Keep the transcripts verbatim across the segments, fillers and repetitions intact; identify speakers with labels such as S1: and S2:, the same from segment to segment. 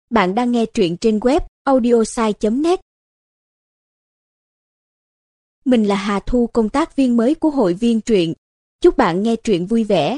S1: Bạn đang nghe truyện trên web audiosai chấm net. Mình là Hà Thu, công tác viên mới của hội viên truyện. Chúc bạn nghe truyện vui vẻ.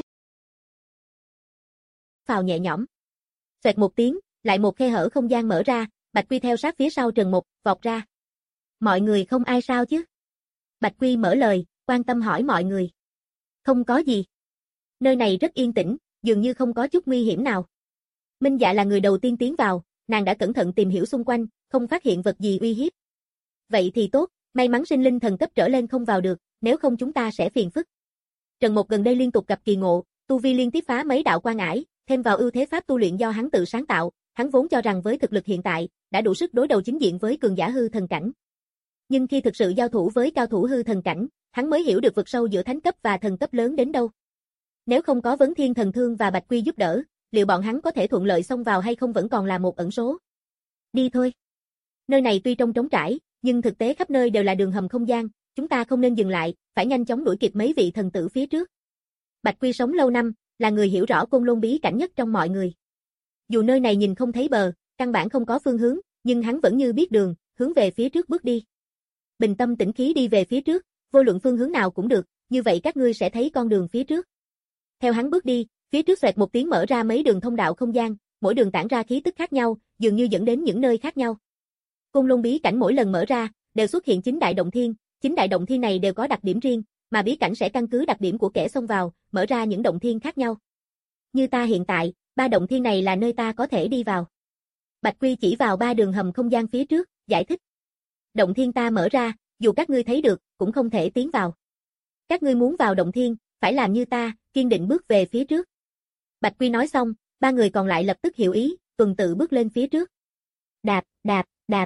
S2: Phào nhẹ nhõm. Xoẹt một tiếng, lại một khe hở không gian mở ra, Bạch Quy theo sát phía sau Trần Mục, vọt ra. Mọi người không ai sao chứ? Bạch Quy mở lời, quan tâm hỏi mọi người. Không có gì. Nơi này rất yên tĩnh, dường như không có chút nguy hiểm nào. Minh Dạ là người đầu tiên tiến vào, nàng đã cẩn thận tìm hiểu xung quanh, không phát hiện vật gì uy hiếp. Vậy thì tốt, may mắn sinh linh thần cấp trở lên không vào được, nếu không chúng ta sẽ phiền phức. Trần Mục gần đây liên tục gặp kỳ ngộ, tu vi liên tiếp phá mấy đạo quan ải, thêm vào ưu thế pháp tu luyện do hắn tự sáng tạo, hắn vốn cho rằng với thực lực hiện tại, đã đủ sức đối đầu chính diện với cường giả hư thần cảnh. Nhưng khi thực sự giao thủ với cao thủ hư thần cảnh, hắn mới hiểu được vực sâu giữa thánh cấp và thần cấp lớn đến đâu. Nếu không có Vấn Thiên Thần Thương và Bạch Quy giúp đỡ, liệu bọn hắn có thể thuận lợi xông vào hay không vẫn còn là một ẩn số. Đi thôi. Nơi này tuy trông trống trải, nhưng thực tế khắp nơi đều là đường hầm không gian, chúng ta không nên dừng lại, phải nhanh chóng đuổi kịp mấy vị thần tử phía trước. Bạch Quy sống lâu năm, là người hiểu rõ Côn Lôn bí cảnh nhất trong mọi người. Dù nơi này nhìn không thấy bờ, căn bản không có phương hướng, nhưng hắn vẫn như biết đường, hướng về phía trước bước đi. Bình tâm tĩnh khí đi về phía trước, vô luận phương hướng nào cũng được, như vậy các ngươi sẽ thấy con đường phía trước. Theo hắn bước đi, phía trước xoẹt một tiếng mở ra mấy đường thông đạo không gian, mỗi đường tản ra khí tức khác nhau, dường như dẫn đến những nơi khác nhau. Côn Lôn bí cảnh mỗi lần mở ra, đều xuất hiện chín đại động thiên, chín đại động thiên này đều có đặc điểm riêng, mà bí cảnh sẽ căn cứ đặc điểm của kẻ xông vào, mở ra những động thiên khác nhau. Như ta hiện tại, ba động thiên này là nơi ta có thể đi vào. Bạch Quy chỉ vào ba đường hầm không gian phía trước, giải thích. Động thiên ta mở ra, dù các ngươi thấy được, cũng không thể tiến vào. Các ngươi muốn vào động thiên, phải làm như ta, kiên định bước về phía trước. Bạch Quy nói xong, ba người còn lại lập tức hiểu ý, tuần tự bước lên phía trước. Đạp, đạp, đạp.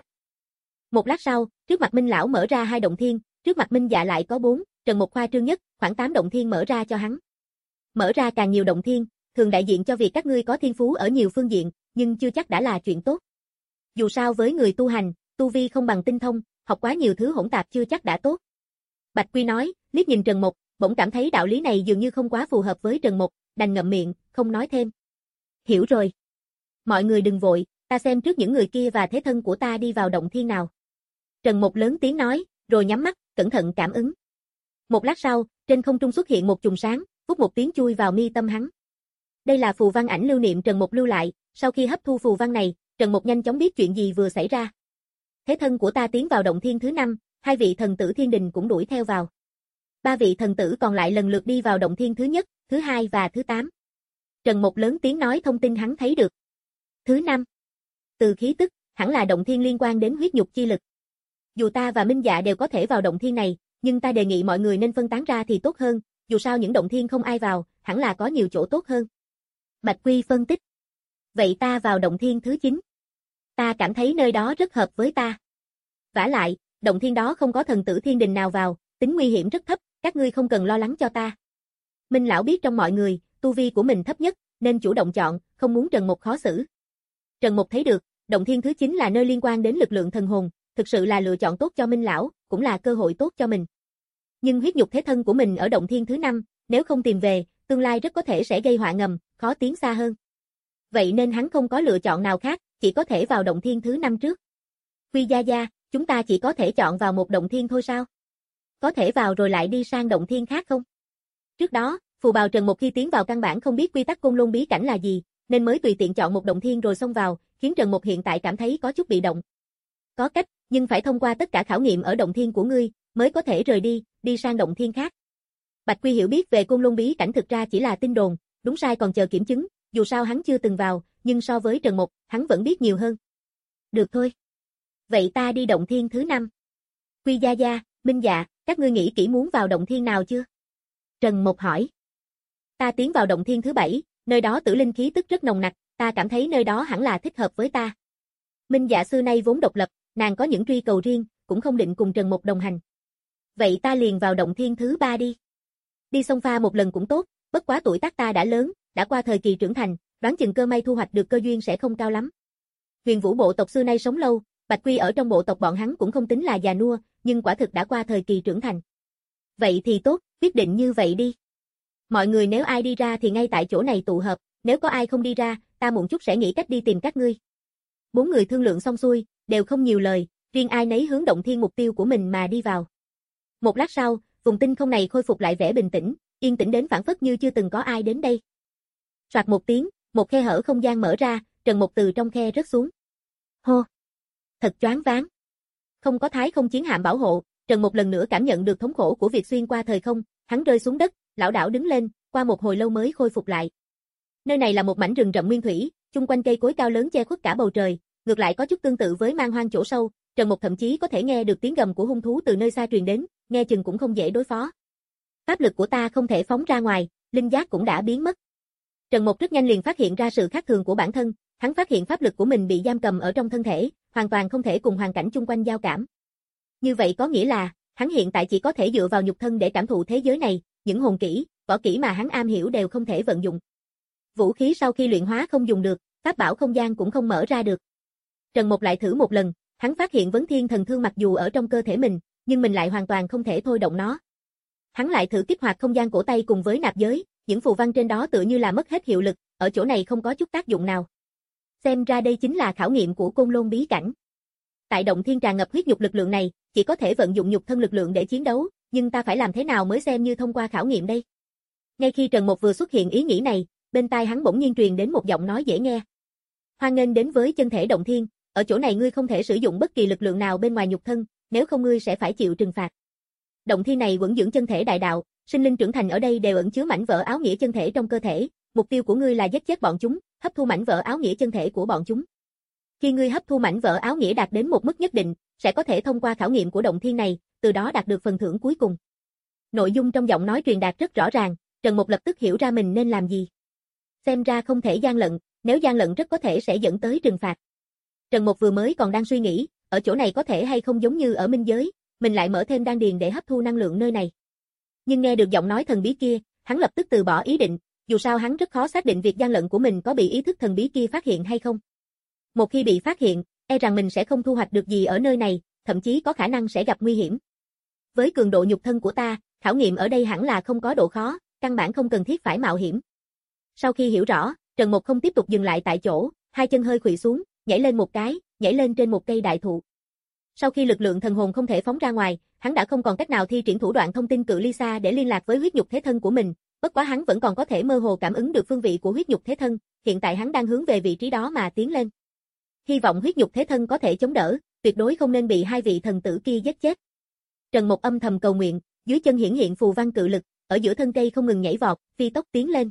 S2: Một lát sau, trước mặt Minh lão mở ra hai động thiên, trước mặt Minh Dạ lại có bốn, Trần Mục khoa trương nhất, khoảng tám động thiên mở ra cho hắn. Mở ra càng nhiều động thiên, thường đại diện cho việc các ngươi có thiên phú ở nhiều phương diện, nhưng chưa chắc đã là chuyện tốt. Dù sao với người tu hành, tu vi không bằng tinh thông, học quá nhiều thứ hỗn tạp chưa chắc đã tốt. Bạch Quy nói, liếc nhìn Trần Mục, bỗng cảm thấy đạo lý này dường như không quá phù hợp với Trần Mục, đành ngậm miệng, không nói thêm. Hiểu rồi. Mọi người đừng vội, ta xem trước những người kia và thế thân của ta đi vào động thiên nào. Trần Mục lớn tiếng nói, rồi nhắm mắt, cẩn thận cảm ứng. Một lát sau, trên không trung xuất hiện một chùm sáng, phút một tiếng chui vào mi tâm hắn. Đây là phù văn ảnh lưu niệm Trần Mục lưu lại, sau khi hấp thu phù văn này, Trần Mục nhanh chóng biết chuyện gì vừa xảy ra. Thế thân của ta tiến vào động thiên thứ năm, hai vị thần tử thiên đình cũng đuổi theo vào. Ba vị thần tử còn lại lần lượt đi vào động thiên thứ nhất, thứ hai và thứ tám. Trần Mục lớn tiếng nói thông tin hắn thấy được. Thứ năm. Từ khí tức, hẳn là động thiên liên quan đến huyết nhục chi lực. Dù ta và Minh Dạ đều có thể vào động thiên này, nhưng ta đề nghị mọi người nên phân tán ra thì tốt hơn, dù sao những động thiên không ai vào, hẳn là có nhiều chỗ tốt hơn. Bạch Quy phân tích. Vậy ta vào động thiên thứ chín. Ta cảm thấy nơi đó rất hợp với ta. Vả lại, động thiên đó không có thần tử thiên đình nào vào, tính nguy hiểm rất thấp, các ngươi không cần lo lắng cho ta. Minh lão biết trong mọi người, tu vi của mình thấp nhất, nên chủ động chọn, không muốn Trần Mục khó xử. Trần Mục thấy được, động thiên thứ chín là nơi liên quan đến lực lượng thần hồn, thực sự là lựa chọn tốt cho Minh lão, cũng là cơ hội tốt cho mình. Nhưng huyết nhục thế thân của mình ở động thiên thứ năm, nếu không tìm về, tương lai rất có thể sẽ gây họa ngầm, khó tiến xa hơn. Vậy nên hắn không có lựa chọn nào khác, chỉ có thể vào động thiên thứ năm trước. Quy gia gia, chúng ta chỉ có thể chọn vào một động thiên thôi sao? Có thể vào rồi lại đi sang động thiên khác không? Trước đó, phù bào Trần Mục khi tiến vào căn bản không biết quy tắc Côn Lôn bí cảnh là gì, nên mới tùy tiện chọn một động thiên rồi xông vào, khiến Trần Mục hiện tại cảm thấy có chút bị động. Có cách, nhưng phải thông qua tất cả khảo nghiệm ở động thiên của ngươi, mới có thể rời đi, đi sang động thiên khác. Bạch Quy hiểu biết về Côn Lôn bí cảnh thực ra chỉ là tin đồn, đúng sai còn chờ kiểm chứng, dù sao hắn chưa từng vào, nhưng so với Trần Mục, hắn vẫn biết nhiều hơn. Được thôi. Vậy ta đi động thiên thứ năm. Quy gia gia, Minh Dạ, các ngươi nghĩ kỹ muốn vào động thiên nào chưa? Trần Mục hỏi. Ta tiến vào động thiên thứ bảy, nơi đó tử linh khí tức rất nồng nặc, ta cảm thấy nơi đó hẳn là thích hợp với ta. Minh Dạ xưa nay vốn độc lập, nàng có những truy cầu riêng, cũng không định cùng Trần Mục đồng hành. Vậy ta liền vào động thiên thứ ba đi. Đi sông pha một lần cũng tốt, bất quá tuổi tác ta đã lớn, đã qua thời kỳ trưởng thành, đoán chừng cơ may thu hoạch được cơ duyên sẽ không cao lắm. Huyền Vũ bộ tộc xưa nay sống lâu, Bạch Quy ở trong bộ tộc bọn hắn cũng không tính là già nua, nhưng quả thực đã qua thời kỳ trưởng thành. Vậy thì tốt, quyết định như vậy đi. Mọi người nếu ai đi ra thì ngay tại chỗ này tụ hợp, nếu có ai không đi ra, ta muộn chút sẽ nghĩ cách đi tìm các ngươi. Bốn người thương lượng xong xuôi, đều không nhiều lời, riêng ai nấy hướng động thiên mục tiêu của mình mà đi vào. Một lát sau, vùng tinh không này khôi phục lại vẻ bình tĩnh, yên tĩnh đến phảng phất như chưa từng có ai đến đây. Soạt một tiếng, một khe hở không gian mở ra, Trần Mục từ trong khe rớt xuống. Hô! Thật choáng váng. Không có thái không chiến hạm bảo hộ, Trần Mục lần nữa cảm nhận được thống khổ của việc xuyên qua thời không, hắn rơi xuống đất, lảo đảo đứng lên, qua một hồi lâu mới khôi phục lại. Nơi này là một mảnh rừng rậm nguyên thủy, chung quanh cây cối cao lớn che khuất cả bầu trời, ngược lại có chút tương tự với man hoang chỗ sâu, Trần Mục thậm chí có thể nghe được tiếng gầm của hung thú từ nơi xa truyền đến, nghe chừng cũng không dễ đối phó. Pháp lực của ta không thể phóng ra ngoài, linh giác cũng đã biến mất. Trần Mục rất nhanh liền phát hiện ra sự khác thường của bản thân, hắn phát hiện pháp lực của mình bị giam cầm ở trong thân thể, hoàn toàn không thể cùng hoàn cảnh chung quanh giao cảm. Như vậy có nghĩa là, hắn hiện tại chỉ có thể dựa vào nhục thân để cảm thụ thế giới này, những hồn kỹ, võ kỹ mà hắn am hiểu đều không thể vận dụng. Vũ khí sau khi luyện hóa không dùng được, pháp bảo không gian cũng không mở ra được. Trần Mục lại thử một lần, hắn phát hiện vấn thiên thần thương mặc dù ở trong cơ thể mình, nhưng mình lại hoàn toàn không thể thôi động nó. Hắn lại thử kích hoạt không gian cổ tay cùng với nạp giới, những phù văn trên đó tựa như là mất hết hiệu lực, ở chỗ này không có chút tác dụng nào. Xem ra đây chính là khảo nghiệm của Côn Lôn bí cảnh. Tại động thiên tràn ngập huyết nhục lực lượng này, chỉ có thể vận dụng nhục thân lực lượng để chiến đấu, nhưng ta phải làm thế nào mới xem như thông qua khảo nghiệm đây? Ngay khi Trần Mục vừa xuất hiện ý nghĩ này, bên tai hắn bỗng nhiên truyền đến một giọng nói dễ nghe. Hoan nghênh đến với chân thể động thiên, ở chỗ này ngươi không thể sử dụng bất kỳ lực lượng nào bên ngoài nhục thân, nếu không ngươi sẽ phải chịu trừng phạt. Động thiên này vẫn dưỡng chân thể đại đạo, sinh linh trưởng thành ở đây đều ẩn chứa mảnh vỡ áo nghĩa chân thể trong cơ thể, mục tiêu của ngươi là giết chết bọn chúng, hấp thu mảnh vỡ áo nghĩa chân thể của bọn chúng. Khi ngươi hấp thu mảnh vỡ áo nghĩa đạt đến một mức nhất định, sẽ có thể thông qua khảo nghiệm của động thiên này, từ đó đạt được phần thưởng cuối cùng. Nội dung trong giọng nói truyền đạt rất rõ ràng, Trần Mục lập tức hiểu ra mình nên làm gì. Xem ra không thể gian lận, nếu gian lận rất có thể sẽ dẫn tới trừng phạt. Trần Mục vừa mới còn đang suy nghĩ, ở chỗ này có thể hay không giống như ở minh giới, mình lại mở thêm đan điền để hấp thu năng lượng nơi này. Nhưng nghe được giọng nói thần bí kia, hắn lập tức từ bỏ ý định, dù sao hắn rất khó xác định việc gian lận của mình có bị ý thức thần bí kia phát hiện hay không. Một khi bị phát hiện, e rằng mình sẽ không thu hoạch được gì ở nơi này, thậm chí có khả năng sẽ gặp nguy hiểm. Với cường độ nhục thân của ta, khảo nghiệm ở đây hẳn là không có độ khó, căn bản không cần thiết phải mạo hiểm. Sau khi hiểu rõ, Trần Mục không tiếp tục dừng lại tại chỗ, hai chân hơi khuỵu xuống, nhảy lên một cái, nhảy lên trên một cây đại thụ. Sau khi lực lượng thần hồn không thể phóng ra ngoài, hắn đã không còn cách nào thi triển thủ đoạn thông tin cự ly xa để liên lạc với huyết nhục thế thân của mình, bất quá hắn vẫn còn có thể mơ hồ cảm ứng được phương vị của huyết nhục thế thân, hiện tại hắn đang hướng về vị trí đó mà tiến lên. Hy vọng huyết nhục thế thân có thể chống đỡ, tuyệt đối không nên bị hai vị thần tử kia giết chết. Trần Mục âm thầm cầu nguyện, dưới chân hiển hiện phù văn cự lực, ở giữa thân cây không ngừng nhảy vọt, phi tốc tiến lên.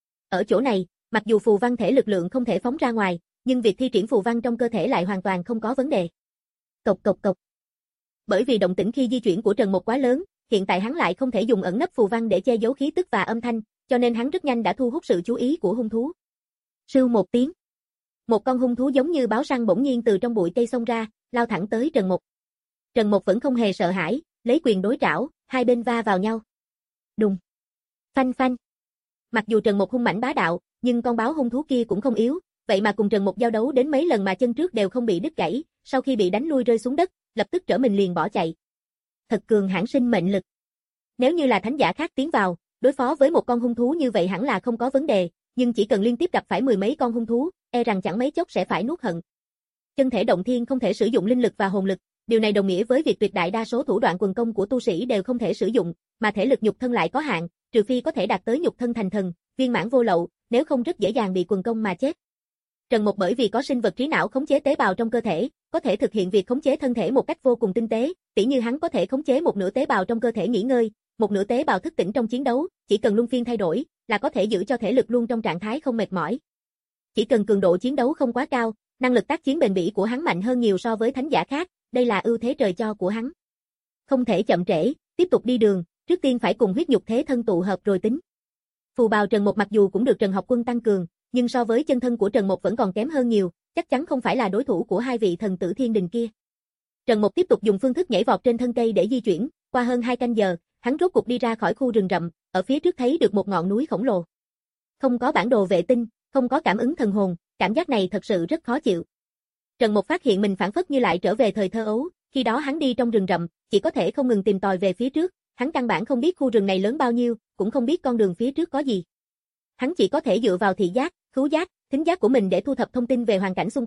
S2: Ở chỗ này, mặc dù phù văn thể lực lượng không thể phóng ra ngoài, nhưng việc thi triển phù văn trong cơ thể lại hoàn toàn không có vấn đề. Cộc cộc cộc. Bởi vì động tĩnh khi di chuyển của Trần Mục quá lớn, hiện tại hắn lại không thể dùng ẩn nấp phù văn để che giấu khí tức và âm thanh, cho nên hắn rất nhanh đã thu hút sự chú ý của hung thú. Sưu một tiếng. Một con hung thú giống như báo săn bỗng nhiên từ trong bụi cây xông ra, lao thẳng tới Trần Mục. Trần Mục vẫn không hề sợ hãi, lấy quyền đối trảo, hai bên va vào nhau. Đùng. Phanh phanh. Mặc dù Trần Mục hung mãnh bá đạo, nhưng con báo hung thú kia cũng không yếu, vậy mà cùng Trần Mục giao đấu đến mấy lần mà chân trước đều không bị đứt gãy, sau khi bị đánh lui rơi xuống đất, lập tức trở mình liền bỏ chạy. Thật cường hãn sinh mệnh lực. Nếu như là thánh giả khác tiến vào, đối phó với một con hung thú như vậy hẳn là không có vấn đề, nhưng chỉ cần liên tiếp gặp phải mười mấy con hung thú, e rằng chẳng mấy chốc sẽ phải nuốt hận. Chân thể động thiên không thể sử dụng linh lực và hồn lực, điều này đồng nghĩa với việc tuyệt đại đa số thủ đoạn quần công của tu sĩ đều không thể sử dụng, mà thể lực nhục thân lại có hạn, trừ phi có thể đạt tới nhục thân thành thần, viên mãn vô lậu, nếu không rất dễ dàng bị quần công mà chết. Trần Mục bởi vì có sinh vật trí não khống chế tế bào trong cơ thể, có thể thực hiện việc khống chế thân thể một cách vô cùng tinh tế, tỉ như hắn có thể khống chế một nửa tế bào trong cơ thể nghỉ ngơi, một nửa tế bào thức tỉnh trong chiến đấu, chỉ cần luân phiên thay đổi, là có thể giữ cho thể lực luôn trong trạng thái không mệt mỏi. Chỉ cần cường độ chiến đấu không quá cao, năng lực tác chiến bền bỉ của hắn mạnh hơn nhiều so với thánh giả khác, đây là ưu thế trời cho của hắn. Không thể chậm trễ, tiếp tục đi đường, trước tiên phải cùng huyết nhục thế thân tụ hợp rồi tính. Phù bào Trần Mục mặc dù cũng được Trần Học Quân tăng cường, nhưng so với chân thân của Trần Mục vẫn còn kém hơn nhiều, chắc chắn không phải là đối thủ của hai vị thần tử thiên đình kia. Trần Mục tiếp tục dùng phương thức nhảy vọt trên thân cây để di chuyển, qua hơn hai canh giờ, hắn rốt cục đi ra khỏi khu rừng rậm, ở phía trước thấy được một ngọn núi khổng lồ. Không có bản đồ vệ tinh, không có cảm ứng thần hồn, cảm giác này thật sự rất khó chịu. Trần Mục phát hiện mình phản phất như lại trở về thời thơ ấu, khi đó hắn đi trong rừng rậm, chỉ có thể không ngừng tìm tòi về phía trước, hắn căn bản không biết khu rừng này lớn bao nhiêu, cũng không biết con đường phía trước có gì. Hắn chỉ có thể dựa vào thị giác, khứu giác, thính giác của mình để thu thập thông tin về hoàn cảnh xung quanh,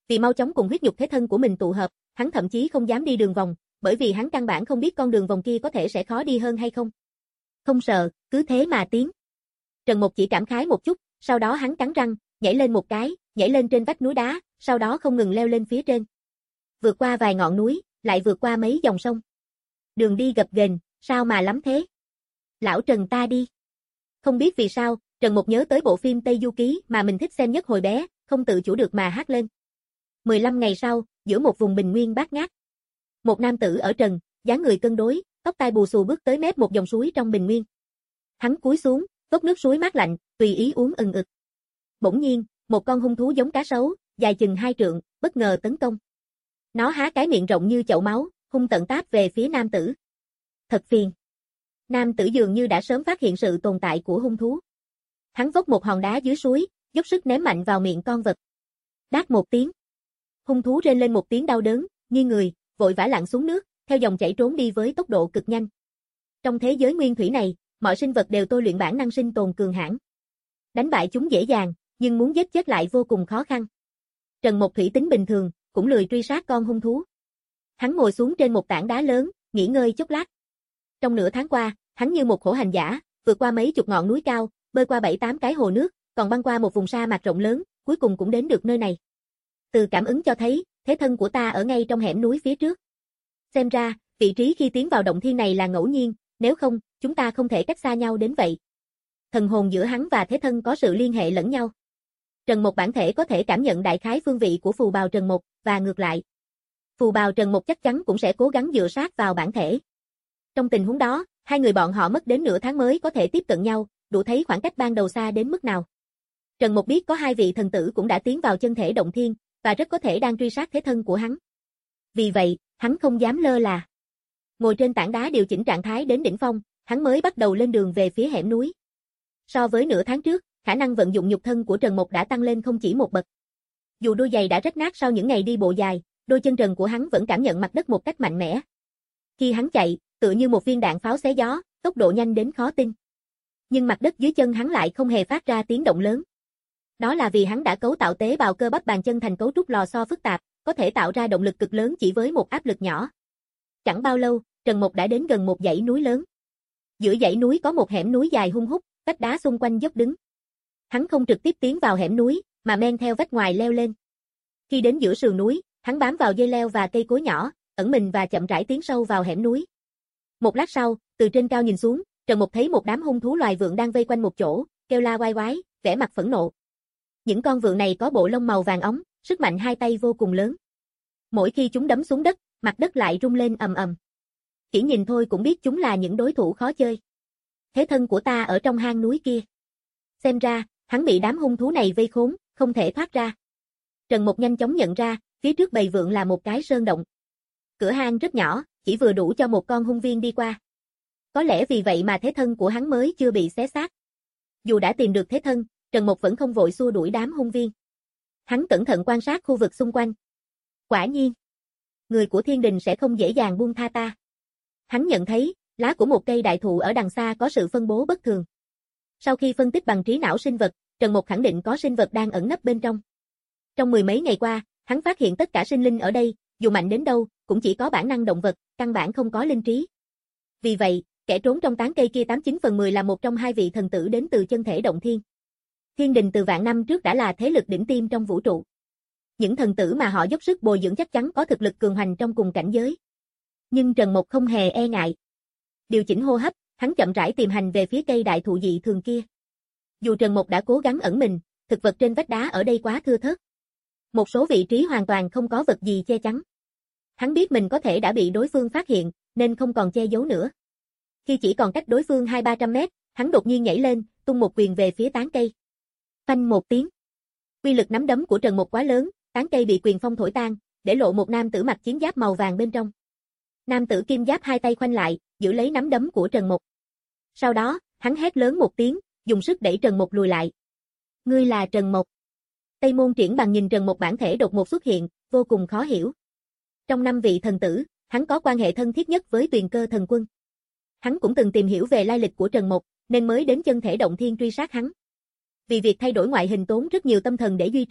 S2: Vì mau chóng cùng huyết nhục thế thân của mình tụ hợp, hắn thậm chí không dám đi đường vòng, bởi vì hắn căn bản không biết con đường vòng kia có thể sẽ khó đi hơn hay không. Không sợ, cứ thế mà tiến. Trần Mục chỉ cảm khái một chút, sau đó hắn cắn răng, nhảy lên một cái, nhảy lên trên vách núi đá, sau đó không ngừng leo lên phía trên. Vượt qua vài ngọn núi, lại vượt qua mấy dòng sông. Đường đi gập ghềnh, sao mà lắm thế? Lão Trần ta đi. Không biết vì sao, Trần Mục nhớ tới bộ phim Tây Du Ký mà mình thích xem nhất hồi bé, không tự chủ được mà hát lên. mười lăm ngày sau, giữa một vùng bình nguyên bát ngát. Một nam tử ở trần, dáng người cân đối, tóc tai bù xù bước tới mép một dòng suối trong bình nguyên. Hắn cúi xuống, cốc nước suối mát lạnh, tùy ý uống ừng ực. Bỗng nhiên, một con hung thú giống cá sấu, dài chừng hai trượng, bất ngờ tấn công. Nó há cái miệng rộng như chậu máu, hung tợn táp về phía nam tử. Thật phiền. Nam tử dường như đã sớm phát hiện sự tồn tại của hung thú. Hắn vốc một hòn đá dưới suối, dốc sức ném mạnh vào miệng con vật. Đát một tiếng. Hung thú rên lên một tiếng đau đớn, nghiêng người, vội vã lặn xuống nước, theo dòng chảy trốn đi với tốc độ cực nhanh. Trong thế giới nguyên thủy này, mọi sinh vật đều tôi luyện bản năng sinh tồn cường hãn. Đánh bại chúng dễ dàng, nhưng muốn giết chết lại vô cùng khó khăn. Trần Mục thủy tính bình thường, cũng lười truy sát con hung thú. Hắn ngồi xuống trên một tảng đá lớn, nghỉ ngơi chốc lát. Trong nửa tháng qua, hắn như một khổ hành giả, vượt qua mấy chục ngọn núi cao, bơi qua bảy tám cái hồ nước, còn băng qua một vùng sa mạc rộng lớn, cuối cùng cũng đến được nơi này. Từ cảm ứng cho thấy, thế thân của ta ở ngay trong hẻm núi phía trước. Xem ra, vị trí khi tiến vào động thiên này là ngẫu nhiên, nếu không, chúng ta không thể cách xa nhau đến vậy. Thần hồn giữa hắn và thế thân có sự liên hệ lẫn nhau. Trần Mục bản thể có thể cảm nhận đại khái phương vị của phù bào Trần Mục, và ngược lại. Phù bào Trần Mục chắc chắn cũng sẽ cố gắng dựa sát vào bản thể. Trong tình huống đó, hai người bọn họ mất đến nửa tháng mới có thể tiếp cận nhau, đủ thấy khoảng cách ban đầu xa đến mức nào. Trần Mục biết có hai vị thần tử cũng đã tiến vào chân thể động thiên, và rất có thể đang truy sát thế thân của hắn. Vì vậy, hắn không dám lơ là. Ngồi trên tảng đá điều chỉnh trạng thái đến đỉnh phong, hắn mới bắt đầu lên đường về phía hẻm núi. So với nửa tháng trước, khả năng vận dụng nhục thân của Trần Mục đã tăng lên không chỉ một bậc. Dù đôi giày đã rách nát sau những ngày đi bộ dài, đôi chân trần của hắn vẫn cảm nhận mặt đất một cách mạnh mẽ. Khi hắn chạy, tựa như một viên đạn pháo xé gió, tốc độ nhanh đến khó tin. Nhưng mặt đất dưới chân hắn lại không hề phát ra tiếng động lớn. Đó là vì hắn đã cấu tạo tế bào cơ bắp bàn chân thành cấu trúc lò xo phức tạp, có thể tạo ra động lực cực lớn chỉ với một áp lực nhỏ. Chẳng bao lâu, Trần Mục đã đến gần một dãy núi lớn. Giữa dãy núi có một hẻm núi dài hun hút, vách đá xung quanh dốc đứng. Hắn không trực tiếp tiến vào hẻm núi, mà men theo vách ngoài leo lên. Khi đến giữa sườn núi, hắn bám vào dây leo và cây cối nhỏ, ẩn mình và chậm rãi tiến sâu vào hẻm núi. Một lát sau, từ trên cao nhìn xuống, Trần Mục thấy một đám hung thú loài vượn đang vây quanh một chỗ, kêu la oai oái, vẻ mặt phẫn nộ. Những con vượn này có bộ lông màu vàng óng, sức mạnh hai tay vô cùng lớn. Mỗi khi chúng đấm xuống đất, mặt đất lại rung lên ầm ầm. Chỉ nhìn thôi cũng biết chúng là những đối thủ khó chơi. Thế thân của ta ở trong hang núi kia. Xem ra, hắn bị đám hung thú này vây khốn, không thể thoát ra. Trần Mục nhanh chóng nhận ra, phía trước bầy vượn là một cái sơn động. Cửa hang rất nhỏ, chỉ vừa đủ cho một con hung viên đi qua. Có lẽ vì vậy mà thế thân của hắn mới chưa bị xé xác. Dù đã tìm được thế thân, Trần Mục vẫn không vội xua đuổi đám hung viên. Hắn cẩn thận quan sát khu vực xung quanh. Quả nhiên, người của thiên đình sẽ không dễ dàng buông tha ta. Hắn nhận thấy, lá của một cây đại thụ ở đằng xa có sự phân bố bất thường. Sau khi phân tích bằng trí não sinh vật, Trần Mục khẳng định có sinh vật đang ẩn nấp bên trong. Trong mười mấy ngày qua, hắn phát hiện tất cả sinh linh ở đây, dù mạnh đến đâu, cũng chỉ có bản năng động vật, căn bản không có linh trí. Vì vậy, kẻ trốn trong tán cây kia tám chín phần mười là một trong hai vị thần tử đến từ chân thể động thiên. Thiên đình từ vạn năm trước đã là thế lực đỉnh tiêm trong vũ trụ. Những thần tử mà họ dốc sức bồi dưỡng chắc chắn có thực lực cường hoành trong cùng cảnh giới. Nhưng Trần Mục không hề e ngại. Điều chỉnh hô hấp, hắn chậm rãi tìm hành về phía cây đại thụ dị thường kia. Dù Trần Mục đã cố gắng ẩn mình, thực vật trên vách đá ở đây quá thưa thớt. Một số vị trí hoàn toàn không có vật gì che chắn. Hắn biết mình có thể đã bị đối phương phát hiện, nên không còn che giấu nữa. Khi chỉ còn cách đối phương hai ba trăm mét, hắn đột nhiên nhảy lên, tung một quyền về phía tán cây. Phanh một tiếng. Uy lực nắm đấm của Trần Mục quá lớn, tán cây bị quyền phong thổi tan, để lộ một nam tử mặc chiến giáp màu vàng bên trong. Nam tử kim giáp hai tay khoanh lại, giữ lấy nắm đấm của Trần Mục. Sau đó, hắn hét lớn một tiếng, dùng sức đẩy Trần Mục lùi lại. Ngươi là Trần Mục. Tây Môn Triển Bằng nhìn Trần Mục bản thể đột ngột xuất hiện, vô cùng khó hiểu. Trong năm vị thần tử, hắn có quan hệ thân thiết nhất với Tuyền Cơ thần quân. Hắn cũng từng tìm hiểu về lai lịch của Trần Mục, nên mới đến chân thể động thiên truy sát hắn. Vì việc thay đổi ngoại hình tốn rất nhiều tâm thần để duy trì,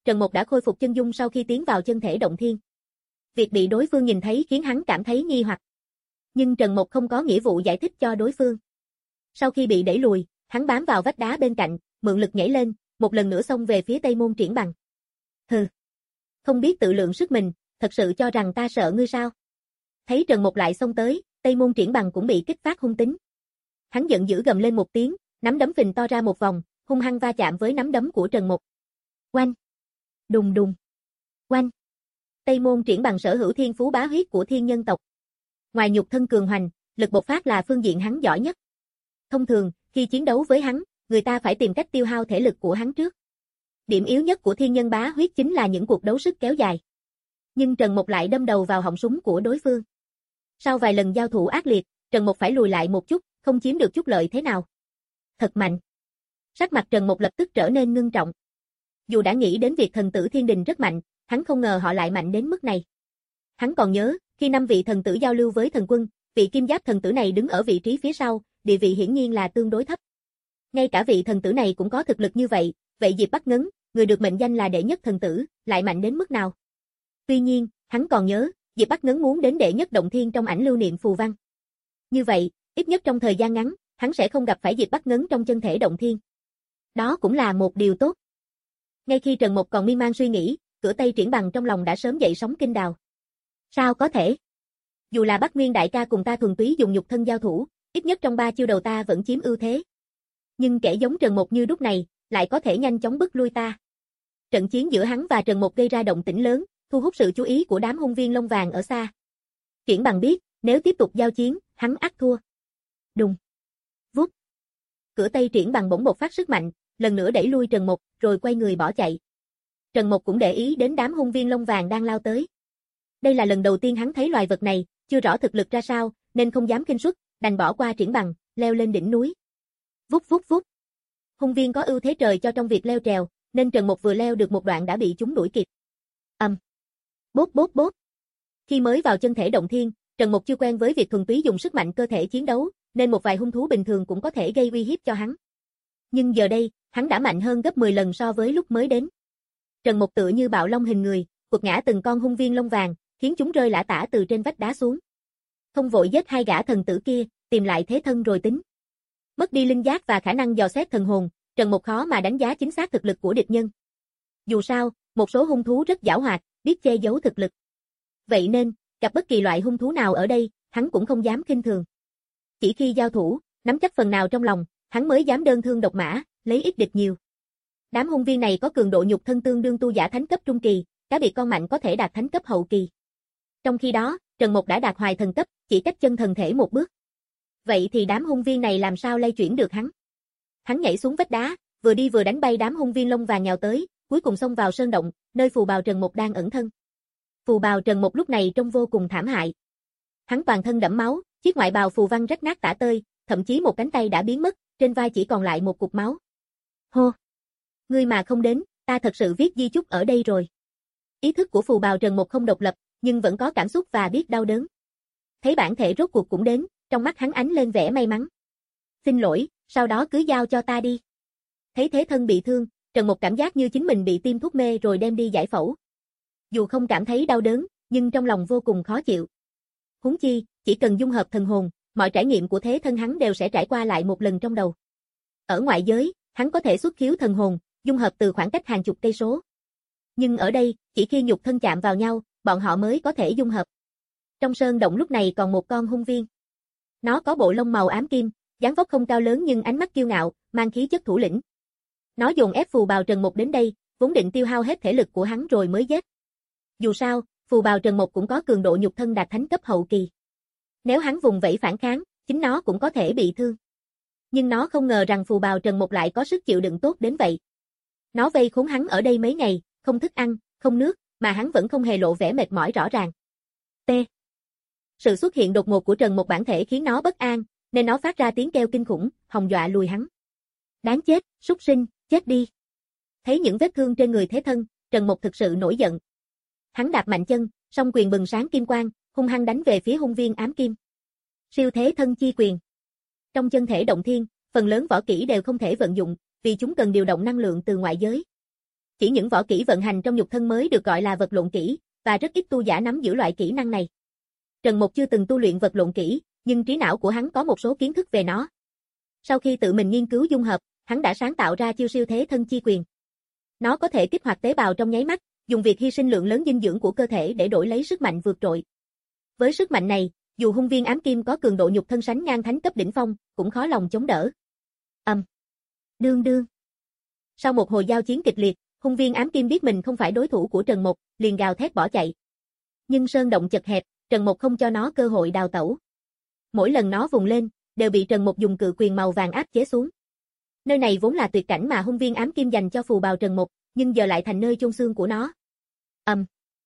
S2: Trần Mục đã khôi phục chân dung sau khi tiến vào chân thể động thiên. Việc bị đối phương nhìn thấy khiến hắn cảm thấy nghi hoặc. Nhưng Trần Mục không có nghĩa vụ giải thích cho đối phương. Sau khi bị đẩy lùi, hắn bám vào vách đá bên cạnh, mượn lực nhảy lên, một lần nữa xông về phía Tây Môn Triển Bằng. Hừ, không biết tự lượng sức mình, thật sự cho rằng ta sợ ngươi sao? Thấy Trần Mục lại xông tới, Tây Môn Triển Bằng cũng bị kích phát hung tính. Hắn giận dữ gầm lên một tiếng, nắm đấm phình to ra một vòng, hung hăng va chạm với nắm đấm của Trần Mục. Oanh! Đùng đùng! Oanh! Tây Môn Triển Bằng sở hữu thiên phú bá huyết của thiên nhân tộc. Ngoài nhục thân cường hoành, lực bộc phát là phương diện hắn giỏi nhất. Thông thường, khi chiến đấu với hắn, người ta phải tìm cách tiêu hao thể lực của hắn trước. Điểm yếu nhất của thiên nhân bá huyết chính là những cuộc đấu sức kéo dài. Nhưng Trần Mục lại đâm đầu vào họng súng của đối phương. Sau vài lần giao thủ ác liệt, Trần Mục phải lùi lại một chút, không chiếm được chút lợi thế nào. Thật mạnh. Sắc mặt Trần Mục lập tức trở nên ngưng trọng. Dù đã nghĩ đến việc thần tử thiên đình rất mạnh, hắn không ngờ họ lại mạnh đến mức này. Hắn còn nhớ, khi năm vị thần tử giao lưu với thần quân, vị kim giáp thần tử này đứng ở vị trí phía sau, địa vị hiển nhiên là tương đối thấp. Ngay cả vị thần tử này cũng có thực lực như vậy, vậy Diệp Bắc Ngấn, người được mệnh danh là đệ nhất thần tử, lại mạnh đến mức nào? Tuy nhiên, hắn còn nhớ, Diệp Bắc Ngấn muốn đến đệ nhất động thiên trong ảnh lưu niệm phù văn. Như vậy, ít nhất trong thời gian ngắn, hắn sẽ không gặp phải Diệp Bắc Ngấn trong chân thể động thiên. Đó cũng là một điều tốt. Ngay khi Trần Mục còn miên man suy nghĩ, cửa Tây Triển Bằng trong lòng đã sớm dậy sóng kinh đào. Sao có thể? Dù là Bắc Nguyên đại ca cùng ta thuần túy dùng nhục thân giao thủ, ít nhất trong ba chiêu đầu ta vẫn chiếm ưu thế. Nhưng kẻ giống Trần Mục như lúc này, lại có thể nhanh chóng bức lui ta. Trận chiến giữa hắn và Trần Mục gây ra động tĩnh lớn, thu hút sự chú ý của đám hung viên lông vàng ở xa. Triển Bằng biết, nếu tiếp tục giao chiến, hắn ắt thua. Đùng. Vút. Cửa Tây Triển Bằng bỗng bộc phát sức mạnh, lần nữa đẩy lui Trần Mục, rồi quay người bỏ chạy. Trần Mục cũng để ý đến đám hung viên lông vàng đang lao tới. Đây là lần đầu tiên hắn thấy loài vật này, chưa rõ thực lực ra sao, nên không dám khinh suất, đành bỏ qua Triển Bằng, leo lên đỉnh núi. Vút vút vút. Hung viên có ưu thế trời cho trong việc leo trèo, nên Trần Mục vừa leo được một đoạn đã bị chúng đuổi kịp. Ầm. Um. Bốp bốp bốp. Khi mới vào chân thể động thiên, Trần Mục chưa quen với việc thuần túy dùng sức mạnh cơ thể chiến đấu, nên một vài hung thú bình thường cũng có thể gây uy hiếp cho hắn. Nhưng giờ đây, hắn đã mạnh hơn gấp mười lần so với lúc mới đến. Trần Mục tựa như bạo long hình người, quật ngã từng con hung viên lông vàng, khiến chúng rơi lả tả từ trên vách đá xuống. Không vội giết hai gã thần tử kia, tìm lại thế thân rồi tính. Mất đi linh giác và khả năng dò xét thần hồn, Trần Mục khó mà đánh giá chính xác thực lực của địch nhân. Dù sao, một số hung thú rất giảo hoạt, biết che giấu thực lực. Vậy nên, gặp bất kỳ loại hung thú nào ở đây, hắn cũng không dám khinh thường. Chỉ khi giao thủ, nắm chắc phần nào trong lòng, hắn mới dám đơn thương độc mã, lấy ít địch nhiều. Đám hung viên này có cường độ nhục thân tương đương tu giả thánh cấp trung kỳ, cá biệt con mạnh có thể đạt thánh cấp hậu kỳ. Trong khi đó, Trần Mục đã đạt hoài thần cấp, chỉ cách chân thần thể một bước. Vậy thì đám hung viên này làm sao lay chuyển được hắn? Hắn nhảy xuống vách đá, vừa đi vừa đánh bay đám hung viên lông vàng nhào tới, cuối cùng xông vào sơn động, nơi phù bào Trần Mục đang ẩn thân. Phù bào Trần Mục lúc này trông vô cùng thảm hại. Hắn toàn thân đẫm máu, chiếc ngoại bào phù văn rách nát tả tơi, thậm chí một cánh tay đã biến mất, trên vai chỉ còn lại một cục máu. Hô! Ngươi mà không đến, ta thật sự viết di chúc ở đây rồi. Ý thức của phù bào Trần Mục không độc lập, nhưng vẫn có cảm xúc và biết đau đớn. Thấy bản thể rốt cuộc cũng đến, trong mắt hắn ánh lên vẻ may mắn. Xin lỗi, sau đó cứ giao cho ta đi. Thấy thế thân bị thương, Trần Mục cảm giác như chính mình bị tiêm thuốc mê rồi đem đi giải phẫu. Dù không cảm thấy đau đớn, nhưng trong lòng vô cùng khó chịu. Huống chi, chỉ cần dung hợp thần hồn, mọi trải nghiệm của thế thân hắn đều sẽ trải qua lại một lần trong đầu. Ở ngoại giới, hắn có thể xuất khiếu thần hồn, dung hợp từ khoảng cách hàng chục cây số. Nhưng ở đây, chỉ khi nhục thân chạm vào nhau, bọn họ mới có thể dung hợp. Trong sơn động lúc này còn một con hung viên. Nó có bộ lông màu ám kim, dáng vóc không cao lớn nhưng ánh mắt kiêu ngạo, mang khí chất thủ lĩnh. Nó dồn ép phù bào Trần Mục đến đây, vốn định tiêu hao hết thể lực của hắn rồi mới giết. Dù sao, phù bào Trần Mục cũng có cường độ nhục thân đạt thánh cấp hậu kỳ. Nếu hắn vùng vẫy phản kháng, chính nó cũng có thể bị thương. Nhưng nó không ngờ rằng phù bào Trần Mục lại có sức chịu đựng tốt đến vậy. Nó vây khốn hắn ở đây mấy ngày, không thức ăn, không nước, mà hắn vẫn không hề lộ vẻ mệt mỏi rõ ràng. T. Sự xuất hiện đột ngột của Trần Mục bản thể khiến nó bất an, nên nó phát ra tiếng kêu kinh khủng, hòng dọa lùi hắn. Đáng chết, súc sinh, chết đi. Thấy những vết thương trên người thế thân, Trần Mục thực sự nổi giận. Hắn đạp mạnh chân, song quyền bừng sáng kim quang, hung hăng đánh về phía hung viên ám kim. Siêu thế thân chi quyền. Trong chân thể động thiên, phần lớn võ kỹ đều không thể vận dụng, vì chúng cần điều động năng lượng từ ngoại giới. Chỉ những võ kỹ vận hành trong nhục thân mới được gọi là vật lộn kỹ, và rất ít tu giả nắm giữ loại kỹ năng này. Trần Mục chưa từng tu luyện vật lộn kỹ, nhưng trí não của hắn có một số kiến thức về nó. Sau khi tự mình nghiên cứu dung hợp, hắn đã sáng tạo ra chiêu siêu thế thân chi quyền. Nó có thể kích hoạt tế bào trong nháy mắt, dùng việc hy sinh lượng lớn dinh dưỡng của cơ thể để đổi lấy sức mạnh vượt trội. Với sức mạnh này, dù hung viên ám kim có cường độ nhục thân sánh ngang thánh cấp đỉnh phong, cũng khó lòng chống đỡ. Ầm. Um. Đương đương. Sau một hồi giao chiến kịch liệt, hung viên ám kim biết mình không phải đối thủ của Trần Mục, liền gào thét bỏ chạy. Nhưng sơn động chật hẹp, Trần Mục không cho nó cơ hội đào tẩu. Mỗi lần nó vùng lên, đều bị Trần Mục dùng cự quyền màu vàng áp chế xuống. Nơi này vốn là tuyệt cảnh mà hung viên ám kim dành cho phù bào Trần Mục, nhưng giờ lại thành nơi chôn xương của nó. Ầm. Um.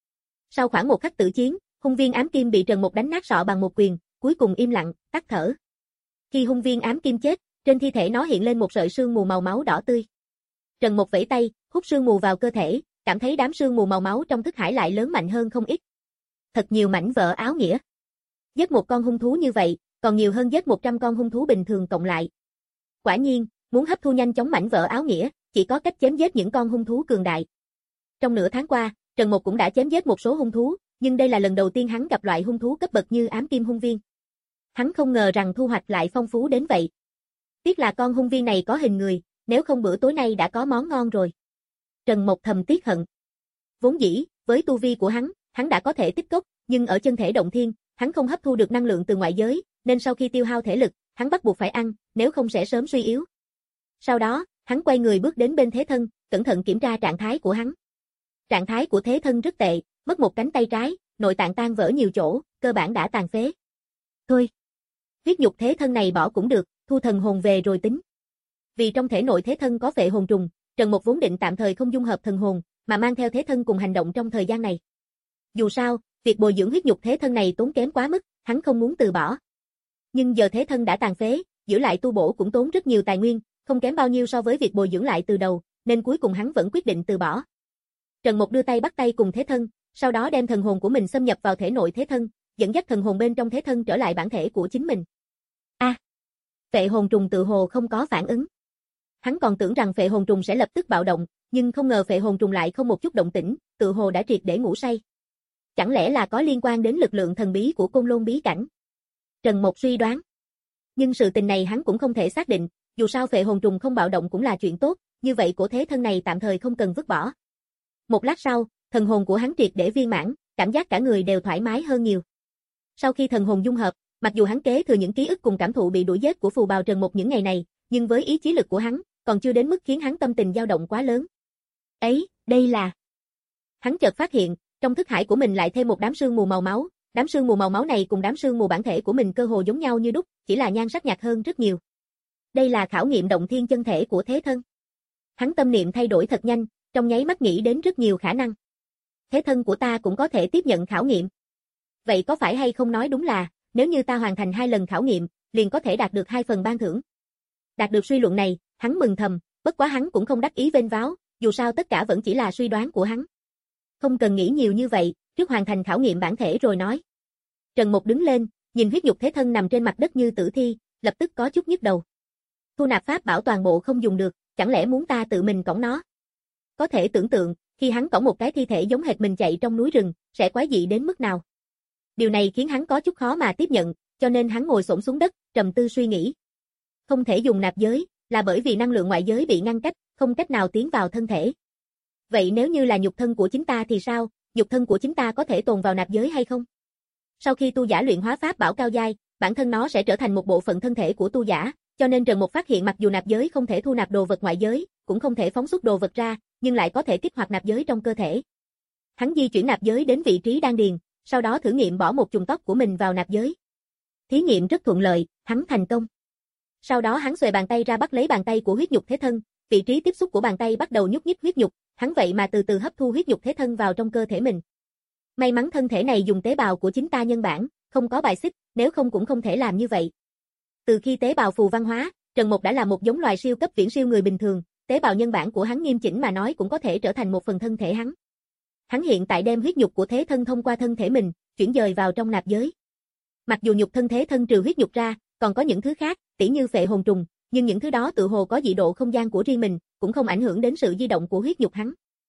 S2: Sau khoảng một khắc tử chiến, hung viên ám kim bị Trần Mục đánh nát sọ bằng một quyền, cuối cùng im lặng, tắt thở. Khi hung viên ám kim chết, trên thi thể nó hiện lên một sợi sương mù màu máu đỏ tươi. Trần Mục vẫy tay, hút sương mù vào cơ thể, cảm thấy đám sương mù màu máu trong thức hải lại lớn mạnh hơn không ít. Thật nhiều mảnh vỡ áo nghĩa. Giết một con hung thú như vậy, còn nhiều hơn giết một trăm con hung thú bình thường cộng lại. Quả nhiên, muốn hấp thu nhanh chóng mảnh vỡ áo nghĩa, chỉ có cách chém giết những con hung thú cường đại. Trong nửa tháng qua, Trần Mục cũng đã chém giết một số hung thú, nhưng đây là lần đầu tiên hắn gặp loại hung thú cấp bậc như ám kim hung viên. Hắn không ngờ rằng thu hoạch lại phong phú đến vậy. Tiếc là con hung viên này có hình người, nếu không bữa tối nay đã có món ngon rồi. Trần Mục thầm tiếc hận. Vốn dĩ, với tu vi của hắn, hắn đã có thể tích cốc, nhưng ở chân thể động thiên, hắn không hấp thu được năng lượng từ ngoại giới, nên sau khi tiêu hao thể lực, hắn bắt buộc phải ăn, nếu không sẽ sớm suy yếu. Sau đó, hắn quay người bước đến bên thế thân, cẩn thận kiểm tra trạng thái của hắn. Trạng thái của thế thân rất tệ, mất một cánh tay trái, nội tạng tan vỡ nhiều chỗ, cơ bản đã tàn phế. Thôi, huyết nhục thế thân này bỏ cũng được, thu thần hồn về rồi tính. Vì trong thể nội thế thân có phệ hồn trùng, Trần Mục vốn định tạm thời không dung hợp thần hồn, mà mang theo thế thân cùng hành động trong thời gian này. Dù sao, việc bồi dưỡng huyết nhục thế thân này tốn kém quá mức, hắn không muốn từ bỏ. Nhưng giờ thế thân đã tàn phế, giữ lại tu bổ cũng tốn rất nhiều tài nguyên, không kém bao nhiêu so với việc bồi dưỡng lại từ đầu, nên cuối cùng hắn vẫn quyết định từ bỏ. Trần Mục đưa tay bắt tay cùng thế thân, sau đó đem thần hồn của mình xâm nhập vào thể nội thế thân, dẫn dắt thần hồn bên trong thế thân trở lại bản thể của chính mình. A, à, phệ hồn trùng tự hồ không có phản ứng. Hắn còn tưởng rằng phệ hồn trùng sẽ lập tức bạo động, nhưng không ngờ phệ hồn trùng lại không một chút động tĩnh, tự hồ đã triệt để ngủ say. Chẳng lẽ là có liên quan đến lực lượng thần bí của Côn Lôn bí cảnh? Trần Mục suy đoán. Nhưng sự tình này hắn cũng không thể xác định, dù sao phệ hồn trùng không bạo động cũng là chuyện tốt, như vậy cổ thế thân này tạm thời không cần vứt bỏ. Một lát sau, thần hồn của hắn triệt để viên mãn, cảm giác cả người đều thoải mái hơn nhiều. Sau khi thần hồn dung hợp, mặc dù hắn kế thừa những ký ức cùng cảm thụ bị đuổi giết của phù bào Trần Mục những ngày này, nhưng với ý chí lực của hắn, còn chưa đến mức khiến hắn tâm tình dao động quá lớn. Ấy, đây là... Hắn chợt phát hiện, trong thức hải của mình lại thêm một đám sương mù màu máu, đám sương mù màu máu này cùng đám sương mù bản thể của mình cơ hồ giống nhau như đúc, chỉ là nhan sắc nhạt hơn rất nhiều. Đây là khảo nghiệm động thiên chân thể của thế thân. Hắn tâm niệm thay đổi thật nhanh, trong nháy mắt nghĩ đến rất nhiều khả năng. Thế thân của ta cũng có thể tiếp nhận khảo nghiệm. Vậy có phải hay không nói đúng là, nếu như ta hoàn thành hai lần khảo nghiệm, liền có thể đạt được hai phần ban thưởng. Đạt được suy luận này, hắn mừng thầm, bất quá hắn cũng không đắc ý vênh váo, dù sao tất cả vẫn chỉ là suy đoán của hắn. Không cần nghĩ nhiều như vậy, trước hoàn thành khảo nghiệm bản thể rồi nói. Trần Mục đứng lên, nhìn huyết nhục thế thân nằm trên mặt đất như tử thi, lập tức có chút nhức đầu. Thu nạp pháp bảo toàn bộ không dùng được, chẳng lẽ muốn ta tự mình cõng nó? Có thể tưởng tượng, khi hắn cõng một cái thi thể giống hệt mình chạy trong núi rừng, sẽ quái dị đến mức nào. Điều này khiến hắn có chút khó mà tiếp nhận, cho nên hắn ngồi xổm xuống đất, trầm tư suy nghĩ. Không thể dùng nạp giới, là bởi vì năng lượng ngoại giới bị ngăn cách, không cách nào tiến vào thân thể. Vậy nếu như là nhục thân của chính ta thì sao, nhục thân của chính ta có thể tồn vào nạp giới hay không? Sau khi tu giả luyện hóa pháp bảo cao giai, bản thân nó sẽ trở thành một bộ phận thân thể của tu giả, cho nên Trần Mục phát hiện mặc dù nạp giới không thể thu nạp đồ vật ngoại giới, cũng không thể phóng xuất đồ vật ra, nhưng lại có thể kích hoạt nạp giới trong cơ thể. Hắn di chuyển nạp giới đến vị trí đan điền, sau đó thử nghiệm bỏ một chùm tóc của mình vào nạp giới. Thí nghiệm rất thuận lợi, hắn thành công. Sau đó hắn xuề bàn tay ra bắt lấy bàn tay của huyết nhục thế thân, vị trí tiếp xúc của bàn tay bắt đầu nhúc nhích huyết nhục, hắn vậy mà từ từ hấp thu huyết nhục thế thân vào trong cơ thể mình. May mắn thân thể này dùng tế bào của chính ta nhân bản, không có bài xích, nếu không cũng không thể làm như vậy. Từ khi tế bào phù văn hóa, Trần Mục đã là một giống loài siêu cấp viễn siêu người bình thường, tế bào nhân bản của hắn nghiêm chỉnh mà nói cũng có thể trở thành một phần thân thể hắn. Hắn hiện tại đem huyết nhục của thế thân thông qua thân thể mình, chuyển dời vào trong nạp giới. Mặc dù nhục thân thế thân trừ huyết nhục ra, còn có những thứ khác, tỉ như phệ hồn trùng, nhưng những thứ đó tự hồ có dị độ không gian của riêng mình, cũng không ảnh hưởng đến sự di động của huyết nhục hắn.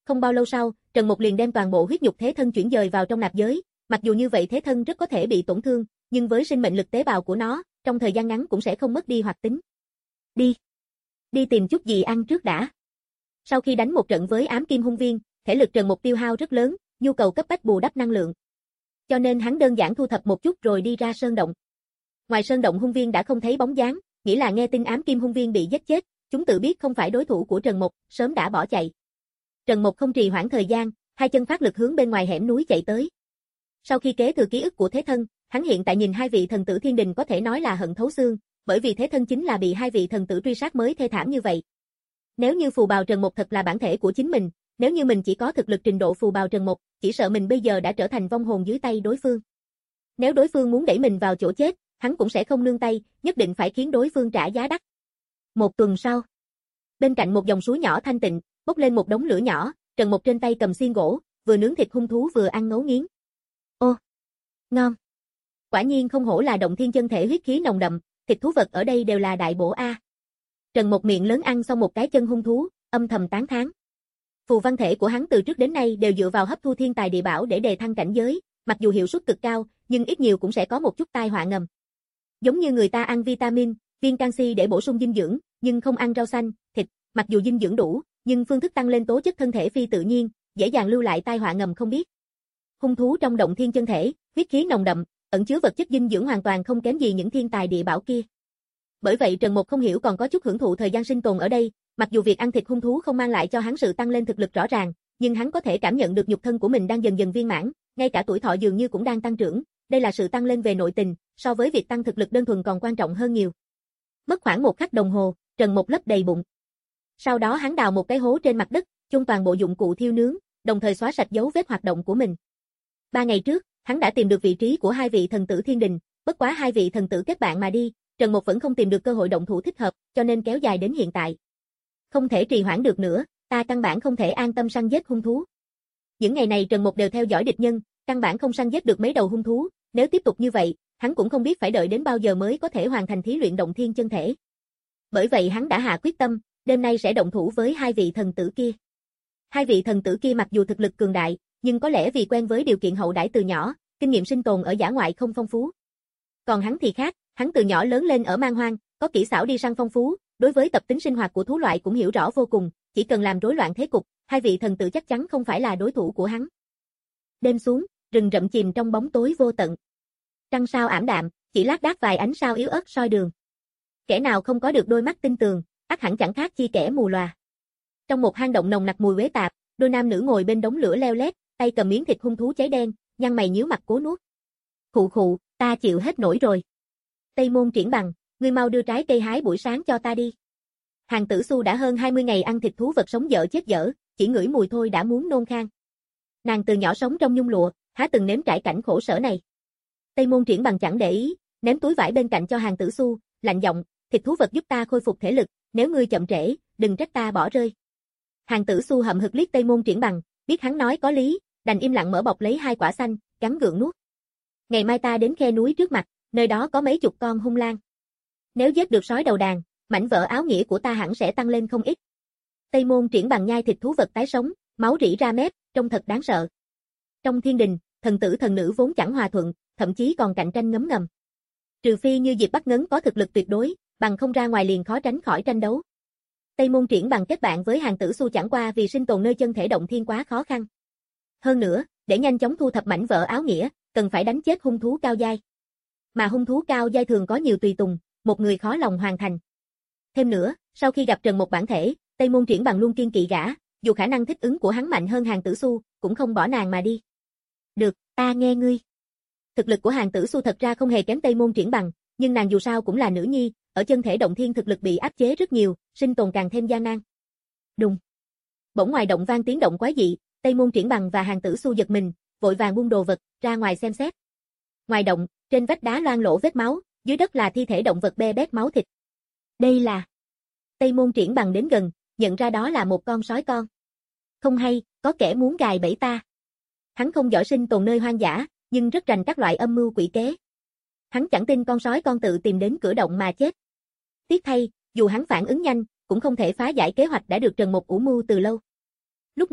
S2: Không bao lâu sau, Trần Mục liền đem toàn bộ huyết nhục thế thân chuyển dời vào trong nạp giới, mặc dù như vậy thế thân rất có thể bị tổn thương, nhưng với sinh mệnh lực tế bào của nó, trong thời gian ngắn cũng sẽ không mất đi hoạt tính. Đi. Đi tìm chút gì ăn trước đã. Sau khi đánh một trận với ám kim hung viên, thể lực Trần Mục tiêu hao rất lớn, nhu cầu cấp bách bù đắp năng lượng. Cho nên hắn đơn giản thu thập một chút rồi đi ra sơn động. Ngoài sơn động hung viên đã không thấy bóng dáng, nghĩ là nghe tin ám kim hung viên bị giết chết, chúng tự biết không phải đối thủ của Trần Mục, sớm đã bỏ chạy. Trần Mục không trì hoãn thời gian, hai chân phát lực hướng bên ngoài hẻm núi chạy tới. Sau khi kế thừa ký ức của thế thân, hắn hiện tại nhìn hai vị thần tử thiên đình có thể nói là hận thấu xương, bởi vì thế thân chính là bị hai vị thần tử truy sát mới thê thảm như vậy. Nếu như phù bào Trần Mục thật là bản thể của chính mình, nếu như mình chỉ có thực lực trình độ phù bào Trần Mục, chỉ sợ mình bây giờ đã trở thành vong hồn dưới tay đối phương. Nếu đối phương muốn đẩy mình vào chỗ chết, hắn cũng sẽ không nương tay, nhất định phải khiến đối phương trả giá đắt. Một tuần sau, bên cạnh một dòng suối nhỏ thanh tịnh, bốc lên một đống lửa nhỏ, Trần Mục trên tay cầm xiên gỗ, vừa nướng thịt hung thú vừa ăn ngấu nghiến. Ô, ngon. Quả nhiên không hổ là động thiên chân thể huyết khí nồng đậm, thịt thú vật ở đây đều là đại bổ a. Trần Mục miệng lớn ăn xong một cái chân hung thú, âm thầm tán thán. Phù văn thể của hắn từ trước đến nay đều dựa vào hấp thu thiên tài địa bảo để đề thăng cảnh giới, mặc dù hiệu suất cực cao, nhưng ít nhiều cũng sẽ có một chút tai họa ngầm. Giống như người ta ăn vitamin, viên canxi để bổ sung dinh dưỡng, nhưng không ăn rau xanh, thịt, mặc dù dinh dưỡng đủ, nhưng phương thức tăng lên tố chất thân thể phi tự nhiên, dễ dàng lưu lại tai họa ngầm không biết. Hung thú trong động thiên chân thể, huyết khí nồng đậm, ẩn chứa vật chất dinh dưỡng hoàn toàn không kém gì những thiên tài địa bảo kia. Bởi vậy Trần Mục không hiểu còn có chút hưởng thụ thời gian sinh tồn ở đây, mặc dù việc ăn thịt hung thú không mang lại cho hắn sự tăng lên thực lực rõ ràng, nhưng hắn có thể cảm nhận được nhục thân của mình đang dần dần viên mãn, ngay cả tuổi thọ dường như cũng đang tăng trưởng, đây là sự tăng lên về nội tình, so với việc tăng thực lực đơn thuần còn quan trọng hơn nhiều. Mất khoảng một khắc đồng hồ, Trần Mục lấp đầy bụng. Sau đó hắn đào một cái hố trên mặt đất, chôn toàn bộ dụng cụ thiêu nướng, đồng thời xóa sạch dấu vết hoạt động của mình. Ba ngày trước, hắn đã tìm được vị trí của hai vị thần tử thiên đình, bất quá hai vị thần tử kết bạn mà đi, Trần Mục vẫn không tìm được cơ hội động thủ thích hợp, cho nên kéo dài đến hiện tại. Không thể trì hoãn được nữa, ta căn bản không thể an tâm săn giết hung thú. Những ngày này Trần Mục đều theo dõi địch nhân, căn bản không săn giết được mấy đầu hung thú, nếu tiếp tục như vậy, hắn cũng không biết phải đợi đến bao giờ mới có thể hoàn thành thí luyện động thiên chân thể. Bởi vậy hắn đã hạ quyết tâm, đêm nay sẽ động thủ với hai vị thần tử kia. Hai vị thần tử kia mặc dù thực lực cường đại, nhưng có lẽ vì quen với điều kiện hậu đãi từ nhỏ, kinh nghiệm sinh tồn ở dã ngoại không phong phú. Còn hắn thì khác, hắn từ nhỏ lớn lên ở man hoang, có kỹ xảo đi săn phong phú, đối với tập tính sinh hoạt của thú loại cũng hiểu rõ vô cùng, chỉ cần làm rối loạn thế cục, hai vị thần tử chắc chắn không phải là đối thủ của hắn. Đêm xuống, rừng rậm chìm trong bóng tối vô tận. Trăng sao ảm đạm, chỉ lác đác vài ánh sao yếu ớt soi đường. Kẻ nào không có được đôi mắt tinh tường, ắt hẳn chẳng khác chi kẻ mù lòa. Trong một hang động nồng nặc mùi uế tạp, đôi nam nữ ngồi bên đống lửa leo lét, tay cầm miếng thịt hung thú cháy đen, nhăn mày nhíu mặt cố nuốt. Khụ khụ, ta chịu hết nổi rồi. Tây Môn Triển Bằng, ngươi mau đưa trái cây hái buổi sáng cho ta đi. Hàng Tử Xu đã hơn hai mươi ngày ăn thịt thú vật sống dở chết dở, chỉ ngửi mùi thôi đã muốn nôn khan. Nàng từ nhỏ sống trong nhung lụa, há từng nếm trải cảnh khổ sở này. Tây Môn Triển Bằng chẳng để ý, ném túi vải bên cạnh cho Hàng Tử Xu, lạnh giọng, thịt thú vật giúp ta khôi phục thể lực, nếu ngươi chậm trễ, đừng trách ta bỏ rơi. Hàng Tử Xu hậm hực liếc Tây Môn Triển Bằng, biết hắn nói có lý, đành im lặng mở bọc lấy hai quả xanh, cắn gượng nuốt. Ngày mai ta đến khe núi trước mặt, nơi đó có mấy chục con hung lang. Nếu giết được sói đầu đàn, mảnh vỡ áo nghĩa của ta hẳn sẽ tăng lên không ít. Tây Môn Triển Bằng nhai thịt thú vật tái sống, máu rỉ ra mép, trông thật đáng sợ. Trong thiên đình, thần tử thần nữ vốn chẳng hòa thuận, thậm chí còn cạnh tranh ngấm ngầm. Trừ phi như Diệp Bắc Ngấn có thực lực tuyệt đối, bằng không ra ngoài liền khó tránh khỏi tranh đấu. Tây Môn Triển Bằng kết bạn với Hàng Tử Xu chẳng qua vì sinh tồn nơi chân thể động thiên quá khó khăn. Hơn nữa, để nhanh chóng thu thập mảnh vỡ áo nghĩa, cần phải đánh chết hung thú cao giai. Mà hung thú cao giai thường có nhiều tùy tùng, một người khó lòng hoàn thành. Thêm nữa, sau khi gặp Trần Mục bản thể, Tây Môn Triển Bằng luôn kiên kỵ gã, dù khả năng thích ứng của hắn mạnh hơn Hàng Tử Xu, cũng không bỏ nàng mà đi. Được, ta nghe ngươi. Thực lực của Hàng Tử Xu thật ra không hề kém Tây Môn Triển Bằng, nhưng nàng dù sao cũng là nữ nhi, ở chân thể động thiên thực lực bị áp chế rất nhiều, sinh tồn càng thêm gian nan. Đùng. Bỗng ngoài động vang tiếng động quái dị, Tây Môn Triển Bằng và Hàng Tử Xu giật mình, vội vàng buông đồ vật, ra ngoài xem xét. Ngoài động, trên vách đá loang lổ vết máu, dưới đất là thi thể động vật be bét máu thịt. Đây là... Tây Môn Triển Bằng đến gần, nhận ra đó là một con sói con. Không hay, có kẻ muốn gài bẫy ta. Hắn không giỏi sinh tồn nơi hoang dã, nhưng rất rành các loại âm mưu quỷ kế. Hắn chẳng tin con sói con tự tìm đến cửa động mà chết. Tiếc thay, dù hắn phản ứng nhanh, cũng không thể phá giải kế hoạch đã được Trần Mục ủ mưu từ lâu. Lúc này,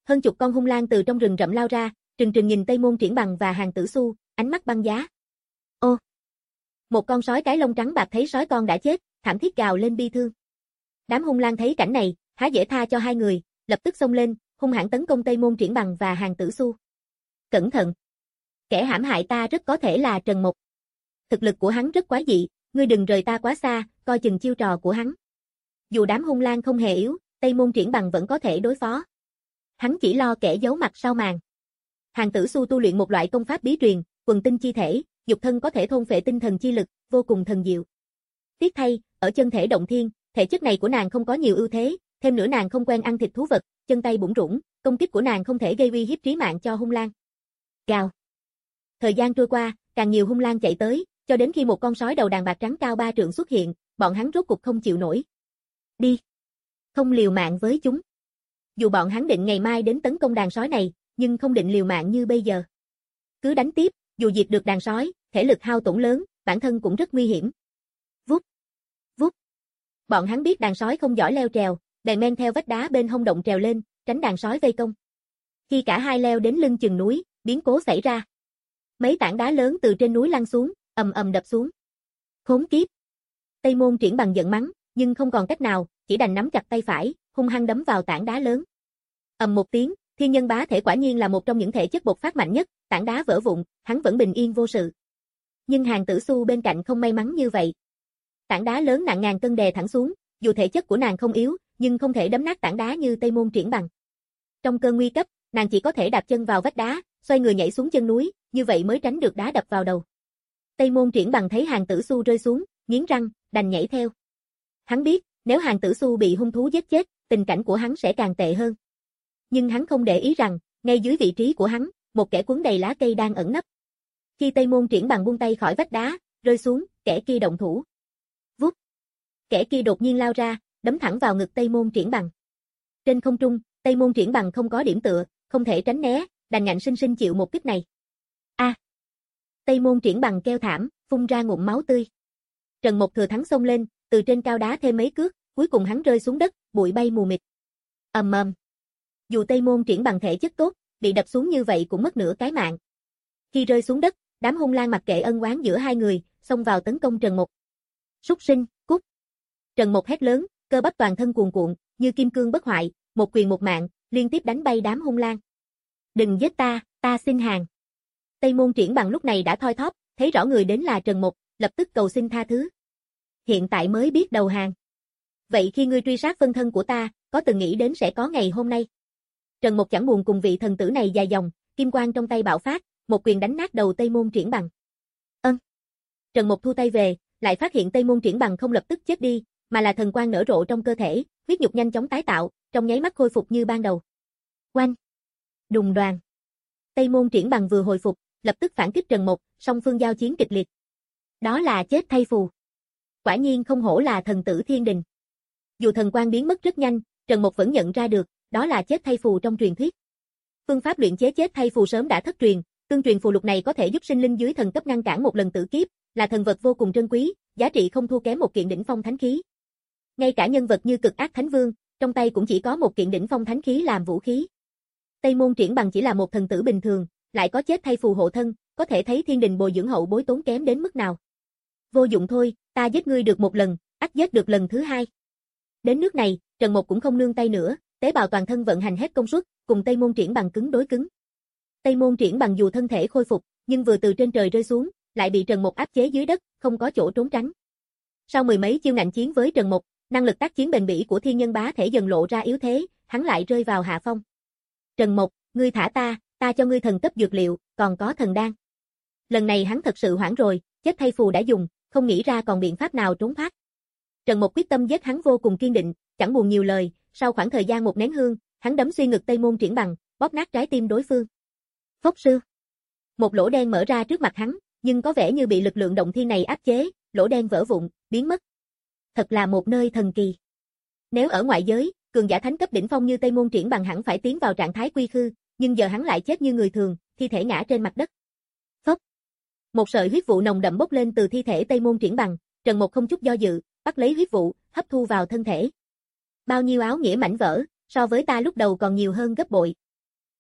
S2: hơn chục con hung lang từ trong rừng rậm lao ra, trừng trừng nhìn Tây Môn Triển Bằng và Hàn Tử Xu, ánh mắt băng giá. Ô! Một con sói cái lông trắng bạc thấy sói con đã chết, thảm thiết gào lên bi thương. Đám hung lang thấy cảnh này, há dễ tha cho hai người, lập tức xông lên, hung hãn tấn công Tây Môn Triển Bằng và Hàn Tử Xu. Cẩn thận! Kẻ hãm hại ta rất có thể là Trần Mộc. Thực lực của hắn rất quái dị, ngươi đừng rời ta quá xa, coi chừng chiêu trò của hắn. Dù đám hung lang không hề yếu, Tây Môn Triển Bằng vẫn có thể đối phó. Hắn chỉ lo kẻ giấu mặt sau màn. Hàn Tử Xu tu luyện một loại công pháp bí truyền, quần tinh chi thể, dục thân có thể thôn phệ tinh thần chi lực, vô cùng thần diệu. Tiếc thay, ở chân thể động thiên, thể chất này của nàng không có nhiều ưu thế, thêm nữa nàng không quen ăn thịt thú vật, chân tay bủn rủn, công kích của nàng không thể gây uy hiếp trí mạng cho hung lang. Gào. Thời gian trôi qua, càng nhiều hung lang chạy tới, cho đến khi một con sói đầu đàn bạc trắng cao ba trượng xuất hiện, bọn hắn rốt cục không chịu nổi. Đi. Không liều mạng với chúng. Dù bọn hắn định ngày mai đến tấn công đàn sói này, nhưng không định liều mạng như bây giờ. Cứ đánh tiếp, dù diệt được đàn sói, thể lực hao tổn lớn, bản thân cũng rất nguy hiểm. Vút. Vút. Bọn hắn biết đàn sói không giỏi leo trèo, bèn men theo vách đá bên hông động trèo lên, tránh đàn sói vây công. Khi cả hai leo đến lưng chừng núi, biến cố xảy ra. Mấy tảng đá lớn từ trên núi lăn xuống, ầm ầm đập xuống. Khốn kiếp. Tây Môn Triển Bằng giận mắng, nhưng không còn cách nào, chỉ đành nắm chặt tay phải, hung hăng đấm vào tảng đá lớn. Ầm một tiếng, thiên nhân bá thể quả nhiên là một trong những thể chất bộc phát mạnh nhất, tảng đá vỡ vụn, hắn vẫn bình yên vô sự. Nhưng Hàn Tử Xu bên cạnh không may mắn như vậy. Tảng đá lớn nặng ngàn cân đè thẳng xuống, dù thể chất của nàng không yếu, nhưng không thể đấm nát tảng đá như Tây Môn Triển Bằng. Trong cơn nguy cấp, nàng chỉ có thể đạp chân vào vách đá, xoay người nhảy xuống chân núi, như vậy mới tránh được đá đập vào đầu. Tây Môn Triển Bằng thấy Hàn Tử Xu rơi xuống, nghiến răng, đành nhảy theo. Hắn biết, nếu Hàn Tử Xu bị hung thú giết chết, tình cảnh của hắn sẽ càng tệ hơn. Nhưng hắn không để ý rằng, ngay dưới vị trí của hắn, một kẻ quấn đầy lá cây đang ẩn nấp. Khi Tây Môn Triển Bằng buông tay khỏi vách đá, rơi xuống, kẻ kia động thủ. Vút. Kẻ kia đột nhiên lao ra, đấm thẳng vào ngực Tây Môn Triển Bằng. Trên không trung, Tây Môn Triển Bằng không có điểm tựa, không thể tránh né, đành ngạnh sinh sinh chịu một kích này. A! À. Tây Môn Triển Bằng kêu thảm, phun ra ngụm máu tươi. Trần Mộc thừa thắng xông lên, từ trên cao đá thêm mấy cước, cuối cùng hắn rơi xuống đất, bụi bay mù mịt. Ầm ầm. Dù Tây Môn Triển Bằng thể chất tốt, bị đập xuống như vậy cũng mất nửa cái mạng. Khi rơi xuống đất, đám hung lang mặc kệ ân oán giữa hai người, xông vào tấn công Trần Mộc. Súc sinh, cút. Trần Mộc hét lớn, cơ bắp toàn thân cuồn cuộn, như kim cương bất hoại, một quyền một mạng, liên tiếp đánh bay đám hung lang. Đừng giết ta, ta xin hàng. Tây Môn Triển Bằng lúc này đã thoi thóp, thấy rõ người đến là Trần Mộc, lập tức cầu xin tha thứ. Hiện tại mới biết đầu hàng. Vậy khi ngươi truy sát phân thân của ta, có từng nghĩ đến sẽ có ngày hôm nay? Trần Mộc chẳng buồn cùng vị thần tử này dài dòng, kim quang trong tay bạo phát, một quyền đánh nát đầu Tây Môn Triển Bằng. Ân. Trần Mộc thu tay về, lại phát hiện Tây Môn Triển Bằng không lập tức chết đi, mà là thần quang nở rộ trong cơ thể, huyết nhục nhanh chóng tái tạo, trong nháy mắt khôi phục như ban đầu. Oanh. Đùng đoàng. Tây Môn Triển Bằng vừa hồi phục, lập tức phản kích Trần Mộc, song phương giao chiến kịch liệt. Đó là chết thay phù. Quả nhiên không hổ là thần tử thiên đình. Dù thần quang biến mất rất nhanh, Trần Mộc vẫn nhận ra được, đó là chết thay phù trong truyền thuyết. Phương pháp luyện chế chết thay phù sớm đã thất truyền, tương truyền phù lục này có thể giúp sinh linh dưới thần cấp ngăn cản một lần tử kiếp, là thần vật vô cùng trân quý, giá trị không thua kém một kiện đỉnh phong thánh khí. Ngay cả nhân vật như Cực Ác Thánh Vương, trong tay cũng chỉ có một kiện đỉnh phong thánh khí làm vũ khí. Tây Môn Triển Bằng chỉ là một thần tử bình thường, lại có chết thay phù hộ thân, có thể thấy thiên đình bồi dưỡng hậu bối tốn kém đến mức nào. Vô dụng thôi, ta giết ngươi được một lần, ắt giết được lần thứ hai. Đến nước này, Trần Mộc cũng không nương tay nữa, tế bào toàn thân vận hành hết công suất, cùng Tây Môn Triển Bằng cứng đối cứng. Tây Môn Triển Bằng dù thân thể khôi phục, nhưng vừa từ trên trời rơi xuống, lại bị Trần Mộc áp chế dưới đất, không có chỗ trốn tránh. Sau mười mấy chiêu ngạnh chiến với Trần Mộc, năng lực tác chiến bền bỉ của thiên nhân bá thể dần lộ ra yếu thế, hắn lại rơi vào hạ phong. Trần Mộc, ngươi thả ta, ta cho ngươi thần cấp dược liệu, còn có thần đan. Lần này hắn thật sự hoảng rồi, chết thay phù đã dùng, không nghĩ ra còn biện pháp nào trốn thoát. Trần Mộc quyết tâm giết hắn vô cùng kiên định, chẳng buồn nhiều lời, sau khoảng thời gian một nén hương, hắn đấm xuyên ngực Tây Môn Triển Bằng, bóp nát trái tim đối phương. Phốc sư. Một lỗ đen mở ra trước mặt hắn, nhưng có vẻ như bị lực lượng động thiên này áp chế, lỗ đen vỡ vụn, biến mất. Thật là một nơi thần kỳ. Nếu ở ngoại giới, cường giả thánh cấp đỉnh phong như Tây Môn Triển Bằng hẳn phải tiến vào trạng thái quy khư, nhưng giờ hắn lại chết như người thường, thi thể ngã trên mặt đất. Phốc. Một sợi huyết vụ nồng đậm bốc lên từ thi thể Tây Môn Triển Bằng, Trần Mộc không chút do dự, bắt lấy huyết vụ, hấp thu vào thân thể. Bao nhiêu áo nghĩa mảnh vỡ, so với ta lúc đầu còn nhiều hơn gấp bội.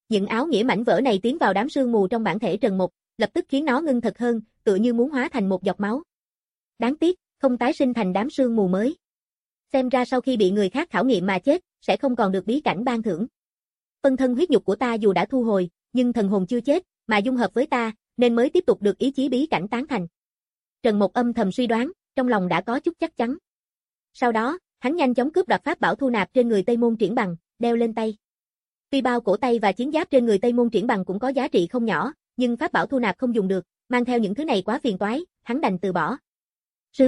S2: Những áo nghĩa mảnh vỡ này tiến vào đám sương mù trong bản thể Trần Mục, lập tức khiến nó ngưng thật hơn, tựa như muốn hóa thành một giọt máu. Đáng tiếc, không tái sinh thành đám sương mù mới. Xem ra sau khi bị người khác khảo nghiệm mà chết, sẽ không còn được bí cảnh ban thưởng. Phân thân huyết nhục của ta dù đã thu hồi, nhưng thần hồn chưa chết, mà dung hợp với ta, nên mới tiếp tục được ý chí bí cảnh tán thành. Trần Mục âm thầm suy đoán, trong lòng đã có chút chắc chắn. Sau đó, hắn nhanh chóng cướp đoạt pháp bảo thu nạp trên người Tây Môn Triển Bằng, đeo lên tay. Tuy bao cổ tay và chiến giáp trên người Tây Môn Triển Bằng cũng có giá trị không nhỏ, nhưng pháp bảo thu nạp không dùng được, mang theo những thứ này quá phiền toái, hắn đành từ bỏ. Sư.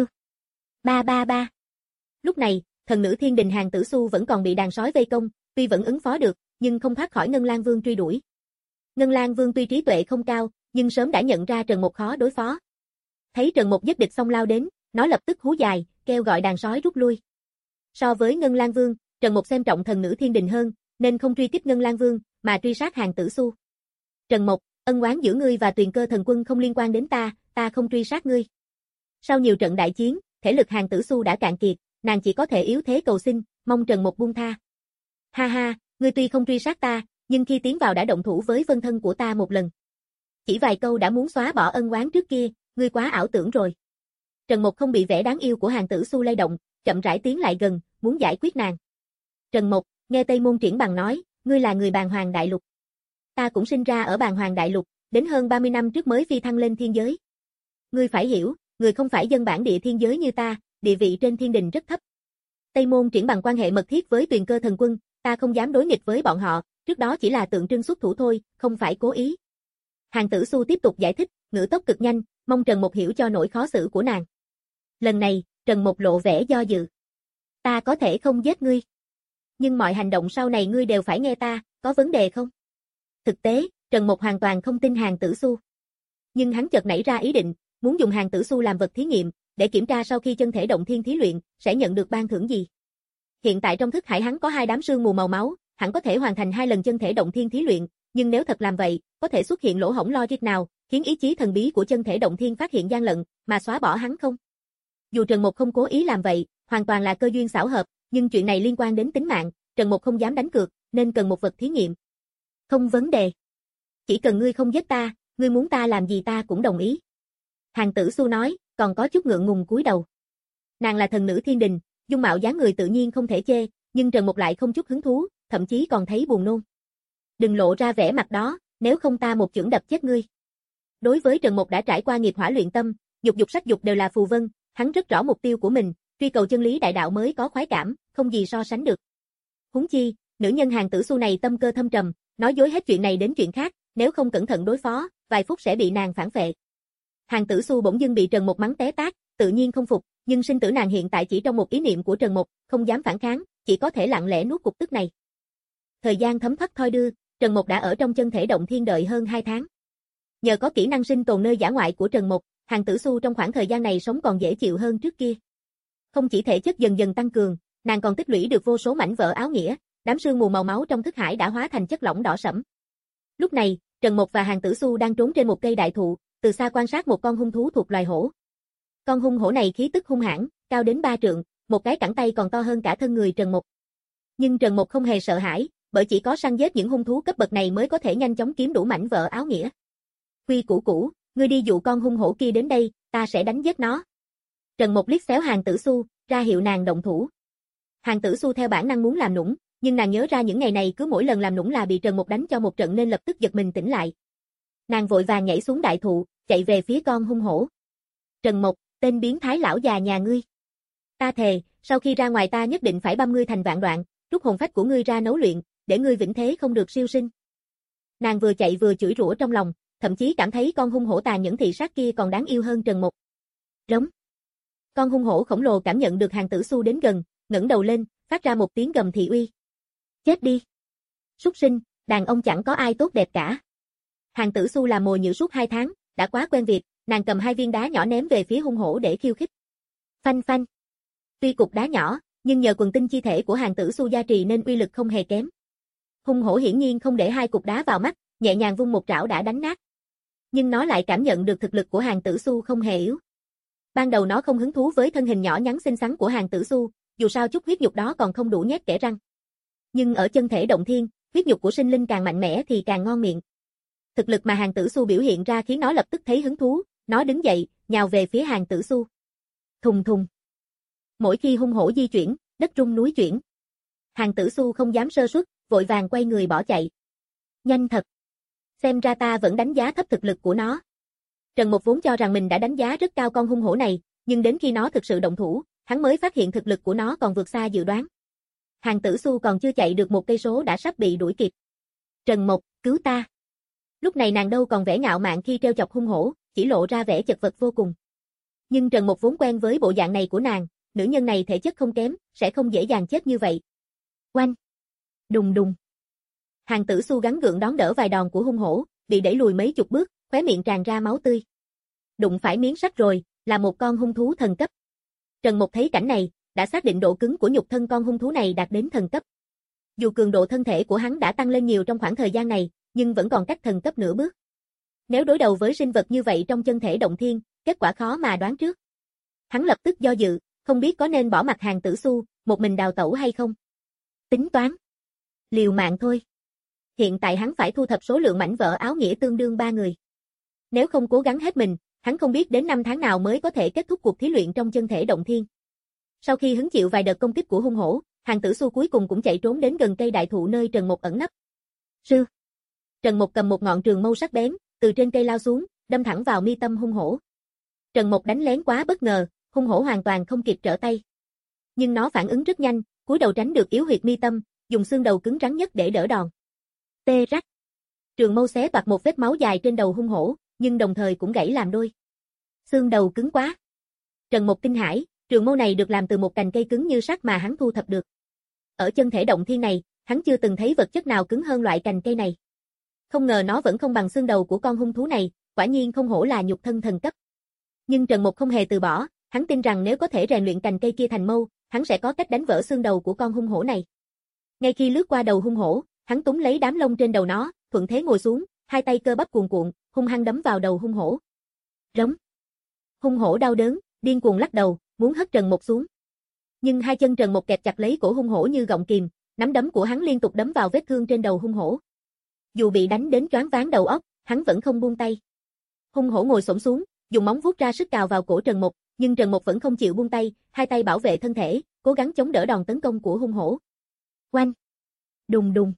S2: Ba ba ba. Lúc này, thần nữ Thiên Đình Hàn Tử Xu vẫn còn bị đàn sói vây công, tuy vẫn ứng phó được, nhưng không thoát khỏi Ngân Lang Vương truy đuổi. Ngân Lang Vương tuy trí tuệ không cao, nhưng sớm đã nhận ra Trần Mục khó đối phó. Thấy Trần Mục giết địch xông lao đến, nó lập tức hú dài, kêu gọi đàn sói rút lui. So với Ngân Lang Vương, Trần Mục xem trọng thần nữ Thiên Đình hơn, nên không truy kích Ngân Lang Vương, mà truy sát Hàn Tử Xu. Trần Mục, ân oán giữa ngươi và Tuyền Cơ Thần Quân không liên quan đến ta, ta không truy sát ngươi. Sau nhiều trận đại chiến, thể lực Hàn Tử Xu đã cạn kiệt, nàng chỉ có thể yếu thế cầu xin, mong Trần Mục buông tha. Ha ha, ngươi tuy không truy sát ta, nhưng khi tiến vào đã động thủ với phân thân của ta một lần. Chỉ vài câu đã muốn xóa bỏ ân oán trước kia, ngươi quá ảo tưởng rồi. Trần Mục không bị vẻ đáng yêu của Hàn Tử Xu lay động, chậm rãi tiến lại gần, muốn giải quyết nàng. Trần Mục, nghe Tây Môn Triển Bằng nói, ngươi là người Bàng Hoàng Đại Lục. Ta cũng sinh ra ở Bàng Hoàng Đại Lục, đến hơn ba mươi năm trước mới phi thăng lên thiên giới. Ngươi phải hiểu, người không phải dân bản địa thiên giới như ta, địa vị trên thiên đình rất thấp. Tây Môn Triển Bằng quan hệ mật thiết với Tuyền Cơ Thần Quân, ta không dám đối nghịch với bọn họ, trước đó chỉ là tượng trưng xuất thủ thôi, không phải cố ý. Hàn Tử Xu tiếp tục giải thích, ngữ tốc cực nhanh, mong Trần Mục hiểu cho nỗi khó xử của nàng. Lần này, Trần Mục lộ vẻ do dự. Ta có thể không giết ngươi. Nhưng mọi hành động sau này ngươi đều phải nghe ta, có vấn đề không? Thực tế, Trần Mục hoàn toàn không tin Hàn Tử Xu. Nhưng hắn chợt nảy ra ý định, muốn dùng Hàn Tử Xu làm vật thí nghiệm, để kiểm tra sau khi chân thể động thiên thí luyện, sẽ nhận được ban thưởng gì. Hiện tại trong thức hải hắn có hai đám sương mù màu máu, hắn có thể hoàn thành hai lần chân thể động thiên thí luyện, nhưng nếu thật làm vậy, có thể xuất hiện lỗ hổng logic nào, khiến ý chí thần bí của chân thể động thiên phát hiện gian lận, mà xóa bỏ hắn không? Dù Trần Mục không cố ý làm vậy, hoàn toàn là cơ duyên xảo hợp, nhưng chuyện này liên quan đến tính mạng, Trần Mục không dám đánh cược, nên cần một vật thí nghiệm. Không vấn đề. Chỉ cần ngươi không giết ta, ngươi muốn ta làm gì ta cũng đồng ý. Hàn Tử Xu nói, còn có chút ngượng ngùng cúi đầu. Nàng là thần nữ Thiên Đình, dung mạo dáng người tự nhiên không thể chê, nhưng Trần Mục lại không chút hứng thú, thậm chí còn thấy buồn nôn. Đừng lộ ra vẻ mặt đó, nếu không ta một chưởng đập chết ngươi. Đối với Trần Mục đã trải qua nghiệp hỏa luyện tâm, dục dục sắc dục đều là phù vân, hắn rất rõ mục tiêu của mình, truy cầu chân lý đại đạo mới có khoái cảm, không gì so sánh được. Huống chi, nữ nhân Hàn Tử Xu này tâm cơ thâm trầm, nói dối hết chuyện này đến chuyện khác, nếu không cẩn thận đối phó, vài phút sẽ bị nàng phản phệ. Hàn Tử Xu bỗng dưng bị Trần Mục mắng té tát, tự nhiên không phục, nhưng sinh tử nàng hiện tại chỉ trong một ý niệm của Trần Mục, không dám phản kháng, chỉ có thể lặng lẽ nuốt cục tức này. Thời gian thấm thoát thoi đưa, Trần Mục đã ở trong chân thể động thiên đợi hơn hai tháng. Nhờ có kỹ năng sinh tồn nơi dã ngoại của Trần Mục, Hàn Tử Xu trong khoảng thời gian này sống còn dễ chịu hơn trước kia. Không chỉ thể chất dần dần tăng cường, nàng còn tích lũy được vô số mảnh vỡ áo nghĩa, đám sương mù màu máu trong thức hải đã hóa thành chất lỏng đỏ sẫm. Lúc này, Trần Mục và Hàn Tử Xu đang trốn trên một cây đại thụ, từ xa quan sát một con hung thú thuộc loài hổ. Con hung hổ này khí tức hung hãn, cao đến ba trượng, một cái cẳng tay còn to hơn cả thân người Trần Mục. Nhưng Trần Mục không hề sợ hãi, bởi chỉ có săn giết những hung thú cấp bậc này mới có thể nhanh chóng kiếm đủ mảnh vỡ áo nghĩa. Quy củ cũ, ngươi đi dụ con hung hổ kia đến đây, ta sẽ đánh giết nó. Trần Mục liếc xéo Hàn Tử Xu, ra hiệu nàng động thủ. Hàn Tử Xu theo bản năng muốn làm nũng, nhưng nàng nhớ ra những ngày này cứ mỗi lần làm nũng là bị Trần Mục đánh cho một trận nên lập tức giật mình tỉnh lại. Nàng vội vàng nhảy xuống đại thụ, chạy về phía con hung hổ. Trần Mục, tên biến thái lão già nhà ngươi. Ta thề, sau khi ra ngoài ta nhất định phải băm ngươi thành vạn đoạn, rút hồn phách của ngươi ra nấu luyện, để ngươi vĩnh thế không được siêu sinh. Nàng vừa chạy vừa chửi rủa trong lòng, thậm chí cảm thấy con hung hổ tàn nhẫn thị sát kia còn đáng yêu hơn Trần Mục. Rống. Con hung hổ khổng lồ cảm nhận được Hàn Tử Xu đến gần, ngẩng đầu lên, phát ra một tiếng gầm thị uy. Chết đi. Súc sinh, đàn ông chẳng có ai tốt đẹp cả. Hàn Tử Xu làm mồi nhử suốt hai tháng, đã quá quen việc, nàng cầm hai viên đá nhỏ ném về phía hung hổ để khiêu khích. Phanh phanh. Tuy cục đá nhỏ, nhưng nhờ quần tinh chi thể của Hàn Tử Xu gia trì nên uy lực không hề kém. Hung hổ hiển nhiên không để hai cục đá vào mắt, nhẹ nhàng vung một trảo đã đánh nát. Nhưng nó lại cảm nhận được thực lực của Hàn Tử Xu không hề yếu. Ban đầu nó không hứng thú với thân hình nhỏ nhắn xinh xắn của Hàn Tử Xu, dù sao chút huyết nhục đó còn không đủ nhét kẽ răng. Nhưng ở chân thể động thiên, huyết nhục của sinh linh càng mạnh mẽ thì càng ngon miệng. Thực lực mà Hàn Tử Xu biểu hiện ra khiến nó lập tức thấy hứng thú, nó đứng dậy, nhào về phía Hàn Tử Xu. Thùng thùng. Mỗi khi hung hổ di chuyển, đất rung núi chuyển. Hàn Tử Xu không dám sơ suất, vội vàng quay người bỏ chạy. Nhanh thật. Xem ra ta vẫn đánh giá thấp thực lực của nó. Trần Mục vốn cho rằng mình đã đánh giá rất cao con hung hổ này, nhưng đến khi nó thực sự động thủ, hắn mới phát hiện thực lực của nó còn vượt xa dự đoán. Hàn Tử Xu còn chưa chạy được một cây số đã sắp bị đuổi kịp. Trần Mục, cứu ta. Lúc này nàng đâu còn vẻ ngạo mạn khi trêu chọc hung hổ, chỉ lộ ra vẻ chật vật vô cùng. Nhưng Trần Mục vốn quen với bộ dạng này của nàng, nữ nhân này thể chất không kém, sẽ không dễ dàng chết như vậy. Oanh! Đùng đùng! Hàn Tử Xu gắng gượng đón đỡ vài đòn của hung hổ, bị đẩy lùi mấy chục bước, khóe miệng tràn ra máu tươi. Đụng phải miếng sắt rồi, là một con hung thú thần cấp. Trần Mục thấy cảnh này, đã xác định độ cứng của nhục thân con hung thú này đạt đến thần cấp. Dù cường độ thân thể của hắn đã tăng lên nhiều trong khoảng thời gian này, nhưng vẫn còn cách thần cấp nửa bước. Nếu đối đầu với sinh vật như vậy trong chân thể động thiên, kết quả khó mà đoán trước. Hắn lập tức do dự, không biết có nên bỏ mặc Hàn Tử Xu, một mình đào tẩu hay không. Tính toán. Liều mạng thôi. Hiện tại hắn phải thu thập số lượng mảnh vỡ áo nghĩa tương đương ba người. Nếu không cố gắng hết mình, hắn không biết đến năm tháng nào mới có thể kết thúc cuộc thí luyện trong chân thể động thiên. Sau khi hứng chịu vài đợt công kích của hung hổ, Hàn Tử Xu cuối cùng cũng chạy trốn đến gần cây đại thụ nơi Trần Mục ẩn nấp. Sư. Trần Mục cầm một ngọn trường mâu sắc bén, từ trên cây lao xuống, đâm thẳng vào mi tâm hung hổ. Trần Mục đánh lén quá bất ngờ, hung hổ hoàn toàn không kịp trở tay. Nhưng nó phản ứng rất nhanh, cúi đầu tránh được yếu huyệt mi tâm, dùng xương đầu cứng rắn nhất để đỡ đòn. Tê rắc. Trường mâu xé toạc một vết máu dài trên đầu hung hổ, nhưng đồng thời cũng gãy làm đôi. Xương đầu cứng quá. Trần Mục kinh hãi, trường mâu này được làm từ một cành cây cứng như sắt mà hắn thu thập được. Ở chân thể động thiên này, hắn chưa từng thấy vật chất nào cứng hơn loại cành cây này. Không ngờ nó vẫn không bằng xương đầu của con hung thú này, quả nhiên không hổ là nhục thân thần cấp. Nhưng Trần Mục không hề từ bỏ, hắn tin rằng nếu có thể rèn luyện cành cây kia thành mâu, hắn sẽ có cách đánh vỡ xương đầu của con hung hổ này. Ngay khi lướt qua đầu hung hổ, hắn túm lấy đám lông trên đầu nó, thuận thế ngồi xuống, hai tay cơ bắp cuồn cuộn, hung hăng đấm vào đầu hung hổ. Rống. Hung hổ đau đớn, điên cuồng lắc đầu, muốn hất Trần Mục xuống. Nhưng hai chân Trần Mục kẹp chặt lấy cổ hung hổ như gọng kìm, nắm đấm của hắn liên tục đấm vào vết thương trên đầu hung hổ. Dù bị đánh đến choáng váng đầu óc, hắn vẫn không buông tay. Hung hổ ngồi xổm xuống, dùng móng vuốt ra sức cào vào cổ Trần Mục, nhưng Trần Mục vẫn không chịu buông tay, hai tay bảo vệ thân thể, cố gắng chống đỡ đòn tấn công của hung hổ. Oanh! Đùng đùng!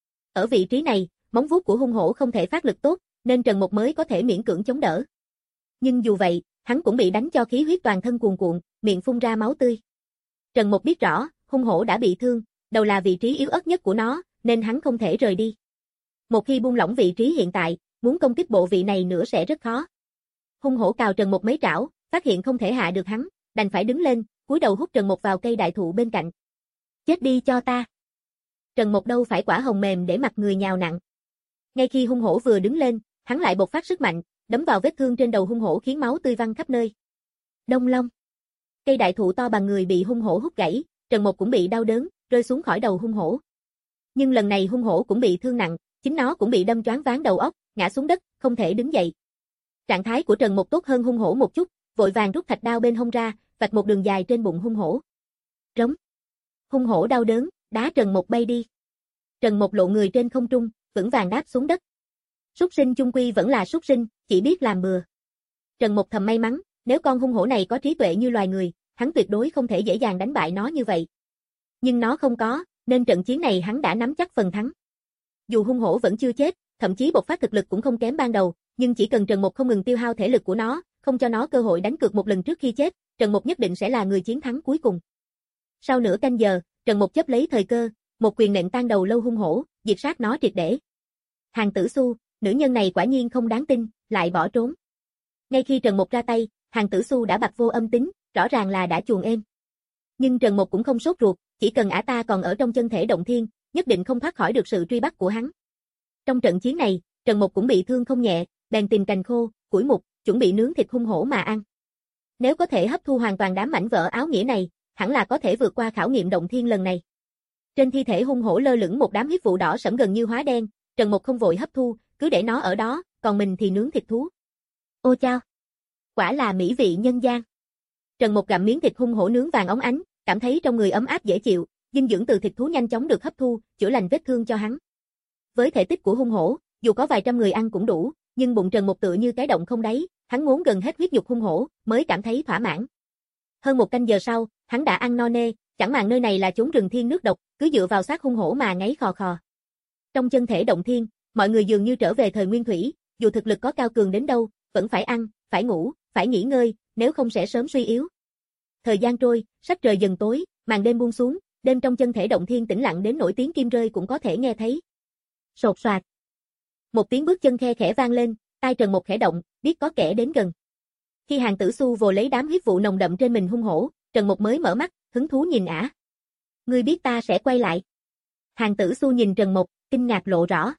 S2: Ở vị trí này, móng vuốt của hung hổ không thể phát lực tốt, nên Trần Mục mới có thể miễn cưỡng chống đỡ. Nhưng dù vậy, hắn cũng bị đánh cho khí huyết toàn thân cuồn cuộn, miệng phun ra máu tươi. Trần Mục biết rõ, hung hổ đã bị thương, đầu là vị trí yếu ớt nhất của nó, nên hắn không thể rời đi. Một khi buông lỏng vị trí hiện tại, muốn công kích bộ vị này nữa sẽ rất khó. Hung hổ cào Trần Mục mấy trảo, phát hiện không thể hạ được hắn, đành phải đứng lên, cúi đầu hút Trần Mục vào cây đại thụ bên cạnh. Chết đi cho ta. Trần Mục đâu phải quả hồng mềm để mặc người nhào nặng. Ngay khi hung hổ vừa đứng lên, hắn lại bộc phát sức mạnh, đấm vào vết thương trên đầu hung hổ khiến máu tươi văng khắp nơi. Đông long. Cây đại thụ to bằng người bị hung hổ hút gãy, Trần Mục cũng bị đau đớn, rơi xuống khỏi đầu hung hổ. Nhưng lần này hung hổ cũng bị thương nặng, chính nó cũng bị đâm choáng váng đầu óc, ngã xuống đất, không thể đứng dậy. Trạng thái của Trần Mục tốt hơn hung hổ một chút, vội vàng rút thạch đao bên hông ra, vạch một đường dài trên bụng hung hổ. Rống. Hung hổ đau đớn, đá Trần Mục bay đi. Trần Mục lộ người trên không trung, vững vàng đáp xuống đất. Súc sinh chung quy vẫn là súc sinh, chỉ biết làm bừa. Trần Mục thầm may mắn, nếu con hung hổ này có trí tuệ như loài người, hắn tuyệt đối không thể dễ dàng đánh bại nó như vậy. Nhưng nó không có, nên trận chiến này hắn đã nắm chắc phần thắng. Dù hung hổ vẫn chưa chết, thậm chí bộc phát thực lực cũng không kém ban đầu, nhưng chỉ cần Trần Mục không ngừng tiêu hao thể lực của nó, không cho nó cơ hội đánh cược một lần trước khi chết, Trần Mục nhất định sẽ là người chiến thắng cuối cùng. Sau nửa canh giờ, Trần Mục chấp lấy thời cơ, một quyền nện tan đầu lâu hung hổ, diệt sát nó triệt để. Hàn Tử Xu, nữ nhân này quả nhiên không đáng tin, lại bỏ trốn. Ngay khi Trần Mục ra tay, Hàn Tử Xu đã bặt vô âm tín, rõ ràng là đã chuồn êm. Nhưng Trần Mục cũng không sốt ruột, chỉ cần ả ta còn ở trong chân thể động thiên, nhất định không thoát khỏi được sự truy bắt của hắn. Trong trận chiến này, Trần Mục cũng bị thương không nhẹ, bèn tìm cành khô, củi mục, chuẩn bị nướng thịt hung hổ mà ăn. Nếu có thể hấp thu hoàn toàn đám mảnh vỡ áo nghĩa này, hẳn là có thể vượt qua khảo nghiệm động thiên lần này. Trên thi thể hung hổ lơ lửng một đám huyết vụ đỏ sẫm gần như hóa đen, Trần Mục không vội hấp thu, cứ để nó ở đó, còn mình thì nướng thịt thú. Ô chao! Quả là mỹ vị nhân gian. Trần Mục gặm miếng thịt hung hổ nướng vàng óng ánh, cảm thấy trong người ấm áp dễ chịu, dinh dưỡng từ thịt thú nhanh chóng được hấp thu, chữa lành vết thương cho hắn. Với thể tích của hung hổ, dù có vài trăm người ăn cũng đủ, nhưng bụng Trần Mục tựa như cái động không đáy, hắn ngốn gần hết huyết nhục hung hổ, mới cảm thấy thỏa mãn. Hơn một canh giờ sau, hắn đã ăn no nê, chẳng màng nơi này là chốn rừng thiên nước độc, cứ dựa vào xác hung hổ mà ngáy khò khò. Trong chân thể động thiên, mọi người dường như trở về thời nguyên thủy, dù thực lực có cao cường đến đâu, vẫn phải ăn, phải ngủ, phải nghỉ ngơi, nếu không sẽ sớm suy yếu. Thời gian trôi, sắc trời dần tối, màn đêm buông xuống, đêm trong chân thể động thiên tĩnh lặng đến nỗi tiếng kim rơi cũng có thể nghe thấy. Sột soạt. Một tiếng bước chân khe khẽ vang lên, tai Trần Mục khẽ động, biết có kẻ đến gần. Khi Hàn Tử Xu vồ lấy đám huyết vụ nồng đậm trên mình hung hổ, Trần Mục mới mở mắt, hứng thú nhìn ả. Ngươi biết ta sẽ quay lại. Hàn Tử Xu nhìn Trần Mục, kinh ngạc lộ rõ.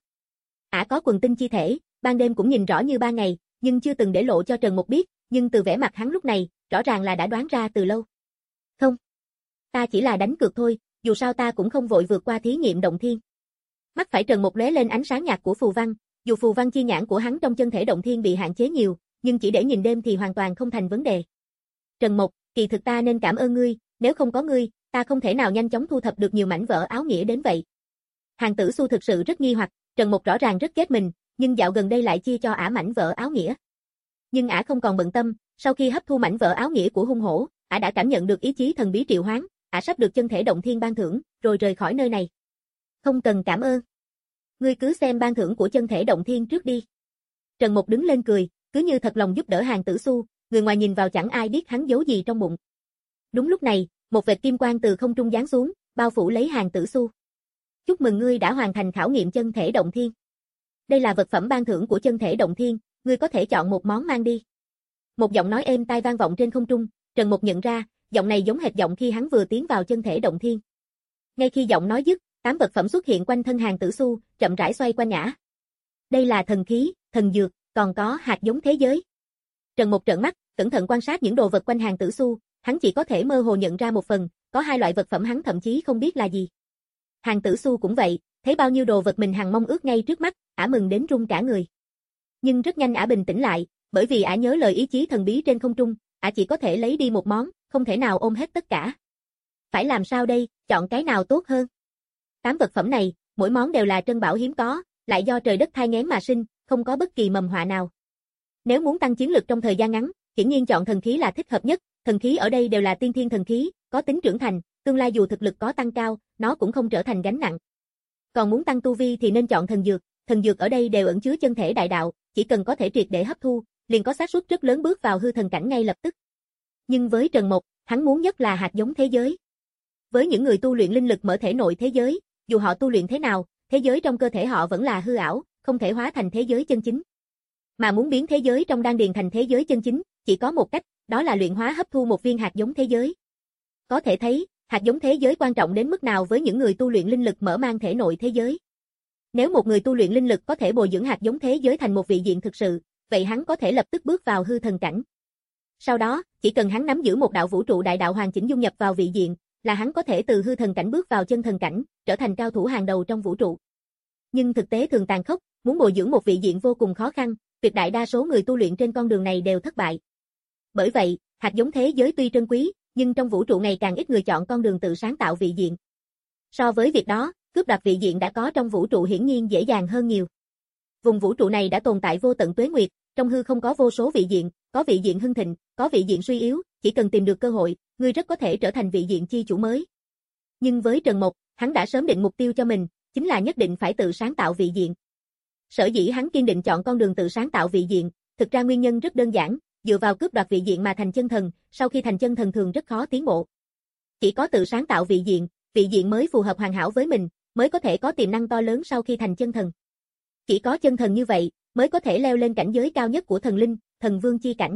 S2: Ả có quần tinh chi thể, ban đêm cũng nhìn rõ như ba ngày, nhưng chưa từng để lộ cho Trần Mục biết, nhưng từ vẻ mặt hắn lúc này, rõ ràng là đã đoán ra từ lâu. Không. Ta chỉ là đánh cược thôi, dù sao ta cũng không vội vượt qua thí nghiệm động thiên. Mắt phải Trần Mục lóe lên ánh sáng nhạt của phù văn, dù phù văn chi nhãn của hắn trong chân thể động thiên bị hạn chế nhiều, nhưng chỉ để nhìn đêm thì hoàn toàn không thành vấn đề. Trần Mục, kỳ thực ta nên cảm ơn ngươi, nếu không có ngươi, ta không thể nào nhanh chóng thu thập được nhiều mảnh vỡ áo nghĩa đến vậy. Hàn Tử Xu thực sự rất nghi hoặc, Trần Mục rõ ràng rất ghét mình, nhưng dạo gần đây lại chia cho ả mảnh vỡ áo nghĩa. Nhưng ả không còn bận tâm, sau khi hấp thu mảnh vỡ áo nghĩa của hung hổ, ả đã cảm nhận được ý chí thần bí triệu hoán, ả sắp được chân thể động thiên ban thưởng, rồi rời khỏi nơi này. Không cần cảm ơn. Ngươi cứ xem ban thưởng của chân thể động thiên trước đi. Trần Mục đứng lên cười, cứ như thật lòng giúp đỡ Hàn Tử Xu, người ngoài nhìn vào chẳng ai biết hắn giấu gì trong bụng. Đúng lúc này, một vệt kim quang từ không trung giáng xuống, bao phủ lấy Hàn Tử Xu. Chúc mừng ngươi đã hoàn thành khảo nghiệm chân thể động thiên. Đây là vật phẩm ban thưởng của chân thể động thiên, ngươi có thể chọn một món mang đi. Một giọng nói êm tai vang vọng trên không trung, Trần Mục nhận ra, giọng này giống hệt giọng khi hắn vừa tiến vào chân thể động thiên. Ngay khi giọng nói dứt, tám vật phẩm xuất hiện quanh thân Hàn Tử Xu, chậm rãi xoay quanh ả. Đây là thần khí, thần dược, còn có hạt giống thế giới. Trần Mục trợn mắt, cẩn thận quan sát những đồ vật quanh Hàn Tử Xu, hắn chỉ có thể mơ hồ nhận ra một phần, có hai loại vật phẩm hắn thậm chí không biết là gì. Hàn Tử Xu cũng vậy, thấy bao nhiêu đồ vật mình hằng mong ước ngay trước mắt, ả mừng đến run cả người. Nhưng rất nhanh ả bình tĩnh lại, bởi vì ả nhớ lời ý chí thần bí trên không trung, ả chỉ có thể lấy đi một món, không thể nào ôm hết tất cả. Phải làm sao đây, chọn cái nào tốt hơn? Tám vật phẩm này, mỗi món đều là trân bảo hiếm có, lại do trời đất thai nghén mà sinh, không có bất kỳ mầm họa nào. Nếu muốn tăng chiến lực trong thời gian ngắn, hiển nhiên chọn thần khí là thích hợp nhất, thần khí ở đây đều là tiên thiên thần khí, có tính trưởng thành, tương lai dù thực lực có tăng cao, nó cũng không trở thành gánh nặng. Còn muốn tăng tu vi thì nên chọn thần dược, thần dược ở đây đều ẩn chứa chân thể đại đạo, chỉ cần có thể triệt để hấp thu, liền có xác suất rất lớn bước vào hư thần cảnh ngay lập tức. Nhưng với Trần Mục, hắn muốn nhất là hạt giống thế giới. Với những người tu luyện linh lực mở thể nội thế giới, dù họ tu luyện thế nào, thế giới trong cơ thể họ vẫn là hư ảo, không thể hóa thành thế giới chân chính. Mà muốn biến thế giới trong đan điền thành thế giới chân chính, chỉ có một cách, đó là luyện hóa hấp thu một viên hạt giống thế giới. Có thể thấy, hạt giống thế giới quan trọng đến mức nào với những người tu luyện linh lực mở mang thể nội thế giới. Nếu một người tu luyện linh lực có thể bồi dưỡng hạt giống thế giới thành một vị diện thực sự, vậy hắn có thể lập tức bước vào hư thần cảnh. Sau đó, chỉ cần hắn nắm giữ một đạo vũ trụ đại đạo hoàn chỉnh dung nhập vào vị diện, là hắn có thể từ hư thần cảnh bước vào chân thần cảnh, trở thành cao thủ hàng đầu trong vũ trụ. Nhưng thực tế thường tàn khốc, muốn bồi dưỡng một vị diện vô cùng khó khăn, tuyệt đại đa số người tu luyện trên con đường này đều thất bại. Bởi vậy, hạt giống thế giới tuy trân quý, nhưng trong vũ trụ ngày càng ít người chọn con đường tự sáng tạo vị diện. So với việc đó, cướp đoạt vị diện đã có trong vũ trụ hiển nhiên dễ dàng hơn nhiều. Vùng vũ trụ này đã tồn tại vô tận tuế nguyệt, trong hư không có vô số vị diện, có vị diện hưng thịnh, có vị diện suy yếu, chỉ cần tìm được cơ hội, ngươi rất có thể trở thành vị diện chi chủ mới. Nhưng với Trần Mục, hắn đã sớm định mục tiêu cho mình, chính là nhất định phải tự sáng tạo vị diện. Sở dĩ hắn kiên định chọn con đường tự sáng tạo vị diện, thực ra nguyên nhân rất đơn giản, dựa vào cướp đoạt vị diện mà thành chân thần, sau khi thành chân thần thường rất khó tiến bộ. Chỉ có tự sáng tạo vị diện, vị diện mới phù hợp hoàn hảo với mình, mới có thể có tiềm năng to lớn sau khi thành chân thần. Chỉ có chân thần như vậy, mới có thể leo lên cảnh giới cao nhất của thần linh, thần vương chi cảnh.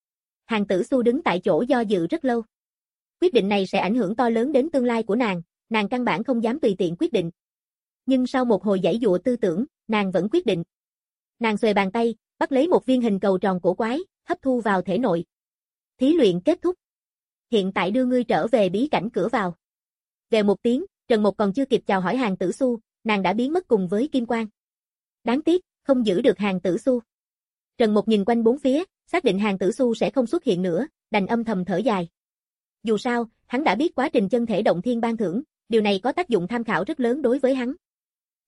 S2: Hàn Tử Xu đứng tại chỗ do dự rất lâu. Quyết định này sẽ ảnh hưởng to lớn đến tương lai của nàng, nàng căn bản không dám tùy tiện quyết định. Nhưng sau một hồi giãy dụa tư tưởng, nàng vẫn quyết định. Nàng xuề bàn tay, bắt lấy một viên hình cầu tròn cổ quái, hấp thu vào thể nội. Thí luyện kết thúc. Hiện tại đưa ngươi trở về bí cảnh cửa vào. Về một tiếng, Trần Mục còn chưa kịp chào hỏi Hàn Tử Xu, nàng đã biến mất cùng với kim quang. Đáng tiếc, không giữ được Hàn Tử Xu. Trần Mục nhìn quanh bốn phía, xác định Hàn Tử Xu sẽ không xuất hiện nữa, đành âm thầm thở dài. Dù sao, hắn đã biết quá trình chân thể động thiên ban thưởng, điều này có tác dụng tham khảo rất lớn đối với hắn.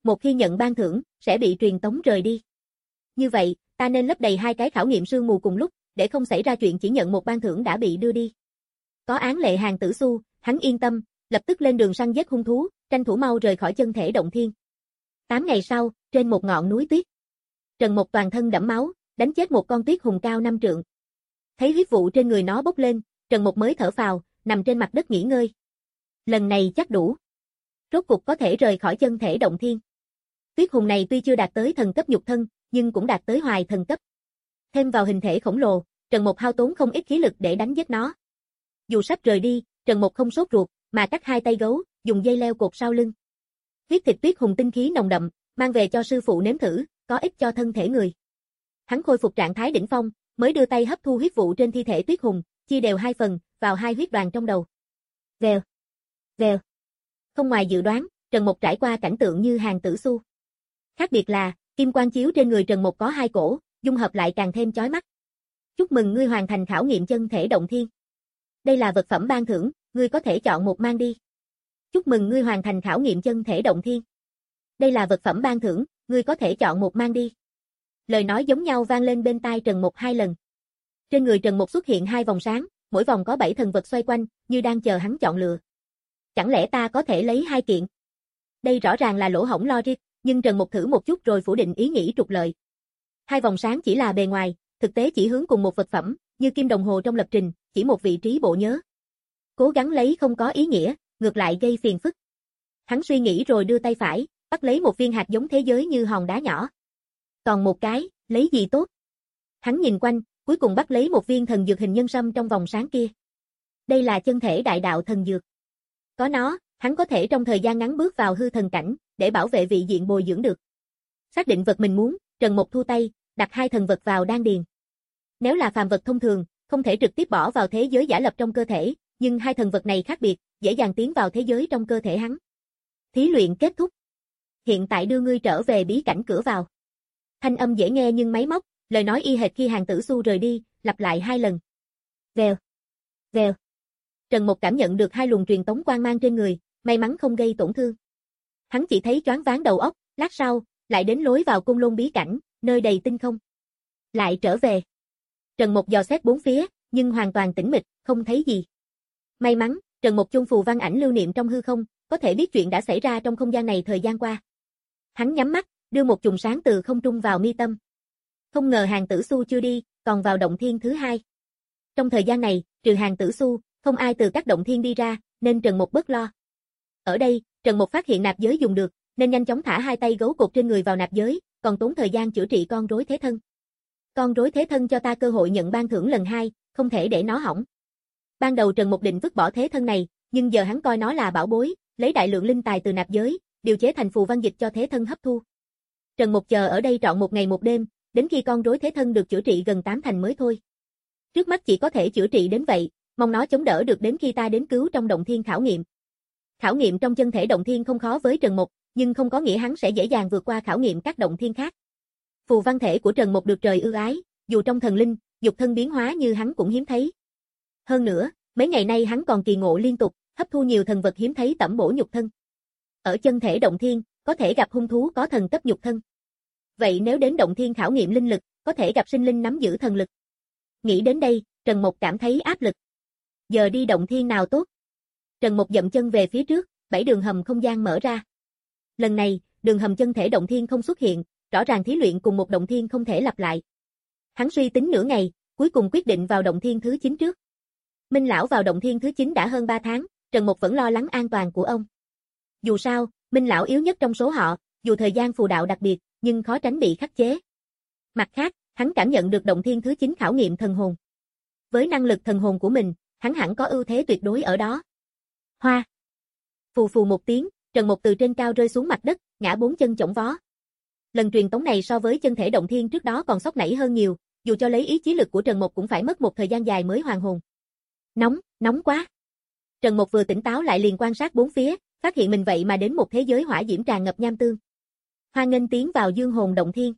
S2: một khi nhận ban thưởng, sẽ bị truyền tống rời đi. Như vậy, ta nên lấp đầy hai cái khảo nghiệm sương mù cùng lúc, để không xảy ra chuyện chỉ nhận một ban thưởng đã bị đưa đi. Có án lệ Hàn Tử Xu, hắn yên tâm, lập tức lên đường săn giết hung thú, tranh thủ mau rời khỏi chân thể động thiên. Tám ngày sau, trên một ngọn núi tuyết, Trần Mộc toàn thân đẫm máu, đánh chết một con tuyết hùng cao năm trượng. Thấy huyết vụ trên người nó bốc lên, Trần Mộc mới thở phào, nằm trên mặt đất nghỉ ngơi. Lần này chắc đủ. Rốt cục có thể rời khỏi chân thể động thiên. Tuyết hùng này tuy chưa đạt tới thần cấp nhục thân, nhưng cũng đạt tới hoài thần cấp. Thêm vào hình thể khổng lồ, Trần Mộc hao tốn không ít khí lực để đánh giết nó. Dù sắp rời đi, Trần Mộc không sốt ruột, mà cắt hai tay gấu, dùng dây leo cột sau lưng. Huyết thịt tuyết hùng tinh khí nồng đậm, mang về cho sư phụ nếm thử, có ích cho thân thể người. Hắn khôi phục trạng thái đỉnh phong, mới đưa tay hấp thu huyết vụ trên thi thể tuyết hùng, chia đều hai phần, vào hai huyết đoàn trong đầu. Vèo, vèo. Không ngoài dự đoán, Trần Mộc trải qua cảnh tượng như Hàn Tử Xu. Khác biệt là, kim quang chiếu trên người Trần Mộc có hai cổ, dung hợp lại càng thêm chói mắt. Chúc mừng ngươi hoàn thành khảo nghiệm chân thể động thiên. Đây là vật phẩm ban thưởng, ngươi có thể chọn một mang đi. Chúc mừng ngươi hoàn thành khảo nghiệm chân thể động thiên. Đây là vật phẩm ban thưởng, ngươi có thể chọn một mang đi. Lời nói giống nhau vang lên bên tai Trần Mộc hai lần. Trên người Trần Mộc xuất hiện hai vòng sáng, mỗi vòng có bảy thần vật xoay quanh, như đang chờ hắn chọn lựa. Chẳng lẽ ta có thể lấy hai kiện? Đây rõ ràng là lỗ hổng logic, nhưng Trần Mộc thử một chút rồi phủ định ý nghĩ trục lợi. Hai vòng sáng chỉ là bề ngoài, thực tế chỉ hướng cùng một vật phẩm, như kim đồng hồ trong lập trình, chỉ một vị trí bộ nhớ. Cố gắng lấy không có ý nghĩa, ngược lại gây phiền phức. Hắn suy nghĩ rồi đưa tay phải, bắt lấy một viên hạt giống thế giới như hòn đá nhỏ. Còn một cái, lấy gì tốt? Hắn nhìn quanh, cuối cùng bắt lấy một viên thần dược hình nhân sâm trong vòng sáng kia. Đây là chân thể đại đạo thần dược. Có nó, hắn có thể trong thời gian ngắn bước vào hư thần cảnh, để bảo vệ vị diện bồi dưỡng được. Xác định vật mình muốn, Trần Mộc thu tay, đặt hai thần vật vào đan điền. Nếu là phàm vật thông thường, không thể trực tiếp bỏ vào thế giới giả lập trong cơ thể, nhưng hai thần vật này khác biệt, dễ dàng tiến vào thế giới trong cơ thể hắn. Thí luyện kết thúc. Hiện tại đưa ngươi trở về bí cảnh cửa vào. Thanh âm dễ nghe nhưng máy móc, lời nói y hệt khi Hàn Tử Xu rời đi, lặp lại hai lần. Vèo, vèo. Trần Mộc cảm nhận được hai luồng truyền tống quang mang trên người, may mắn không gây tổn thương. Hắn chỉ thấy choáng váng đầu óc, lát sau, lại đến lối vào cung lôn bí cảnh, nơi đầy tinh không. Lại trở về. Trần Mộc dò xét bốn phía, nhưng hoàn toàn tĩnh mịch, không thấy gì. May mắn, Trần Mộc chôn phù văn ảnh lưu niệm trong hư không, có thể biết chuyện đã xảy ra trong không gian này thời gian qua. Hắn nhắm mắt, đưa một chùm sáng từ không trung vào mi tâm. Không ngờ Hàn Tử Xu chưa đi, còn vào động thiên thứ hai. Trong thời gian này, trừ Hàn Tử Xu, không ai từ các động thiên đi ra, nên Trần Mộc bớt lo. Ở đây, Trần Mộc phát hiện nạp giới dùng được, nên nhanh chóng thả hai tay gấu cột trên người vào nạp giới, còn tốn thời gian chữa trị con rối thế thân. Con rối thế thân cho ta cơ hội nhận ban thưởng lần hai, không thể để nó hỏng. Ban đầu Trần Mộc định vứt bỏ thế thân này, nhưng giờ hắn coi nó là bảo bối, lấy đại lượng linh tài từ nạp giới, điều chế thành phù văn dịch cho thế thân hấp thu. Trần Mộc chờ ở đây trọn một ngày một đêm, đến khi con rối thế thân được chữa trị gần tám thành mới thôi. Trước mắt chỉ có thể chữa trị đến vậy, mong nó chống đỡ được đến khi ta đến cứu trong động thiên khảo nghiệm. Khảo nghiệm trong chân thể động thiên không khó với Trần Mộc, nhưng không có nghĩa hắn sẽ dễ dàng vượt qua khảo nghiệm các động thiên khác. Phù văn thể của Trần Mộc được trời ưu ái, dù trong thần linh, dục thân biến hóa như hắn cũng hiếm thấy. Hơn nữa, mấy ngày nay hắn còn kỳ ngộ liên tục, hấp thu nhiều thần vật hiếm thấy tẩm bổ nhục thân. Ở chân thể động thiên, có thể gặp hung thú có thần cấp nhục thân. Vậy nếu đến động thiên khảo nghiệm linh lực, có thể gặp sinh linh nắm giữ thần lực. Nghĩ đến đây, Trần Mộc cảm thấy áp lực. Giờ đi động thiên nào tốt? Trần Mộc dậm chân về phía trước, bảy đường hầm không gian mở ra. Lần này, đường hầm chân thể động thiên không xuất hiện, rõ ràng thí luyện cùng một động thiên không thể lặp lại. Hắn suy tính nửa ngày, cuối cùng quyết định vào động thiên thứ chín trước. Minh lão vào động thiên thứ chín đã hơn ba tháng, Trần Mộc vẫn lo lắng an toàn của ông. Dù sao, Minh lão yếu nhất trong số họ, dù thời gian phù đạo đặc biệt, nhưng khó tránh bị khắc chế. Mặt khác, hắn cảm nhận được động thiên thứ chín khảo nghiệm thần hồn. Với năng lực thần hồn của mình, hắn hẳn có ưu thế tuyệt đối ở đó. Hoa. Phù phù một tiếng, Trần Mộc từ trên cao rơi xuống mặt đất, ngã bốn chân chổng vó. Lần truyền tống này so với chân thể động thiên trước đó còn sốc nảy hơn nhiều, dù cho lấy ý chí lực của Trần Mộc cũng phải mất một thời gian dài mới hoàn hồn. Nóng, nóng quá. Trần Mộc vừa tỉnh táo lại liền quan sát bốn phía, phát hiện mình vậy mà đến một thế giới hỏa diễm tràn ngập nham tương. Hoan nghênh tiến vào dương hồn động thiên.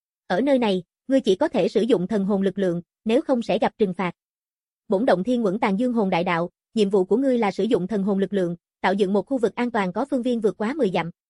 S2: Ở nơi này, ngươi chỉ có thể sử dụng thần hồn lực lượng, nếu không sẽ gặp trừng phạt. Bổn động thiên Uẩn Tàn Dương Hồn Đại Đạo, nhiệm vụ của ngươi là sử dụng thần hồn lực lượng, tạo dựng một khu vực an toàn có phương viên vượt quá mười dặm.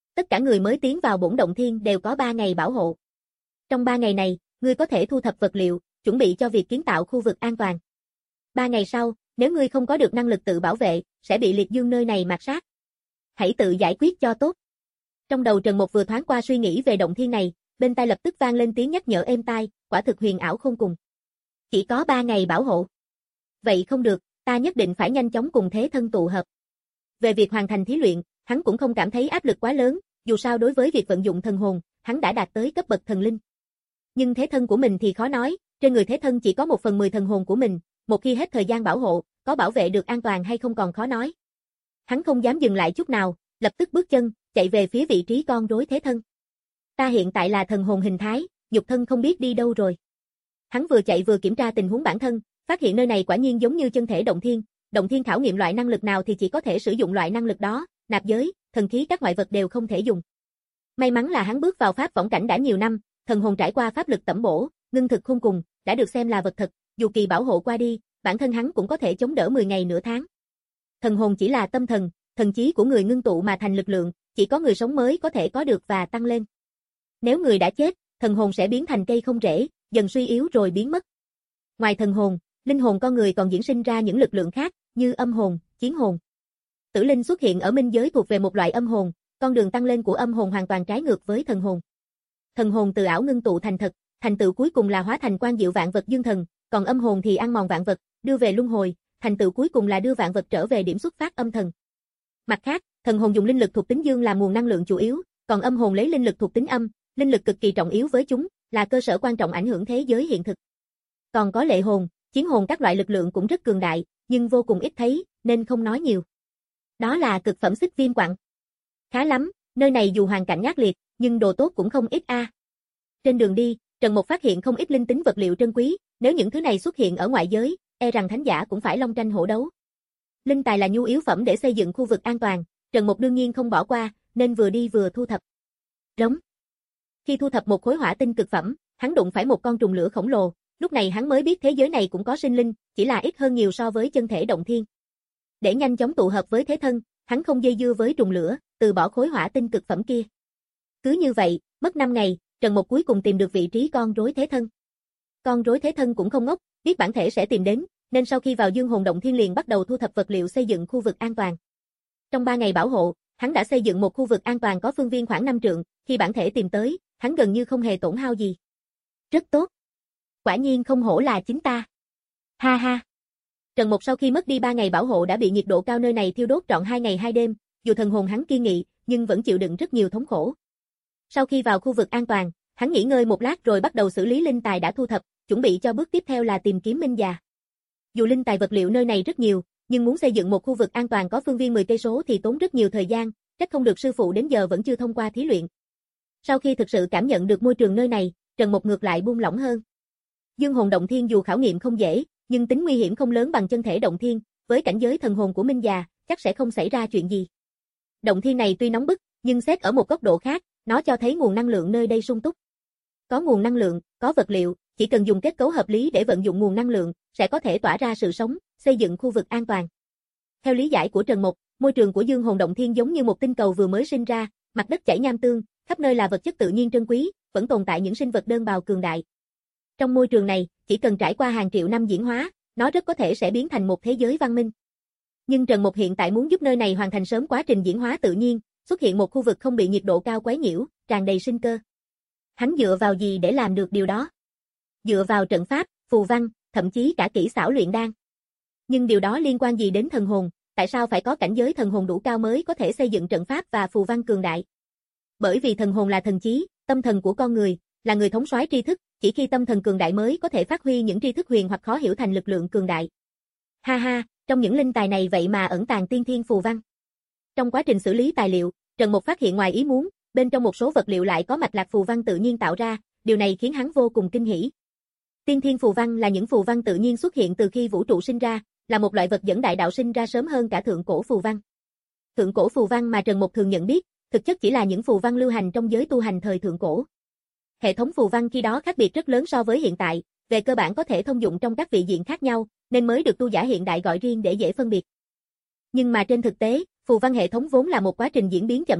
S2: Tất cả người mới tiến vào bổn động thiên đều có ba ngày bảo hộ. Trong ba ngày này, ngươi có thể thu thập vật liệu, chuẩn bị cho việc kiến tạo khu vực an toàn. Ba ngày sau, nếu ngươi không có được năng lực tự bảo vệ, sẽ bị liệt dương nơi này mạt sát. Hãy tự giải quyết cho tốt. Trong đầu Trần Mộc vừa thoáng qua suy nghĩ về động thiên này, bên tai lập tức vang lên tiếng nhắc nhở êm tai, quả thực huyền ảo khôn cùng. Chỉ có ba ngày bảo hộ. Vậy không được, ta nhất định phải nhanh chóng cùng thế thân tụ hợp. Về việc hoàn thành thí luyện, hắn cũng không cảm thấy áp lực quá lớn, dù sao đối với việc vận dụng thần hồn, hắn đã đạt tới cấp bậc thần linh. Nhưng thế thân của mình thì khó nói, trên người thế thân chỉ có một phần mười thần hồn của mình, một khi hết thời gian bảo hộ, có bảo vệ được an toàn hay không còn khó nói. Hắn không dám dừng lại chút nào, lập tức bước chân, chạy về phía vị trí con rối thế thân. Ta hiện tại là thần hồn hình thái, nhục thân không biết đi đâu rồi. Hắn vừa chạy vừa kiểm tra tình huống bản thân, phát hiện nơi này quả nhiên giống như chân thể động thiên, động thiên khảo nghiệm loại năng lực nào thì chỉ có thể sử dụng loại năng lực đó, nạp giới, thần khí các ngoại vật đều không thể dùng. May mắn là hắn bước vào pháp võng cảnh đã nhiều năm, thần hồn trải qua pháp lực tẩm bổ, ngưng thực khôn cùng, đã được xem là vật thật, dù kỳ bảo hộ qua đi, bản thân hắn cũng có thể chống đỡ mười ngày nửa tháng. Thần hồn chỉ là tâm thần, thần trí của người ngưng tụ mà thành lực lượng, chỉ có người sống mới có thể có được và tăng lên. Nếu người đã chết, thần hồn sẽ biến thành cây không rễ, dần suy yếu rồi biến mất. Ngoài thần hồn, linh hồn con người còn diễn sinh ra những lực lượng khác, như âm hồn, chiến hồn. Tử linh xuất hiện ở minh giới thuộc về một loại âm hồn, con đường tăng lên của âm hồn hoàn toàn trái ngược với thần hồn. Thần hồn từ ảo ngưng tụ thành thật, thành tựu cuối cùng là hóa thành quan diệu vạn vật dương thần, còn âm hồn thì ăn mòn vạn vật, đưa về luân hồi, thành tựu cuối cùng là đưa vạn vật trở về điểm xuất phát âm thần. Mặt khác, thần hồn dùng linh lực thuộc tính dương làm nguồn năng lượng chủ yếu, còn âm hồn lấy linh lực thuộc tính âm, linh lực cực kỳ trọng yếu với chúng, là cơ sở quan trọng ảnh hưởng thế giới hiện thực. Còn có lệ hồn, chiến hồn các loại lực lượng cũng rất cường đại, nhưng vô cùng ít thấy, nên không nói nhiều. Đó là cực phẩm xích viêm quặng. Khá lắm, nơi này dù hoàn cảnh ác liệt, nhưng đồ tốt cũng không ít a. À. Trên đường đi, Trần Mộc phát hiện không ít linh tính vật liệu trân quý, nếu những thứ này xuất hiện ở ngoại giới, e rằng thánh giả cũng phải long tranh hổ đấu. Linh tài là nhu yếu phẩm để xây dựng khu vực an toàn, Trần Mộc đương nhiên không bỏ qua, nên vừa đi vừa thu thập. Rống. Khi thu thập một khối hỏa tinh cực phẩm, hắn đụng phải một con trùng lửa khổng lồ, lúc này hắn mới biết thế giới này cũng có sinh linh, chỉ là ít hơn nhiều so với chân thể động thiên. Để nhanh chóng tụ hợp với thế thân, hắn không dây dưa với trùng lửa, từ bỏ khối hỏa tinh cực phẩm kia. Cứ như vậy, mất năm ngày, Trần Mộc cuối cùng tìm được vị trí con rối thế thân. Con rối thế thân cũng không ngốc, biết bản thể sẽ tìm đến, nên sau khi vào dương hồn động thiên liền bắt đầu thu thập vật liệu xây dựng khu vực an toàn. Trong ba ngày bảo hộ, hắn đã xây dựng một khu vực an toàn có phương viên khoảng năm trượng, khi bản thể tìm tới, hắn gần như không hề tổn hao gì. Rất tốt. Quả nhiên không hổ là chính ta. Ha ha. Trần Mộc sau khi mất đi ba ngày bảo hộ đã bị nhiệt độ cao nơi này thiêu đốt trọn hai ngày hai đêm, dù thần hồn hắn kiên nghị, nhưng vẫn chịu đựng rất nhiều thống khổ. Sau khi vào khu vực an toàn, hắn nghỉ ngơi một lát rồi bắt đầu xử lý linh tài đã thu thập, chuẩn bị cho bước tiếp theo là tìm kiếm minh già. Dù linh tài vật liệu nơi này rất nhiều, nhưng muốn xây dựng một khu vực an toàn có phương viên mười cây số thì tốn rất nhiều thời gian, trách không được sư phụ đến giờ vẫn chưa thông qua thí luyện. Sau khi thực sự cảm nhận được môi trường nơi này, Trần Mộc ngược lại buông lỏng hơn. Dương hồn động thiên dù khảo nghiệm không dễ, nhưng tính nguy hiểm không lớn bằng chân thể động thiên, với cảnh giới thần hồn của minh già, chắc sẽ không xảy ra chuyện gì. Động thiên này tuy nóng bức, nhưng xét ở một góc độ khác, nó cho thấy nguồn năng lượng nơi đây sung túc. Có nguồn năng lượng, có vật liệu, chỉ cần dùng kết cấu hợp lý để vận dụng nguồn năng lượng, sẽ có thể tỏa ra sự sống, xây dựng khu vực an toàn. Theo lý giải của Trần Mộc, môi trường của Dương hồn động thiên giống như một tinh cầu vừa mới sinh ra, mặt đất chảy nham tương, khắp nơi là vật chất tự nhiên trân quý, vẫn tồn tại những sinh vật đơn bào cường đại. Trong môi trường này, chỉ cần trải qua hàng triệu năm diễn hóa, nó rất có thể sẽ biến thành một thế giới văn minh. Nhưng Trần Mộc hiện tại muốn giúp nơi này hoàn thành sớm quá trình diễn hóa tự nhiên, xuất hiện một khu vực không bị nhiệt độ cao quấy nhiễu, tràn đầy sinh cơ. Hắn dựa vào gì để làm được điều đó? Dựa vào trận pháp, phù văn, thậm chí cả kỹ xảo luyện đan. Nhưng điều đó liên quan gì đến thần hồn, tại sao phải có cảnh giới thần hồn đủ cao mới có thể xây dựng trận pháp và phù văn cường đại? Bởi vì thần hồn là thần trí, tâm thần của con người, là người thống soái tri thức, chỉ khi tâm thần cường đại mới có thể phát huy những tri thức huyền hoặc khó hiểu thành lực lượng cường đại. Ha ha, trong những linh tài này vậy mà ẩn tàng tiên thiên phù văn. Trong quá trình xử lý tài liệu, Trần Mộc phát hiện ngoài ý muốn, bên trong một số vật liệu lại có mạch lạc phù văn tự nhiên tạo ra, điều này khiến hắn vô cùng kinh hỉ. Tiên thiên phù văn là những phù văn tự nhiên xuất hiện từ khi vũ trụ sinh ra, là một loại vật dẫn đại đạo sinh ra sớm hơn cả thượng cổ phù văn. Thượng cổ phù văn mà Trần Mộc thường nhận biết, thực chất chỉ là những phù văn lưu hành trong giới tu hành thời thượng cổ. Hệ thống phù văn khi đó khác biệt rất lớn so với hiện tại, về cơ bản có thể thông dụng trong các vị diện khác nhau, nên mới được tu giả hiện đại gọi riêng để dễ phân biệt. Nhưng mà trên thực tế, phù văn hệ thống vốn là một quá trình diễn biến chậm chạp,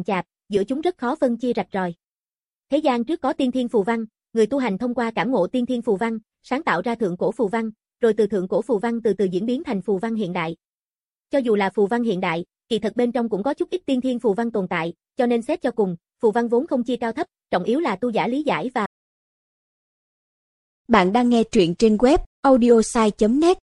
S2: giữa chúng rất khó phân chia rạch ròi. Thế gian trước có tiên thiên phù văn, người tu hành thông qua cảm ngộ tiên thiên phù văn, sáng tạo ra thượng cổ phù văn, rồi từ thượng cổ phù văn từ từ diễn biến thành phù văn hiện đại. Cho dù là phù văn hiện đại, kỳ thực bên trong cũng có chút ít tiên thiên phù văn tồn tại, cho nên xét cho cùng, phù văn vốn không chia cao thấp, trọng yếu là tu giả lý giải và.
S1: Bạn đang nghe truyện trên web audiosai chấm net.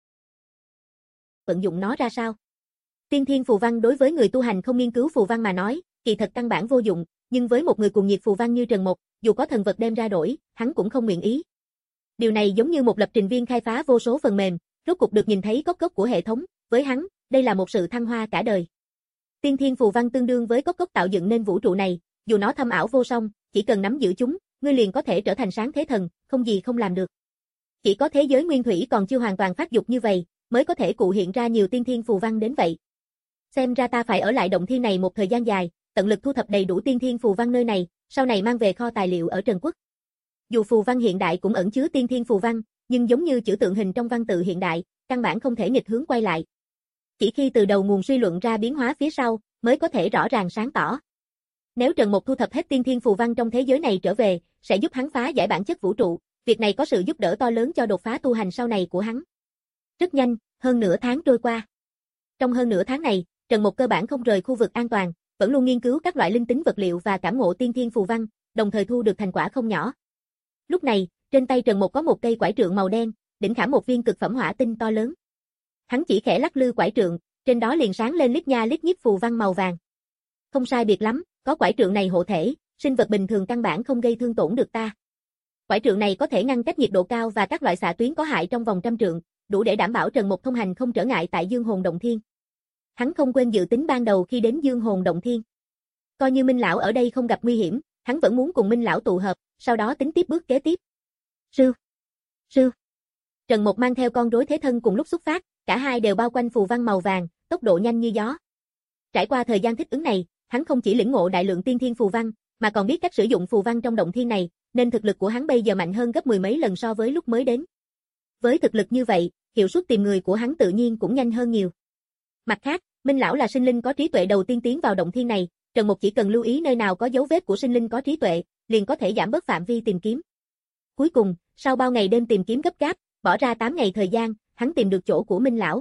S2: Vận dụng nó ra sao? Tiên thiên phù văn đối với người tu hành không nghiên cứu phù văn mà nói, kỳ thật căn bản vô dụng, nhưng với một người cuồng nhiệt phù văn như Trần Mộc, dù có thần vật đem ra đổi, hắn cũng không nguyện ý. Điều này giống như một lập trình viên khai phá vô số phần mềm, rốt cục được nhìn thấy cốc cốc của hệ thống, với hắn, đây là một sự thăng hoa cả đời. Tiên thiên phù văn tương đương với cốc cốc tạo dựng nên vũ trụ này, dù nó thâm ảo vô song, chỉ cần nắm giữ chúng, ngươi liền có thể trở thành sáng thế thần, không gì không làm được. Chỉ có thế giới nguyên thủy còn chưa hoàn toàn phát dục như vậy, mới có thể cụ hiện ra nhiều tiên thiên phù văn đến vậy. Xem ra ta phải ở lại động thiên này một thời gian dài, tận lực thu thập đầy đủ tiên thiên phù văn nơi này, sau này mang về kho tài liệu ở Trần Quốc. Dù phù văn hiện đại cũng ẩn chứa tiên thiên phù văn, nhưng giống như chữ tượng hình trong văn tự hiện đại, căn bản không thể nghịch hướng quay lại. Chỉ khi từ đầu nguồn suy luận ra biến hóa phía sau, mới có thể rõ ràng sáng tỏ. Nếu Trần Mộc thu thập hết tiên thiên phù văn trong thế giới này trở về, sẽ giúp hắn phá giải bản chất vũ trụ, việc này có sự giúp đỡ to lớn cho đột phá tu hành sau này của hắn. Rất nhanh, hơn nửa tháng trôi qua. Trong hơn nửa tháng này, Trần Mộc cơ bản không rời khu vực an toàn, vẫn luôn nghiên cứu các loại linh tính vật liệu và cảm ngộ tiên thiên phù văn, đồng thời thu được thành quả không nhỏ. Lúc này, trên tay Trần Mộc có một cây quải trượng màu đen, đỉnh khảm một viên cực phẩm hỏa tinh to lớn. Hắn chỉ khẽ lắc lư quải trượng, trên đó liền sáng lên lít nha lít nhít phù văn màu vàng. Không sai biệt lắm, có quải trượng này hộ thể, sinh vật bình thường căn bản không gây thương tổn được ta. Quải trượng này có thể ngăn cách nhiệt độ cao và các loại xạ tuyến có hại trong vòng trăm trượng, đủ để đảm bảo Trần Mộc thông hành không trở ngại tại Dương Hồn Động Thiên. Hắn không quên dự tính ban đầu khi đến Dương Hồn Động Thiên. Coi như Minh lão ở đây không gặp nguy hiểm, hắn vẫn muốn cùng Minh lão tụ hợp, sau đó tính tiếp bước kế tiếp. Sư, sư. Trần Mộc mang theo con rối thế thân cùng lúc xuất phát, cả hai đều bao quanh phù văn màu vàng, tốc độ nhanh như gió. Trải qua thời gian thích ứng này, hắn không chỉ lĩnh ngộ đại lượng tiên thiên phù văn, mà còn biết cách sử dụng phù văn trong động thiên này, nên thực lực của hắn bây giờ mạnh hơn gấp mười mấy lần so với lúc mới đến. Với thực lực như vậy, hiệu suất tìm người của hắn tự nhiên cũng nhanh hơn nhiều. Mặt khác, Minh lão là sinh linh có trí tuệ đầu tiên tiến vào động thiên này, Trần Mộc chỉ cần lưu ý nơi nào có dấu vết của sinh linh có trí tuệ, liền có thể giảm bớt phạm vi tìm kiếm. Cuối cùng, sau bao ngày đêm tìm kiếm gấp gáp, bỏ ra tám ngày thời gian, hắn tìm được chỗ của Minh lão.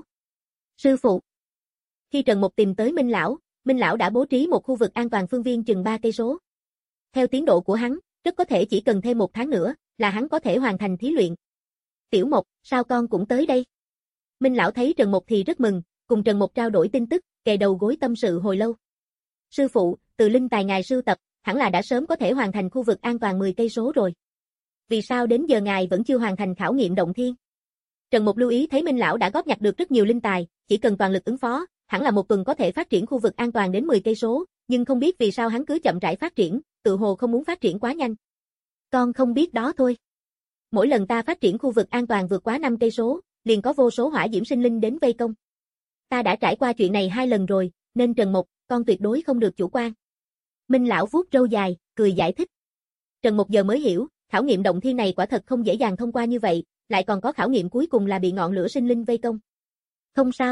S2: Sư phụ. Khi Trần Mộc tìm tới Minh lão, Minh lão đã bố trí một khu vực an toàn phương viên chừng ba cây số. Theo tiến độ của hắn, rất có thể chỉ cần thêm một tháng nữa, là hắn có thể hoàn thành thí luyện. Tiểu Mộc, sao con cũng tới đây? Minh lão thấy Trần Mộc thì rất mừng, cùng Trần Mộc trao đổi tin tức, kề đầu gối tâm sự hồi lâu. Sư phụ, từ linh tài ngài sưu tập, hẳn là đã sớm có thể hoàn thành khu vực an toàn mười cây số rồi. Vì sao đến giờ ngài vẫn chưa hoàn thành khảo nghiệm động thiên? Trần Mộc lưu ý thấy Minh lão đã góp nhặt được rất nhiều linh tài, chỉ cần toàn lực ứng phó, hẳn là một tuần có thể phát triển khu vực an toàn đến mười cây số, nhưng không biết vì sao hắn cứ chậm rãi phát triển, tự hồ không muốn phát triển quá nhanh. Con không biết đó thôi. Mỗi lần ta phát triển khu vực an toàn vượt quá năm cây số, liền có vô số hỏa diễm sinh linh đến vây công. Ta đã trải qua chuyện này hai lần rồi, nên Trần Mộc, con tuyệt đối không được chủ quan. Minh lão vuốt râu dài, cười giải thích. Trần Mộc giờ mới hiểu, khảo nghiệm động thiên này quả thật không dễ dàng thông qua như vậy, lại còn có khảo nghiệm cuối cùng là bị ngọn lửa sinh linh vây công. Không sao.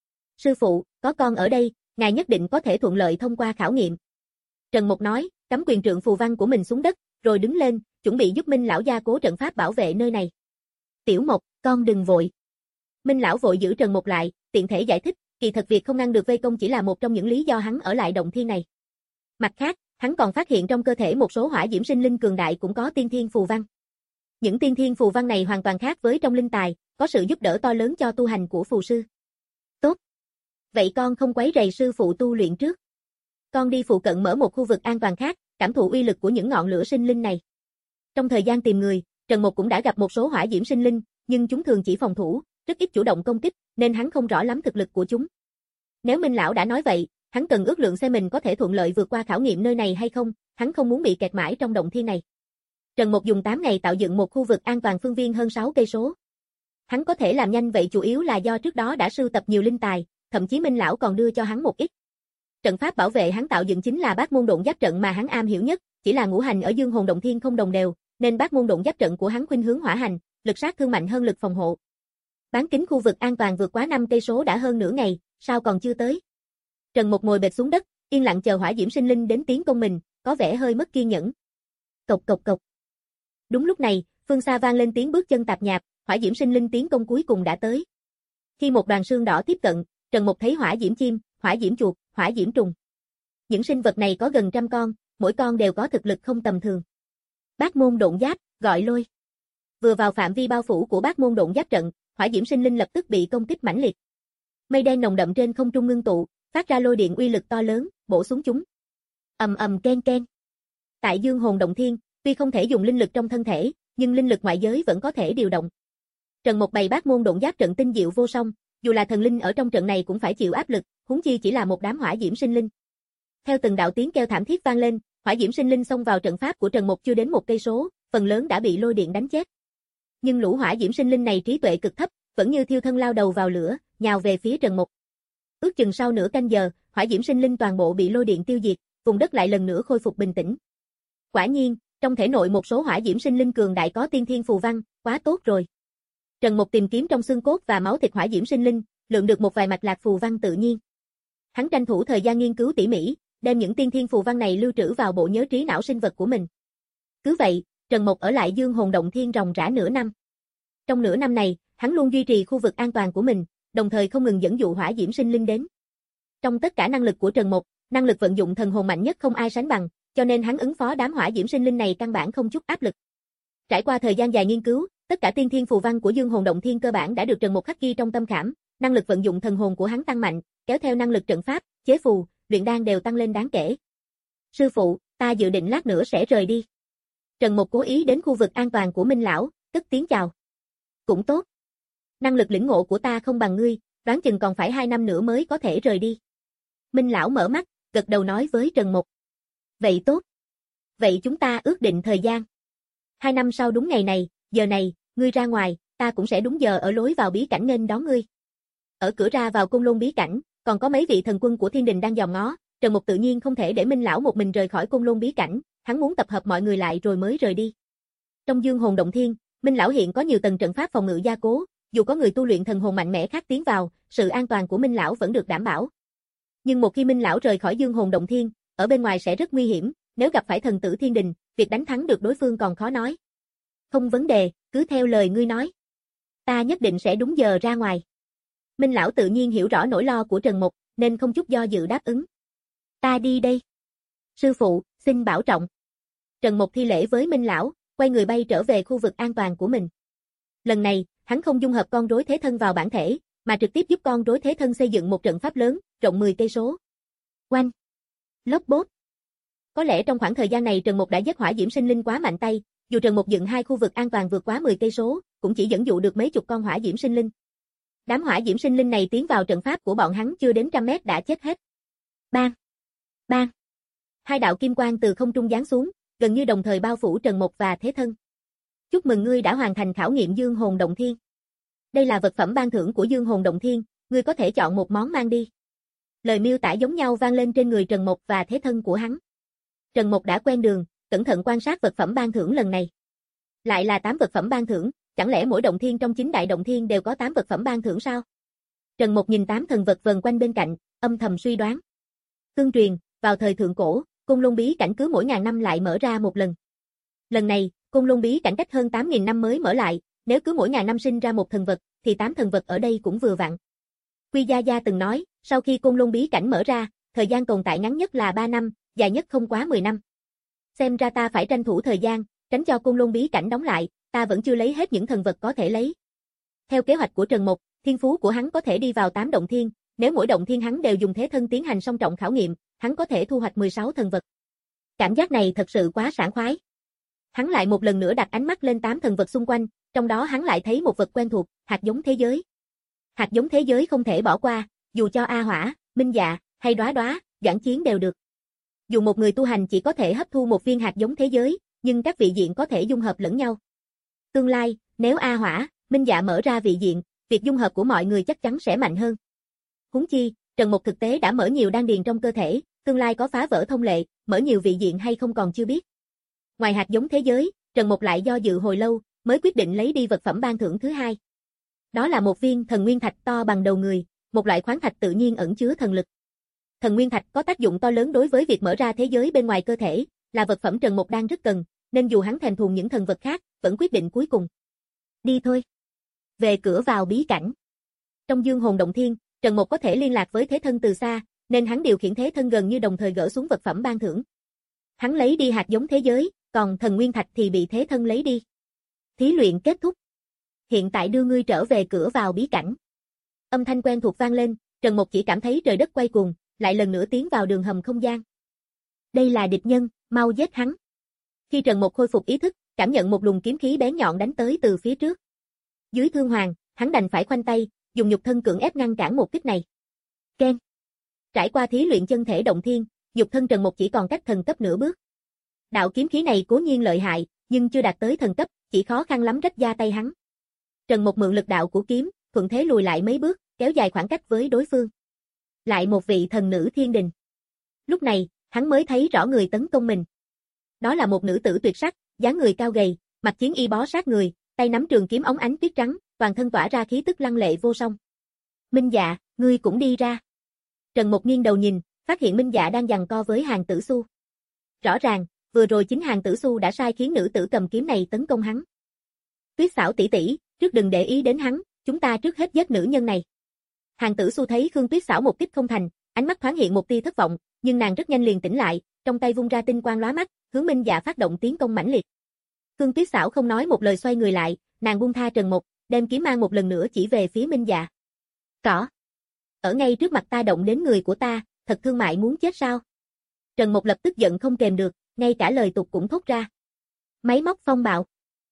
S2: Sư phụ, có con ở đây, ngài nhất định có thể thuận lợi thông qua khảo nghiệm. Trần Mộc nói, cắm quyền trượng phù văn của mình xuống đất, rồi đứng lên, chuẩn bị giúp Minh lão gia cố trận pháp bảo vệ nơi này. Tiểu Mộc, con đừng vội. Minh lão vội giữ Trần Mộc lại, tiện thể giải thích, kỳ thật việc không ngăn được vây công chỉ là một trong những lý do hắn ở lại động thiên này. Mặt khác, hắn còn phát hiện trong cơ thể một số hỏa diễm sinh linh cường đại cũng có tiên thiên phù văn. Những tiên thiên phù văn này hoàn toàn khác với trong linh tài, có sự giúp đỡ to lớn cho tu hành của phù sư. Tốt. Vậy con không quấy rầy sư phụ tu luyện trước. Con đi phụ cận mở một khu vực an toàn khác, cảm thụ uy lực của những ngọn lửa sinh linh này. Trong thời gian tìm người, Trần Mộc cũng đã gặp một số hỏa diễm sinh linh, nhưng chúng thường chỉ phòng thủ, rất ít chủ động công kích, nên hắn không rõ lắm thực lực của chúng. Nếu Minh lão đã nói vậy, hắn cần ước lượng xem mình có thể thuận lợi vượt qua khảo nghiệm nơi này hay không, hắn không muốn bị kẹt mãi trong động thiên này. Trần Mộc dùng tám ngày tạo dựng một khu vực an toàn phương viên hơn sáu cây số. Hắn có thể làm nhanh vậy chủ yếu là do trước đó đã sưu tập nhiều linh tài, thậm chí Minh lão còn đưa cho hắn một ít. Trận pháp bảo vệ hắn tạo dựng chính là Bát Môn Độn Giáp trận mà hắn am hiểu nhất, chỉ là ngũ hành ở Dương Hồn Động Thiên không đồng đều, nên Bát Môn Độn Giáp trận của hắn khuynh hướng hỏa hành, lực sát thương mạnh hơn lực phòng hộ. Bán kính khu vực an toàn vượt quá năm cây số đã hơn nửa ngày, sao còn chưa tới? Trần Mộc ngồi bệt xuống đất, yên lặng chờ hỏa diễm sinh linh đến tiến công mình, có vẻ hơi mất kiên nhẫn. Cộc cộc cộc. Đúng lúc này, phương xa vang lên tiếng bước chân tạp nhạp, hỏa diễm sinh linh tiến công cuối cùng đã tới. Khi một đoàn sương đỏ tiếp cận, Trần Mục thấy hỏa diễm chim, hỏa diễm chuột, hỏa diễm trùng. Những sinh vật này có gần trăm con, mỗi con đều có thực lực không tầm thường. Bát môn độn giáp, gọi lôi. Vừa vào phạm vi bao phủ của bát môn độn giáp trận, hỏa diễm sinh linh lập tức bị công kích mãnh liệt. Mây đen nồng đậm trên không trung ngưng tụ, phát ra lôi điện uy lực to lớn, bổ xuống chúng. Ầm ầm ken ken. Tại Dương Hồn Động Thiên, tuy không thể dùng linh lực trong thân thể, nhưng linh lực ngoại giới vẫn có thể điều động. Trần Mục bày bát môn độn giáp trận tinh diệu vô song, dù là thần linh ở trong trận này cũng phải chịu áp lực, huống chi chỉ là một đám hỏa diễm sinh linh. Theo từng đạo tiếng kêu thảm thiết vang lên, hỏa diễm sinh linh xông vào trận pháp của Trần Mục chưa đến một cây số, phần lớn đã bị lôi điện đánh chết. Nhưng lũ hỏa diễm sinh linh này trí tuệ cực thấp, vẫn như thiêu thân lao đầu vào lửa, nhào về phía Trần Mục. Ước chừng sau nửa canh giờ, hỏa diễm sinh linh toàn bộ bị lôi điện tiêu diệt, vùng đất lại lần nữa khôi phục bình tĩnh. Quả nhiên, trong thể nội một số hỏa diễm sinh linh cường đại có tiên thiên phù văn, quá tốt rồi. Trần Mục tìm kiếm trong xương cốt và máu thịt hỏa diễm sinh linh, lượm được một vài mạch lạc phù văn tự nhiên. Hắn tranh thủ thời gian nghiên cứu tỉ mỉ, đem những tiên thiên phù văn này lưu trữ vào bộ nhớ trí não sinh vật của mình. Cứ vậy, Trần Mục ở lại Dương Hồn Động Thiên ròng rã nửa năm. Trong nửa năm này, hắn luôn duy trì khu vực an toàn của mình, đồng thời không ngừng dẫn dụ hỏa diễm sinh linh đến. Trong tất cả năng lực của Trần Mục, năng lực vận dụng thần hồn mạnh nhất không ai sánh bằng, cho nên hắn ứng phó đám hỏa diễm sinh linh này căn bản không chút áp lực. Trải qua thời gian dài nghiên cứu, tất cả tiên thiên phù văn của Dương Hồn Động Thiên cơ bản đã được Trần Mục khắc ghi trong tâm khảm, năng lực vận dụng thần hồn của hắn tăng mạnh, kéo theo năng lực trận pháp, chế phù, luyện đan đều tăng lên đáng kể. Sư phụ, ta dự định lát nữa sẽ rời đi. Trần Mục cố ý đến khu vực an toàn của Minh lão, cất tiếng chào. Cũng tốt. Năng lực lĩnh ngộ của ta không bằng ngươi, đoán chừng còn phải hai năm nữa mới có thể rời đi. Minh lão mở mắt, gật đầu nói với Trần Mục. Vậy tốt. Vậy chúng ta ước định thời gian. Hai năm sau đúng ngày này, giờ này, ngươi ra ngoài, ta cũng sẽ đúng giờ ở lối vào bí cảnh nên đón ngươi. Ở cửa ra vào Côn Lôn bí cảnh, còn có mấy vị thần quân của thiên đình đang dòm ngó, Trần Mục tự nhiên không thể để Minh lão một mình rời khỏi Côn Lôn bí cảnh, hắn muốn tập hợp mọi người lại rồi mới rời đi. Trong Dương Hồn Động Thiên, Minh lão hiện có nhiều tầng trận pháp phòng ngự gia cố, dù có người tu luyện thần hồn mạnh mẽ khác tiến vào, sự an toàn của Minh lão vẫn được đảm bảo. Nhưng một khi Minh lão rời khỏi Dương Hồn Động Thiên, ở bên ngoài sẽ rất nguy hiểm, nếu gặp phải thần tử thiên đình, việc đánh thắng được đối phương còn khó nói. Không vấn đề, cứ theo lời ngươi nói. Ta nhất định sẽ đúng giờ ra ngoài. Minh lão tự nhiên hiểu rõ nỗi lo của Trần Mục, nên không chút do dự đáp ứng. Ta đi đây. Sư phụ, xin bảo trọng. Trần Mục thi lễ với Minh lão, quay người bay trở về khu vực an toàn của mình. Lần này, hắn không dung hợp con rối thế thân vào bản thể, mà trực tiếp giúp con rối thế thân xây dựng một trận pháp lớn, rộng mười cây số. Oanh! Lốp bốp! Có lẽ trong khoảng thời gian này Trần Mục đã dắt hỏa diễm sinh linh quá mạnh tay, dù Trần Mục dựng hai khu vực an toàn vượt quá mười cây số, cũng chỉ dẫn dụ được mấy chục con hỏa diễm sinh linh. Đám hỏa diễm sinh linh này tiến vào trận pháp của bọn hắn chưa đến trăm mét đã chết hết. Bang! Bang! Hai đạo kim quang từ không trung giáng xuống, gần như đồng thời bao phủ Trần Mục và thế thân. Chúc mừng ngươi đã hoàn thành khảo nghiệm Dương Hồn Động Thiên. Đây là vật phẩm ban thưởng của Dương Hồn Động Thiên, ngươi có thể chọn một món mang đi. Lời miêu tả giống nhau vang lên trên người Trần Mục và thế thân của hắn. Trần Mục đã quen đường, cẩn thận quan sát vật phẩm ban thưởng lần này. Lại là tám vật phẩm ban thưởng, chẳng lẽ mỗi động thiên trong chín đại động thiên đều có tám vật phẩm ban thưởng sao? Trần Mục nhìn tám thần vật vần quanh bên cạnh, âm thầm suy đoán. Tương truyền, vào thời thượng cổ, Côn Lôn bí cảnh cứ mỗi ngàn năm lại mở ra một lần. Lần này, Côn Lôn bí cảnh cách hơn tám nghìn năm mới mở lại, nếu cứ mỗi ngàn năm sinh ra một thần vật, thì tám thần vật ở đây cũng vừa vặn. Quy Gia Gia từng nói, sau khi Côn Lôn bí cảnh mở ra, thời gian tồn tại ngắn nhất là ba năm, dài nhất không quá mười năm. Xem ra ta phải tranh thủ thời gian, tránh cho Côn Lôn bí cảnh đóng lại, ta vẫn chưa lấy hết những thần vật có thể lấy. Theo kế hoạch của Trần Mục, thiên phú của hắn có thể đi vào tám động thiên, nếu mỗi động thiên hắn đều dùng thế thân tiến hành song trọng khảo nghiệm, hắn có thể thu hoạch mười sáu thần vật. Cảm giác này thật sự quá sảng khoái. Hắn lại một lần nữa đặt ánh mắt lên tám thần vật xung quanh, trong đó hắn lại thấy một vật quen thuộc, hạt giống thế giới. Hạt giống thế giới không thể bỏ qua, dù cho A Hỏa, Minh Dạ, hay Đóa Đóa, Doãn Chiến đều được. Dù một người tu hành chỉ có thể hấp thu một viên hạt giống thế giới, nhưng các vị diện có thể dung hợp lẫn nhau. Tương lai, nếu A Hỏa, Minh Dạ mở ra vị diện, việc dung hợp của mọi người chắc chắn sẽ mạnh hơn. Huống chi, Trần Mục thực tế đã mở nhiều đan điền trong cơ thể, tương lai có phá vỡ thông lệ, mở nhiều vị diện hay không còn chưa biết. Ngoài hạt giống thế giới, Trần Mục lại do dự hồi lâu, mới quyết định lấy đi vật phẩm ban thưởng thứ hai. Đó là một viên thần nguyên thạch to bằng đầu người, một loại khoáng thạch tự nhiên ẩn chứa thần lực. Thần nguyên thạch có tác dụng to lớn đối với việc mở ra thế giới bên ngoài cơ thể, là vật phẩm Trần Mục đang rất cần, nên dù hắn thèm thuồng những thần vật khác, vẫn quyết định cuối cùng. Đi thôi. Về cửa vào bí cảnh. Trong dương hồn động thiên, Trần Mục có thể liên lạc với thế thân từ xa, nên hắn điều khiển thế thân gần như đồng thời gỡ xuống vật phẩm ban thưởng. Hắn lấy đi hạt giống thế giới, còn thần nguyên thạch thì bị thế thân lấy đi. Thí luyện kết thúc. Hiện tại đưa ngươi trở về cửa vào bí cảnh. Âm thanh quen thuộc vang lên, Trần Mục chỉ cảm thấy trời đất quay cuồng, lại lần nữa tiến vào đường hầm không gian. Đây là địch nhân, mau giết hắn. Khi Trần Mục khôi phục ý thức, cảm nhận một luồng kiếm khí bén nhọn đánh tới từ phía trước. Dưới thương hoàng, hắn đành phải khoanh tay, dùng nhục thân cưỡng ép ngăn cản một kích này. Ken. Trải qua thí luyện chân thể động thiên, nhục thân Trần Mục chỉ còn cách thần cấp nửa bước. Đạo kiếm khí này cố nhiên lợi hại, nhưng chưa đạt tới thần cấp, chỉ khó khăn lắm rách da tay hắn. Trần Mục mượn lực đạo của kiếm, thuận thế lùi lại mấy bước, kéo dài khoảng cách với đối phương. Lại một vị thần nữ thiên đình. Lúc này, hắn mới thấy rõ người tấn công mình. Đó là một nữ tử tuyệt sắc, dáng người cao gầy, mặc chiến y bó sát người, tay nắm trường kiếm óng ánh tuyết trắng, toàn thân tỏa ra khí tức lăng lệ vô song. Minh Dạ, ngươi cũng đi ra. Trần Mục nghiêng đầu nhìn, phát hiện Minh Dạ đang giằng co với Hàn Tử Xu. Rõ ràng, vừa rồi chính Hàn Tử Xu đã sai khiến nữ tử cầm kiếm này tấn công hắn. Tuyết Xảo tỷ tỷ, trước đừng để ý đến hắn, chúng ta trước hết giết nữ nhân này. Hàn Tử Xu thấy Khương Tuyết Xảo một kích không thành, ánh mắt thoáng hiện một tia thất vọng, nhưng nàng rất nhanh liền tỉnh lại, trong tay vung ra tinh quang lóa mắt, hướng Minh Dạ phát động tiến công mãnh liệt. Khương Tuyết Xảo không nói một lời xoay người lại, nàng buông tha Trần Mục, đem kiếm mang một lần nữa chỉ về phía Minh Dạ. Cỏ. Ở ngay trước mặt ta động đến người của ta, thật thương mại muốn chết sao? Trần Mục lập tức giận không kềm được, ngay cả lời tục cũng thốt ra. Máy móc phong bạo.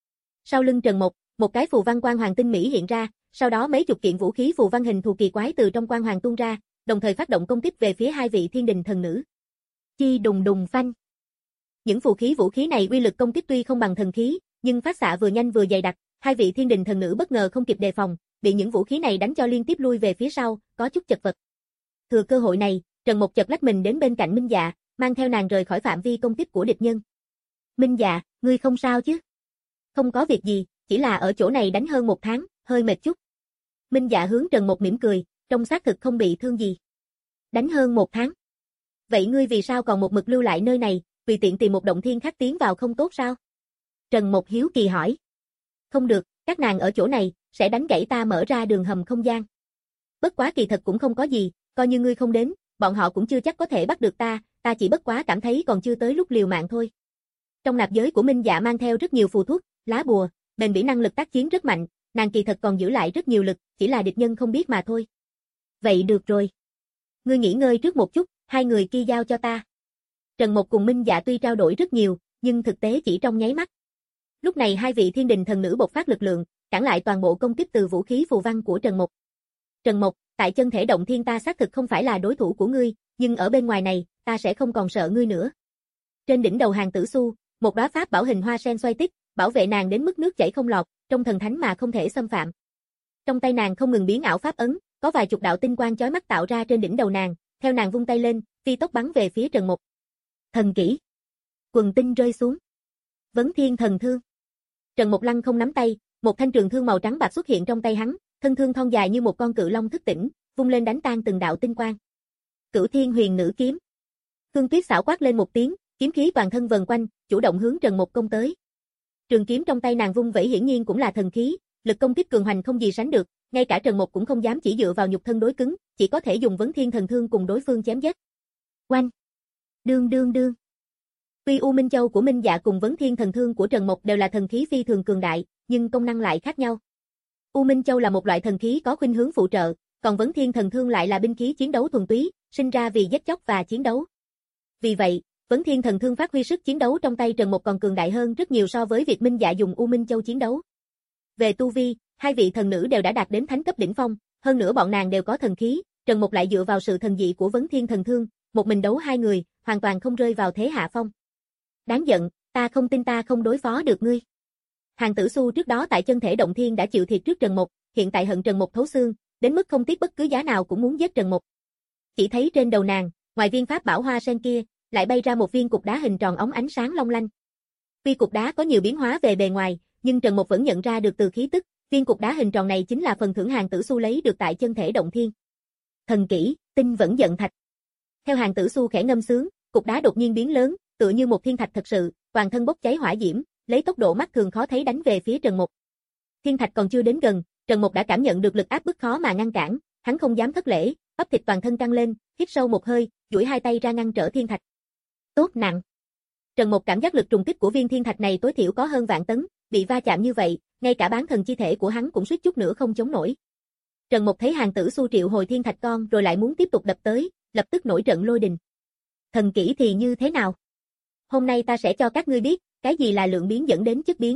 S2: Sau lưng Trần Mục, một cái phù văn quang hoàng tinh mỹ hiện ra, sau đó mấy chục kiện vũ khí phù văn hình thù kỳ quái từ trong quang hoàng tuôn ra, đồng thời phát động công kích về phía hai vị thiên đình thần nữ. Chi đùng đùng phanh. Những phù khí vũ khí này uy lực công kích tuy không bằng thần khí, nhưng phát xạ vừa nhanh vừa dày đặc, hai vị thiên đình thần nữ bất ngờ không kịp đề phòng, bị những vũ khí này đánh cho liên tiếp lui về phía sau, có chút chật vật. Thừa cơ hội này, Trần Mục chợt lách mình đến bên cạnh Minh Dạ, mang theo nàng rời khỏi phạm vi công kích của địch nhân. Minh Dạ, ngươi không sao chứ? Không có việc gì, chỉ là ở chỗ này đánh hơn một tháng, hơi mệt chút. Minh Dạ hướng Trần Mục mỉm cười, trông xác thực không bị thương gì. Đánh hơn một tháng. Vậy ngươi vì sao còn một mực lưu lại nơi này, vì tiện tìm một động thiên khác tiến vào không tốt sao? Trần Mục hiếu kỳ hỏi. Không được, các nàng ở chỗ này, sẽ đánh gãy ta mở ra đường hầm không gian. Bất quá kỳ thật cũng không có gì, coi như ngươi không đến, bọn họ cũng chưa chắc có thể bắt được ta, ta chỉ bất quá cảm thấy còn chưa tới lúc liều mạng thôi. Trong nạp giới của Minh Dạ mang theo rất nhiều phù thuốc, lá bùa, bền bỉ năng lực tác chiến rất mạnh, nàng kỳ thật còn giữ lại rất nhiều lực, chỉ là địch nhân không biết mà thôi. Vậy được rồi. Ngươi nghỉ ngơi trước một chút, hai người kia giao cho ta. Trần Mục cùng Minh Dạ tuy trao đổi rất nhiều, nhưng thực tế chỉ trong nháy mắt. Lúc này hai vị thiên đình thần nữ bộc phát lực lượng, cản lại toàn bộ công kích từ vũ khí phù văn của Trần Mục. Trần Mục, tại chân thể động thiên ta xác thực không phải là đối thủ của ngươi, nhưng ở bên ngoài này, ta sẽ không còn sợ ngươi nữa. Trên đỉnh đầu Hàn Tử Xu, một đóa pháp bảo hình hoa sen xoay tích, bảo vệ nàng đến mức nước chảy không lọt, trong thần thánh mà không thể xâm phạm. Trong tay nàng không ngừng biến ảo pháp ấn, có vài chục đạo tinh quang chói mắt tạo ra trên đỉnh đầu nàng, theo nàng vung tay lên, phi tốc bắn về phía Trần Mục. Thần kỹ. Quần tinh rơi xuống. Vấn Thiên thần thương. Trần Mục lăng không nắm tay, một thanh trường thương màu trắng bạc xuất hiện trong tay hắn, thân thương thon dài như một con cự long thức tỉnh, vung lên đánh tan từng đạo tinh quang. Cửu Thiên huyền nữ kiếm. Khương Tuyết Xảo quát lên một tiếng, kiếm khí toàn thân vần quanh, chủ động hướng Trần Mục công tới. Trường kiếm trong tay nàng vung vẩy hiển nhiên cũng là thần khí, lực công kích cường hoành không gì sánh được, ngay cả Trần Mục cũng không dám chỉ dựa vào nhục thân đối cứng, chỉ có thể dùng Vấn Thiên thần thương cùng đối phương chém giết. Oanh! Đương đương đương. Tuy U Minh Châu của Minh Dạ cùng Vấn Thiên thần thương của Trần Mục đều là thần khí phi thường cường đại, nhưng công năng lại khác nhau. U Minh Châu là một loại thần khí có khuynh hướng phụ trợ, còn Vấn Thiên thần thương lại là binh khí chiến đấu thuần túy, sinh ra vì giết chóc và chiến đấu. Vì vậy, Vấn Thiên thần thương phát huy sức chiến đấu trong tay Trần Mục còn cường đại hơn rất nhiều so với việc Minh Dạ dùng U Minh Châu chiến đấu. Về tu vi, hai vị thần nữ đều đã đạt đến thánh cấp đỉnh phong, hơn nữa bọn nàng đều có thần khí, Trần Mục lại dựa vào sự thần dị của Vấn Thiên thần thương, một mình đấu hai người, hoàn toàn không rơi vào thế hạ phong. Đáng giận, ta không tin ta không đối phó được ngươi. Hàn Tử Xu trước đó tại chân thể động thiên đã chịu thiệt trước Trần Mục, hiện tại hận Trần Mục thấu xương, đến mức không tiếc bất cứ giá nào cũng muốn giết Trần Mục. Chỉ thấy trên đầu nàng, ngoài viên pháp bảo hoa sen kia, lại bay ra một viên cục đá hình tròn óng ánh sáng long lanh. Tuy cục đá có nhiều biến hóa về bề ngoài, nhưng Trần Mục vẫn nhận ra được từ khí tức, viên cục đá hình tròn này chính là phần thưởng Hàn Tử Xu lấy được tại chân thể động thiên. Thần kỹ, tinh vẫn giận thạch. Theo Hàn Tử Xu khẽ ngâm sướng, cục đá đột nhiên biến lớn, tựa như một thiên thạch thật sự, toàn thân bốc cháy hỏa diễm, lấy tốc độ mắt thường khó thấy đánh về phía Trần Mục. Thiên thạch còn chưa đến gần, Trần Mục đã cảm nhận được lực áp bức khó mà ngăn cản, hắn không dám thất lễ, bắp thịt toàn thân căng lên, hít sâu một hơi, duỗi hai tay ra ngăn trở thiên thạch. Tốt nặng. Trần Mục cảm giác lực trùng kích của viên thiên thạch này tối thiểu có hơn vạn tấn, bị va chạm như vậy, ngay cả bán thần chi thể của hắn cũng suýt chút nữa không chống nổi. Trần Mục thấy Hàn Tử Xu triệu hồi thiên thạch con rồi lại muốn tiếp tục đập tới, lập tức nổi trận lôi đình. Thần kỹ thì như thế nào? Hôm nay ta sẽ cho các ngươi biết, cái gì là lượng biến dẫn đến chất biến.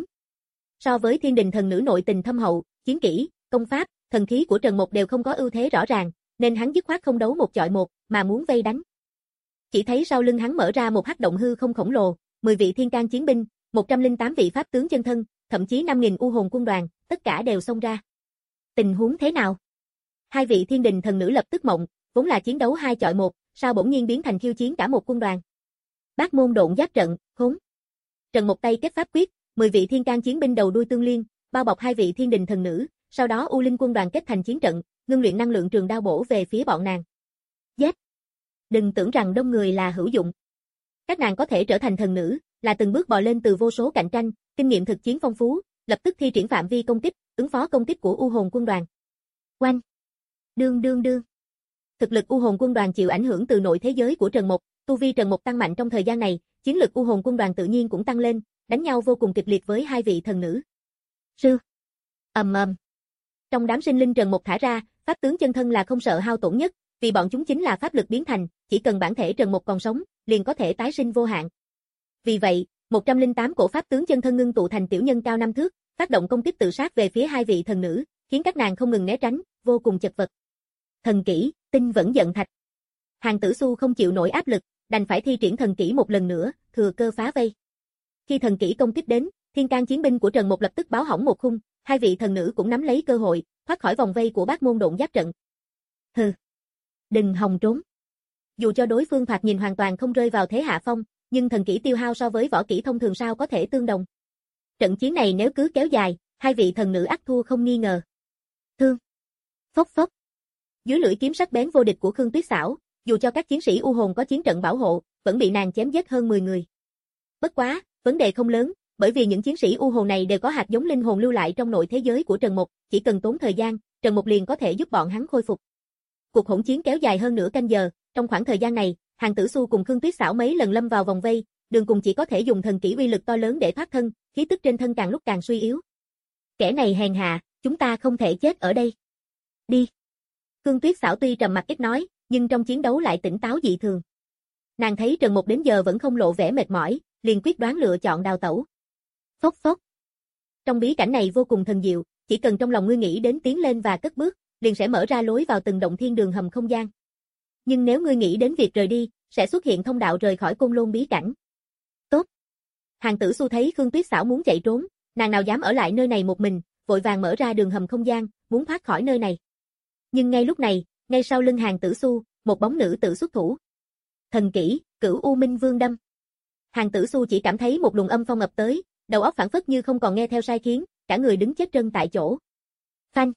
S2: So với thiên đình thần nữ nội tình thâm hậu, chiến kỹ, công pháp, thần khí của Trần Mục đều không có ưu thế rõ ràng, nên hắn dứt khoát không đấu một chọi một, mà muốn vây đánh. Chỉ thấy sau lưng hắn mở ra một hắc động hư không khổng lồ, mười vị thiên can chiến binh, một trăm lẻ tám vị pháp tướng chân thân, thậm chí năm nghìn u hồn quân đoàn, tất cả đều xông ra. Tình huống thế nào? Hai vị thiên đình thần nữ lập tức mộng, vốn là chiến đấu hai chọi một, sao bỗng nhiên biến thành khiêu chiến cả một quân đoàn. Bát môn độn giáp trận, khốn. Trần một tay kết pháp quyết, mười vị thiên can chiến binh đầu đuôi tương liên, bao bọc hai vị thiên đình thần nữ, sau đó U Linh quân đoàn kết thành chiến trận, ngưng luyện năng lượng trường đao bổ về phía bọn nàng. Giết! Đừng tưởng rằng đông người là hữu dụng. Các nàng có thể trở thành thần nữ, là từng bước bò lên từ vô số cạnh tranh, kinh nghiệm thực chiến phong phú, lập tức thi triển phạm vi công kích, ứng phó công kích của U hồn quân đoàn. Oanh! Đương đương đương. Thực lực U hồn quân đoàn chịu ảnh hưởng từ nội thế giới của Trần Mục, tu vi Trần Mục tăng mạnh trong thời gian này, chiến lực U hồn quân đoàn tự nhiên cũng tăng lên, đánh nhau vô cùng kịch liệt với hai vị thần nữ. Sư. Ầm ầm. Trong đám sinh linh Trần Mục thả ra, pháp tướng chân thân là không sợ hao tổn nhất, vì bọn chúng chính là pháp lực biến thành, chỉ cần bản thể Trần Mục còn sống, liền có thể tái sinh vô hạn. Vì vậy, một trăm lẻ tám cổ pháp tướng chân thân ngưng tụ thành tiểu nhân cao năm thước, phát động công kích tự sát về phía hai vị thần nữ, khiến các nàng không ngừng né tránh, vô cùng chật vật. Thần kỹ, tinh vẫn giận thạch. Hàn Tử Xu không chịu nổi áp lực, đành phải thi triển thần kỹ một lần nữa, thừa cơ phá vây. Khi thần kỹ công kích đến, thiên can chiến binh của Trần Mục lập tức báo hỏng một khung, hai vị thần nữ cũng nắm lấy cơ hội, thoát khỏi vòng vây của bát môn độn giáp trận. Hừ, đừng hòng trốn. Dù cho đối phương thoạt nhìn hoàn toàn không rơi vào thế hạ phong, nhưng thần kỹ tiêu hao so với võ kỹ thông thường sao có thể tương đồng. Trận chiến này nếu cứ kéo dài, hai vị thần nữ ắt thua không nghi ngờ. Thương. Phốc phốc. Dưới lưỡi kiếm sắc bén vô địch của Khương Tuyết Xảo, dù cho các chiến sĩ U hồn có chiến trận bảo hộ, vẫn bị nàng chém giết hơn mười người. Bất quá, vấn đề không lớn, bởi vì những chiến sĩ U hồn này đều có hạt giống linh hồn lưu lại trong nội thế giới của Trần Mục, chỉ cần tốn thời gian, Trần Mục liền có thể giúp bọn hắn khôi phục. Cuộc hỗn chiến kéo dài hơn nửa canh giờ, trong khoảng thời gian này, Hàn Tử Xu cùng Khương Tuyết Xảo mấy lần lâm vào vòng vây, Đường Cùng chỉ có thể dùng thần kỹ uy lực to lớn để thoát thân, khí tức trên thân càng lúc càng suy yếu. Kẻ này hèn hạ, chúng ta không thể chết ở đây. Đi. Khương Tuyết Xảo tuy trầm mặc ít nói, nhưng trong chiến đấu lại tỉnh táo dị thường. Nàng thấy Trần Mục đến giờ vẫn không lộ vẻ mệt mỏi, liền quyết đoán lựa chọn đào tẩu. Phốc phốc. Trong bí cảnh này vô cùng thần diệu, chỉ cần trong lòng ngươi nghĩ đến tiến lên và cất bước, liền sẽ mở ra lối vào từng động thiên đường hầm không gian. Nhưng nếu ngươi nghĩ đến việc rời đi, sẽ xuất hiện thông đạo rời khỏi Côn Lôn bí cảnh. Tốt. Hàn Tử Xu thấy Khương Tuyết Xảo muốn chạy trốn, nàng nào dám ở lại nơi này một mình, vội vàng mở ra đường hầm không gian, muốn thoát khỏi nơi này. Nhưng ngay lúc này, ngay sau lưng Hàn Tử Xu, một bóng nữ tử xuất thủ. Thần kỹ, Cửu U Minh Vương đâm. Hàn Tử Xu chỉ cảm thấy một luồng âm phong ập tới, đầu óc phảng phất như không còn nghe theo sai khiến, cả người đứng chết trân tại chỗ. Phanh.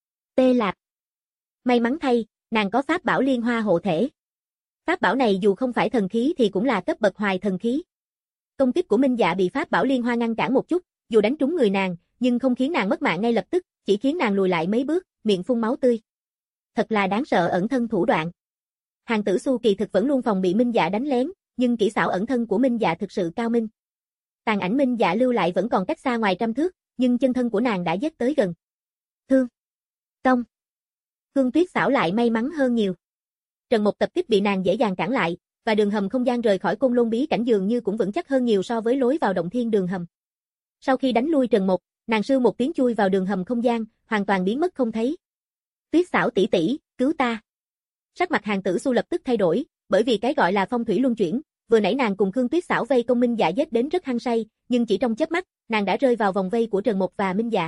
S2: Tê Lạp. May mắn thay, nàng có pháp bảo liên hoa hộ thể. Pháp bảo này dù không phải thần khí thì cũng là cấp bậc hoài thần khí. Công kích của Minh Dạ bị pháp bảo liên hoa ngăn cản một chút, dù đánh trúng người nàng, nhưng không khiến nàng mất mạng ngay lập tức, chỉ khiến nàng lùi lại mấy bước, miệng phun máu tươi. Thật là đáng sợ ẩn thân thủ đoạn. Hàn Tử Xu kỳ thực vẫn luôn phòng bị Minh Dạ đánh lén, nhưng kỹ xảo ẩn thân của Minh Dạ thực sự cao minh. Tàn ảnh Minh Dạ lưu lại vẫn còn cách xa ngoài trăm thước, nhưng chân thân của nàng đã giết tới gần. Thương. Công. Khương Tuyết Xảo lại may mắn hơn nhiều. Trần Mục tập kích bị nàng dễ dàng cản lại, và đường hầm không gian rời khỏi Côn Lôn bí cảnh dường như cũng vững chắc hơn nhiều so với lối vào động thiên đường hầm. Sau khi đánh lui Trần Mục, nàng sư một tiếng chui vào đường hầm không gian, hoàn toàn biến mất không thấy. Tuyết Xảo tỷ tỷ, cứu ta. Sắc mặt Hàn Tử Xu lập tức thay đổi, bởi vì cái gọi là phong thủy luân chuyển, vừa nãy nàng cùng Khương Tuyết Xảo vây công Minh Dạ giết đến rất hăng say, nhưng chỉ trong chớp mắt, nàng đã rơi vào vòng vây của Trần Mục và Minh Dạ.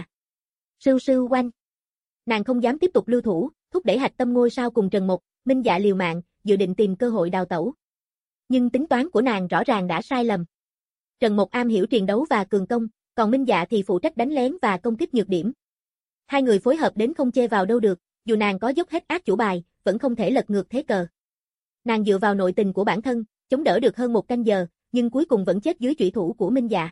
S2: Sư sư oanh. Nàng không dám tiếp tục lưu thủ, thúc đẩy hạch tâm ngôi sao cùng Trần Mục, Minh Dạ liều mạng, dự định tìm cơ hội đào tẩu. Nhưng tính toán của nàng rõ ràng đã sai lầm. Trần Mục am hiểu truyền đấu và cường công, còn Minh Dạ thì phụ trách đánh lén và công kích nhược điểm. Hai người phối hợp đến không chê vào đâu được, dù nàng có dốc hết ác chủ bài, vẫn không thể lật ngược thế cờ. Nàng dựa vào nội tình của bản thân, chống đỡ được hơn một canh giờ, nhưng cuối cùng vẫn chết dưới chủy thủ của Minh Dạ.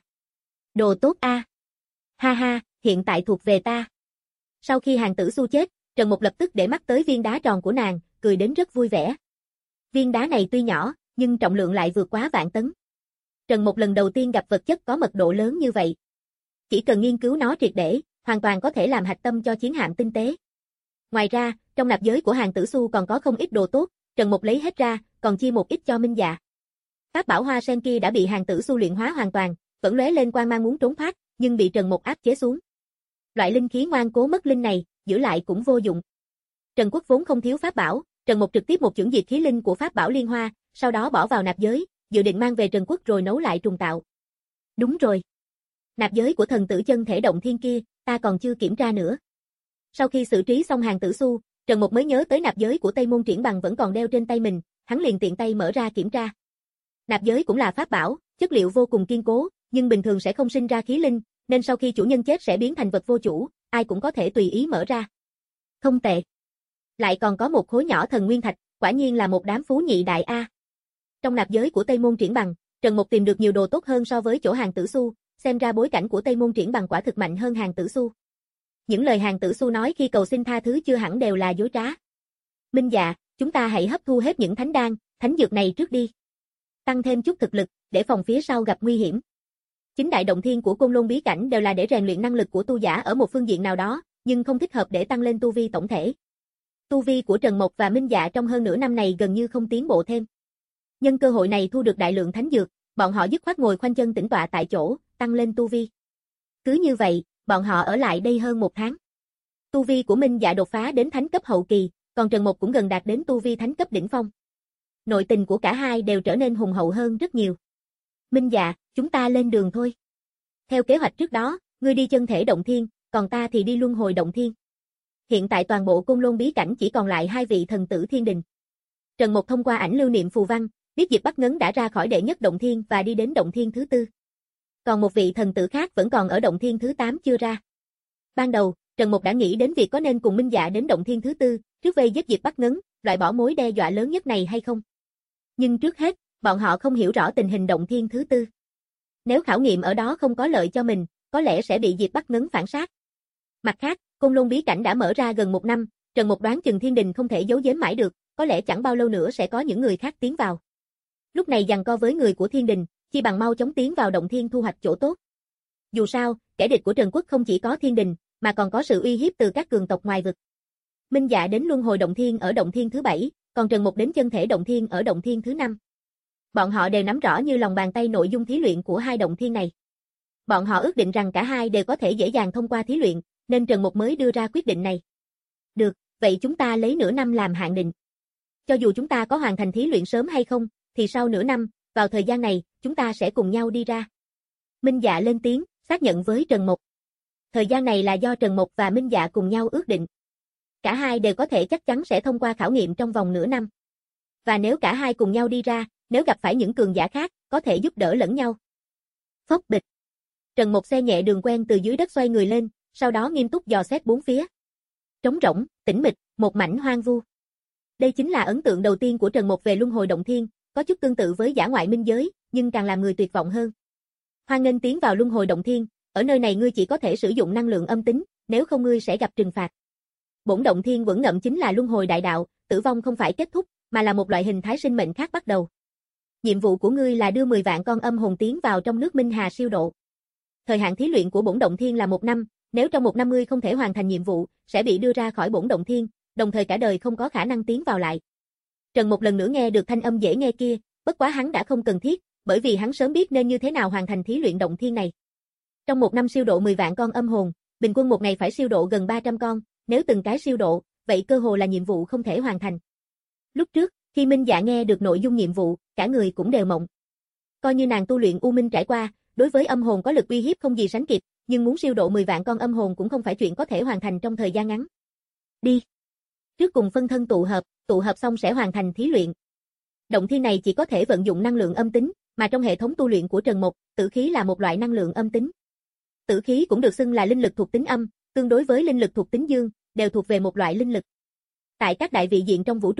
S2: Đồ tốt a. À. Ha ha, hiện tại thuộc về ta. Sau khi Hàn Tử Xu chết, Trần Mục lập tức để mắt tới viên đá tròn của nàng, cười đến rất vui vẻ. Viên đá này tuy nhỏ, nhưng trọng lượng lại vượt quá vạn tấn. Trần Mục lần đầu tiên gặp vật chất có mật độ lớn như vậy. Chỉ cần nghiên cứu nó triệt để, hoàn toàn có thể làm hạch tâm cho chiến hạm tinh tế. Ngoài ra, trong nạp giới của Hàn Tử Xu còn có không ít đồ tốt, Trần Mục lấy hết ra, còn chia một ít cho Minh Dạ. Pháp bảo hoa sen kia đã bị Hàn Tử Xu luyện hóa hoàn toàn, vẫn lóe lên quang mang muốn trốn thoát, nhưng bị Trần Mục áp chế xuống. Loại linh khí ngoan cố mất linh này, giữ lại cũng vô dụng. Trần Quốc vốn không thiếu pháp bảo, Trần Mục trực tiếp một chưởng diệt khí linh của pháp bảo liên hoa, sau đó bỏ vào nạp giới, dự định mang về Trần Quốc rồi nấu lại trùng tạo. Đúng rồi. Nạp giới của thần tử chân thể động thiên kia, ta còn chưa kiểm tra nữa. Sau khi xử trí xong Hàn Tử Xu, Trần Mục mới nhớ tới nạp giới của Tây Môn Triển Bằng vẫn còn đeo trên tay mình, hắn liền tiện tay mở ra kiểm tra. Nạp giới cũng là pháp bảo, chất liệu vô cùng kiên cố, nhưng bình thường sẽ không sinh ra khí linh, nên sau khi chủ nhân chết sẽ biến thành vật vô chủ, ai cũng có thể tùy ý mở ra. Không tệ. Lại còn có một khối nhỏ thần nguyên thạch, quả nhiên là một đám phú nhị đại a. Trong nạp giới của Tây Môn Triển Bằng, Trần Mục tìm được nhiều đồ tốt hơn so với chỗ Hàn Tử Xu, xem ra bối cảnh của Tây Môn Triển Bằng quả thực mạnh hơn Hàn Tử Xu. Những lời Hàn Tử Xu nói khi cầu xin tha thứ chưa hẳn đều là dối trá. Minh Dạ, chúng ta hãy hấp thu hết những thánh đan, thánh dược này trước đi. Tăng thêm chút thực lực, để phòng phía sau gặp nguy hiểm. Chính đại động thiên của Côn Lôn bí cảnh đều là để rèn luyện năng lực của tu giả ở một phương diện nào đó, nhưng không thích hợp để tăng lên tu vi tổng thể. Tu vi của Trần Mộc và Minh Dạ trong hơn nửa năm này gần như không tiến bộ thêm. Nhân cơ hội này thu được đại lượng thánh dược, bọn họ dứt khoát ngồi khoanh chân tĩnh tọa tại chỗ, tăng lên tu vi. Cứ như vậy, bọn họ ở lại đây hơn một tháng. Tu vi của Minh Dạ đột phá đến thánh cấp hậu kỳ, còn Trần Mộc cũng gần đạt đến tu vi thánh cấp đỉnh phong. Nội tình của cả hai đều trở nên hùng hậu hơn rất nhiều. Minh Dạ, chúng ta lên đường thôi. Theo kế hoạch trước đó, ngươi đi chân thể động thiên, còn ta thì đi luân hồi động thiên. Hiện tại toàn bộ Côn Lôn bí cảnh chỉ còn lại hai vị thần tử thiên đình. Trần Mộc thông qua ảnh lưu niệm phù văn, biết Diệp Bắc Ngấn đã ra khỏi đệ nhất động thiên và đi đến động thiên thứ tư. Còn một vị thần tử khác vẫn còn ở động thiên thứ tám chưa ra. Ban đầu, Trần Mộc đã nghĩ đến việc có nên cùng Minh Dạ đến động thiên thứ tư, trước vây giết Diệp Bắc Ngấn, loại bỏ mối đe dọa lớn nhất này hay không. Nhưng trước hết, bọn họ không hiểu rõ tình hình động thiên thứ tư. Nếu khảo nghiệm ở đó không có lợi cho mình, có lẽ sẽ bị Diệp Bắc Ngấn phản sát. Mặt khác, Côn Lôn bí cảnh đã mở ra gần một năm, Trần Mộc đoán chừng thiên đình không thể giấu giếm mãi được, có lẽ chẳng bao lâu nữa sẽ có những người khác tiến vào. Lúc này giằng co với người của thiên đình, chi bằng mau chóng tiến vào động thiên thu hoạch chỗ tốt. Dù sao, kẻ địch của Trần Quốc không chỉ có thiên đình, mà còn có sự uy hiếp từ các cường tộc ngoài vực. Minh Dạ đến luân hồi động thiên ở động thiên thứ bảy, còn Trần Mộc đến chân thể động thiên ở động thiên thứ năm. Bọn họ đều nắm rõ như lòng bàn tay nội dung thí luyện của hai động thiên này. Bọn họ ước định rằng cả hai đều có thể dễ dàng thông qua thí luyện, nên Trần Mộc mới đưa ra quyết định này. Được, vậy chúng ta lấy nửa năm làm hạn định. Cho dù chúng ta có hoàn thành thí luyện sớm hay không, thì sau nửa năm, vào thời gian này, chúng ta sẽ cùng nhau đi ra. Minh Dạ lên tiếng, xác nhận với Trần Mộc. Thời gian này là do Trần Mộc và Minh Dạ cùng nhau ước định. Cả hai đều có thể chắc chắn sẽ thông qua khảo nghiệm trong vòng nửa năm. Và nếu cả hai cùng nhau đi ra, nếu gặp phải những cường giả khác, có thể giúp đỡ lẫn nhau. Phốc bịch. Trần Mộc xe nhẹ đường quen từ dưới đất xoay người lên, sau đó nghiêm túc dò xét bốn phía. Trống rỗng, tĩnh mịch, một mảnh hoang vu. Đây chính là ấn tượng đầu tiên của Trần Mộc về luân hồi động thiên, có chút tương tự với dã ngoại minh giới, nhưng càng làm người tuyệt vọng hơn. Hoan nghênh tiến vào luân hồi động thiên, ở nơi này ngươi chỉ có thể sử dụng năng lượng âm tính, nếu không ngươi sẽ gặp trừng phạt. Bổn động thiên vẫn ngậm chính là luân hồi đại đạo, tử vong không phải kết thúc, mà là một loại hình thái sinh mệnh khác bắt đầu. Nhiệm vụ của ngươi là đưa mười vạn con âm hồn tiến vào trong nước Minh Hà siêu độ. Thời hạn thí luyện của bổn động thiên là một năm, nếu trong một năm ngươi không thể hoàn thành nhiệm vụ, sẽ bị đưa ra khỏi bổn động thiên, đồng thời cả đời không có khả năng tiến vào lại. Trần một lần nữa nghe được thanh âm dễ nghe kia, bất quá hắn đã không cần thiết, bởi vì hắn sớm biết nên như thế nào hoàn thành thí luyện động thiên này. Trong một năm siêu độ mười vạn con âm hồn, bình quân một ngày phải siêu độ gần ba trăm con, nếu từng cái siêu độ, vậy cơ hồ là nhiệm vụ không thể hoàn thành. Lúc trước, khi Minh Dạ nghe được nội dung nhiệm vụ, cả người cũng đều mộng. Coi như nàng tu luyện U Minh trải qua, đối với âm hồn có lực uy hiếp không gì sánh kịp, nhưng muốn siêu độ mười vạn con âm hồn cũng không phải chuyện có thể hoàn thành trong thời gian ngắn. Đi. Trước cùng phân thân tụ hợp, tụ hợp xong sẽ hoàn thành thí luyện. Động thiên này chỉ có thể vận dụng năng lượng âm tính, mà trong hệ thống tu luyện của Trần Mộc, tử khí là một loại năng lượng âm tính. Tử khí cũng được xưng là linh lực thuộc tính âm, tương đối với linh lực thuộc tính dương, đều thuộc về một loại linh lực. Tại các đại vị diện trong vũ trụ,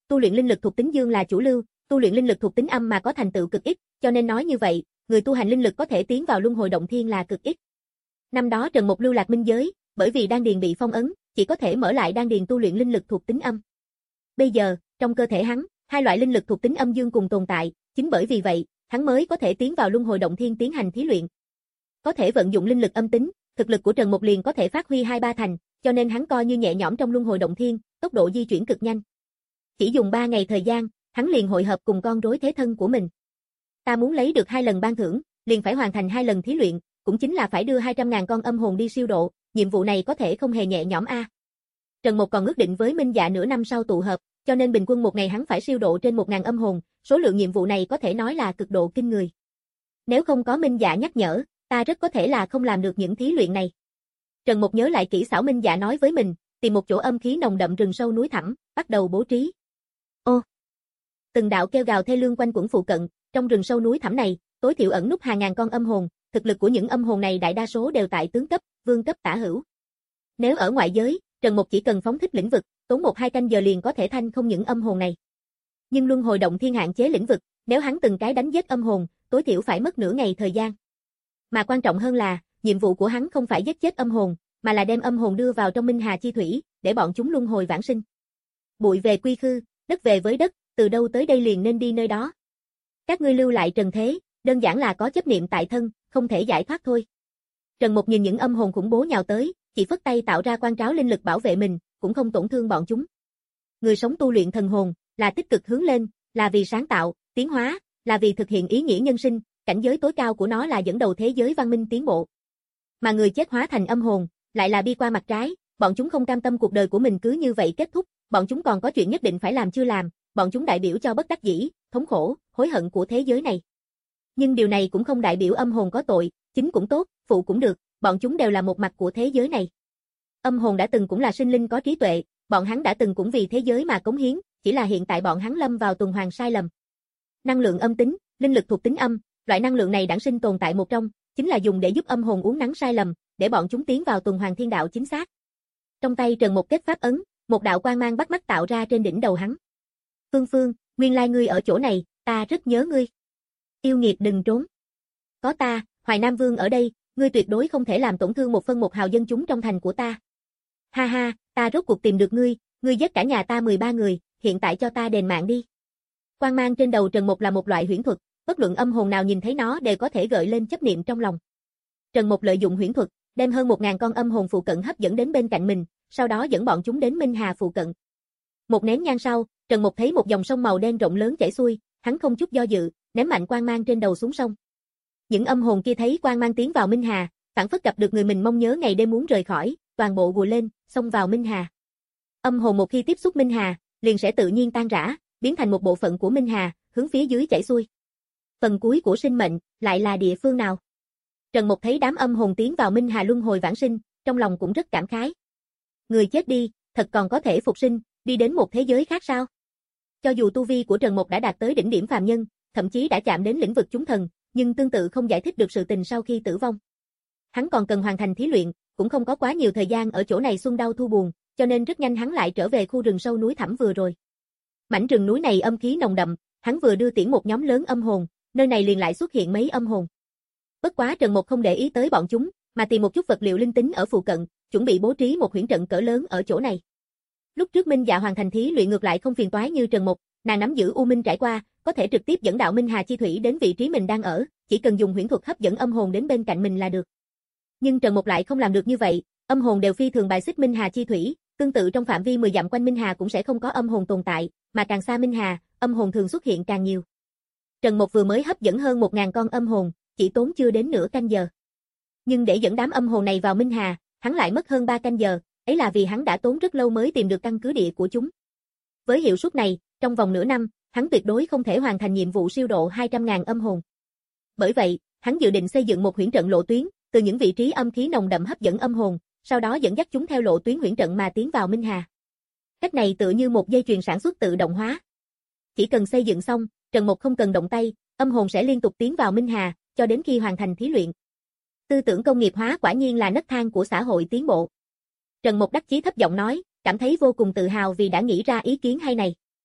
S2: tu luyện linh lực thuộc tính dương là chủ lưu, tu luyện linh lực thuộc tính âm mà có thành tựu cực ít, cho nên nói như vậy, người tu hành linh lực có thể tiến vào luân hồi động thiên là cực ít. Năm đó Trần Mục lưu lạc minh giới, bởi vì đan điền bị phong ấn, chỉ có thể mở lại đan điền tu luyện linh lực thuộc tính âm. Bây giờ, trong cơ thể hắn, hai loại linh lực thuộc tính âm dương cùng tồn tại, chính bởi vì vậy, hắn mới có thể tiến vào luân hồi động thiên tiến hành thí luyện. Có thể vận dụng linh lực âm tính, thực lực của Trần Mục liền có thể phát huy hai ba thành, cho nên hắn coi như nhẹ nhõm trong luân hồi động thiên, tốc độ di chuyển cực nhanh. Chỉ dùng ba ngày thời gian, hắn liền hội hợp cùng con rối thế thân của mình. Ta muốn lấy được hai lần ban thưởng, liền phải hoàn thành hai lần thí luyện, cũng chính là phải đưa hai trăm ngàn con âm hồn đi siêu độ, nhiệm vụ này có thể không hề nhẹ nhõm a. Trần Mục còn ước định với Minh Dạ nửa năm sau tụ hợp, cho nên bình quân một ngày hắn phải siêu độ trên một ngàn âm hồn, số lượng nhiệm vụ này có thể nói là cực độ kinh người. Nếu không có Minh Dạ nhắc nhở, ta rất có thể là không làm được những thí luyện này. Trần Mục nhớ lại kỹ xảo Minh Dạ nói với mình, tìm một chỗ âm khí nồng đậm rừng sâu núi thẳm, bắt đầu bố trí. Ô! Từng đạo kêu gào thê lương quanh quẩn phụ cận, trong rừng sâu núi thẳm này, tối thiểu ẩn núp hàng ngàn con âm hồn, thực lực của những âm hồn này đại đa số đều tại tướng cấp, vương cấp tả hữu. Nếu ở ngoại giới, Trần Mục chỉ cần phóng thích lĩnh vực, tốn một hai canh giờ liền có thể thanh không những âm hồn này. Nhưng luân hồi động thiên hạn chế lĩnh vực, nếu hắn từng cái đánh giết âm hồn, tối thiểu phải mất nửa ngày thời gian. Mà quan trọng hơn là, nhiệm vụ của hắn không phải giết chết âm hồn, mà là đem âm hồn đưa vào trong Minh Hà chi thủy, để bọn chúng luân hồi vãng sinh. Bụi về quy khư, đất về với đất, từ đâu tới đây liền nên đi nơi đó. Các ngươi lưu lại trần thế, đơn giản là có chấp niệm tại thân, không thể giải thoát thôi. Trần Mục nhìn những âm hồn khủng bố nhào tới, chỉ phất tay tạo ra quan tráo linh lực bảo vệ mình, cũng không tổn thương bọn chúng. Người sống tu luyện thần hồn, là tích cực hướng lên, là vì sáng tạo, tiến hóa, là vì thực hiện ý nghĩa nhân sinh, cảnh giới tối cao của nó là dẫn đầu thế giới văn minh tiến bộ. Mà người chết hóa thành âm hồn, lại là bi qua mặt trái, bọn chúng không cam tâm cuộc đời của mình cứ như vậy kết thúc, bọn chúng còn có chuyện nhất định phải làm chưa làm, bọn chúng đại biểu cho bất đắc dĩ, thống khổ, hối hận của thế giới này. Nhưng điều này cũng không đại biểu âm hồn có tội, chính cũng tốt, phụ cũng được, bọn chúng đều là một mặt của thế giới này. Âm hồn đã từng cũng là sinh linh có trí tuệ, bọn hắn đã từng cũng vì thế giới mà cống hiến, chỉ là hiện tại bọn hắn lâm vào tuần hoàn sai lầm. Năng lượng âm tính, linh lực thuộc tính âm, loại năng lượng này đản sinh tồn tại một trong, chính là dùng để giúp âm hồn uốn nắn sai lầm, để bọn chúng tiến vào tuần hoàn thiên đạo chính xác. Trong tay Trần Mục kết pháp ấn, một đạo quang mang bắt mắt tạo ra trên đỉnh đầu hắn. Phương Phương, nguyên lai ngươi ở chỗ này, ta rất nhớ ngươi. Yêu nghiệt đừng trốn. Có ta, Hoài Nam Vương ở đây, ngươi tuyệt đối không thể làm tổn thương một phân một hào dân chúng trong thành của ta. Ha ha, ta rốt cuộc tìm được ngươi, ngươi giết cả nhà ta mười ba người, hiện tại cho ta đền mạng đi. Quang mang trên đầu Trần Mục là một loại huyễn thuật, bất luận âm hồn nào nhìn thấy nó đều có thể gợi lên chấp niệm trong lòng. Trần Mục lợi dụng huyễn thuật, đem hơn một ngàn con âm hồn phụ cận hấp dẫn đến bên cạnh mình, sau đó dẫn bọn chúng đến Minh Hà phụ cận. Một nén nhang sau, Trần Mục thấy một dòng sông màu đen rộng lớn chảy xuôi, hắn không chút do dự, ném mạnh quang mang trên đầu xuống sông. Những âm hồn kia thấy quang mang tiến vào Minh Hà, phảng phất gặp được người mình mong nhớ ngày đêm muốn rời khỏi, toàn bộ gùa lên, xông vào Minh Hà. Âm hồn một khi tiếp xúc Minh Hà, liền sẽ tự nhiên tan rã, biến thành một bộ phận của Minh Hà, hướng phía dưới chảy xuôi. Phần cuối của sinh mệnh, lại là địa phương nào? Trần Mục thấy đám âm hồn tiến vào Minh Hà luân hồi vãng sinh, trong lòng cũng rất cảm khái. Người chết đi, thật còn có thể phục sinh, đi đến một thế giới khác sao? Cho dù tu vi của Trần Mục đã đạt tới đỉnh điểm phàm nhân, thậm chí đã chạm đến lĩnh vực chúng thần, nhưng tương tự không giải thích được sự tình sau khi tử vong. Hắn còn cần hoàn thành thí luyện, cũng không có quá nhiều thời gian ở chỗ này xuân đau thu buồn, cho nên rất nhanh hắn lại trở về khu rừng sâu núi thẳm vừa rồi. Mảnh rừng núi này âm khí nồng đậm, hắn vừa đưa tiễn một nhóm lớn âm hồn, nơi này liền lại xuất hiện mấy âm hồn. Bất quá Trần Mục không để ý tới bọn chúng, mà tìm một chút vật liệu linh tính ở phụ cận, chuẩn bị bố trí một huyễn trận cỡ lớn ở chỗ này. Lúc trước Minh Dạ hoàn thành thí luyện ngược lại không phiền toái như Trần Mục, nàng nắm giữ U Minh trải qua, có thể trực tiếp dẫn đạo Minh Hà chi thủy đến vị trí mình đang ở, chỉ cần dùng huyễn thuật hấp dẫn âm hồn đến bên cạnh mình là được. Nhưng Trần Mục lại không làm được như vậy, âm hồn đều phi thường bài xích Minh Hà chi thủy, tương tự trong phạm vi mười dặm quanh Minh Hà cũng sẽ không có âm hồn tồn tại, mà càng xa Minh Hà, âm hồn thường xuất hiện càng nhiều. Trần Mục vừa mới hấp dẫn hơn một ngàn con âm hồn, chỉ tốn chưa đến nửa canh giờ. Nhưng để dẫn đám âm hồn này vào Minh Hà, hắn lại mất hơn ba canh giờ, ấy là vì hắn đã tốn rất lâu mới tìm được căn cứ địa của chúng. Với hiệu suất này, trong vòng nửa năm, hắn tuyệt đối không thể hoàn thành nhiệm vụ siêu độ hai trăm ngàn âm hồn. Bởi vậy, hắn dự định xây dựng một huyễn trận lộ tuyến, từ những vị trí âm khí nồng đậm hấp dẫn âm hồn, sau đó dẫn dắt chúng theo lộ tuyến huyễn trận mà tiến vào Minh Hà. Cách này tựa như một dây chuyền sản xuất tự động hóa. Chỉ cần xây dựng xong, Trần Mục không cần động tay, âm hồn sẽ liên tục tiến vào Minh Hà, cho đến khi hoàn thành thí luyện. Tư tưởng công nghiệp hóa quả nhiên là nấc thang của xã hội tiến bộ. Trần Mục đắc chí thấp giọng nói, cảm thấy vô cùng tự hào vì đã nghĩ ra ý kiến hay này.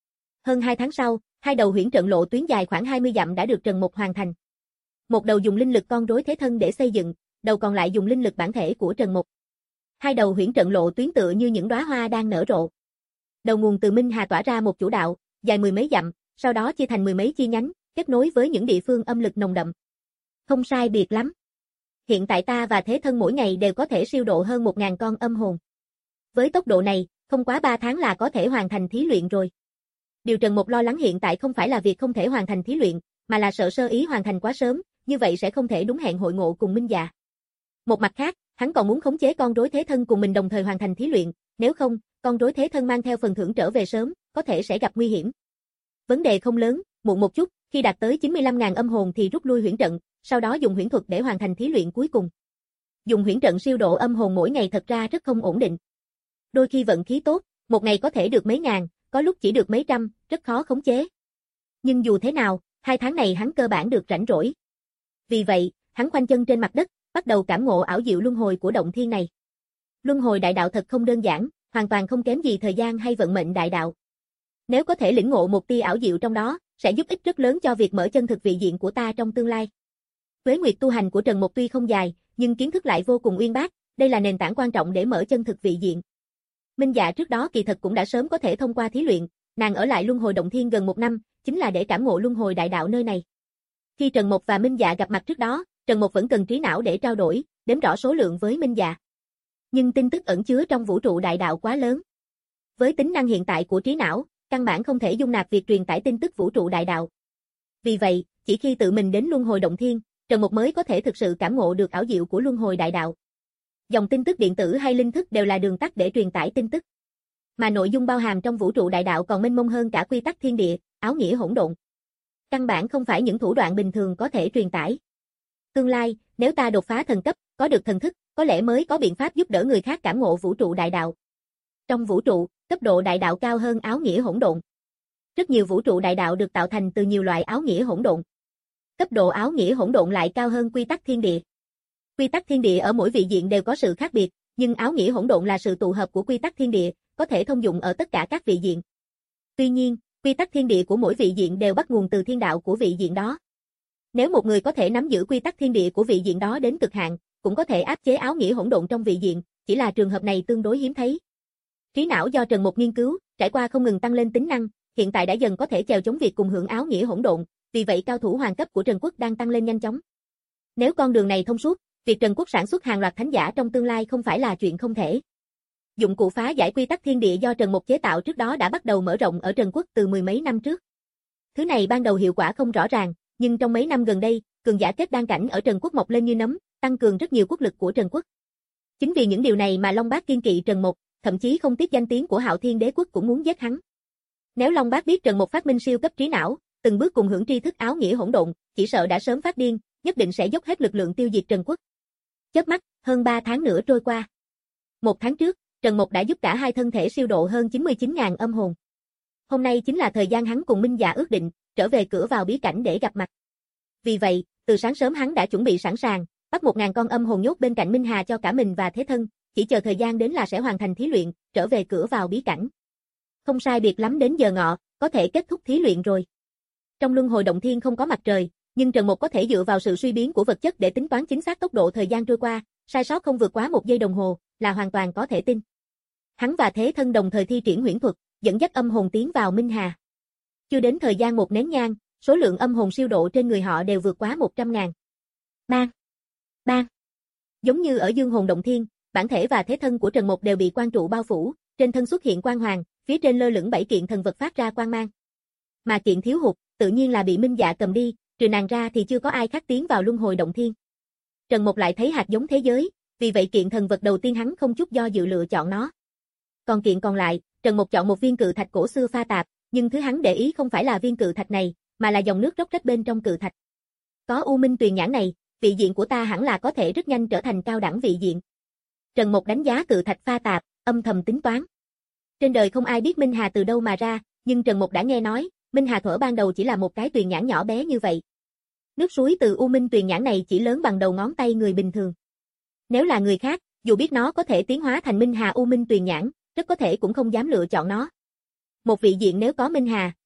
S2: Hơn hai tháng sau, hai đầu huyễn trận lộ tuyến dài khoảng hai mươi dặm đã được Trần Mục hoàn thành. Một đầu dùng linh lực con rối thế thân để xây dựng, đầu còn lại dùng linh lực bản thể của Trần Mục. Hai đầu huyễn trận lộ tuyến tựa như những đóa hoa đang nở rộ. Đầu nguồn từ Minh Hà tỏa ra một chủ đạo, dài mười mấy dặm, sau đó chia thành mười mấy chi nhánh, kết nối với những địa phương âm lực nồng đậm. Không sai biệt lắm. Hiện tại ta và thế thân mỗi ngày đều có thể siêu độ hơn một nghìn con âm hồn. Với tốc độ này, không quá ba tháng là có thể hoàn thành thí luyện rồi. Điều Trần Mục lo lắng hiện tại không phải là việc không thể hoàn thành thí luyện, mà là sợ sơ ý hoàn thành quá sớm, như vậy sẽ không thể đúng hẹn hội ngộ cùng Minh Dạ. Một mặt khác, hắn còn muốn khống chế con rối thế thân cùng mình đồng thời hoàn thành thí luyện, nếu không, con rối thế thân mang theo phần thưởng trở về sớm, có thể sẽ gặp nguy hiểm. Vấn đề không lớn, muộn một chút, khi đạt tới chín mươi lăm nghìn âm hồn thì rút lui huyễn trận, sau đó dùng huyễn thuật để hoàn thành thí luyện cuối cùng. Dùng huyễn trận siêu độ âm hồn mỗi ngày thật ra rất không ổn định. Đôi khi vận khí tốt, một ngày có thể được mấy ngàn, có lúc chỉ được mấy trăm, rất khó khống chế. Nhưng dù thế nào, hai tháng này hắn cơ bản được rảnh rỗi. Vì vậy, hắn khoanh chân trên mặt đất, bắt đầu cảm ngộ ảo diệu luân hồi của động thiên này. Luân hồi đại đạo thật không đơn giản, hoàn toàn không kém gì thời gian hay vận mệnh đại đạo. Nếu có thể lĩnh ngộ một tia ảo diệu trong đó, sẽ giúp ích rất lớn cho việc mở chân thực vị diện của ta trong tương lai. Tuế nguyệt tu hành của Trần Mục tuy không dài, nhưng kiến thức lại vô cùng uyên bác, đây là nền tảng quan trọng để mở chân thực vị diện. Minh Dạ trước đó kỳ thật cũng đã sớm có thể thông qua thí luyện, nàng ở lại luân hồi động thiên gần một năm, chính là để cảm ngộ luân hồi đại đạo nơi này. Khi Trần Mục và Minh Dạ gặp mặt trước đó, Trần Mục vẫn cần trí não để trao đổi, đếm rõ số lượng với Minh Dạ. Nhưng tin tức ẩn chứa trong vũ trụ đại đạo quá lớn. Với tính năng hiện tại của trí não, căn bản không thể dung nạp việc truyền tải tin tức vũ trụ đại đạo. Vì vậy, chỉ khi tự mình đến luân hồi động thiên, Trần Mục mới có thể thực sự cảm ngộ được ảo diệu của luân hồi đại đạo. Dòng tin tức điện tử hay linh thức đều là đường tắt để truyền tải tin tức. Mà nội dung bao hàm trong vũ trụ đại đạo còn mênh mông hơn cả quy tắc thiên địa, áo nghĩa hỗn độn. Căn bản không phải những thủ đoạn bình thường có thể truyền tải. Tương lai, nếu ta đột phá thần cấp, có được thần thức, có lẽ mới có biện pháp giúp đỡ người khác cảm ngộ vũ trụ đại đạo. Trong vũ trụ, cấp độ đại đạo cao hơn áo nghĩa hỗn độn. Rất nhiều vũ trụ đại đạo được tạo thành từ nhiều loại áo nghĩa hỗn độn. Cấp độ áo nghĩa hỗn độn lại cao hơn quy tắc thiên địa. Quy tắc thiên địa ở mỗi vị diện đều có sự khác biệt, nhưng áo nghĩa hỗn độn là sự tụ hợp của quy tắc thiên địa, có thể thông dụng ở tất cả các vị diện. Tuy nhiên, quy tắc thiên địa của mỗi vị diện đều bắt nguồn từ thiên đạo của vị diện đó. Nếu một người có thể nắm giữ quy tắc thiên địa của vị diện đó đến cực hạn, cũng có thể áp chế áo nghĩa hỗn độn trong vị diện, chỉ là trường hợp này tương đối hiếm thấy. Trí não do Trần Mục nghiên cứu, trải qua không ngừng tăng lên tính năng, hiện tại đã dần có thể chèo chống việc cùng hưởng áo nghĩa hỗn độn, vì vậy cao thủ hoàng cấp của Trần Quốc đang tăng lên nhanh chóng. Nếu con đường này thông suốt, việc Trần Quốc sản xuất hàng loạt thánh giả trong tương lai không phải là chuyện không thể. Dụng cụ phá giải quy tắc thiên địa do Trần Mục chế tạo trước đó đã bắt đầu mở rộng ở Trần Quốc từ mười mấy năm trước. Thứ này ban đầu hiệu quả không rõ ràng, nhưng trong mấy năm gần đây, cường giả kết đan cảnh ở Trần Quốc mọc lên như nấm, tăng cường rất nhiều quốc lực của Trần Quốc. Chính vì những điều này mà Long Bác kiên kỵ Trần Mục, thậm chí không tiếc danh tiếng của Hạo Thiên Đế Quốc cũng muốn giết hắn. Nếu Long Bác biết Trần Mục phát minh siêu cấp trí não, từng bước cùng hưởng tri thức áo nghĩa hỗn độn, chỉ sợ đã sớm phát điên, nhất định sẽ dốc hết lực lượng tiêu diệt Trần Quốc. Chớp mắt, hơn ba tháng nữa trôi qua. Một tháng trước, Trần Mục đã giúp cả hai thân thể siêu độ hơn chín mươi chín nghìn âm hồn. Hôm nay chính là thời gian hắn cùng Minh Dạ ước định, trở về cửa vào bí cảnh để gặp mặt. Vì vậy, từ sáng sớm hắn đã chuẩn bị sẵn sàng, bắt một nghìn con âm hồn nhốt bên cạnh Minh Hà cho cả mình và thế thân, chỉ chờ thời gian đến là sẽ hoàn thành thí luyện, trở về cửa vào bí cảnh. Không sai biệt lắm đến giờ ngọ, có thể kết thúc thí luyện rồi. Trong luân hồi động thiên không có mặt trời, nhưng Trần Mục có thể dựa vào sự suy biến của vật chất để tính toán chính xác tốc độ thời gian trôi qua, sai sót không vượt quá một giây đồng hồ, là hoàn toàn có thể tin. Hắn và thế thân đồng thời thi triển huyễn thuật, dẫn dắt âm hồn tiến vào Minh Hà. Chưa đến thời gian một nén nhang, số lượng âm hồn siêu độ trên người họ đều vượt quá một trăm ngàn. Bang! Bang! Giống như ở Dương Hồn Động Thiên, bản thể và thế thân của Trần Mục đều bị quang trụ bao phủ, trên thân xuất hiện quang hoàng, phía trên lơ lửng bảy kiện thần vật phát ra quang mang. Mà kiện thiếu hụt, tự nhiên là bị Minh Dạ cầm đi, trừ nàng ra thì chưa có ai khác tiến vào luân hồi động thiên. Trần Mục lại thấy hạt giống thế giới, vì vậy kiện thần vật đầu tiên hắn không chút do dự lựa chọn nó. Còn kiện còn lại, Trần Mục chọn một viên cự thạch cổ xưa pha tạp, nhưng thứ hắn để ý không phải là viên cự thạch này, mà là dòng nước róc rách bên trong cự thạch. Có U Minh Tuyền Nhãn này, vị diện của ta hẳn là có thể rất nhanh trở thành cao đẳng vị diện. Trần Mục đánh giá cự thạch pha tạp, âm thầm tính toán. Trên đời không ai biết Minh Hà từ đâu mà ra, nhưng Trần Mục đã nghe nói, Minh Hà thuở ban đầu chỉ là một cái tuyền nhãn nhỏ bé như vậy. Nước suối từ U Minh Tuyền Nhãn này chỉ lớn bằng đầu ngón tay người bình thường. Nếu là người khác, dù biết nó có thể tiến hóa thành Minh Hà U Minh Tuyền Nhãn, rất có thể cũng không dám lựa chọn nó. Một vị diện nếu có Minh Hà,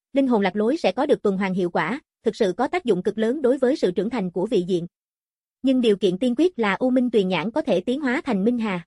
S2: linh hồn lạc lối sẽ có được tuần hoàn hiệu quả, thực sự có tác dụng cực lớn đối với sự trưởng thành của vị diện. Nhưng điều kiện tiên quyết là U Minh Tuyền Nhãn có thể tiến hóa thành Minh Hà.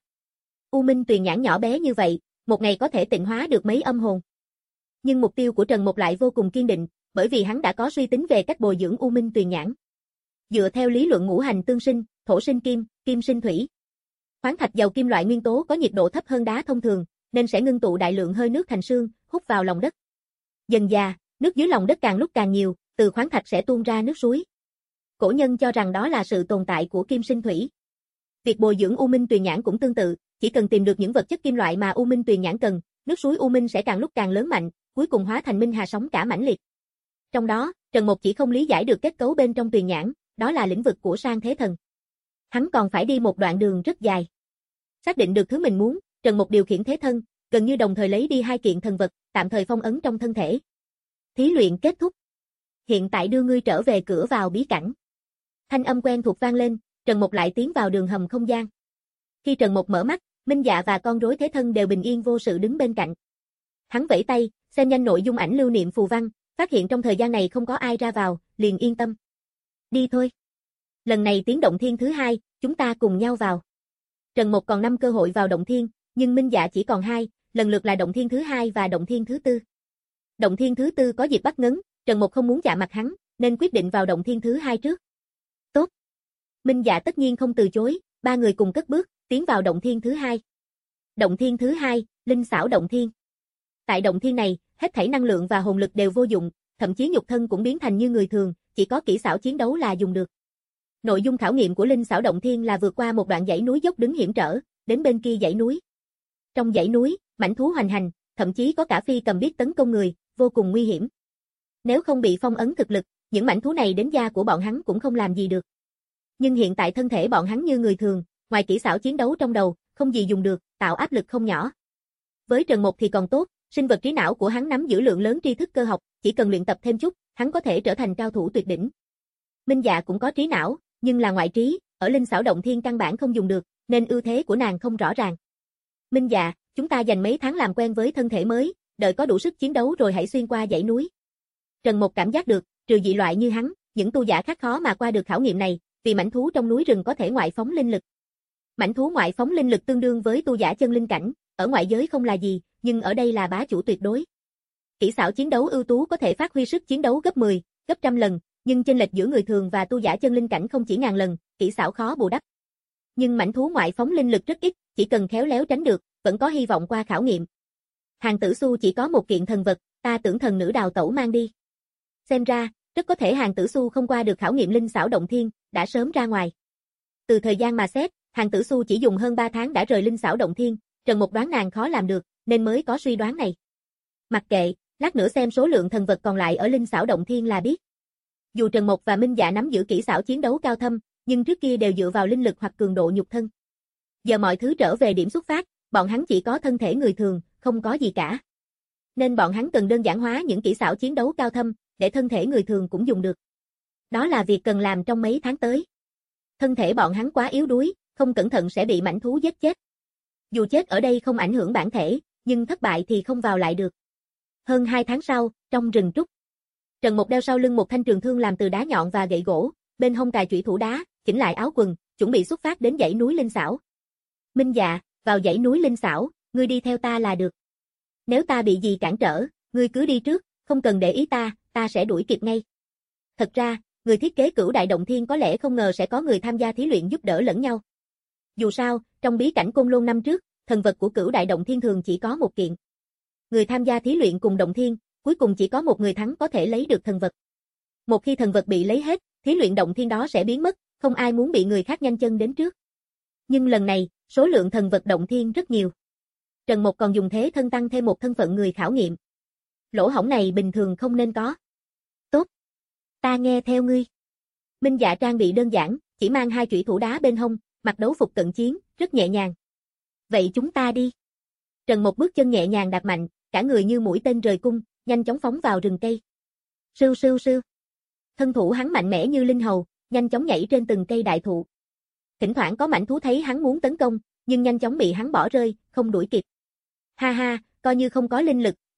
S2: U Minh Tuyền Nhãn nhỏ bé như vậy, một ngày có thể tịnh hóa được mấy âm hồn. Nhưng mục tiêu của Trần Mục lại vô cùng kiên định, bởi vì hắn đã có suy tính về cách bồi dưỡng U Minh Tuyền Nhãn. Dựa theo lý luận ngũ hành tương sinh, thổ sinh kim, kim sinh thủy. Khoáng thạch giàu kim loại nguyên tố có nhiệt độ thấp hơn đá thông thường, nên sẽ ngưng tụ đại lượng hơi nước thành sương, hút vào lòng đất. Dần dà, nước dưới lòng đất càng lúc càng nhiều, từ khoáng thạch sẽ tuôn ra nước suối. Cổ nhân cho rằng đó là sự tồn tại của kim sinh thủy. Việc bồi dưỡng U Minh Tuyền Nhãn cũng tương tự, chỉ cần tìm được những vật chất kim loại mà U Minh Tuyền Nhãn cần, nước suối U Minh sẽ càng lúc càng lớn mạnh, cuối cùng hóa thành Minh Hà sóng cả mãnh liệt. Trong đó, Trần Mục chỉ không lý giải được kết cấu bên trong Tuyền Nhãn, đó là lĩnh vực của Sang Thế Thần. Hắn còn phải đi một đoạn đường rất dài. Xác định được thứ mình muốn, Trần Mục điều khiển thế thân, gần như đồng thời lấy đi hai kiện thần vật, tạm thời phong ấn trong thân thể. Thí luyện kết thúc. Hiện tại đưa ngươi trở về cửa vào bí cảnh. Thanh âm quen thuộc vang lên, Trần Mục lại tiến vào đường hầm không gian. Khi Trần Mục mở mắt, Minh Dạ và con rối thế thân đều bình yên vô sự đứng bên cạnh. Hắn vẫy tay, xem nhanh nội dung ảnh lưu niệm phù văn, phát hiện trong thời gian này không có ai ra vào, liền yên tâm. Đi thôi. Lần này tiến động thiên thứ hai, chúng ta cùng nhau vào. Trần Mục còn năm cơ hội vào động thiên, nhưng Minh Dạ chỉ còn hai, lần lượt là động thiên thứ hai và động thiên thứ tư. Động thiên thứ tư có Diệp Bắc Ngấn, Trần Mục không muốn chạm mặt hắn, nên quyết định vào động thiên thứ hai trước. Tốt. Minh Dạ tất nhiên không từ chối, ba người cùng cất bước, tiến vào động thiên thứ hai. Động thiên thứ hai, linh xảo động thiên. Tại động thiên này, hết thảy năng lượng và hồn lực đều vô dụng, thậm chí nhục thân cũng biến thành như người thường, chỉ có kỹ xảo chiến đấu là dùng được. Nội dung khảo nghiệm của linh xảo động thiên là vượt qua một đoạn dãy núi dốc đứng hiểm trở, đến bên kia dãy núi. Trong dãy núi, mãnh thú hoành hành, thậm chí có cả phi cầm biết tấn công người, vô cùng nguy hiểm. Nếu không bị phong ấn thực lực, những mãnh thú này đến da của bọn hắn cũng không làm gì được. Nhưng hiện tại thân thể bọn hắn như người thường, ngoài kỹ xảo chiến đấu trong đầu, không gì dùng được, tạo áp lực không nhỏ. Với Trần Mục thì còn tốt, sinh vật trí não của hắn nắm giữ lượng lớn tri thức cơ học, chỉ cần luyện tập thêm chút, hắn có thể trở thành cao thủ tuyệt đỉnh. Minh Dạ cũng có trí não, nhưng là ngoại trí, ở linh xảo động thiên căn bản không dùng được, nên ưu thế của nàng không rõ ràng. Minh Dạ, chúng ta dành mấy tháng làm quen với thân thể mới, đợi có đủ sức chiến đấu rồi hãy xuyên qua dãy núi. Trần Mục cảm giác được, trừ dị loại như hắn, những tu giả khác khó mà qua được khảo nghiệm này, vì mãnh thú trong núi rừng có thể ngoại phóng linh lực. Mãnh thú ngoại phóng linh lực tương đương với tu giả chân linh cảnh, ở ngoại giới không là gì, nhưng ở đây là bá chủ tuyệt đối. Kỹ xảo chiến đấu ưu tú có thể phát huy sức chiến đấu gấp mười, gấp trăm lần, nhưng chênh lệch giữa người thường và tu giả chân linh cảnh không chỉ ngàn lần, kỹ xảo khó bù đắp. Nhưng mãnh thú ngoại phóng linh lực rất ít, chỉ cần khéo léo tránh được, vẫn có hy vọng qua khảo nghiệm. Hàng Tử Xu chỉ có một kiện thần vật, ta tưởng thần nữ đào tẩu mang đi. Xem ra, rất có thể Hàng Tử Xu không qua được khảo nghiệm linh xảo động thiên, đã sớm ra ngoài. Từ thời gian mà xét, Hàng Tử Xu chỉ dùng hơn ba tháng đã rời linh xảo động thiên, Trần Mục đoán nàng khó làm được, nên mới có suy đoán này. Mặc kệ, lát nữa xem số lượng thần vật còn lại ở linh xảo động thiên là biết. Dù Trần Mục và Minh Dạ nắm giữ kỹ xảo chiến đấu cao thâm, nhưng trước kia đều dựa vào linh lực hoặc cường độ nhục thân. Giờ mọi thứ trở về điểm xuất phát, bọn hắn chỉ có thân thể người thường, không có gì cả. Nên bọn hắn cần đơn giản hóa những kỹ xảo chiến đấu cao thâm, để thân thể người thường cũng dùng được. Đó là việc cần làm trong mấy tháng tới. Thân thể bọn hắn quá yếu đuối, không cẩn thận sẽ bị mãnh thú giết chết. Dù chết ở đây không ảnh hưởng bản thể, nhưng thất bại thì không vào lại được. Hơn hai tháng sau, trong rừng trúc, Trần Mục đeo sau lưng một thanh trường thương làm từ đá nhọn và gậy gỗ, bên hông cài chủy thủ đá, chỉnh lại áo quần, chuẩn bị xuất phát đến dãy núi linh xảo. Minh Dạ, vào dãy núi linh xảo, ngươi đi theo ta là được. Nếu ta bị gì cản trở, ngươi cứ đi trước, không cần để ý ta, ta sẽ đuổi kịp ngay. Thật ra, người thiết kế Cửu Đại Động Thiên có lẽ không ngờ sẽ có người tham gia thí luyện giúp đỡ lẫn nhau. Dù sao, trong bí cảnh Côn Lôn năm trước, thần vật của Cửu Đại Động Thiên thường chỉ có một kiện. Người tham gia thí luyện cùng động thiên, cuối cùng chỉ có một người thắng có thể lấy được thần vật. Một khi thần vật bị lấy hết, thí luyện động thiên đó sẽ biến mất, không ai muốn bị người khác nhanh chân đến trước. Nhưng lần này, số lượng thần vật động thiên rất nhiều. Trần Mục còn dùng thế thân tăng thêm một thân phận người khảo nghiệm. Lỗ hổng này bình thường không nên có. Tốt. Ta nghe theo ngươi. Minh Dạ trang bị đơn giản, chỉ mang hai chủy thủ đá bên hông, mặc đấu phục cận chiến, rất nhẹ nhàng. Vậy chúng ta đi. Trần Mục bước chân nhẹ nhàng đạp mạnh, cả người như mũi tên rời cung, nhanh chóng phóng vào rừng cây. Sưu sưu sưu. Thân thủ hắn mạnh mẽ như linh hầu, nhanh chóng nhảy trên từng cây đại thụ. Thỉnh thoảng có mãnh thú thấy hắn muốn tấn công, nhưng nhanh chóng bị hắn bỏ rơi, không đuổi kịp. Ha ha, coi như không có linh lực,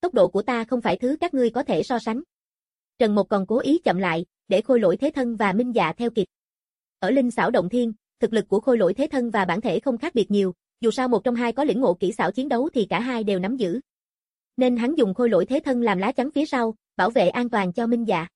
S2: tốc độ của ta không phải thứ các ngươi có thể so sánh. Trần Mục còn cố ý chậm lại, để Khôi Lỗi Thế Thân và Minh Dạ theo kịp. Ở Linh Xảo Động Thiên, thực lực của Khôi Lỗi Thế Thân và bản thể không khác biệt nhiều, dù sao một trong hai có lĩnh ngộ kỹ xảo chiến đấu thì cả hai đều nắm giữ. Nên hắn dùng Khôi Lỗi Thế Thân làm lá chắn phía sau, bảo vệ an toàn cho Minh Dạ.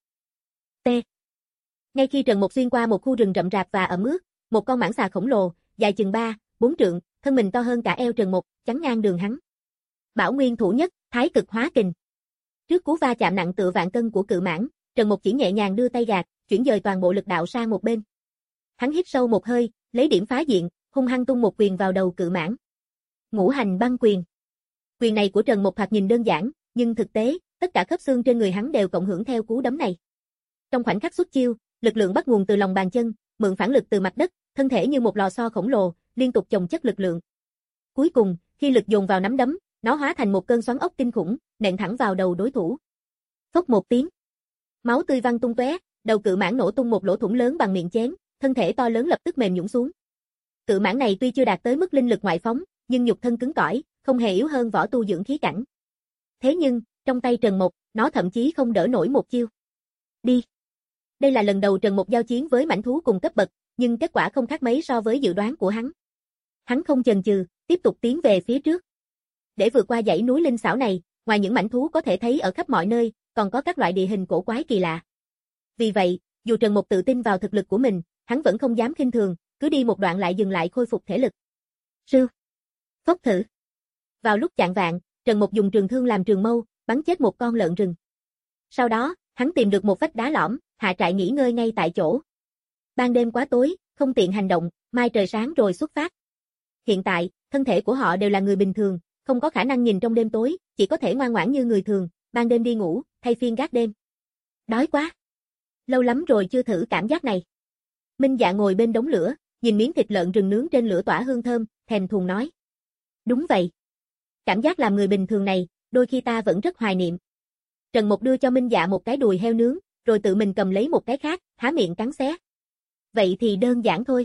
S2: T. Ngay khi Trần Mục xuyên qua một khu rừng rậm rạp và ẩm ướt, một con mãng xà khổng lồ, dài chừng ba, bốn trượng, thân mình to hơn cả eo Trần Mục, chắn ngang đường hắn. Bảo Nguyên Thủ Nhất, Thái Cực Hóa Kình. Trước cú va chạm nặng tựa vạn cân của cự mãng, Trần Mục chỉ nhẹ nhàng đưa tay gạt, chuyển dời toàn bộ lực đạo sang một bên. Hắn hít sâu một hơi, lấy điểm phá diện, hung hăng tung một quyền vào đầu cự mãng. Ngũ Hành Băng Quyền. Quyền này của Trần Mục thoạt nhìn đơn giản, nhưng thực tế, tất cả khớp xương trên người hắn đều cộng hưởng theo cú đấm này. Trong khoảnh khắc xuất chiêu, lực lượng bắt nguồn từ lòng bàn chân, mượn phản lực từ mặt đất, thân thể như một lò xo khổng lồ, liên tục chồng chất lực lượng. Cuối cùng, khi lực dồn vào nắm đấm, nó hóa thành một cơn xoắn ốc kinh khủng, nện thẳng vào đầu đối thủ. Phốc một tiếng, máu tươi văng tung tóe, đầu cự mãng nổ tung một lỗ thủng lớn bằng miệng chén, thân thể to lớn lập tức mềm nhũn xuống. Cự mãng này tuy chưa đạt tới mức linh lực ngoại phóng, nhưng nhục thân cứng cỏi, không hề yếu hơn võ tu dưỡng khí cảnh. Thế nhưng, trong tay Trần Mục, nó thậm chí không đỡ nổi một chiêu. Đi. Đây là lần đầu Trần Mục giao chiến với mãnh thú cùng cấp bậc, nhưng kết quả không khác mấy so với dự đoán của hắn. Hắn không chần chừ, tiếp tục tiến về phía trước. Để vượt qua dãy núi linh xảo này, ngoài những mãnh thú có thể thấy ở khắp mọi nơi, còn có các loại địa hình cổ quái kỳ lạ. Vì vậy, dù Trần Mục tự tin vào thực lực của mình, hắn vẫn không dám khinh thường, cứ đi một đoạn lại dừng lại khôi phục thể lực. Sư. Phốc thử. Vào lúc chạng vạng, Trần Mục dùng trường thương làm trường mâu, bắn chết một con lợn rừng. Sau đó, hắn tìm được một vách đá lõm, hạ trại nghỉ ngơi ngay tại chỗ. Ban đêm quá tối, không tiện hành động, mai trời sáng rồi xuất phát. Hiện tại, thân thể của họ đều là người bình thường, không có khả năng nhìn trong đêm tối, chỉ có thể ngoan ngoãn như người thường, ban đêm đi ngủ, thay phiên gác đêm. Đói quá. Lâu lắm rồi chưa thử cảm giác này. Minh Dạ ngồi bên đống lửa, nhìn miếng thịt lợn rừng nướng trên lửa tỏa hương thơm, thèm thuồng nói. Đúng vậy. Cảm giác làm người bình thường này, đôi khi ta vẫn rất hoài niệm. Trần Mục đưa cho Minh Dạ một cái đùi heo nướng, rồi tự mình cầm lấy một cái khác, há miệng cắn xé. Vậy thì đơn giản thôi.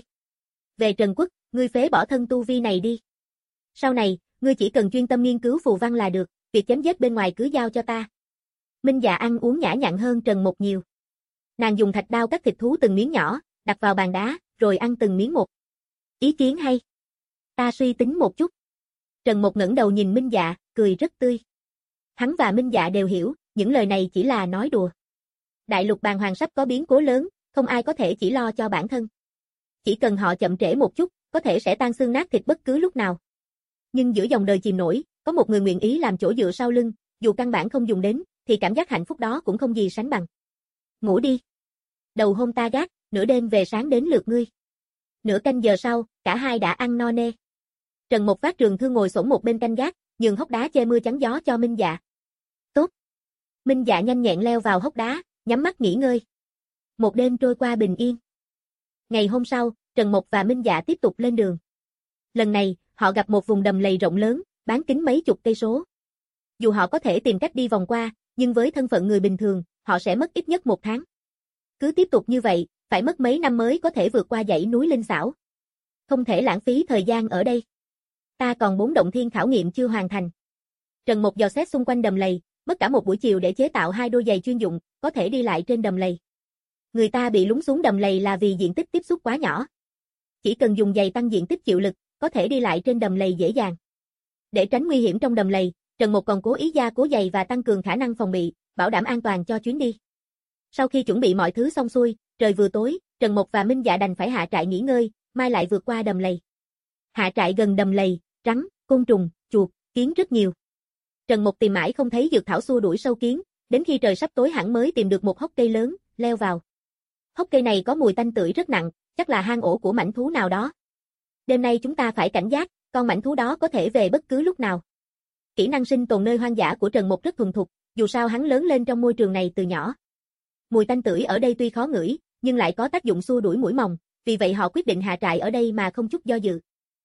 S2: Về Trần Quốc, ngươi phế bỏ thân tu vi này đi. Sau này, ngươi chỉ cần chuyên tâm nghiên cứu phù văn là được, việc chém giết bên ngoài cứ giao cho ta. Minh Dạ ăn uống nhã nhặn hơn Trần Mục nhiều. Nàng dùng thạch đao cắt thịt thú từng miếng nhỏ, đặt vào bàn đá, rồi ăn từng miếng một. Ý kiến hay. Ta suy tính một chút. Trần Mục ngẩng đầu nhìn Minh Dạ, cười rất tươi. Hắn và Minh Dạ đều hiểu, những lời này chỉ là nói đùa. Đại lục bàng hoàng sắp có biến cố lớn, không ai có thể chỉ lo cho bản thân. Chỉ cần họ chậm trễ một chút, có thể sẽ tan xương nát thịt bất cứ lúc nào. Nhưng giữa dòng đời chìm nổi, có một người nguyện ý làm chỗ dựa sau lưng, dù căn bản không dùng đến, thì cảm giác hạnh phúc đó cũng không gì sánh bằng. Ngủ đi. Đầu hôm ta gác, nửa đêm về sáng đến lượt ngươi. Nửa canh giờ sau, cả hai đã ăn no nê. Trần Mục vác trường thương ngồi xổm một bên canh gác, nhường hốc đá che mưa chắn gió cho Minh Dạ. Tốt. Minh Dạ nhanh nhẹn leo vào hốc đá, nhắm mắt nghỉ ngơi. Một đêm trôi qua bình yên. Ngày hôm sau, Trần Mục và Minh Dạ tiếp tục lên đường. Lần này, họ gặp một vùng đầm lầy rộng lớn, bán kính mấy chục cây số. Dù họ có thể tìm cách đi vòng qua, nhưng với thân phận người bình thường, họ sẽ mất ít nhất một tháng. Cứ tiếp tục như vậy, phải mất mấy năm mới có thể vượt qua dãy núi linh xảo. Không thể lãng phí thời gian ở đây. Ta còn bốn động thiên khảo nghiệm chưa hoàn thành. Trần Mục dò xét xung quanh đầm lầy, mất cả một buổi chiều để chế tạo hai đôi giày chuyên dụng, có thể đi lại trên đầm lầy. Người ta bị lún xuống đầm lầy là vì diện tích tiếp xúc quá nhỏ. Chỉ cần dùng giày tăng diện tích chịu lực, có thể đi lại trên đầm lầy dễ dàng. Để tránh nguy hiểm trong đầm lầy, Trần Mục còn cố ý gia cố giày và tăng cường khả năng phòng bị, bảo đảm an toàn cho chuyến đi. Sau khi chuẩn bị mọi thứ xong xuôi, trời vừa tối, Trần Mục và Minh Dạ đành phải hạ trại nghỉ ngơi, mai lại vượt qua đầm lầy. Hạ trại gần đầm lầy, rắn, côn trùng, chuột, kiến rất nhiều. Trần Mục tìm mãi không thấy dược thảo xua đuổi sâu kiến, đến khi trời sắp tối hẳn mới tìm được một hốc cây lớn, leo vào. Hốc cây này có mùi tanh tưởi rất nặng, chắc là hang ổ của mãnh thú nào đó. Đêm nay chúng ta phải cảnh giác, con mãnh thú đó có thể về bất cứ lúc nào. Kỹ năng sinh tồn nơi hoang dã của Trần Mục rất thuần thục, dù sao hắn lớn lên trong môi trường này từ nhỏ. Mùi tanh tưởi ở đây tuy khó ngửi, nhưng lại có tác dụng xua đuổi muỗi mòng, vì vậy họ quyết định hạ trại ở đây mà không chút do dự.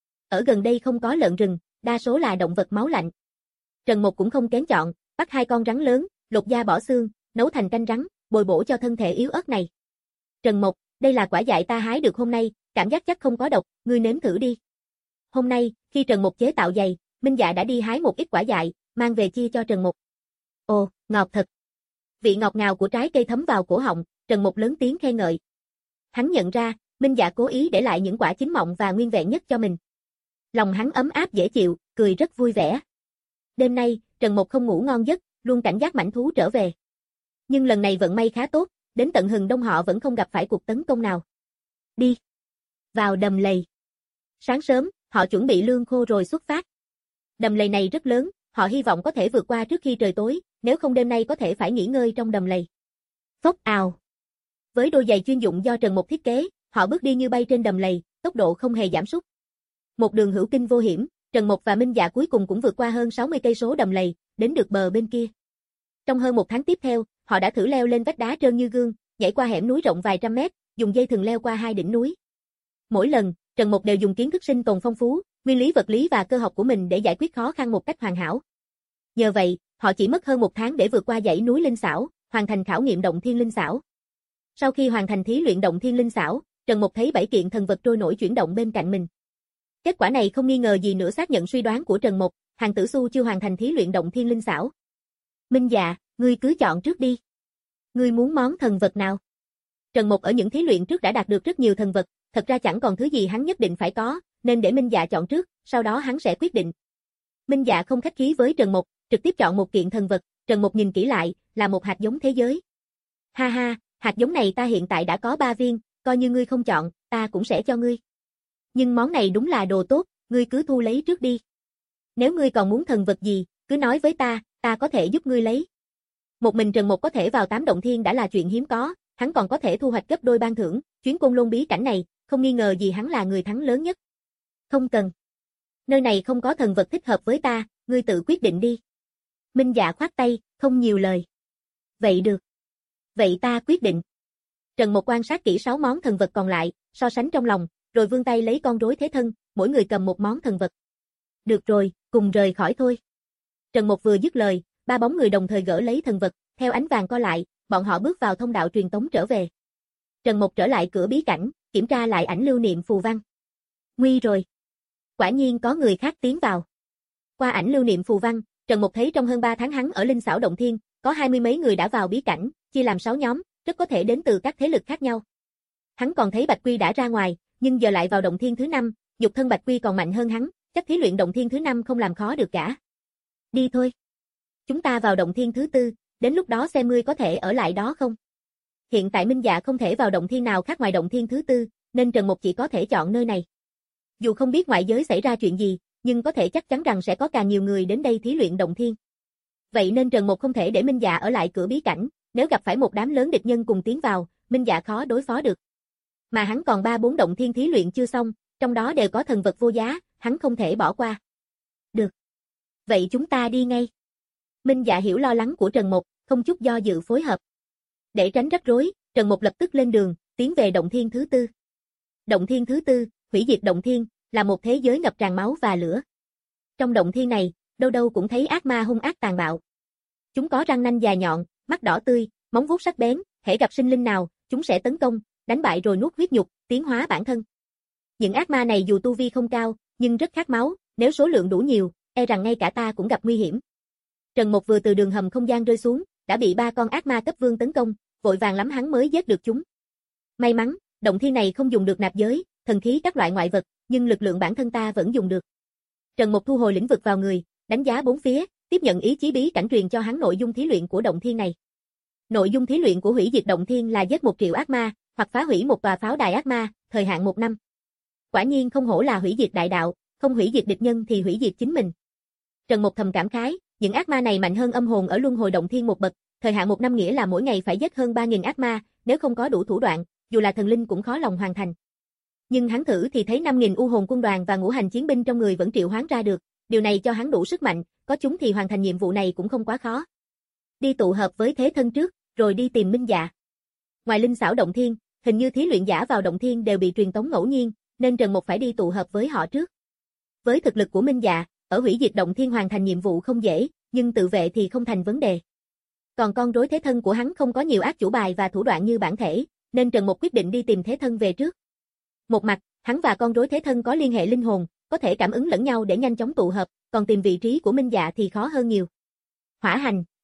S2: Ở gần đây không có lợn rừng, đa số là động vật máu lạnh. Trần Mục cũng không kén chọn, bắt hai con rắn lớn, lột da bỏ xương, nấu thành canh rắn, bồi bổ cho thân thể yếu ớt này. Trần Mục, đây là quả dại ta hái được hôm nay, cảm giác chắc không có độc, ngươi nếm thử đi. Hôm nay, khi Trần Mục chế tạo giày, Minh Dạ đã đi hái một ít quả dại, mang về chia cho Trần Mục. Ồ, ngọt thật. Vị ngọt ngào của trái cây thấm vào cổ họng, Trần Mục lớn tiếng khen ngợi. Hắn nhận ra, Minh Dạ cố ý để lại những quả chín mọng và nguyên vẹn nhất cho mình. Lòng hắn ấm áp dễ chịu, cười rất vui vẻ. Đêm nay, Trần Mục không ngủ ngon giấc, luôn cảnh giác mãnh thú trở về. Nhưng lần này vận may khá tốt, đến tận hừng đông họ vẫn không gặp phải cuộc tấn công nào. Đi. Vào đầm lầy. Sáng sớm, họ chuẩn bị lương khô rồi xuất phát. Đầm lầy này rất lớn, họ hy vọng có thể vượt qua trước khi trời tối, nếu không đêm nay có thể phải nghỉ ngơi trong đầm lầy. Phốc ào. Với đôi giày chuyên dụng do Trần Mục thiết kế, họ bước đi như bay trên đầm lầy, tốc độ không hề giảm sút. Một đường hữu kinh vô hiểm, Trần Mục và Minh Dạ cuối cùng cũng vượt qua hơn sáu mươi cây số đầm lầy, đến được bờ bên kia. Trong hơn một tháng tiếp theo, họ đã thử leo lên vách đá trơn như gương, nhảy qua hẻm núi rộng vài trăm mét, dùng dây thừng leo qua hai đỉnh núi. Mỗi lần, Trần Mục đều dùng kiến thức sinh tồn phong phú, nguyên lý vật lý và cơ học của mình để giải quyết khó khăn một cách hoàn hảo. Nhờ vậy, họ chỉ mất hơn một tháng để vượt qua dãy núi linh xảo, hoàn thành khảo nghiệm động thiên linh xảo. Sau khi hoàn thành thí luyện động thiên linh xảo, Trần Mục thấy bảy kiện thần vật trôi nổi chuyển động bên cạnh mình. Kết quả này không nghi ngờ gì nữa xác nhận suy đoán của Trần Mục, Hàn Tử Xu chưa hoàn thành thí luyện động thiên linh xảo. Minh Dạ, ngươi cứ chọn trước đi. Ngươi muốn món thần vật nào? Trần Mục ở những thí luyện trước đã đạt được rất nhiều thần vật, thật ra chẳng còn thứ gì hắn nhất định phải có, nên để Minh Dạ chọn trước, sau đó hắn sẽ quyết định. Minh Dạ không khách khí với Trần Mục, trực tiếp chọn một kiện thần vật, Trần Mục nhìn kỹ lại, là một hạt giống thế giới. Ha ha, hạt giống này ta hiện tại đã có ba viên, coi như ngươi không chọn, ta cũng sẽ cho ngươi. Nhưng món này đúng là đồ tốt, ngươi cứ thu lấy trước đi. Nếu ngươi còn muốn thần vật gì, cứ nói với ta, ta có thể giúp ngươi lấy. Một mình Trần Mục có thể vào tám động thiên đã là chuyện hiếm có, hắn còn có thể thu hoạch gấp đôi ban thưởng, chuyến Côn Lôn bí cảnh này, không nghi ngờ gì hắn là người thắng lớn nhất. Không cần. Nơi này không có thần vật thích hợp với ta, ngươi tự quyết định đi. Minh Dạ khoát tay, không nhiều lời. Vậy được. Vậy ta quyết định. Trần Mục quan sát kỹ sáu món thần vật còn lại, so sánh trong lòng, rồi vươn tay lấy con rối thế thân, mỗi người cầm một món thần vật. Được rồi, cùng rời khỏi thôi. Trần Mục vừa dứt lời, ba bóng người đồng thời gỡ lấy thần vật, theo ánh vàng co lại, bọn họ bước vào thông đạo truyền tống trở về. Trần Mục trở lại cửa bí cảnh, kiểm tra lại ảnh lưu niệm phù văn. Nguy rồi. Quả nhiên có người khác tiến vào. Qua ảnh lưu niệm phù văn, Trần Mục thấy trong hơn ba tháng hắn ở Linh Xảo Động Thiên, có hai mươi mấy người đã vào bí cảnh, chia làm sáu nhóm, rất có thể đến từ các thế lực khác nhau. Hắn còn thấy Bạch Quy đã ra ngoài, nhưng giờ lại vào Động Thiên thứ năm, nhục thân Bạch Quy còn mạnh hơn hắn, chắc thí luyện Động Thiên thứ năm không làm khó được cả. Đi thôi. Chúng ta vào Động Thiên thứ tư, đến lúc đó xem ngươi có thể ở lại đó không. Hiện tại Minh Dạ không thể vào Động Thiên nào khác ngoài Động Thiên thứ tư, nên Trần Mục chỉ có thể chọn nơi này. Dù không biết ngoại giới xảy ra chuyện gì, nhưng có thể chắc chắn rằng sẽ có càng nhiều người đến đây thí luyện Động Thiên. Vậy nên Trần Mục không thể để Minh Dạ ở lại cửa bí cảnh, nếu gặp phải một đám lớn địch nhân cùng tiến vào, Minh Dạ khó đối phó được. Mà hắn còn ba bốn động thiên thí luyện chưa xong, trong đó đều có thần vật vô giá, hắn không thể bỏ qua. Được. Vậy chúng ta đi ngay. Minh Dạ hiểu lo lắng của Trần Mục, không chút do dự phối hợp. Để tránh rắc rối, Trần Mục lập tức lên đường, tiến về động thiên thứ tư. Động thiên thứ tư, hủy diệt động thiên, là một thế giới ngập tràn máu và lửa. Trong động thiên này, đâu đâu cũng thấy ác ma hung ác tàn bạo. Chúng có răng nanh dài nhọn, mắt đỏ tươi, móng vuốt sắc bén, hễ gặp sinh linh nào, chúng sẽ tấn công, đánh bại rồi nuốt huyết nhục, tiến hóa bản thân. Những ác ma này dù tu vi không cao, nhưng rất khát máu, nếu số lượng đủ nhiều, e rằng ngay cả ta cũng gặp nguy hiểm. Trần Mục vừa từ đường hầm không gian rơi xuống, đã bị ba con ác ma cấp vương tấn công, vội vàng lắm hắn mới giết được chúng. May mắn, động thiên này không dùng được nạp giới, thần khí các loại ngoại vật, nhưng lực lượng bản thân ta vẫn dùng được. Trần Mục thu hồi lĩnh vực vào người, đánh giá bốn phía, tiếp nhận ý chí bí cảnh truyền cho hắn nội dung thí luyện của động thiên này. Nội dung thí luyện của hủy diệt động thiên là giết một triệu ác ma, hoặc phá hủy một tòa pháo đài ác ma, thời hạn một năm. Quả nhiên không hổ là hủy diệt đại đạo, không hủy diệt địch nhân thì hủy diệt chính mình. Trần Mục thầm cảm khái, những ác ma này mạnh hơn âm hồn ở luân hồi động thiên một bậc, thời hạn một năm nghĩa là mỗi ngày phải giết hơn ba nghìn ác ma, nếu không có đủ thủ đoạn, dù là thần linh cũng khó lòng hoàn thành. Nhưng hắn thử thì thấy năm nghìn u hồn quân đoàn và ngũ hành chiến binh trong người vẫn triệu hoán ra được, điều này cho hắn đủ sức mạnh, có chúng thì hoàn thành nhiệm vụ này cũng không quá khó. Đi tụ hợp với thế thân trước, rồi đi tìm Minh Dạ. Ngoài Linh Xảo Động Thiên, hình như thí luyện giả vào động thiên đều bị truyền tống ngẫu nhiên, nên Trần Mục phải đi tụ hợp với họ trước. Với thực lực của Minh Dạ, ở hủy diệt động thiên hoàn thành nhiệm vụ không dễ, nhưng tự vệ thì không thành vấn đề. Còn con rối thế thân của hắn không có nhiều ác chủ bài và thủ đoạn như bản thể, nên Trần Mục quyết định đi tìm thế thân về trước. Một mặt, hắn và con rối thế thân có liên hệ linh hồn, có thể cảm ứng lẫn nhau để nhanh chóng tụ hợp, còn tìm vị trí của Minh Dạ thì khó hơn nhiều. Hỏa hành,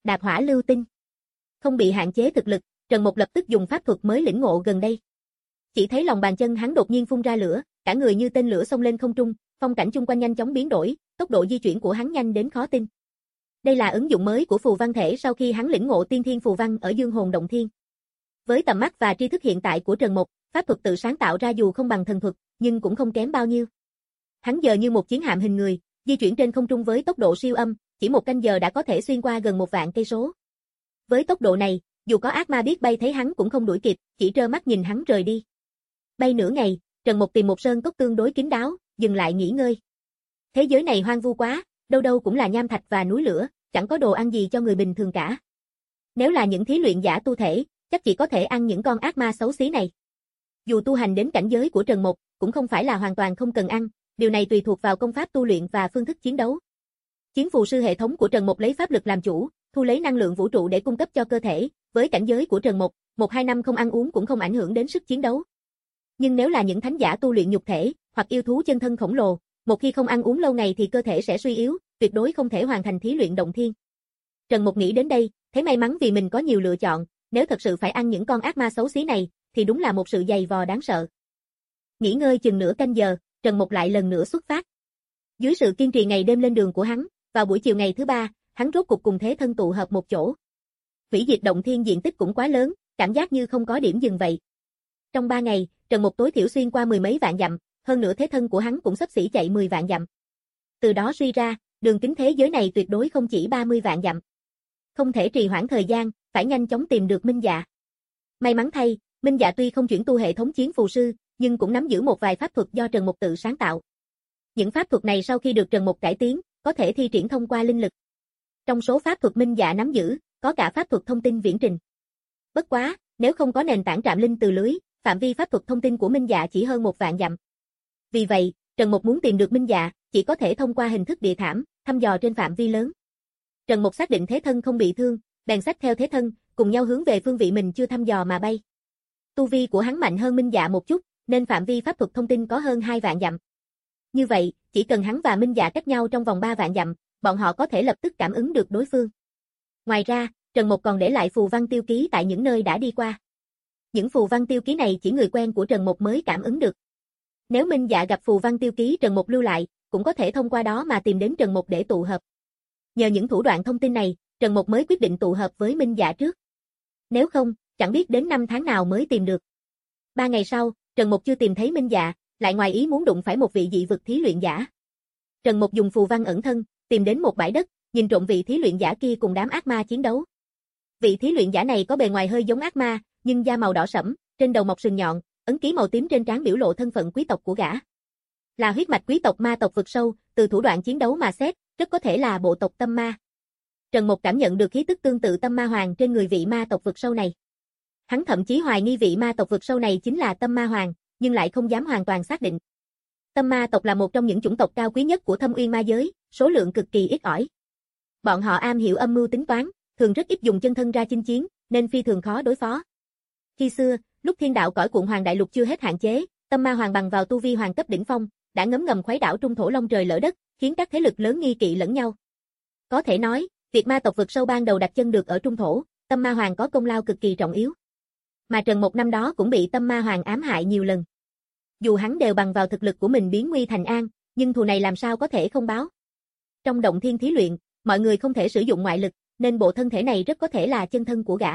S2: Đạp hỏa lưu tinh. Không bị hạn chế thực lực, Trần Mục lập tức dùng pháp thuật mới lĩnh ngộ gần đây. Chỉ thấy lòng bàn chân hắn đột nhiên phun ra lửa, cả người như tên lửa xông lên không trung, phong cảnh chung quanh nhanh chóng biến đổi, tốc độ di chuyển của hắn nhanh đến khó tin. Đây là ứng dụng mới của phù văn thể sau khi hắn lĩnh ngộ tiên thiên phù văn ở Dương Hồn Động Thiên. Với tầm mắt và tri thức hiện tại của Trần Mục, pháp thuật tự sáng tạo ra dù không bằng thần thuật, nhưng cũng không kém bao nhiêu. Hắn giờ như một chiến hạm hình người, di chuyển trên không trung với tốc độ siêu âm, chỉ một canh giờ đã có thể xuyên qua gần một vạn cây số. Với tốc độ này, dù có ác ma biết bay thấy hắn cũng không đuổi kịp, chỉ trơ mắt nhìn hắn rời đi. Bay nửa ngày, Trần Mục tìm một sơn cốc tương đối kín đáo, dừng lại nghỉ ngơi. Thế giới này hoang vu quá, đâu đâu cũng là nham thạch và núi lửa, chẳng có đồ ăn gì cho người bình thường cả. Nếu là những thí luyện giả tu thể, chắc chỉ có thể ăn những con ác ma xấu xí này. Dù tu hành đến cảnh giới của Trần Mục, cũng không phải là hoàn toàn không cần ăn, điều này tùy thuộc vào công pháp tu luyện và phương thức chiến đấu. Chiến phù sư hệ thống của Trần Mục lấy pháp lực làm chủ, thu lấy năng lượng vũ trụ để cung cấp cho cơ thể, với cảnh giới của Trần Mục, một hai năm không ăn uống cũng không ảnh hưởng đến sức chiến đấu. Nhưng nếu là những thánh giả tu luyện nhục thể, hoặc yêu thú chân thân khổng lồ, một khi không ăn uống lâu ngày thì cơ thể sẽ suy yếu, tuyệt đối không thể hoàn thành thí luyện động thiên. Trần Mục nghĩ đến đây, thấy may mắn vì mình có nhiều lựa chọn, nếu thật sự phải ăn những con ác ma xấu xí này, thì đúng là một sự dày vò đáng sợ. Nghỉ ngơi chừng nửa canh giờ, Trần Mục lại lần nữa xuất phát. Dưới sự kiên trì ngày đêm lên đường của hắn, vào buổi chiều ngày thứ ba, hắn rốt cục cùng thế thân tụ hợp một chỗ. Hủy diệt động thiên diện tích cũng quá lớn, cảm giác như không có điểm dừng vậy. Trong ba ngày, Trần Mục tối thiểu xuyên qua mười mấy vạn dặm, hơn nữa thế thân của hắn cũng xấp xỉ chạy mười vạn dặm. Từ đó suy ra, đường kính thế giới này tuyệt đối không chỉ ba mươi vạn dặm. Không thể trì hoãn thời gian, phải nhanh chóng tìm được Minh Dạ. May mắn thay, Minh Dạ tuy không chuyển tu hệ thống chiến phù sư, nhưng cũng nắm giữ một vài pháp thuật do Trần Mục tự sáng tạo. Những pháp thuật này sau khi được Trần Mục cải tiến, có thể thi triển thông qua linh lực. Trong số pháp thuật Minh Dạ nắm giữ, có cả pháp thuật thông tin viễn trình. Bất quá, nếu không có nền tảng trạm linh từ lưới, phạm vi pháp thuật thông tin của Minh Dạ chỉ hơn một vạn dặm. Vì vậy, Trần Mục muốn tìm được Minh Dạ, chỉ có thể thông qua hình thức địa thảm, thăm dò trên phạm vi lớn. Trần Mục xác định thế thân không bị thương, bèn xách theo thế thân, cùng nhau hướng về phương vị mình chưa thăm dò mà bay. Tu vi của hắn mạnh hơn Minh Dạ một chút, nên phạm vi pháp thuật thông tin có hơn hai vạn dặm. Như vậy, chỉ cần hắn và Minh Dạ cách nhau trong vòng ba vạn dặm, bọn họ có thể lập tức cảm ứng được đối phương. Ngoài ra, Trần Mục còn để lại phù văn tiêu ký tại những nơi đã đi qua. Những phù văn tiêu ký này chỉ người quen của Trần Mục mới cảm ứng được. Nếu Minh Dạ gặp phù văn tiêu ký Trần Mục lưu lại, cũng có thể thông qua đó mà tìm đến Trần Mục để tụ hợp. Nhờ những thủ đoạn thông tin này, Trần Mục mới quyết định tụ hợp với Minh Dạ trước. Nếu không, chẳng biết đến năm tháng nào mới tìm được. Ba ngày sau, Trần Mục chưa tìm thấy Minh Dạ, lại ngoài ý muốn đụng phải một vị dị vực thí luyện giả. Trần Mục dùng phù văn ẩn thân, tìm đến một bãi đất, nhìn trộm vị thí luyện giả kia cùng đám ác ma chiến đấu. Vị thí luyện giả này có bề ngoài hơi giống ác ma, nhưng da màu đỏ sẫm, trên đầu mọc sừng nhọn, ấn ký màu tím trên trán biểu lộ thân phận quý tộc của gã. Là huyết mạch quý tộc ma tộc vực sâu, từ thủ đoạn chiến đấu mà xét, rất có thể là bộ tộc Tâm Ma. Trần Mục cảm nhận được khí tức tương tự Tâm Ma Hoàng trên người vị ma tộc vực sâu này. Hắn thậm chí hoài nghi vị ma tộc vực sâu này chính là Tâm Ma Hoàng, nhưng lại không dám hoàn toàn xác định. Tâm Ma tộc là một trong những chủng tộc cao quý nhất của Thâm Uyên ma giới, số lượng cực kỳ ít ỏi. Bọn họ am hiểu âm mưu tính toán, thường rất ít dùng chân thân ra chinh chiến, nên phi thường khó đối phó. Khi xưa, lúc thiên đạo cõi cuộn hoàng đại lục chưa hết hạn chế, Tâm Ma Hoàng bằng vào tu vi hoàng cấp đỉnh phong, đã ngấm ngầm khuấy đảo trung thổ long trời lở đất, khiến các thế lực lớn nghi kỵ lẫn nhau. Có thể nói, việc ma tộc vực sâu ban đầu đặt chân được ở trung thổ, Tâm Ma Hoàng có công lao cực kỳ trọng yếu. Mà Trần Mục năm đó cũng bị Tâm Ma Hoàng ám hại nhiều lần. Dù hắn đều bằng vào thực lực của mình biến nguy thành an, nhưng thù này làm sao có thể không báo. Trong động thiên thí luyện, mọi người không thể sử dụng ngoại lực, nên bộ thân thể này rất có thể là chân thân của gã.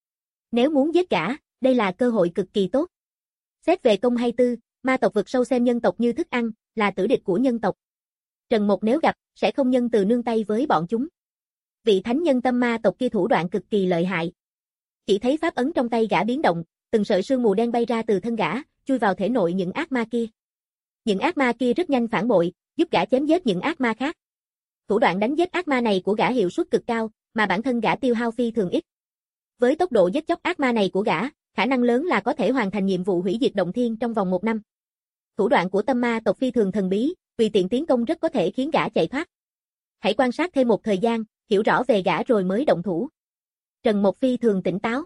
S2: Nếu muốn giết gã, đây là cơ hội cực kỳ tốt. Xét về công hay tư, ma tộc vực sâu xem nhân tộc như thức ăn, là tử địch của nhân tộc. Trần Mục nếu gặp, sẽ không nhân từ nương tay với bọn chúng. Vị thánh nhân tâm ma tộc kia thủ đoạn cực kỳ lợi hại. Chỉ thấy pháp ấn trong tay gã biến động, từng sợi sương mù đen bay ra từ thân gã, chui vào thể nội những ác ma kia. Những ác ma kia rất nhanh phản bội, giúp gã chém giết những ác ma khác. Thủ đoạn đánh giết ác ma này của gã hiệu suất cực cao, mà bản thân gã tiêu hao phi thường ít. Với tốc độ giết chóc ác ma này của gã, khả năng lớn là có thể hoàn thành nhiệm vụ hủy diệt động thiên trong vòng một năm. Thủ đoạn của tâm ma tộc phi thường thần bí, tùy tiện tiến công rất có thể khiến gã chạy thoát. Hãy quan sát thêm một thời gian, hiểu rõ về gã rồi mới động thủ. Trần Mục phi thường tỉnh táo.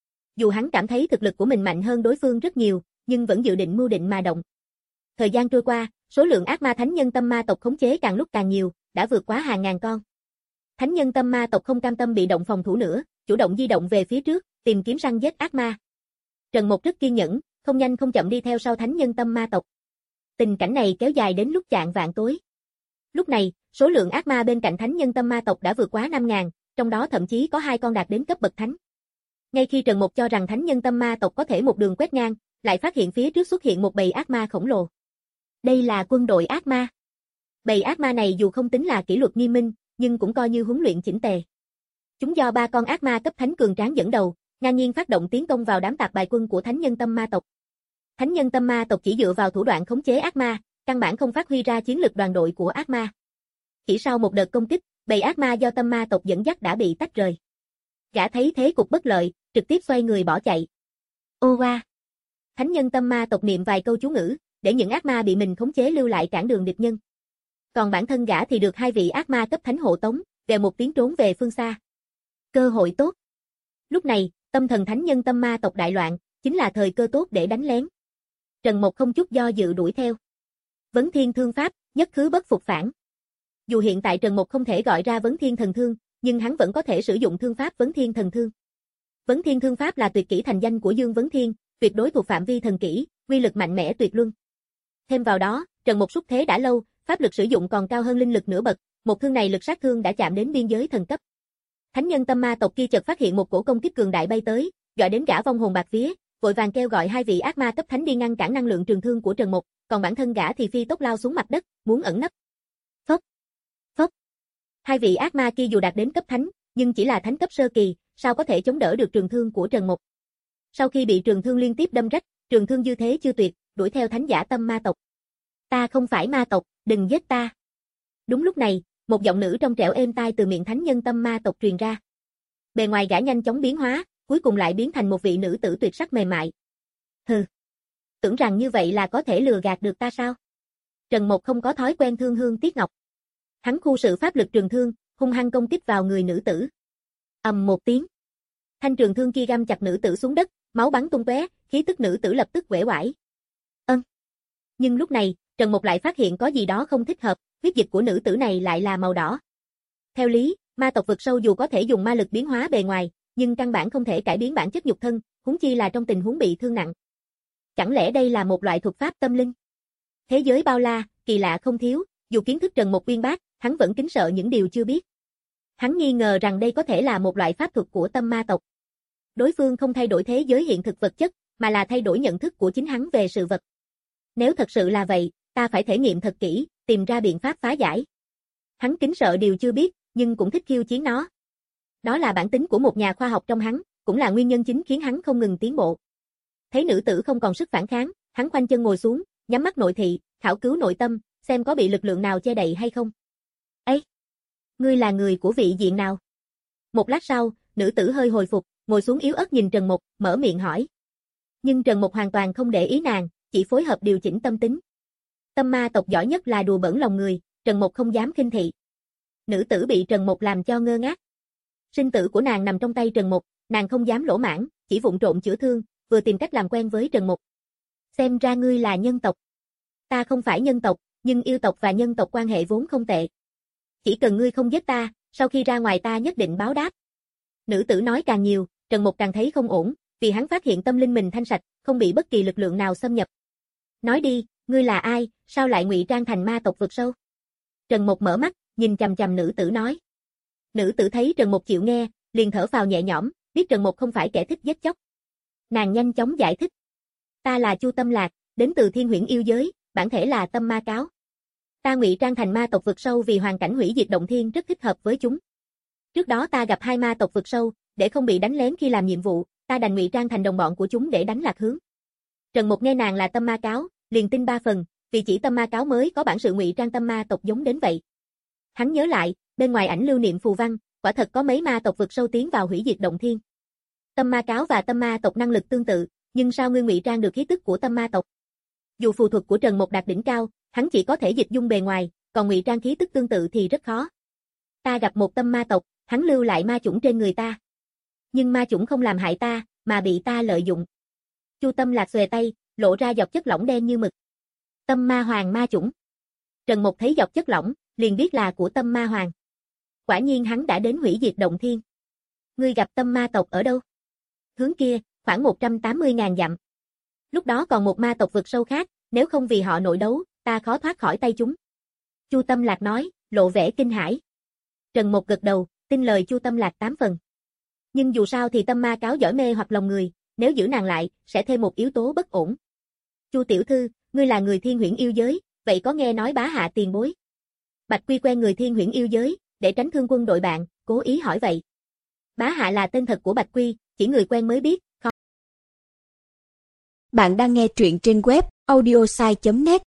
S2: Dù hắn cảm thấy thực lực của mình mạnh hơn đối phương rất nhiều, nhưng vẫn dự định mưu định mà động. Thời gian trôi qua, số lượng ác ma thánh nhân tâm ma tộc khống chế càng lúc càng nhiều, đã vượt quá hàng ngàn con. Thánh nhân tâm ma tộc không cam tâm bị động phòng thủ nữa, chủ động di động về phía trước, tìm kiếm săn giết ác ma. Trần Mục rất kiên nhẫn, không nhanh không chậm đi theo sau thánh nhân tâm ma tộc. Tình cảnh này kéo dài đến lúc chạng vạng tối. Lúc này, số lượng ác ma bên cạnh thánh nhân tâm ma tộc đã vượt quá năm ngàn, trong đó thậm chí có hai con đạt đến cấp bậc thánh. Ngay khi Trần Mục cho rằng thánh nhân tâm ma tộc có thể một đường quét ngang, lại phát hiện phía trước xuất hiện một bầy ác ma khổng lồ. Đây là quân đội ác ma. Bầy ác ma này dù không tính là kỷ luật nghiêm minh, nhưng cũng coi như huấn luyện chỉnh tề. Chúng do ba con ác ma cấp thánh cường tráng dẫn đầu, ngang nhiên phát động tiến công vào đám tạp bài quân của thánh nhân tâm ma tộc. Thánh nhân tâm ma tộc chỉ dựa vào thủ đoạn khống chế ác ma, căn bản không phát huy ra chiến lực đoàn đội của ác ma. Chỉ sau một đợt công kích, bầy ác ma do tâm ma tộc dẫn dắt đã bị tách rời. Gã thấy thế cục bất lợi, trực tiếp xoay người bỏ chạy. Ô oa! Thánh nhân tâm ma tộc niệm vài câu chú ngữ, để những ác ma bị mình khống chế lưu lại cản đường địch nhân. Còn bản thân gã thì được hai vị ác ma cấp thánh hộ tống, về một tiếng trốn về phương xa. Cơ hội tốt. Lúc này, tâm thần thánh nhân tâm ma tộc đại loạn, chính là thời cơ tốt để đánh lén. Trần Mục không chút do dự đuổi theo. Vấn thiên thương pháp, nhất khứ bất phục phản. Dù hiện tại Trần Mục không thể gọi ra vấn thiên thần thương, nhưng hắn vẫn có thể sử dụng thương pháp vấn thiên thần thương. Vấn thiên thương pháp là tuyệt kỹ thành danh của Dương Vấn Thiên, tuyệt đối thuộc phạm vi thần kỹ, uy lực mạnh mẽ tuyệt luân. Thêm vào đó, Trần Mục xúc thế đã lâu, pháp lực sử dụng còn cao hơn linh lực nửa bậc, một thương này lực sát thương đã chạm đến biên giới thần cấp. Thánh nhân tâm ma tộc kia chợt phát hiện một cổ công kích cường đại bay tới, gọi đến gã vong hồn bạc vía, vội vàng kêu gọi hai vị ác ma cấp thánh đi ngăn cản năng lượng trường thương của Trần Mục, còn bản thân gã thì phi tốc lao xuống mặt đất, muốn ẩn nấp. Phốc, phốc. Hai vị ác ma kia dù đạt đến cấp thánh, nhưng chỉ là thánh cấp sơ kỳ, sao có thể chống đỡ được trường thương của Trần Mục. Sau khi bị trường thương liên tiếp đâm rách, trường thương dư thế chưa tuyệt, đuổi theo thánh giả tâm ma tộc. Ta không phải ma tộc, đừng giết ta. Đúng lúc này, một giọng nữ trong trẻo êm tai từ miệng thánh nhân tâm ma tộc truyền ra. Bề ngoài gã nhanh chóng biến hóa, cuối cùng lại biến thành một vị nữ tử tuyệt sắc mềm mại. Hừ, tưởng rằng như vậy là có thể lừa gạt được ta sao? Trần Mục không có thói quen thương hương tiếc ngọc. Hắn khu sự pháp lực trường thương, hung hăng công kích vào người nữ tử. Ầm một tiếng. Thanh trường thương kia găm chặt nữ tử xuống đất, máu bắn tung tóe, khí tức nữ tử lập tức uể oải. Ân. Nhưng lúc này, Trần Mục lại phát hiện có gì đó không thích hợp, huyết dịch của nữ tử này lại là màu đỏ. Theo lý, ma tộc vực sâu dù có thể dùng ma lực biến hóa bề ngoài, nhưng căn bản không thể cải biến bản chất nhục thân, huống chi là trong tình huống bị thương nặng. Chẳng lẽ đây là một loại thuật pháp tâm linh? Thế giới bao la, kỳ lạ không thiếu, dù kiến thức Trần Mục uyên bác, hắn vẫn kính sợ những điều chưa biết. Hắn nghi ngờ rằng đây có thể là một loại pháp thuật của tâm ma tộc. Đối phương không thay đổi thế giới hiện thực vật chất, mà là thay đổi nhận thức của chính hắn về sự vật. Nếu thật sự là vậy, ta phải thể nghiệm thật kỹ, tìm ra biện pháp phá giải. Hắn kính sợ điều chưa biết, nhưng cũng thích khiêu chiến nó. Đó là bản tính của một nhà khoa học trong hắn, cũng là nguyên nhân chính khiến hắn không ngừng tiến bộ. Thấy nữ tử không còn sức phản kháng, hắn khoanh chân ngồi xuống, nhắm mắt nội thị, khảo cứu nội tâm, xem có bị lực lượng nào che đậy hay không. Ấy, ngươi là người của vị diện nào? Một lát sau, nữ tử hơi hồi phục, ngồi xuống yếu ớt nhìn Trần Mục, mở miệng hỏi. Nhưng Trần Mục hoàn toàn không để ý nàng, chỉ phối hợp điều chỉnh tâm tính. Tâm ma tộc giỏi nhất là đùa bỡn lòng người, Trần Mục không dám khinh thị. Nữ tử bị Trần Mục làm cho ngơ ngác. Sinh tử của nàng nằm trong tay Trần Mục, nàng không dám lỗ mãng, chỉ vụng trộm chữa thương, vừa tìm cách làm quen với Trần Mục. Xem ra ngươi là nhân tộc. Ta không phải nhân tộc, nhưng yêu tộc và nhân tộc quan hệ vốn không tệ. Chỉ cần ngươi không giết ta, sau khi ra ngoài ta nhất định báo đáp. Nữ tử nói càng nhiều, Trần Mục càng thấy không ổn, vì hắn phát hiện tâm linh mình thanh sạch, không bị bất kỳ lực lượng nào xâm nhập. Nói đi, ngươi là ai, sao lại ngụy trang thành ma tộc vực sâu? Trần Mục mở mắt, nhìn chằm chằm nữ tử nói. Nữ tử thấy Trần Mục chịu nghe, liền thở phào nhẹ nhõm, biết Trần Mục không phải kẻ thích giết chóc. Nàng nhanh chóng giải thích. Ta là Chu Tâm Lạc, đến từ Thiên Huyễn yêu giới, bản thể là tâm ma cáo. Ta ngụy trang thành ma tộc vực sâu vì hoàn cảnh hủy diệt động thiên rất thích hợp với chúng. Trước đó ta gặp hai ma tộc vực sâu, để không bị đánh lén khi làm nhiệm vụ, ta đành ngụy trang thành đồng bọn của chúng để đánh lạc hướng. Trần Mục nghe nàng là tâm ma cáo, liền tin ba phần, vì chỉ tâm ma cáo mới có bản sự ngụy trang tâm ma tộc giống đến vậy. Hắn nhớ lại, bên ngoài ảnh lưu niệm phù văn, quả thật có mấy ma tộc vực sâu tiến vào hủy diệt động thiên. Tâm ma cáo và tâm ma tộc năng lực tương tự, nhưng sao ngươi ngụy trang được khí tức của tâm ma tộc? Dù phù thuật của Trần Mục đạt đỉnh cao, hắn chỉ có thể dịch dung bề ngoài, còn ngụy trang khí tức tương tự thì rất khó. Ta gặp một tâm ma tộc, hắn lưu lại ma chủng trên người ta. Nhưng ma chủng không làm hại ta, mà bị ta lợi dụng. Chu Tâm Lạc xòe tay, lộ ra giọt chất lỏng đen như mực. Tâm ma hoàng ma chủng. Trần Mục thấy giọt chất lỏng, liền biết là của tâm ma hoàng. quả nhiên hắn đã đến hủy diệt động thiên. Ngươi gặp tâm ma tộc ở đâu? Hướng kia, khoảng một trăm tám mươi ngàn dặm. Lúc đó còn một ma tộc vực sâu khác, nếu không vì họ nội đấu, ta khó thoát khỏi tay chúng. Chu Tâm Lạc nói, lộ vẻ kinh hãi. Trần Mộc gật đầu, tin lời Chu Tâm Lạc tám phần. Nhưng dù sao thì tâm ma cáo giỏi mê hoặc lòng người, nếu giữ nàng lại, sẽ thêm một yếu tố bất ổn. Chu tiểu thư, ngươi là người Thiên Huyễn yêu giới, vậy có nghe nói bá hạ tiền bối? Bạch Quy quen người Thiên Huyễn yêu giới, để tránh thương quân đội bạn, cố ý hỏi vậy. Bá hạ là tên thật của Bạch Quy, chỉ người quen mới biết, không.
S1: Bạn đang nghe truyện trên web audiosai chấm net.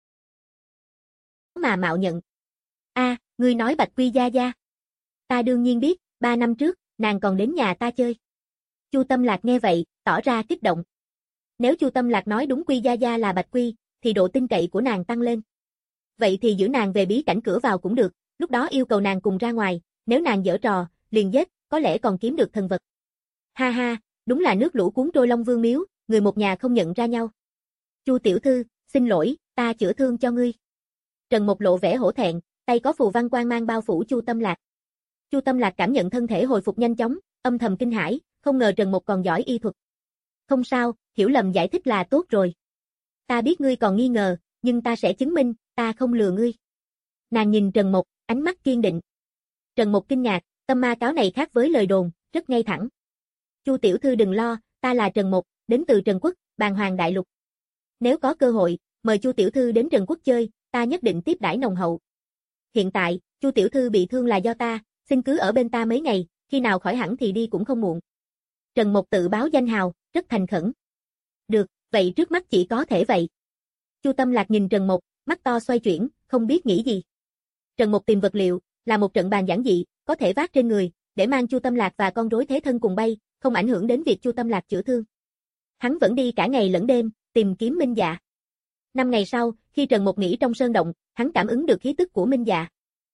S2: Mà mạo nhận. A, à, ngươi nói Bạch Quy gia gia. Ta đương nhiên biết, ba năm trước, nàng còn đến nhà ta chơi. Chu Tâm Lạc nghe vậy, tỏ ra kích động. Nếu Chu Tâm Lạc nói đúng Quy gia gia là Bạch Quy, thì độ tin cậy của nàng tăng lên. Vậy thì giữ nàng về bí cảnh cửa vào cũng được, lúc đó yêu cầu nàng cùng ra ngoài, nếu nàng giở trò, liền giết, có lẽ còn kiếm được thần vật. Ha ha, đúng là nước lũ cuốn trôi Long Vương miếu, người một nhà không nhận ra nhau. Chu tiểu thư, xin lỗi, ta chữa thương cho ngươi. Trần Mộc lộ vẻ hổ thẹn, tay có phù văn quang mang bao phủ Chu Tâm Lạc. Chu Tâm Lạc cảm nhận thân thể hồi phục nhanh chóng, âm thầm kinh hãi, không ngờ Trần Mộc còn giỏi y thuật. Không sao, hiểu lầm giải thích là tốt rồi. Ta biết ngươi còn nghi ngờ, nhưng ta sẽ chứng minh, ta không lừa ngươi. Nàng nhìn Trần Mộc, ánh mắt kiên định. Trần Mộc kinh ngạc, tâm ma cáo này khác với lời đồn, rất ngay thẳng. Chu tiểu thư đừng lo, ta là Trần Mộc, đến từ Trần Quốc, Bàn Hoàng Đại Lục. Nếu có cơ hội, mời Chu tiểu thư đến Trần Quốc chơi, ta nhất định tiếp đãi nồng hậu. Hiện tại, Chu tiểu thư bị thương là do ta, xin cứ ở bên ta mấy ngày, khi nào khỏi hẳn thì đi cũng không muộn. Trần Mộc tự báo danh hào, rất thành khẩn. Được, vậy trước mắt chỉ có thể vậy. Chu Tâm Lạc nhìn Trần Mộc, mắt to xoay chuyển, không biết nghĩ gì. Trần Mộc tìm vật liệu, là một trận bàn giản dị, có thể vác trên người, để mang Chu Tâm Lạc và con rối thế thân cùng bay, không ảnh hưởng đến việc Chu Tâm Lạc chữa thương. Hắn vẫn đi cả ngày lẫn đêm, tìm kiếm Minh Dạ. Năm ngày sau, khi Trần Mộc nghỉ trong sơn động, hắn cảm ứng được khí tức của Minh Dạ.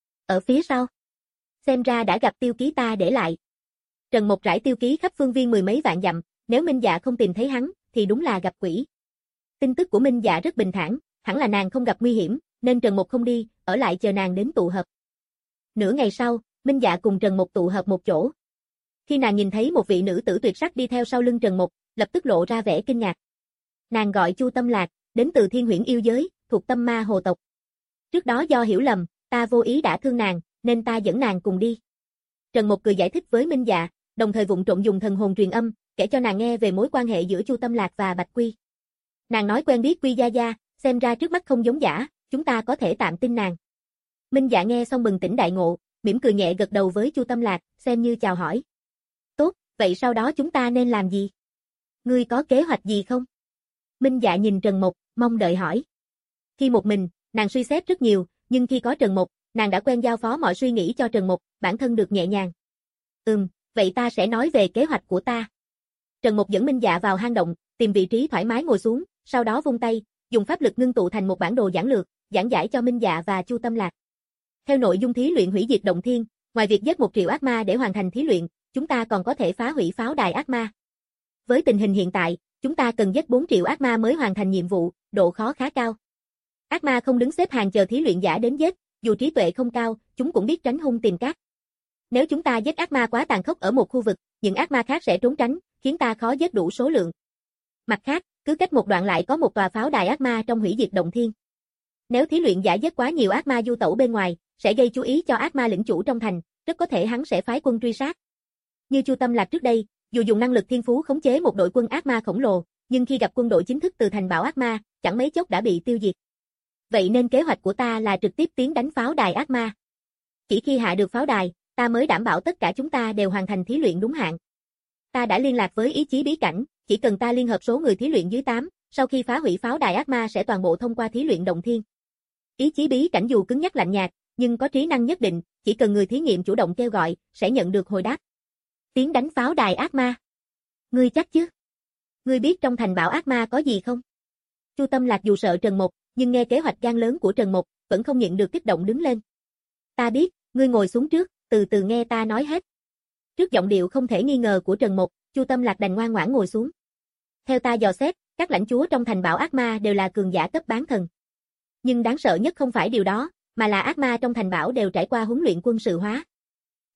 S2: Ở phía sau, xem ra đã gặp tiêu ký ta để lại. Trần Mộc rải tiêu ký khắp phương viên mười mấy vạn dặm, nếu Minh Dạ không tìm thấy hắn, thì đúng là gặp quỷ. Tin tức của Minh Dạ rất bình thản, hẳn là nàng không gặp nguy hiểm, nên Trần Mộc không đi, ở lại chờ nàng đến tụ hợp. Nửa ngày sau, Minh Dạ cùng Trần Mộc tụ hợp một chỗ. Khi nàng nhìn thấy một vị nữ tử tuyệt sắc đi theo sau lưng Trần Mộc, lập tức lộ ra vẻ kinh ngạc. Nàng gọi Chu Tâm Lạc, đến từ Thiên Huyễn yêu giới, thuộc tâm ma hồ tộc. Trước đó do hiểu lầm, ta vô ý đã thương nàng, nên ta dẫn nàng cùng đi. Trần Mộc cười giải thích với Minh Dạ, đồng thời vụng trộm dùng thần hồn truyền âm, kể cho nàng nghe về mối quan hệ giữa Chu Tâm Lạc và Bạch Quy. Nàng nói quen biết Quy gia gia, xem ra trước mắt không giống giả, chúng ta có thể tạm tin nàng. Minh Dạ nghe xong bừng tỉnh đại ngộ, mỉm cười nhẹ gật đầu với Chu Tâm Lạc, xem như chào hỏi. Tốt, vậy sau đó chúng ta nên làm gì? Ngươi có kế hoạch gì không? Minh Dạ nhìn Trần Mộc, mong đợi hỏi. Khi một mình, nàng suy xét rất nhiều, nhưng khi có Trần Mộc, nàng đã quen giao phó mọi suy nghĩ cho Trần Mộc, bản thân được nhẹ nhàng. Ừm, vậy ta sẽ nói về kế hoạch của ta. Trần Mộc dẫn Minh Dạ vào hang động, tìm vị trí thoải mái ngồi xuống, sau đó vung tay, dùng pháp lực ngưng tụ thành một bản đồ giản lược, giảng giải cho Minh Dạ và Chu Tâm Lạc. Theo nội dung thí luyện hủy diệt động thiên, ngoài việc giết một triệu ác ma để hoàn thành thí luyện, chúng ta còn có thể phá hủy pháo đài ác ma. Với tình hình hiện tại, chúng ta cần giết bốn triệu ác ma mới hoàn thành nhiệm vụ, độ khó khá cao. Ác ma không đứng xếp hàng chờ thí luyện giả đến giết, dù trí tuệ không cao, chúng cũng biết tránh hung tìm cát. Nếu chúng ta giết ác ma quá tàn khốc ở một khu vực, những ác ma khác sẽ trốn tránh, khiến ta khó giết đủ số lượng. Mặt khác, cứ cách một đoạn lại có một tòa pháo đài ác ma trong hủy diệt động thiên. Nếu thí luyện giả giết quá nhiều ác ma du tẩu bên ngoài, sẽ gây chú ý cho ác ma lĩnh chủ trong thành, rất có thể hắn sẽ phái quân truy sát. Như Chu Tâm Lạc trước đây, dù dùng năng lực thiên phú khống chế một đội quân ác ma khổng lồ, nhưng khi gặp quân đội chính thức từ thành bảo ác ma, chẳng mấy chốc đã bị tiêu diệt. Vậy nên kế hoạch của ta là trực tiếp tiến đánh pháo đài ác ma. Chỉ khi hạ được pháo đài, ta mới đảm bảo tất cả chúng ta đều hoàn thành thí luyện đúng hạn. Ta đã liên lạc với ý chí bí cảnh, chỉ cần ta liên hợp số người thí luyện dưới tám, sau khi phá hủy pháo đài ác ma sẽ toàn bộ thông qua thí luyện động thiên. Ý chí bí cảnh dù cứng nhắc lạnh nhạt, nhưng có trí năng nhất định, chỉ cần người thí nghiệm chủ động kêu gọi, sẽ nhận được hồi đáp. Tiến đánh pháo đài ác ma. Ngươi chắc chứ? Ngươi biết trong thành bảo ác ma có gì không? Chu Tâm Lạc dù sợ Trần Mộc, nhưng nghe kế hoạch gan lớn của Trần Mộc, vẫn không nhịn được kích động đứng lên. Ta biết, ngươi ngồi xuống trước, từ từ nghe ta nói hết. Trước giọng điệu không thể nghi ngờ của Trần Mộc, Chu Tâm Lạc đành ngoan ngoãn ngồi xuống. Theo ta dò xét, các lãnh chúa trong thành bảo ác ma đều là cường giả cấp bán thần. Nhưng đáng sợ nhất không phải điều đó, mà là ác ma trong thành bảo đều trải qua huấn luyện quân sự hóa.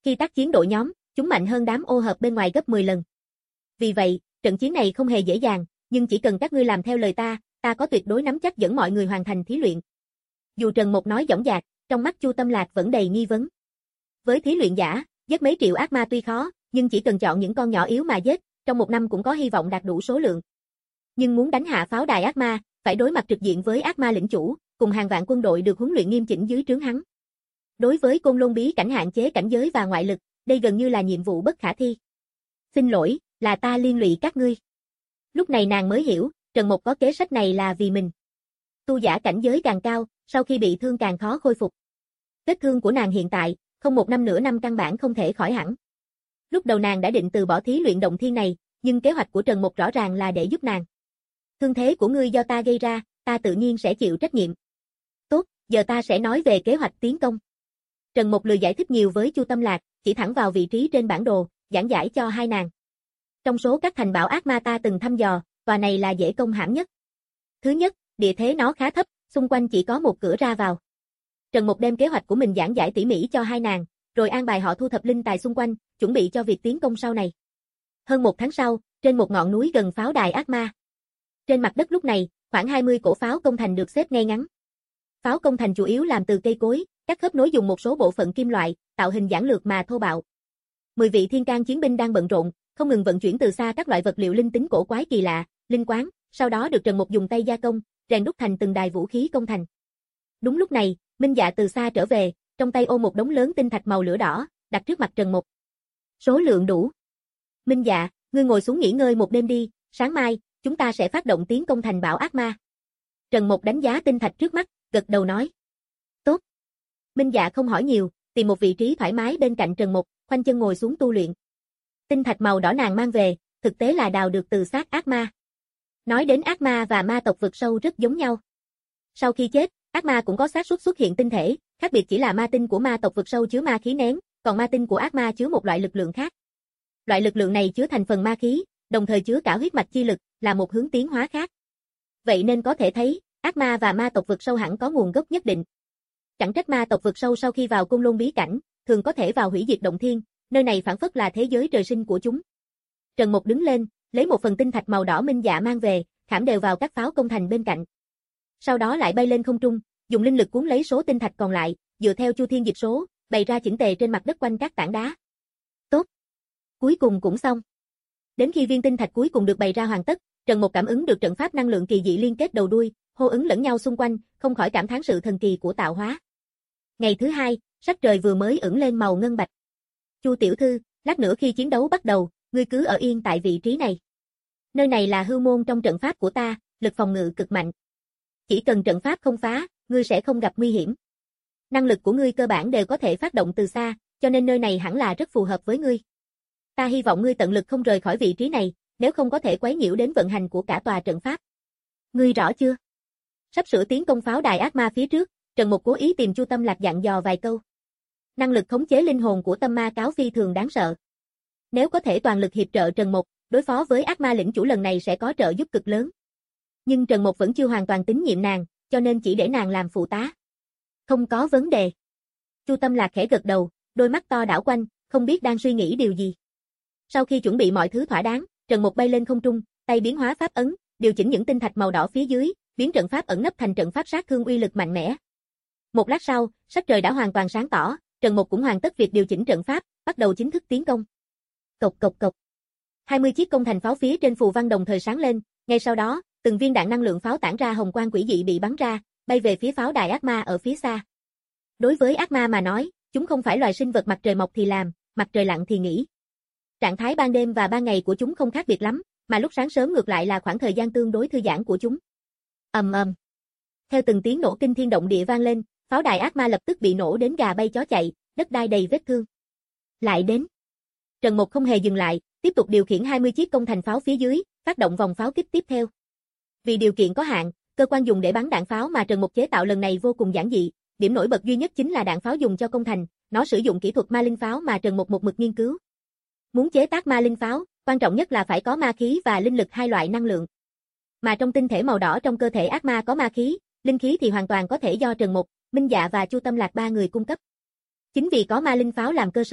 S2: Khi tác chiến đội nhóm, chúng mạnh hơn đám ô hợp bên ngoài gấp mười lần. Vì vậy, trận chiến này không hề dễ dàng, nhưng chỉ cần các ngươi làm theo lời ta, ta có tuyệt đối nắm chắc dẫn mọi người hoàn thành thí luyện. Dù Trần Mục nói dõng dạc, trong mắt Chu Tâm Lạc vẫn đầy nghi vấn. Với thí luyện giả, giết mấy triệu ác ma tuy khó, nhưng chỉ cần chọn những con nhỏ yếu mà giết, trong một năm cũng có hy vọng đạt đủ số lượng. Nhưng muốn đánh hạ pháo đài ác ma, phải đối mặt trực diện với ác ma lĩnh chủ, cùng hàng vạn quân đội được huấn luyện nghiêm chỉnh dưới trướng hắn. Đối với Côn Lôn bí cảnh hạn chế cảnh giới và ngoại lực, đây gần như là nhiệm vụ bất khả thi. Xin lỗi, là ta liên lụy các ngươi. Lúc này nàng mới hiểu, Trần Mục có kế sách này là vì mình. Tu giả cảnh giới càng cao, sau khi bị thương càng khó khôi phục. Vết thương của nàng hiện tại, không một năm nửa năm căn bản không thể khỏi hẳn. Lúc đầu nàng đã định từ bỏ thí luyện động thiên này, nhưng kế hoạch của Trần Mục rõ ràng là để giúp nàng. Thương thế của ngươi do ta gây ra, ta tự nhiên sẽ chịu trách nhiệm. Tốt, giờ ta sẽ nói về kế hoạch tiến công. Trần Mục lười giải thích nhiều với Chu Tâm Lạc, chỉ thẳng vào vị trí trên bản đồ, giảng giải cho hai nàng. Trong số các thành bảo ác ma ta từng thăm dò, tòa này là dễ công hãm nhất. Thứ nhất, địa thế nó khá thấp, xung quanh chỉ có một cửa ra vào. Trần Mục đem kế hoạch của mình giảng giải tỉ mỉ cho hai nàng, rồi an bài họ thu thập linh tài xung quanh, chuẩn bị cho việc tiến công sau này. Hơn một tháng sau, trên một ngọn núi gần pháo đài ác ma. Trên mặt đất lúc này, khoảng hai mươi cổ pháo công thành được xếp ngay ngắn. Pháo công thành chủ yếu làm từ cây cối, các khớp nối dùng một số bộ phận kim loại, tạo hình giản lược mà thô bạo. Mười vị thiên can chiến binh đang bận rộn, không ngừng vận chuyển từ xa các loại vật liệu linh tính cổ quái kỳ lạ, linh quáng, sau đó được Trần Mục dùng tay gia công, rèn đúc thành từng đài vũ khí công thành. Đúng lúc này, Minh Dạ từ xa trở về, trong tay ôm một đống lớn tinh thạch màu lửa đỏ, đặt trước mặt Trần Mục. Số lượng đủ. Minh Dạ, ngươi ngồi xuống nghỉ ngơi một đêm đi, sáng mai, chúng ta sẽ phát động tiến công thành bảo ác ma. Trần Mục đánh giá tinh thạch trước mắt, gật đầu nói. Tốt. Minh Dạ không hỏi nhiều, tìm một vị trí thoải mái bên cạnh Trần Mục, khoanh chân ngồi xuống tu luyện. Tinh thạch màu đỏ nàng mang về, thực tế là đào được từ xác ác ma. Nói đến ác ma và ma tộc vực sâu rất giống nhau. Sau khi chết, ác ma cũng có xác suất xuất hiện tinh thể, khác biệt chỉ là ma tinh của ma tộc vực sâu chứa ma khí nén, còn ma tinh của ác ma chứa một loại lực lượng khác. Loại lực lượng này chứa thành phần ma khí, đồng thời chứa cả huyết mạch chi lực, là một hướng tiến hóa khác. Vậy nên có thể thấy, ác ma và ma tộc vực sâu hẳn có nguồn gốc nhất định. Chẳng trách ma tộc vực sâu sau khi vào Côn Lôn bí cảnh, thường có thể vào hủy diệt động thiên, nơi này phản phất là thế giới trời sinh của chúng. Trần Mục đứng lên, lấy một phần tinh thạch màu đỏ Minh Dạ mang về, khảm đều vào các pháo công thành bên cạnh. Sau đó lại bay lên không trung, dùng linh lực cuốn lấy số tinh thạch còn lại, dựa theo chu thiên dịch số, bày ra chỉnh tề trên mặt đất quanh các tảng đá. Tốt. Cuối cùng cũng xong. Đến khi viên tinh thạch cuối cùng được bày ra hoàn tất, Trần Mục cảm ứng được trận pháp năng lượng kỳ dị liên kết đầu đuôi, hô ứng lẫn nhau xung quanh, không khỏi cảm thán sự thần kỳ của tạo hóa. Ngày thứ hai, sắc trời vừa mới ửng lên màu ngân bạch. Chu tiểu thư, lát nữa khi chiến đấu bắt đầu, ngươi cứ ở yên tại vị trí này. Nơi này là hư môn trong trận pháp của ta, lực phòng ngự cực mạnh. Chỉ cần trận pháp không phá, ngươi sẽ không gặp nguy hiểm. Năng lực của ngươi cơ bản đều có thể phát động từ xa, cho nên nơi này hẳn là rất phù hợp với ngươi. Ta hy vọng ngươi tận lực không rời khỏi vị trí này, nếu không có thể quấy nhiễu đến vận hành của cả tòa trận pháp. Ngươi rõ chưa? Sắp sửa tiến công pháo đài ác ma phía trước, Trần Mục cố ý tìm Chu Tâm Lạc dặn dò vài câu. Năng lực khống chế linh hồn của tâm ma cáo phi thường đáng sợ. Nếu có thể toàn lực hiệp trợ Trần Mục, đối phó với ác ma lĩnh chủ lần này sẽ có trợ giúp cực lớn. Nhưng Trần Mục vẫn chưa hoàn toàn tín nhiệm nàng, cho nên chỉ để nàng làm phụ tá. Không có vấn đề. Chu Tâm Lạc khẽ gật đầu, đôi mắt to đảo quanh, không biết đang suy nghĩ điều gì. Sau khi chuẩn bị mọi thứ thỏa đáng, Trần Mục bay lên không trung, tay biến hóa pháp ấn, điều chỉnh những tinh thạch màu đỏ phía dưới, biến trận pháp ẩn nấp thành trận pháp sát thương uy lực mạnh mẽ. Một lát sau, sắc trời đã hoàn toàn sáng tỏ, Trần Mục cũng hoàn tất việc điều chỉnh trận pháp, bắt đầu chính thức tiến công. Cộc cộc cộc. hai mươi chiếc công thành pháo phía trên phù văn đồng thời sáng lên, ngay sau đó, từng viên đạn năng lượng pháo tản ra hồng quang quỷ dị bị bắn ra, bay về phía pháo đài ác ma ở phía xa. Đối với ác ma mà nói, chúng không phải loài sinh vật mặt trời mọc thì làm, mặt trời lặn thì nghỉ. Trạng thái ban đêm và ban ngày của chúng không khác biệt lắm, mà lúc sáng sớm ngược lại là khoảng thời gian tương đối thư giãn của chúng. Ầm ầm. Theo từng tiếng nổ kinh thiên động địa vang lên, pháo đài ác ma lập tức bị nổ đến gà bay chó chạy, đất đai đầy vết thương. Lại đến. Trần Mục không hề dừng lại, tiếp tục điều khiển hai mươi chiếc công thành pháo phía dưới, phát động vòng pháo kích tiếp theo. Vì điều kiện có hạn, cơ quan dùng để bắn đạn pháo mà Trần Mục chế tạo lần này vô cùng giản dị, điểm nổi bật duy nhất chính là đạn pháo dùng cho công thành, nó sử dụng kỹ thuật ma linh pháo mà Trần Mục một mực nghiên cứu. Muốn chế tác ma linh pháo, quan trọng nhất là phải có ma khí và linh lực hai loại năng lượng. Mà trong tinh thể màu đỏ trong cơ thể ác ma có ma khí, linh khí thì hoàn toàn có thể do Trần Mục, Minh Dạ và Chu Tâm Lạc ba người cung cấp. Chính vì có ma linh pháo làm cơ sở,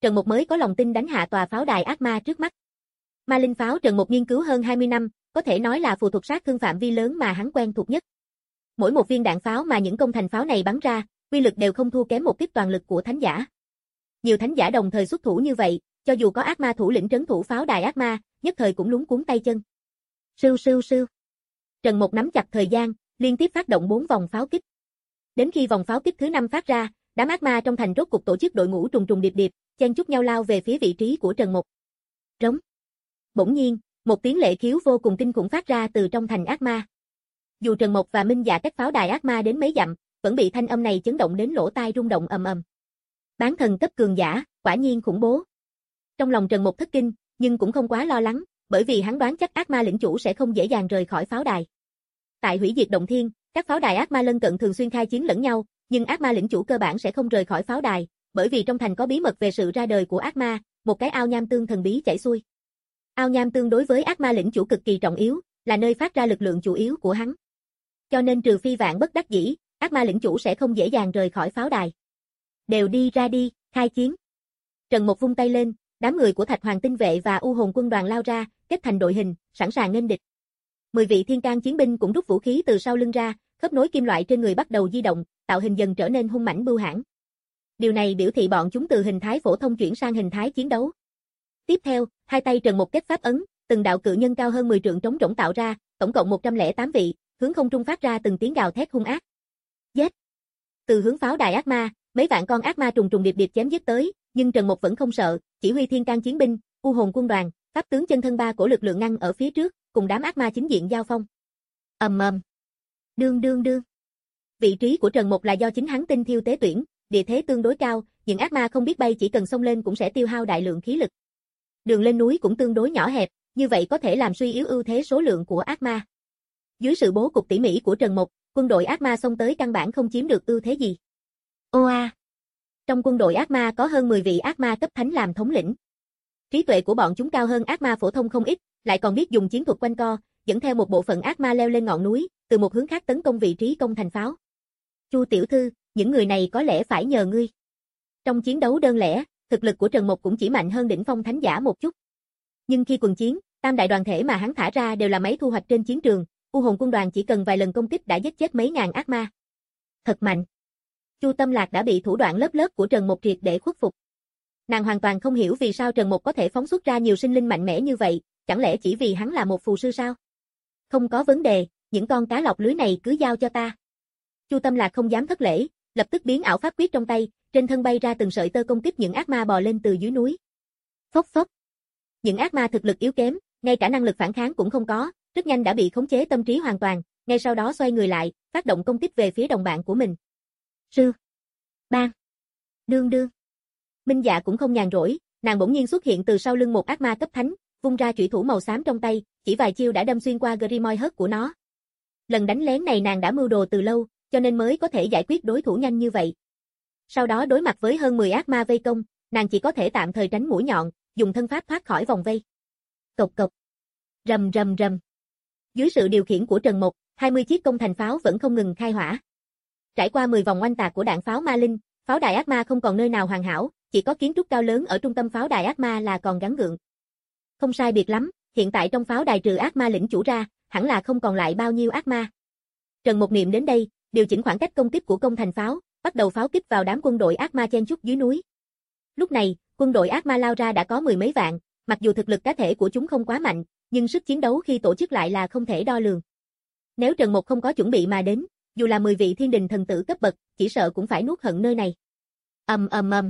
S2: Trần Mục mới có lòng tin đánh hạ tòa pháo đài ác ma trước mắt. Ma linh pháo Trần Mục nghiên cứu hơn hai mươi năm, có thể nói là phù thuật sát thương phạm vi lớn mà hắn quen thuộc nhất. Mỗi một viên đạn pháo mà những công thành pháo này bắn ra, uy lực đều không thua kém một kích toàn lực của thánh giả. Nhiều thánh giả đồng thời xuất thủ như vậy, cho dù có ác ma thủ lĩnh trấn thủ pháo đài ác ma, nhất thời cũng luống cuống tay chân. Sưu sưu sưu. Trần Mục nắm chặt thời gian, liên tiếp phát động bốn vòng pháo kích. Đến khi vòng pháo kích thứ năm phát ra, đám ác ma trong thành rốt cục tổ chức đội ngũ trùng trùng điệp điệp, chen chúc nhau lao về phía vị trí của Trần Mục. Rống. Bỗng nhiên, một tiếng lệ khiếu vô cùng kinh khủng phát ra từ trong thành ác ma. Dù Trần Mục và Minh Dạ cách pháo đài ác ma đến mấy dặm, vẫn bị thanh âm này chấn động đến lỗ tai rung động ầm ầm. Bán thần cấp cường giả, quả nhiên khủng bố. Trong lòng Trần Mục thất kinh, nhưng cũng không quá lo lắng, bởi vì hắn đoán chắc ác ma lĩnh chủ sẽ không dễ dàng rời khỏi pháo đài. Tại hủy diệt động thiên, các pháo đài ác ma lân cận thường xuyên khai chiến lẫn nhau, nhưng ác ma lĩnh chủ cơ bản sẽ không rời khỏi pháo đài, bởi vì trong thành có bí mật về sự ra đời của ác ma, một cái ao nham tương thần bí chảy xuôi. Ao nham tương đối với ác ma lĩnh chủ cực kỳ trọng yếu, là nơi phát ra lực lượng chủ yếu của hắn. Cho nên trừ phi vạn bất đắc dĩ, ác ma lĩnh chủ sẽ không dễ dàng rời khỏi pháo đài. Đều đi ra đi, khai chiến. Trần Mục vung tay lên, đám người của Thạch Hoàng tinh vệ và U Hồn quân đoàn lao ra, kết thành đội hình, sẵn sàng nghênh địch. Mười vị thiên can chiến binh cũng rút vũ khí từ sau lưng ra, khớp nối kim loại trên người bắt đầu di động, tạo hình dần trở nên hung mãnh bưu hãn. Điều này biểu thị bọn chúng từ hình thái phổ thông chuyển sang hình thái chiến đấu. Tiếp theo, hai tay Trần Mục kết pháp ấn, từng đạo cự nhân cao hơn mười trượng trống rỗng tạo ra, tổng cộng một trăm lẻ tám vị, hướng không trung phát ra từng tiếng gào thét hung ác. Giết! Từ hướng pháo đài ác ma, mấy vạn con ác ma trùng trùng điệp điệp chém giết tới, nhưng Trần Mục vẫn không sợ, chỉ huy thiên can chiến binh, U Hồn quân đoàn, pháp tướng chân thân ba cổ lực lượng ngăn ở phía trước, cùng đám ác ma chính diện giao phong. Ầm ầm. Đương đương đương. Vị trí của Trần Mục là do chính hắn tinh thiêu tế tuyển, địa thế tương đối cao, những ác ma không biết bay chỉ cần xông lên cũng sẽ tiêu hao đại lượng khí lực. Đường lên núi cũng tương đối nhỏ hẹp, như vậy có thể làm suy yếu ưu thế số lượng của ác ma. Dưới sự bố cục tỉ mỉ của Trần Mục, quân đội ác ma xông tới căn bản không chiếm được ưu thế gì. Ô a. Trong quân đội ác ma có hơn mười vị ác ma cấp thánh làm thống lĩnh. Trí tuệ của bọn chúng cao hơn ác ma phổ thông không ít, lại còn biết dùng chiến thuật quanh co, dẫn theo một bộ phận ác ma leo lên ngọn núi, từ một hướng khác tấn công vị trí công thành pháo. Chu tiểu thư, những người này có lẽ phải nhờ ngươi. Trong chiến đấu đơn lẻ, thực lực của Trần Mục cũng chỉ mạnh hơn đỉnh phong thánh giả một chút. Nhưng khi quần chiến, tam đại đoàn thể mà hắn thả ra đều là máy thu hoạch trên chiến trường, U Hồn quân đoàn chỉ cần vài lần công kích đã giết chết mấy ngàn ác ma. Thật mạnh. Chu Tâm Lạc đã bị thủ đoạn lớp lớp của Trần Mục triệt để khuất phục. Nàng hoàn toàn không hiểu vì sao Trần Mục có thể phóng xuất ra nhiều sinh linh mạnh mẽ như vậy, chẳng lẽ chỉ vì hắn là một phù sư sao? Không có vấn đề, những con cá lọc lưới này cứ giao cho ta. Chu Tâm Lạc không dám thất lễ, lập tức biến ảo pháp quyết trong tay, trên thân bay ra từng sợi tơ công kích những ác ma bò lên từ dưới núi. Phốc phốc. Những ác ma thực lực yếu kém, ngay cả năng lực phản kháng cũng không có, rất nhanh đã bị khống chế tâm trí hoàn toàn, ngay sau đó xoay người lại, phát động công kích về phía đồng bạn của mình. Sư. Bang. Đương đương. Minh Dạ cũng không nhàn rỗi, nàng bỗng nhiên xuất hiện từ sau lưng một ác ma cấp thánh, vung ra chủy thủ màu xám trong tay, chỉ vài chiêu đã đâm xuyên qua Grimoire hớt của nó. Lần đánh lén này nàng đã mưu đồ từ lâu, cho nên mới có thể giải quyết đối thủ nhanh như vậy. Sau đó đối mặt với hơn mười ác ma vây công, nàng chỉ có thể tạm thời tránh mũi nhọn, dùng thân pháp thoát khỏi vòng vây. Cộc cộc. Rầm rầm rầm. Dưới sự điều khiển của Trần Mục, hai mươi chiếc công thành pháo vẫn không ngừng khai hỏa. Trải qua mười vòng oanh tạc của đạn pháo ma linh, pháo đài ác ma không còn nơi nào hoàn hảo, chỉ có kiến trúc cao lớn ở trung tâm pháo đài ác ma là còn gắng gượng. Không sai biệt lắm, hiện tại trong pháo đài trừ ác ma lĩnh chủ ra, hẳn là không còn lại bao nhiêu ác ma. Trần Mục niệm đến đây, điều chỉnh khoảng cách công kích của công thành pháo, bắt đầu pháo kích vào đám quân đội ác ma chen chúc dưới núi. Lúc này, quân đội ác ma lao ra đã có mười mấy vạn, mặc dù thực lực cá thể của chúng không quá mạnh, nhưng sức chiến đấu khi tổ chức lại là không thể đo lường. Nếu Trần Mục không có chuẩn bị mà đến, dù là mười vị thiên đình thần tử cấp bậc, chỉ sợ cũng phải nuốt hận nơi này. Ầm ầm ầm.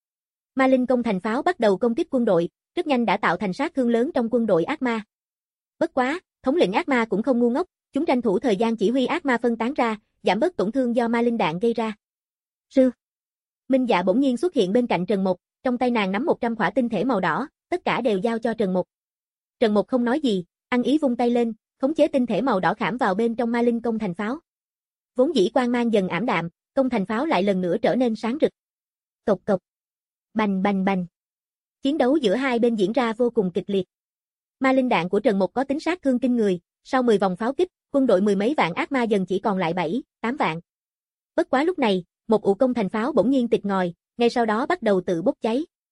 S2: Ma linh công thành pháo bắt đầu công kích quân đội, rất nhanh đã tạo thành sát thương lớn trong quân đội ác ma. Bất quá, thống lĩnh ác ma cũng không ngu ngốc, chúng tranh thủ thời gian chỉ huy ác ma phân tán ra, giảm bớt tổn thương do ma linh đạn gây ra. Sư. Minh Dạ bỗng nhiên xuất hiện bên cạnh Trần Mục, trong tay nàng nắm một trăm khỏa tinh thể màu đỏ, tất cả đều giao cho Trần Mục. Trần Mục không nói gì, ăn ý vung tay lên, khống chế tinh thể màu đỏ khảm vào bên trong ma linh công thành pháo. Vốn dĩ quang mang dần ảm đạm, công thành pháo lại lần nữa trở nên sáng rực. Cộc cộc. Bành bành bành. Chiến đấu giữa hai bên diễn ra vô cùng kịch liệt. Ma linh đạn của Trần Mục có tính sát thương kinh người, sau mười vòng pháo kích, quân đội mười mấy vạn ác ma dần chỉ còn lại bảy, tám vạn. Bất quá lúc này, một ụ công thành pháo bỗng nhiên tịt ngòi, ngay sau đó bắt đầu tự bốc cháy.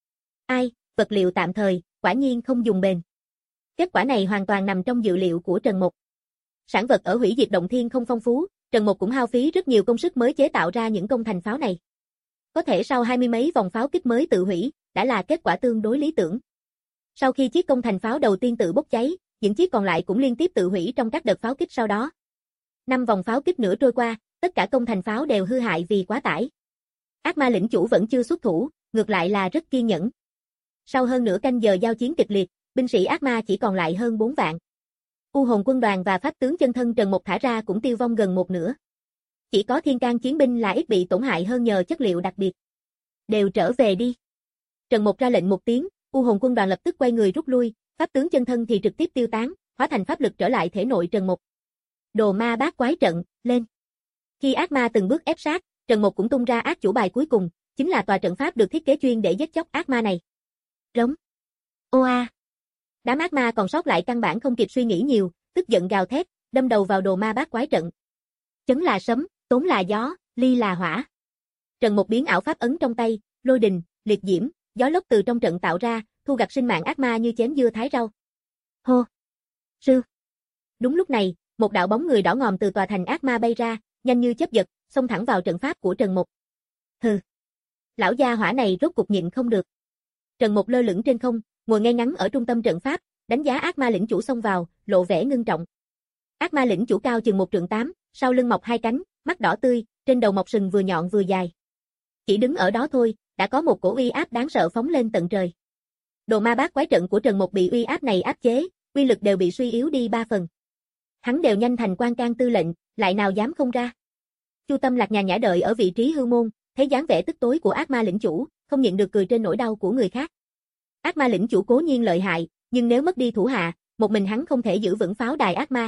S2: Ai, vật liệu tạm thời, quả nhiên không dùng bền. Kết quả này hoàn toàn nằm trong dự liệu của Trần Mục. Sản vật ở hủy diệt động thiên không phong phú, Trần Mục cũng hao phí rất nhiều công sức mới chế tạo ra những công thành pháo này. Có thể sau hai mươi mấy vòng pháo kích mới tự hủy, đã là kết quả tương đối lý tưởng. Sau khi chiếc công thành pháo đầu tiên tự bốc cháy, những chiếc còn lại cũng liên tiếp tự hủy trong các đợt pháo kích sau đó. Năm vòng pháo kích nữa trôi qua, tất cả công thành pháo đều hư hại vì quá tải. Ác ma lĩnh chủ vẫn chưa xuất thủ, ngược lại là rất kiên nhẫn. Sau hơn nửa canh giờ giao chiến kịch liệt, binh sĩ ác ma chỉ còn lại hơn bốn vạn. U hồn quân đoàn và pháp tướng chân thân Trần Mục thả ra cũng tiêu vong gần một nửa. Chỉ có thiên can chiến binh là ít bị tổn hại hơn nhờ chất liệu đặc biệt. Đều trở về đi. Trần Mục ra lệnh một tiếng, u hồn quân đoàn lập tức quay người rút lui, pháp tướng chân thân thì trực tiếp tiêu tán, hóa thành pháp lực trở lại thể nội Trần Mục. Đồ ma bát quái trận, lên. Khi ác ma từng bước ép sát, Trần Mục cũng tung ra ác chủ bài cuối cùng, chính là tòa trận pháp được thiết kế chuyên để giết chóc ác ma này. Rống. Ô a. Đám ác ma còn sót lại căn bản không kịp suy nghĩ nhiều, tức giận gào thét, đâm đầu vào đồ ma bát quái trận. Chấn là sấm, tốn là gió, ly là hỏa. Trần Mục biến ảo pháp ấn trong tay, lôi đình, liệt diễm, gió lốc từ trong trận tạo ra, thu gặt sinh mạng ác ma như chém dưa thái rau. Hô. Sư. Đúng lúc này, một đạo bóng người đỏ ngòm từ tòa thành ác ma bay ra, nhanh như chớp giật, xông thẳng vào trận pháp của Trần Mục. Hừ. Lão gia hỏa này rốt cục nhịn không được. Trần Mục lơ lửng trên không, ngồi ngay ngắn ở trung tâm trận pháp, đánh giá ác ma lĩnh chủ xông vào, lộ vẻ ngưng trọng. Ác ma lĩnh chủ cao chừng một trượng tám, sau lưng mọc hai cánh, mắt đỏ tươi, trên đầu mọc sừng vừa nhọn vừa dài. Chỉ đứng ở đó thôi, đã có một cổ uy áp đáng sợ phóng lên tận trời. Đồ ma bát quái trận của Trần Mục bị uy áp này áp chế, uy lực đều bị suy yếu đi ba phần. Hắn đều nhanh thành quan can tư lệnh, lại nào dám không ra. Chu Tâm Lạc nhàn nhã đợi ở vị trí hư môn, thấy dáng vẻ tức tối của ác ma lĩnh chủ, không nhịn được cười trên nỗi đau của người khác. Ác ma lĩnh chủ cố nhiên lợi hại, nhưng nếu mất đi thủ hạ, một mình hắn không thể giữ vững pháo đài ác ma.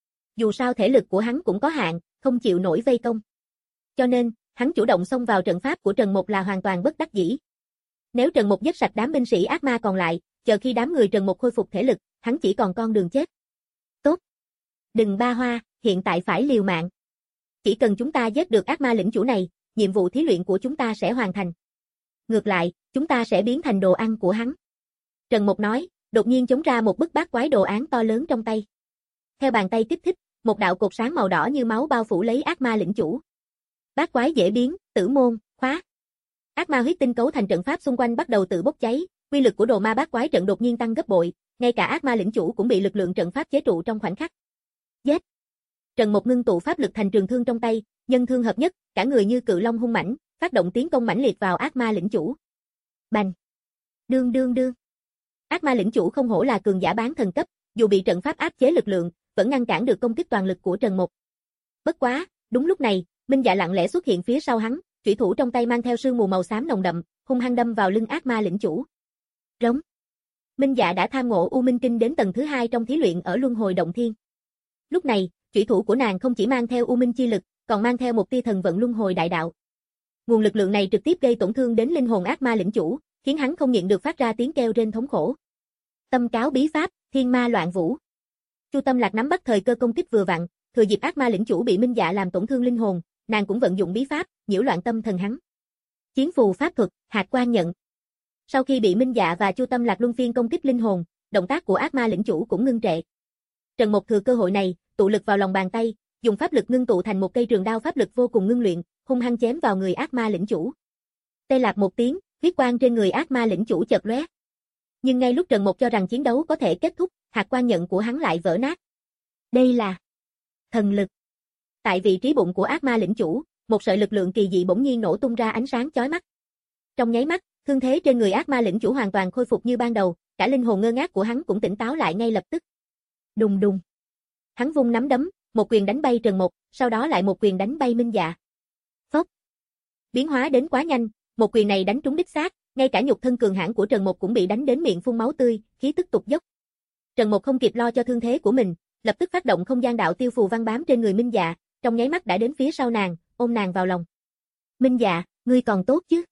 S2: Dù sao thể lực của hắn cũng có hạn, không chịu nổi vây công. Cho nên, hắn chủ động xông vào trận pháp của Trần Mục là hoàn toàn bất đắc dĩ. Nếu Trần Mục giết sạch đám binh sĩ ác ma còn lại, chờ khi đám người Trần Mục khôi phục thể lực, hắn chỉ còn con đường chết. Tốt. Đừng ba hoa, hiện tại phải liều mạng. Chỉ cần chúng ta giết được ác ma lĩnh chủ này, nhiệm vụ thí luyện của chúng ta sẽ hoàn thành. Ngược lại, chúng ta sẽ biến thành đồ ăn của hắn. Trần Mục nói, đột nhiên chống ra một bức bát quái đồ án to lớn trong tay. Theo bàn tay kích thích, một đạo cột sáng màu đỏ như máu bao phủ lấy ác ma lĩnh chủ. Bát quái dễ biến, tử môn, khóa. Ác ma huyết tinh cấu thành trận pháp xung quanh bắt đầu tự bốc cháy, quy lực của đồ ma bát quái trận đột nhiên tăng gấp bội, ngay cả ác ma lĩnh chủ cũng bị lực lượng trận pháp chế trụ trong khoảnh khắc. Giết. Trần Mục ngưng tụ pháp lực thành trường thương trong tay, nhân thương hợp nhất, cả người như cự long hung mãnh, phát động tiến công mãnh liệt vào ác ma lĩnh chủ. Bành. Đương đương đương. Ác ma lĩnh chủ không hổ là cường giả bán thần cấp, dù bị trận pháp áp chế lực lượng, vẫn ngăn cản được công kích toàn lực của Trần Mục. Bất quá, đúng lúc này, Minh Dạ lặng lẽ xuất hiện phía sau hắn, chủy thủ trong tay mang theo sương mù màu xám nồng đậm, hung hăng đâm vào lưng ác ma lĩnh chủ. Rống. Minh Dạ đã tham ngộ U Minh Kinh đến tầng thứ hai trong thí luyện ở Luân Hồi Động Thiên. Lúc này, chủy thủ của nàng không chỉ mang theo U Minh chi lực, còn mang theo một tia thần vận luân hồi đại đạo. Nguồn lực lượng này trực tiếp gây tổn thương đến linh hồn ác ma lĩnh chủ, khiến hắn không nhịn được phát ra tiếng kêu rên thống khổ. Tâm cáo bí pháp, thiên ma loạn vũ. Chu Tâm Lạc nắm bắt thời cơ công kích vừa vặn, thừa dịp ác ma lĩnh chủ bị Minh Dạ làm tổn thương linh hồn, nàng cũng vận dụng bí pháp, nhiễu loạn tâm thần hắn. Chiến phù pháp thuật, hạt quan nhận. Sau khi bị Minh Dạ và Chu Tâm Lạc luân phiên công kích linh hồn, động tác của ác ma lĩnh chủ cũng ngưng trệ. Trần Mục thừa cơ hội này, tụ lực vào lòng bàn tay, dùng pháp lực ngưng tụ thành một cây trường đao pháp lực vô cùng ngưng luyện, hung hăng chém vào người ác ma lĩnh chủ. Tê lạp một tiếng, huyết quang trên người ác ma lĩnh chủ chợt lóe. Nhưng ngay lúc Trần Mục cho rằng chiến đấu có thể kết thúc, hạt quan nhận của hắn lại vỡ nát. Đây là thần lực. Tại vị trí bụng của ác ma lĩnh chủ, một sợi lực lượng kỳ dị bỗng nhiên nổ tung ra ánh sáng chói mắt. Trong nháy mắt, thương thế trên người ác ma lĩnh chủ hoàn toàn khôi phục như ban đầu, cả linh hồn ngơ ngác của hắn cũng tỉnh táo lại ngay lập tức. Đùng đùng. Hắn vung nắm đấm, một quyền đánh bay Trần Mục, sau đó lại một quyền đánh bay Minh Dạ. Phốc. Biến hóa đến quá nhanh, một quyền này đánh trúng đích xác, ngay cả nhục thân cường hãn của Trần Mục cũng bị đánh đến miệng phun máu tươi, khí tức tụt dốc. Trần Mục không kịp lo cho thương thế của mình, lập tức phát động không gian đạo tiêu phù văn bám trên người Minh Dạ, trong nháy mắt đã đến phía sau nàng, ôm nàng vào lòng. Minh Dạ, ngươi còn tốt chứ?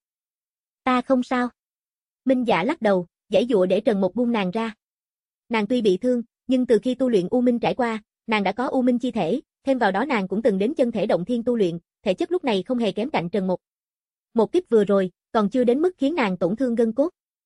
S2: Ta không sao. Minh Dạ lắc đầu, giãy giụa để Trần Mục buông nàng ra. Nàng tuy bị thương, nhưng từ khi tu luyện U Minh trải qua, nàng đã có U Minh chi thể, thêm vào đó nàng cũng từng đến chân thể động thiên tu luyện, thể chất lúc này không hề kém cạnh Trần Mục. Một kích vừa rồi, còn chưa đến mức khiến nàng tổn thương gân cốt.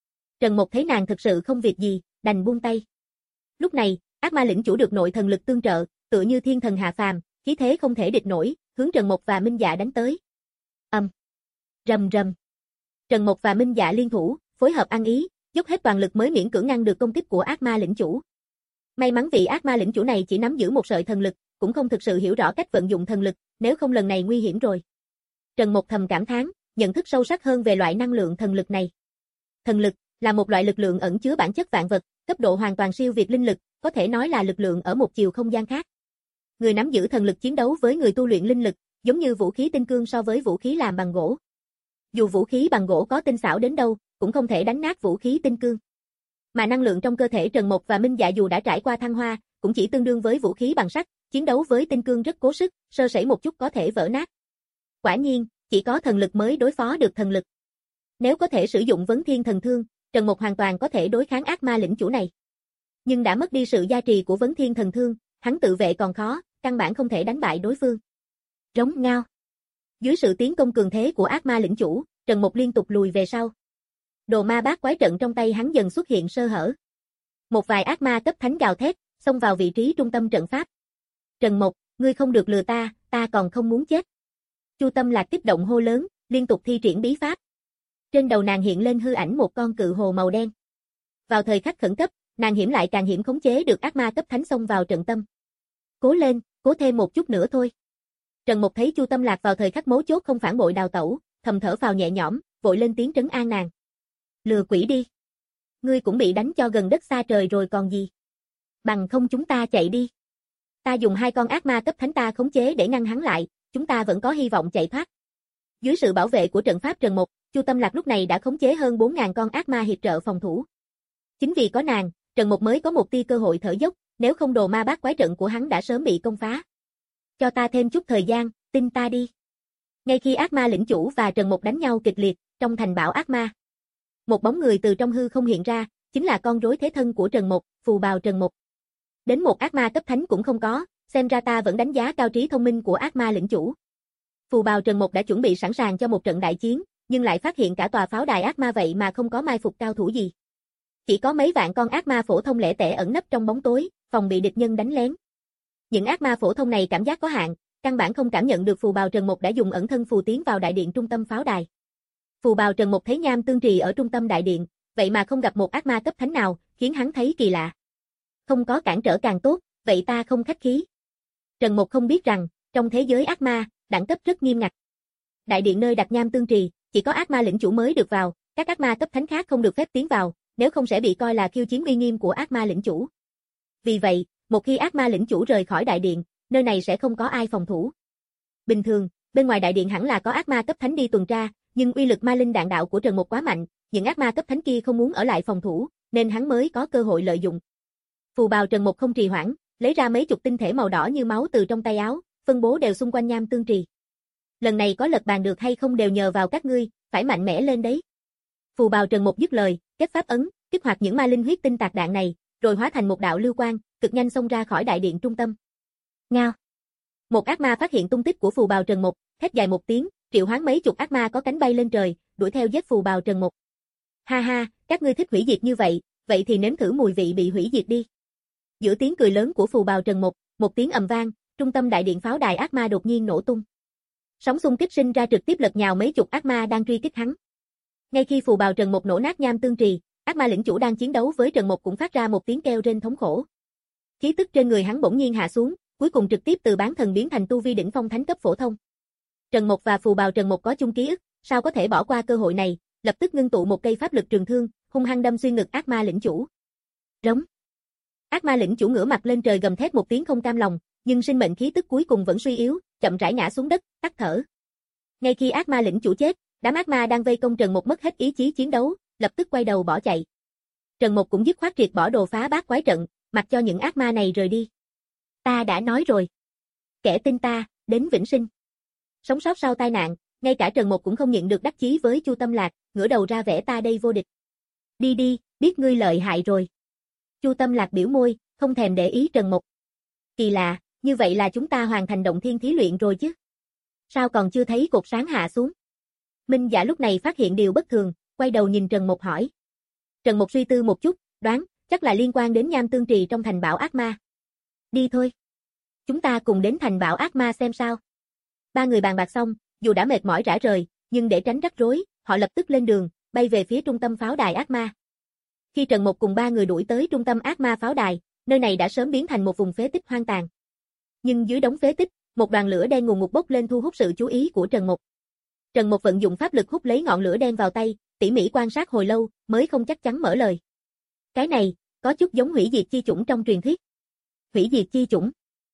S2: Trần Mộc thấy nàng thực sự không việc gì, đành buông tay. Lúc này, ác ma lĩnh chủ được nội thần lực tương trợ, tựa như thiên thần hạ phàm, khí thế không thể địch nổi, hướng Trần Mộc và Minh Dạ đánh tới. Ầm. Um. Rầm rầm. Trần Mộc và Minh Dạ liên thủ, phối hợp ăn ý, dốc hết toàn lực mới miễn cưỡng ngăn được công kích của ác ma lĩnh chủ. May mắn vị ác ma lĩnh chủ này chỉ nắm giữ một sợi thần lực, cũng không thực sự hiểu rõ cách vận dụng thần lực, nếu không lần này nguy hiểm rồi. Trần Mộc thầm cảm thán, nhận thức sâu sắc hơn về loại năng lượng thần lực này. Thần lực là một loại lực lượng ẩn chứa bản chất vạn vật, cấp độ hoàn toàn siêu việt linh lực, có thể nói là lực lượng ở một chiều không gian khác. Người nắm giữ thần lực chiến đấu với người tu luyện linh lực, giống như vũ khí tinh cương so với vũ khí làm bằng gỗ. Dù vũ khí bằng gỗ có tinh xảo đến đâu, cũng không thể đánh nát vũ khí tinh cương. Mà năng lượng trong cơ thể Trần Mộc và Minh Dạ dù đã trải qua thăng hoa, cũng chỉ tương đương với vũ khí bằng sắt, chiến đấu với tinh cương rất cố sức, sơ sẩy một chút có thể vỡ nát. Quả nhiên, chỉ có thần lực mới đối phó được thần lực. Nếu có thể sử dụng vấn thiên thần thương, Trần Mộc hoàn toàn có thể đối kháng ác ma lĩnh chủ này. Nhưng đã mất đi sự gia trì của vấn thiên thần thương, hắn tự vệ còn khó, căn bản không thể đánh bại đối phương. Rống ngao. Dưới sự tiến công cường thế của ác ma lĩnh chủ, Trần Mộc liên tục lùi về sau. Đồ ma bát quái trận trong tay hắn dần xuất hiện sơ hở. Một vài ác ma cấp thánh gào thét, xông vào vị trí trung tâm trận pháp. Trần Mộc, ngươi không được lừa ta, ta còn không muốn chết. Chu Tâm Lạc kích động hô lớn, liên tục thi triển bí pháp. Trên đầu nàng hiện lên hư ảnh một con cự hồ màu đen. Vào thời khắc khẩn cấp, nàng hiểm lại càng hiểm khống chế được ác ma cấp thánh xông vào trận tâm. Cố lên, cố thêm một chút nữa thôi. Trần Mộc thấy Chu Tâm Lạc vào thời khắc mấu chốt không phản bội đào tẩu, thầm thở phào nhẹ nhõm, vội lên tiếng trấn an nàng. Lừa quỷ đi. Ngươi cũng bị đánh cho gần đất xa trời rồi còn gì. Bằng không chúng ta chạy đi. Ta dùng hai con ác ma cấp thánh ta khống chế để ngăn hắn lại, chúng ta vẫn có hy vọng chạy thoát. Dưới sự bảo vệ của trận pháp Trần Mộc, Chu Tâm Lạc lúc này đã khống chế hơn bốn nghìn con ác ma hiệp trợ phòng thủ. Chính vì có nàng, Trần Mộc mới có một tia cơ hội thở dốc, nếu không đồ ma bát quái trận của hắn đã sớm bị công phá. Cho ta thêm chút thời gian, tin ta đi. Ngay khi ác ma lĩnh chủ và Trần Mộc đánh nhau kịch liệt, trong thành bảo ác ma, một bóng người từ trong hư không hiện ra, chính là con rối thế thân của Trần Mộc, phù bào Trần Mộc. Đến một ác ma cấp thánh cũng không có, xem ra ta vẫn đánh giá cao trí thông minh của ác ma lĩnh chủ. Phù bào Trần Mộc đã chuẩn bị sẵn sàng cho một trận đại chiến, nhưng lại phát hiện cả tòa pháo đài ác ma vậy mà không có mai phục cao thủ gì. Chỉ có mấy vạn con ác ma phổ thông lẻ tẻ ẩn nấp trong bóng tối, phòng bị địch nhân đánh lén. Những ác ma phổ thông này cảm giác có hạn, căn bản không cảm nhận được phù bào Trần Mộc đã dùng ẩn thân phù tiến vào đại điện trung tâm pháo đài. Phù bào Trần Mộc thấy Nham Tương Trì ở trung tâm đại điện, vậy mà không gặp một ác ma cấp thánh nào, khiến hắn thấy kỳ lạ. Không có cản trở càng tốt, vậy ta không khách khí. Trần Mộc không biết rằng, trong thế giới ác ma, đẳng cấp rất nghiêm ngặt. Đại điện nơi đặt Nham Tương Trì, chỉ có ác ma lĩnh chủ mới được vào, các ác ma cấp thánh khác không được phép tiến vào, nếu không sẽ bị coi là khiêu chiến uy nghiêm của ác ma lĩnh chủ. Vì vậy, một khi ác ma lĩnh chủ rời khỏi đại điện, nơi này sẽ không có ai phòng thủ. Bình thường, bên ngoài đại điện hẳn là có ác ma cấp thánh đi tuần tra, nhưng uy lực ma linh đạn đạo của Trần Mộc quá mạnh, những ác ma cấp thánh kia không muốn ở lại phòng thủ, nên hắn mới có cơ hội lợi dụng. Phù bào Trần Mộc không trì hoãn, lấy ra mấy chục tinh thể màu đỏ như máu từ trong tay áo, phân bố đều xung quanh Nham Tương Trì. Lần này có lật bàn được hay không đều nhờ vào các ngươi, phải mạnh mẽ lên đấy. Phù bào Trần Mộc dứt lời, kết pháp ấn, kích hoạt những ma linh huyết tinh tạc đạn này, rồi hóa thành một đạo lưu quang, cực nhanh xông ra khỏi đại điện trung tâm. Ngao. Một ác ma phát hiện tung tích của phù bào Trần Mộc, hét dài một tiếng, triệu hoán mấy chục ác ma có cánh bay lên trời, đuổi theo giết phù bào Trần Mộc. Ha ha, các ngươi thích hủy diệt như vậy, vậy thì nếm thử mùi vị bị hủy diệt đi. Giữa tiếng cười lớn của phù bào Trần Mộc, một tiếng ầm vang, trung tâm đại điện pháo đài ác ma đột nhiên nổ tung. Sóng xung kích sinh ra trực tiếp lật nhào mấy chục ác ma đang truy kích hắn. Ngay khi phù bào Trần Mộc nổ nát Nham Tương Trì, ác ma lĩnh chủ đang chiến đấu với Trần Mộc cũng phát ra một tiếng kêu rên thống khổ. Khí tức trên người hắn bỗng nhiên hạ xuống, cuối cùng trực tiếp từ bán thần biến thành tu vi đỉnh phong thánh cấp phổ thông. Trần Mộc và phù bào Trần Mộc có chung ký ức, sao có thể bỏ qua cơ hội này, lập tức ngưng tụ một cây pháp lực trường thương, hung hăng đâm xuyên ngực ác ma lĩnh chủ. Rống. Ác ma lĩnh chủ ngửa mặt lên trời gầm thét một tiếng không cam lòng, nhưng sinh mệnh khí tức cuối cùng vẫn suy yếu, chậm rãi ngã xuống đất, tắt thở. Ngay khi ác ma lĩnh chủ chết, đám ác ma đang vây công Trần Mộc mất hết ý chí chiến đấu, lập tức quay đầu bỏ chạy. Trần Mộc cũng dứt khoát triệt bỏ đồ phá bát quái trận, mặc cho những ác ma này rời đi. Ta đã nói rồi. Kẻ tin ta, đến vĩnh sinh. Sống sót sau tai nạn, ngay cả Trần Mộc cũng không nhịn được đắc chí với Chu Tâm Lạc, ngửa đầu ra vẻ ta đây vô địch. Đi đi, biết ngươi lợi hại rồi. Chu Tâm Lạc biểu môi, không thèm để ý Trần Mộc. Kỳ lạ, như vậy là chúng ta hoàn thành động thiên thí luyện rồi chứ? Sao còn chưa thấy cột sáng hạ xuống? Minh Dạ lúc này phát hiện điều bất thường, quay đầu nhìn Trần Mộc hỏi. Trần Mục suy tư một chút, đoán, chắc là liên quan đến nham tương trì trong thành bảo ác ma. Đi thôi. Chúng ta cùng đến thành bảo ác ma xem sao. Ba người bàn bạc xong, dù đã mệt mỏi rã rời, nhưng để tránh rắc rối, họ lập tức lên đường, bay về phía trung tâm pháo đài ác ma. Khi Trần Mục cùng ba người đuổi tới trung tâm ác ma pháo đài, nơi này đã sớm biến thành một vùng phế tích hoang tàn. Nhưng dưới đống phế tích, một đoàn lửa đen ngùn ngụt bốc lên thu hút sự chú ý của Trần Mục. Trần Mục vận dụng pháp lực hút lấy ngọn lửa đen vào tay, tỉ mỉ quan sát hồi lâu, mới không chắc chắn mở lời. Cái này, có chút giống hủy diệt chi chủng trong truyền thuyết. Hủy diệt chi chủng?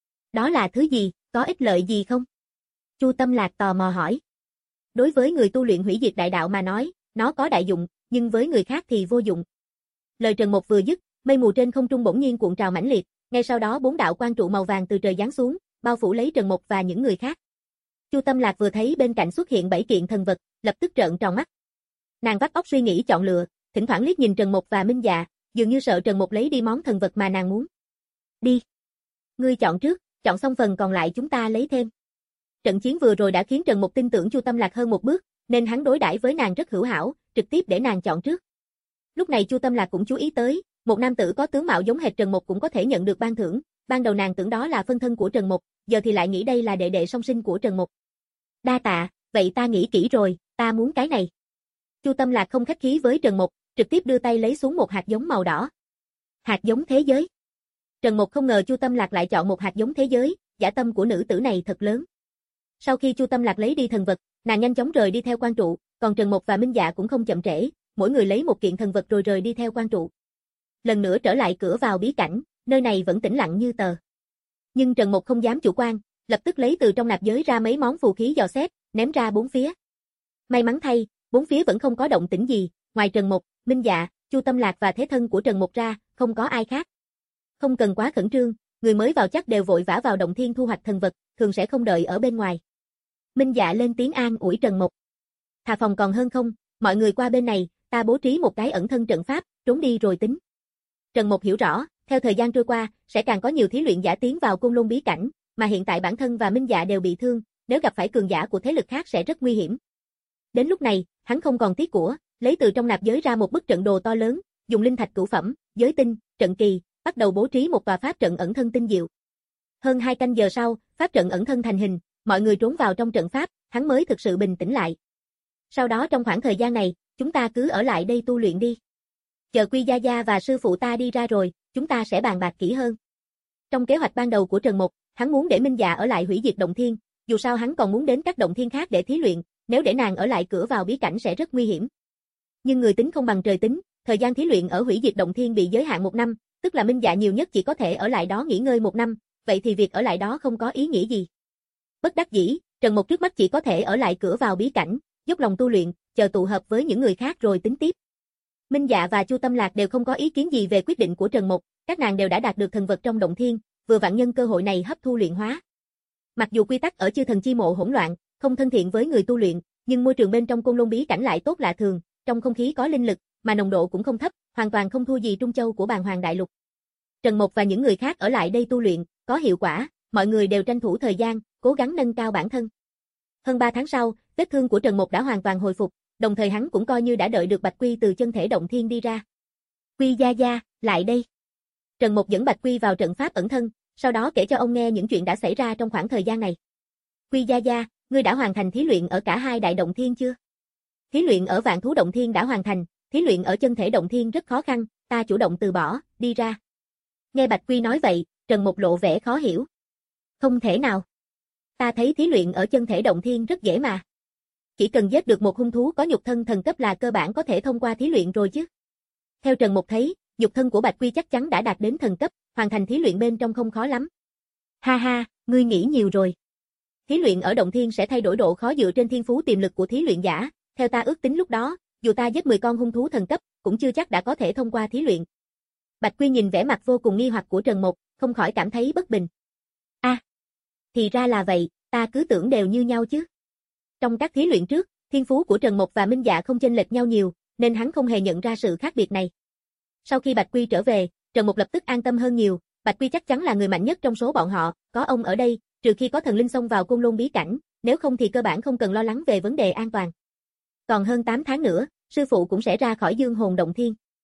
S2: Đó là thứ gì, có ích lợi gì không? Chu Tâm Lạc tò mò hỏi. Đối với người tu luyện hủy diệt đại đạo mà nói, nó có đại dụng, nhưng với người khác thì vô dụng. Lời Trần Mục vừa dứt, mây mù trên không trung bỗng nhiên cuộn trào mãnh liệt, ngay sau đó bốn đạo quang trụ màu vàng từ trời giáng xuống, bao phủ lấy Trần Mục và những người khác. Chu Tâm Lạc vừa thấy bên cạnh xuất hiện bảy kiện thần vật, lập tức trợn tròn mắt. Nàng vắt óc suy nghĩ chọn lựa, thỉnh thoảng liếc nhìn Trần Mục và Minh Dạ, dường như sợ Trần Mục lấy đi món thần vật mà nàng muốn. Đi. Ngươi chọn trước, chọn xong phần còn lại chúng ta lấy thêm. Trận chiến vừa rồi đã khiến Trần Mục tin tưởng Chu Tâm Lạc hơn một bước, nên hắn đối đãi với nàng rất hữu hảo, trực tiếp để nàng chọn trước. Lúc này Chu Tâm Lạc cũng chú ý tới, một nam tử có tướng mạo giống hệt Trần Mục cũng có thể nhận được ban thưởng, ban đầu nàng tưởng đó là phân thân của Trần Mục, giờ thì lại nghĩ đây là đệ đệ song sinh của Trần Mục. Đa tạ, vậy ta nghĩ kỹ rồi, ta muốn cái này. Chu Tâm Lạc không khách khí với Trần Mục, trực tiếp đưa tay lấy xuống một hạt giống màu đỏ. Hạt giống thế giới. Trần Mục không ngờ Chu Tâm Lạc lại chọn một hạt giống thế giới, dã tâm của nữ tử này thật lớn. Sau khi Chu Tâm Lạc lấy đi thần vật, nàng nhanh chóng rời đi theo quan trụ, còn Trần Mục và Minh Dạ cũng không chậm trễ, mỗi người lấy một kiện thần vật rồi rời đi theo quan trụ. Lần nữa trở lại cửa vào bí cảnh, nơi này vẫn tĩnh lặng như tờ. Nhưng Trần Mục không dám chủ quan, lập tức lấy từ trong nạp giới ra mấy món phù khí dò xét, ném ra bốn phía. May mắn thay, bốn phía vẫn không có động tĩnh gì, ngoài Trần Mục, Minh Dạ, Chu Tâm Lạc và thế thân của Trần Mục ra, không có ai khác. Không cần quá khẩn trương, người mới vào chắc đều vội vã vào động thiên thu hoạch thần vật, thường sẽ không đợi ở bên ngoài. Minh Dạ lên tiếng an ủi Trần Mục. Thà phòng còn hơn không, mọi người qua bên này, ta bố trí một cái ẩn thân trận pháp, trốn đi rồi tính. Trần Mục hiểu rõ, theo thời gian trôi qua, sẽ càng có nhiều thí luyện giả tiến vào Côn Lôn bí cảnh, mà hiện tại bản thân và Minh Dạ đều bị thương, nếu gặp phải cường giả của thế lực khác sẽ rất nguy hiểm. Đến lúc này, hắn không còn tiếc của, lấy từ trong nạp giới ra một bức trận đồ to lớn, dùng linh thạch cửu phẩm, giới tinh, trận kỳ, bắt đầu bố trí một tòa pháp trận ẩn thân tinh diệu. Hơn hai canh giờ sau, pháp trận ẩn thân thành hình, mọi người trốn vào trong trận pháp, hắn mới thực sự bình tĩnh lại. Sau đó trong khoảng thời gian này, chúng ta cứ ở lại đây tu luyện đi. Chờ Quy Gia Gia và sư phụ ta đi ra rồi, chúng ta sẽ bàn bạc kỹ hơn. Trong kế hoạch ban đầu của Trần Mục, hắn muốn để Minh Dạ ở lại hủy diệt động thiên, dù sao hắn còn muốn đến các động thiên khác để thí luyện, nếu để nàng ở lại cửa vào bí cảnh sẽ rất nguy hiểm. Nhưng người tính không bằng trời tính, thời gian thí luyện ở hủy diệt động thiên bị giới hạn một năm, tức là Minh Dạ nhiều nhất chỉ có thể ở lại đó nghỉ ngơi một năm, vậy thì việc ở lại đó không có ý nghĩa gì. Bất đắc dĩ, Trần Mục trước mắt chỉ có thể ở lại cửa vào bí cảnh, dốc lòng tu luyện, chờ tụ hợp với những người khác rồi tính tiếp. Minh Dạ và Chu Tâm Lạc đều không có ý kiến gì về quyết định của Trần Mục, các nàng đều đã đạt được thần vật trong động thiên, vừa vặn nhân cơ hội này hấp thu luyện hóa. Mặc dù quy tắc ở Chư Thần Chi Mộ hỗn loạn, không thân thiện với người tu luyện, nhưng môi trường bên trong Côn Lôn bí cảnh lại tốt lạ thường, trong không khí có linh lực, mà nồng độ cũng không thấp, hoàn toàn không thua gì Trung Châu của Bàn Hoàng Đại Lục. Trần Mục và những người khác ở lại đây tu luyện, có hiệu quả, mọi người đều tranh thủ thời gian, cố gắng nâng cao bản thân. Hơn ba tháng sau, vết thương của Trần Mục đã hoàn toàn hồi phục, đồng thời hắn cũng coi như đã đợi được Bạch Quy từ chân thể động thiên đi ra. Quy Gia Gia, lại đây. Trần Mục dẫn Bạch Quy vào trận pháp ẩn thân, sau đó kể cho ông nghe những chuyện đã xảy ra trong khoảng thời gian này. Quy Gia Gia, ngươi đã hoàn thành thí luyện ở cả hai đại động thiên chưa? Thí luyện ở Vạn Thú động thiên đã hoàn thành, thí luyện ở chân thể động thiên rất khó khăn, ta chủ động từ bỏ, đi ra. Nghe Bạch Quy nói vậy, Trần Mục lộ vẻ khó hiểu. Không thể nào. Ta thấy thí luyện ở chân thể động thiên rất dễ mà. Chỉ cần giết được một hung thú có nhục thân thần cấp là cơ bản có thể thông qua thí luyện rồi chứ. Theo Trần Mục thấy, nhục thân của Bạch Quy chắc chắn đã đạt đến thần cấp, hoàn thành thí luyện bên trong không khó lắm. Ha ha, ngươi nghĩ nhiều rồi. Thí luyện ở động thiên sẽ thay đổi độ khó dựa trên thiên phú tiềm lực của thí luyện giả, theo ta ước tính lúc đó, dù ta giết mười con hung thú thần cấp, cũng chưa chắc đã có thể thông qua thí luyện. Bạch Quy nhìn vẻ mặt vô cùng nghi hoặc của Trần Mục, không khỏi cảm thấy bất bình. A, à, thì ra là vậy, ta cứ tưởng đều như nhau chứ. Trong các thí luyện trước, thiên phú của Trần Mục và Minh Dạ không chênh lệch nhau nhiều, nên hắn không hề nhận ra sự khác biệt này. Sau khi Bạch Quy trở về, Trần Mục lập tức an tâm hơn nhiều, Bạch Quy chắc chắn là người mạnh nhất trong số bọn họ, có ông ở đây, trừ khi có thần linh xông vào Côn Lôn bí cảnh, nếu không thì cơ bản không cần lo lắng về vấn đề an toàn. Còn hơn tám tháng nữa, sư phụ cũng sẽ ra khỏi Dương Hồn động thiên.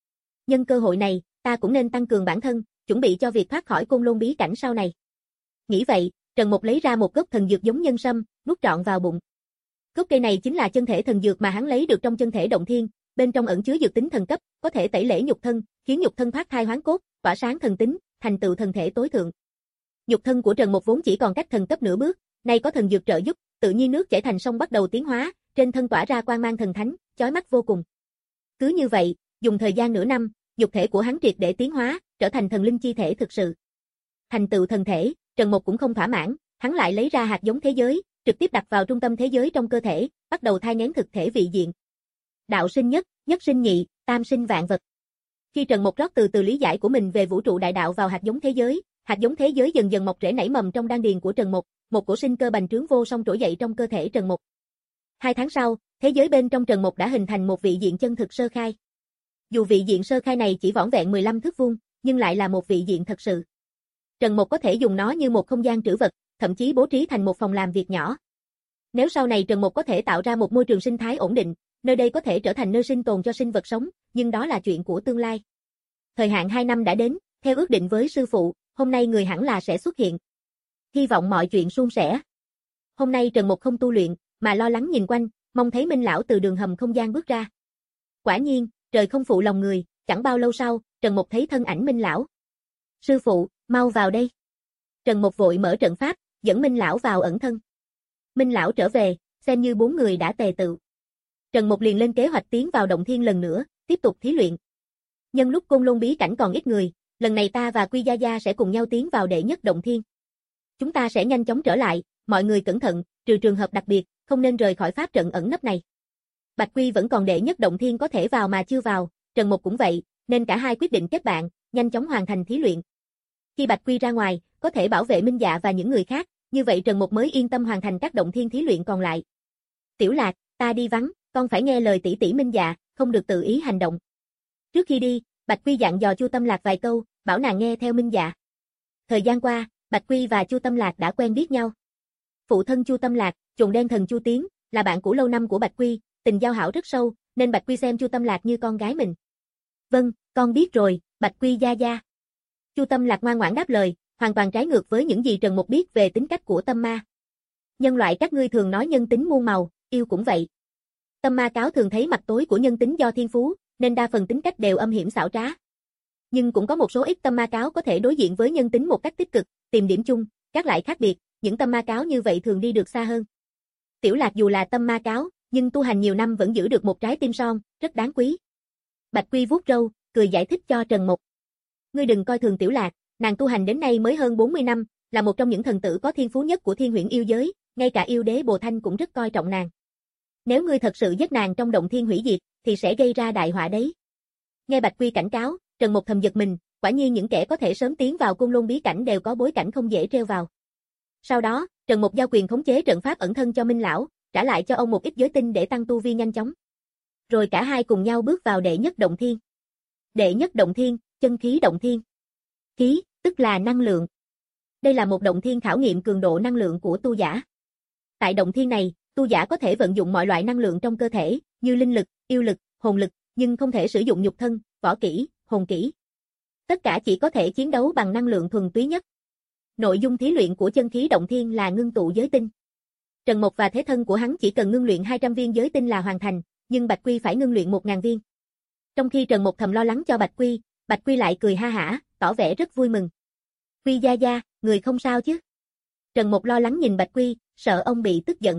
S2: Nhân cơ hội này, ta cũng nên tăng cường bản thân, chuẩn bị cho việc thoát khỏi côn lôn bí cảnh sau này. Nghĩ vậy, Trần Mục lấy ra một gốc thần dược giống nhân sâm, nuốt trọn vào bụng. Gốc cây này chính là chân thể thần dược mà hắn lấy được trong chân thể động thiên, bên trong ẩn chứa dược tính thần cấp, có thể tẩy lễ nhục thân, khiến nhục thân thoát thai hoán cốt, tỏa sáng thần tính, thành tựu thần thể tối thượng. Nhục thân của Trần Mục vốn chỉ còn cách thần cấp nửa bước, nay có thần dược trợ giúp, tự nhiên nước chảy thành sông bắt đầu tiến hóa, trên thân tỏa ra quang mang thần thánh, chói mắt vô cùng. Cứ như vậy, dùng thời gian nửa năm, nhục thể của hắn triệt để tiến hóa, trở thành thần linh chi thể thực sự. Thành tựu thần thể, Trần Mục cũng không thỏa mãn, hắn lại lấy ra hạt giống thế giới, trực tiếp đặt vào trung tâm thế giới trong cơ thể, bắt đầu thai nghén thực thể vị diện. Đạo sinh nhất, nhất sinh nhị, tam sinh vạn vật. Khi Trần Mục rót từ từ lý giải của mình về vũ trụ đại đạo vào hạt giống thế giới, hạt giống thế giới dần dần mọc rễ nảy mầm trong đan điền của Trần Mục, một cổ sinh cơ bành trướng vô song trỗi dậy trong cơ thể Trần Mục. Hai tháng sau, thế giới bên trong Trần Mục đã hình thành một vị diện chân thực sơ khai. Dù vị diện sơ khai này chỉ vỏn vẹn mười lăm thước vuông, nhưng lại là một vị diện thật sự. Trần Mục có thể dùng nó như một không gian trữ vật, thậm chí bố trí thành một phòng làm việc nhỏ. Nếu sau này Trần Mục có thể tạo ra một môi trường sinh thái ổn định, nơi đây có thể trở thành nơi sinh tồn cho sinh vật sống, nhưng đó là chuyện của tương lai. Thời hạn hai năm đã đến, theo ước định với sư phụ, hôm nay người hẳn là sẽ xuất hiện. Hy vọng mọi chuyện suôn sẻ. Hôm nay Trần Mục không tu luyện, mà lo lắng nhìn quanh, mong thấy Minh lão từ đường hầm không gian bước ra. Quả nhiên, trời không phụ lòng người, chẳng bao lâu sau, Trần Mục thấy thân ảnh Minh lão. Sư phụ, mau vào đây. Trần Mục vội mở trận pháp, dẫn Minh lão vào ẩn thân. Minh lão trở về, xem như bốn người đã tề tựu. Trần Mục liền lên kế hoạch tiến vào động thiên lần nữa, tiếp tục thí luyện. Nhân lúc côn lôn bí cảnh còn ít người, lần này ta và Quy Gia Gia sẽ cùng nhau tiến vào đệ nhất động thiên. Chúng ta sẽ nhanh chóng trở lại, mọi người cẩn thận, trừ trường hợp đặc biệt, không nên rời khỏi pháp trận ẩn nấp này. Bạch Quy vẫn còn đệ nhất động thiên có thể vào mà chưa vào, Trần Mục cũng vậy, nên cả hai quyết định kết bạn, nhanh chóng hoàn thành thí luyện. Khi Bạch Quy ra ngoài, có thể bảo vệ Minh Dạ và những người khác, như vậy Trần Mục mới yên tâm hoàn thành các động thiên thí luyện còn lại. Tiểu Lạc, ta đi vắng, con phải nghe lời tỷ tỷ Minh Dạ, không được tự ý hành động. Trước khi đi, Bạch Quy dặn dò Chu Tâm Lạc vài câu, bảo nàng nghe theo Minh Dạ. Thời gian qua, Bạch Quy và Chu Tâm Lạc đã quen biết nhau. Phụ thân Chu Tâm Lạc, Trùng Đen Thần Chu Tiến, là bạn cũ lâu năm của Bạch Quy, tình giao hảo rất sâu, nên Bạch Quy xem Chu Tâm Lạc như con gái mình. Vâng, con biết rồi, Bạch Quy gia gia. Chu Tâm Lạc ngoan ngoãn đáp lời, hoàn toàn trái ngược với những gì Trần Mục biết về tính cách của tâm ma. Nhân loại các ngươi thường nói nhân tính muôn màu, yêu cũng vậy. Tâm ma cáo thường thấy mặt tối của nhân tính do thiên phú, nên đa phần tính cách đều âm hiểm xảo trá. Nhưng cũng có một số ít tâm ma cáo có thể đối diện với nhân tính một cách tích cực, tìm điểm chung, các lại khác biệt, những tâm ma cáo như vậy thường đi được xa hơn. Tiểu Lạc dù là tâm ma cáo, nhưng tu hành nhiều năm vẫn giữ được một trái tim son, rất đáng quý. Bạch Quy vuốt râu, cười giải thích cho Trần Mục. Ngươi đừng coi thường Tiểu Lạc, nàng tu hành đến nay mới hơn bốn mươi năm, là một trong những thần tử có thiên phú nhất của thiên huyễn yêu giới, ngay cả yêu đế Bồ Thanh cũng rất coi trọng nàng. Nếu ngươi thật sự giết nàng trong động thiên hủy diệt, thì sẽ gây ra đại họa đấy. Nghe Bạch Quy cảnh cáo, Trần Mục thầm giật mình, quả nhiên những kẻ có thể sớm tiến vào côn lôn bí cảnh đều có bối cảnh không dễ trêu vào. Sau đó, Trần Mục giao quyền khống chế trận pháp ẩn thân cho Minh lão, trả lại cho ông một ít giới tinh để tăng tu vi nhanh chóng. Rồi cả hai cùng nhau bước vào đệ nhất động thiên. Đệ nhất động thiên, chân khí động thiên. Khí, tức là năng lượng. Đây là một động thiên khảo nghiệm cường độ năng lượng của tu giả. Tại động thiên này, tu giả có thể vận dụng mọi loại năng lượng trong cơ thể, như linh lực, yêu lực, hồn lực, nhưng không thể sử dụng nhục thân, võ kỹ, hồn kỹ. Tất cả chỉ có thể chiến đấu bằng năng lượng thuần túy nhất. Nội dung thí luyện của chân khí động thiên là ngưng tụ giới tinh. Trần Mục và thế thân của hắn chỉ cần ngưng luyện hai trăm viên giới tinh là hoàn thành, nhưng Bạch Quy phải ngưng luyện một nghìn viên. Trong khi Trần Mục thầm lo lắng cho Bạch Quy, Bạch Quy lại cười ha hả, tỏ vẻ rất vui mừng. Quy gia gia, người không sao chứ? Trần Mục lo lắng nhìn Bạch Quy, sợ ông bị tức giận.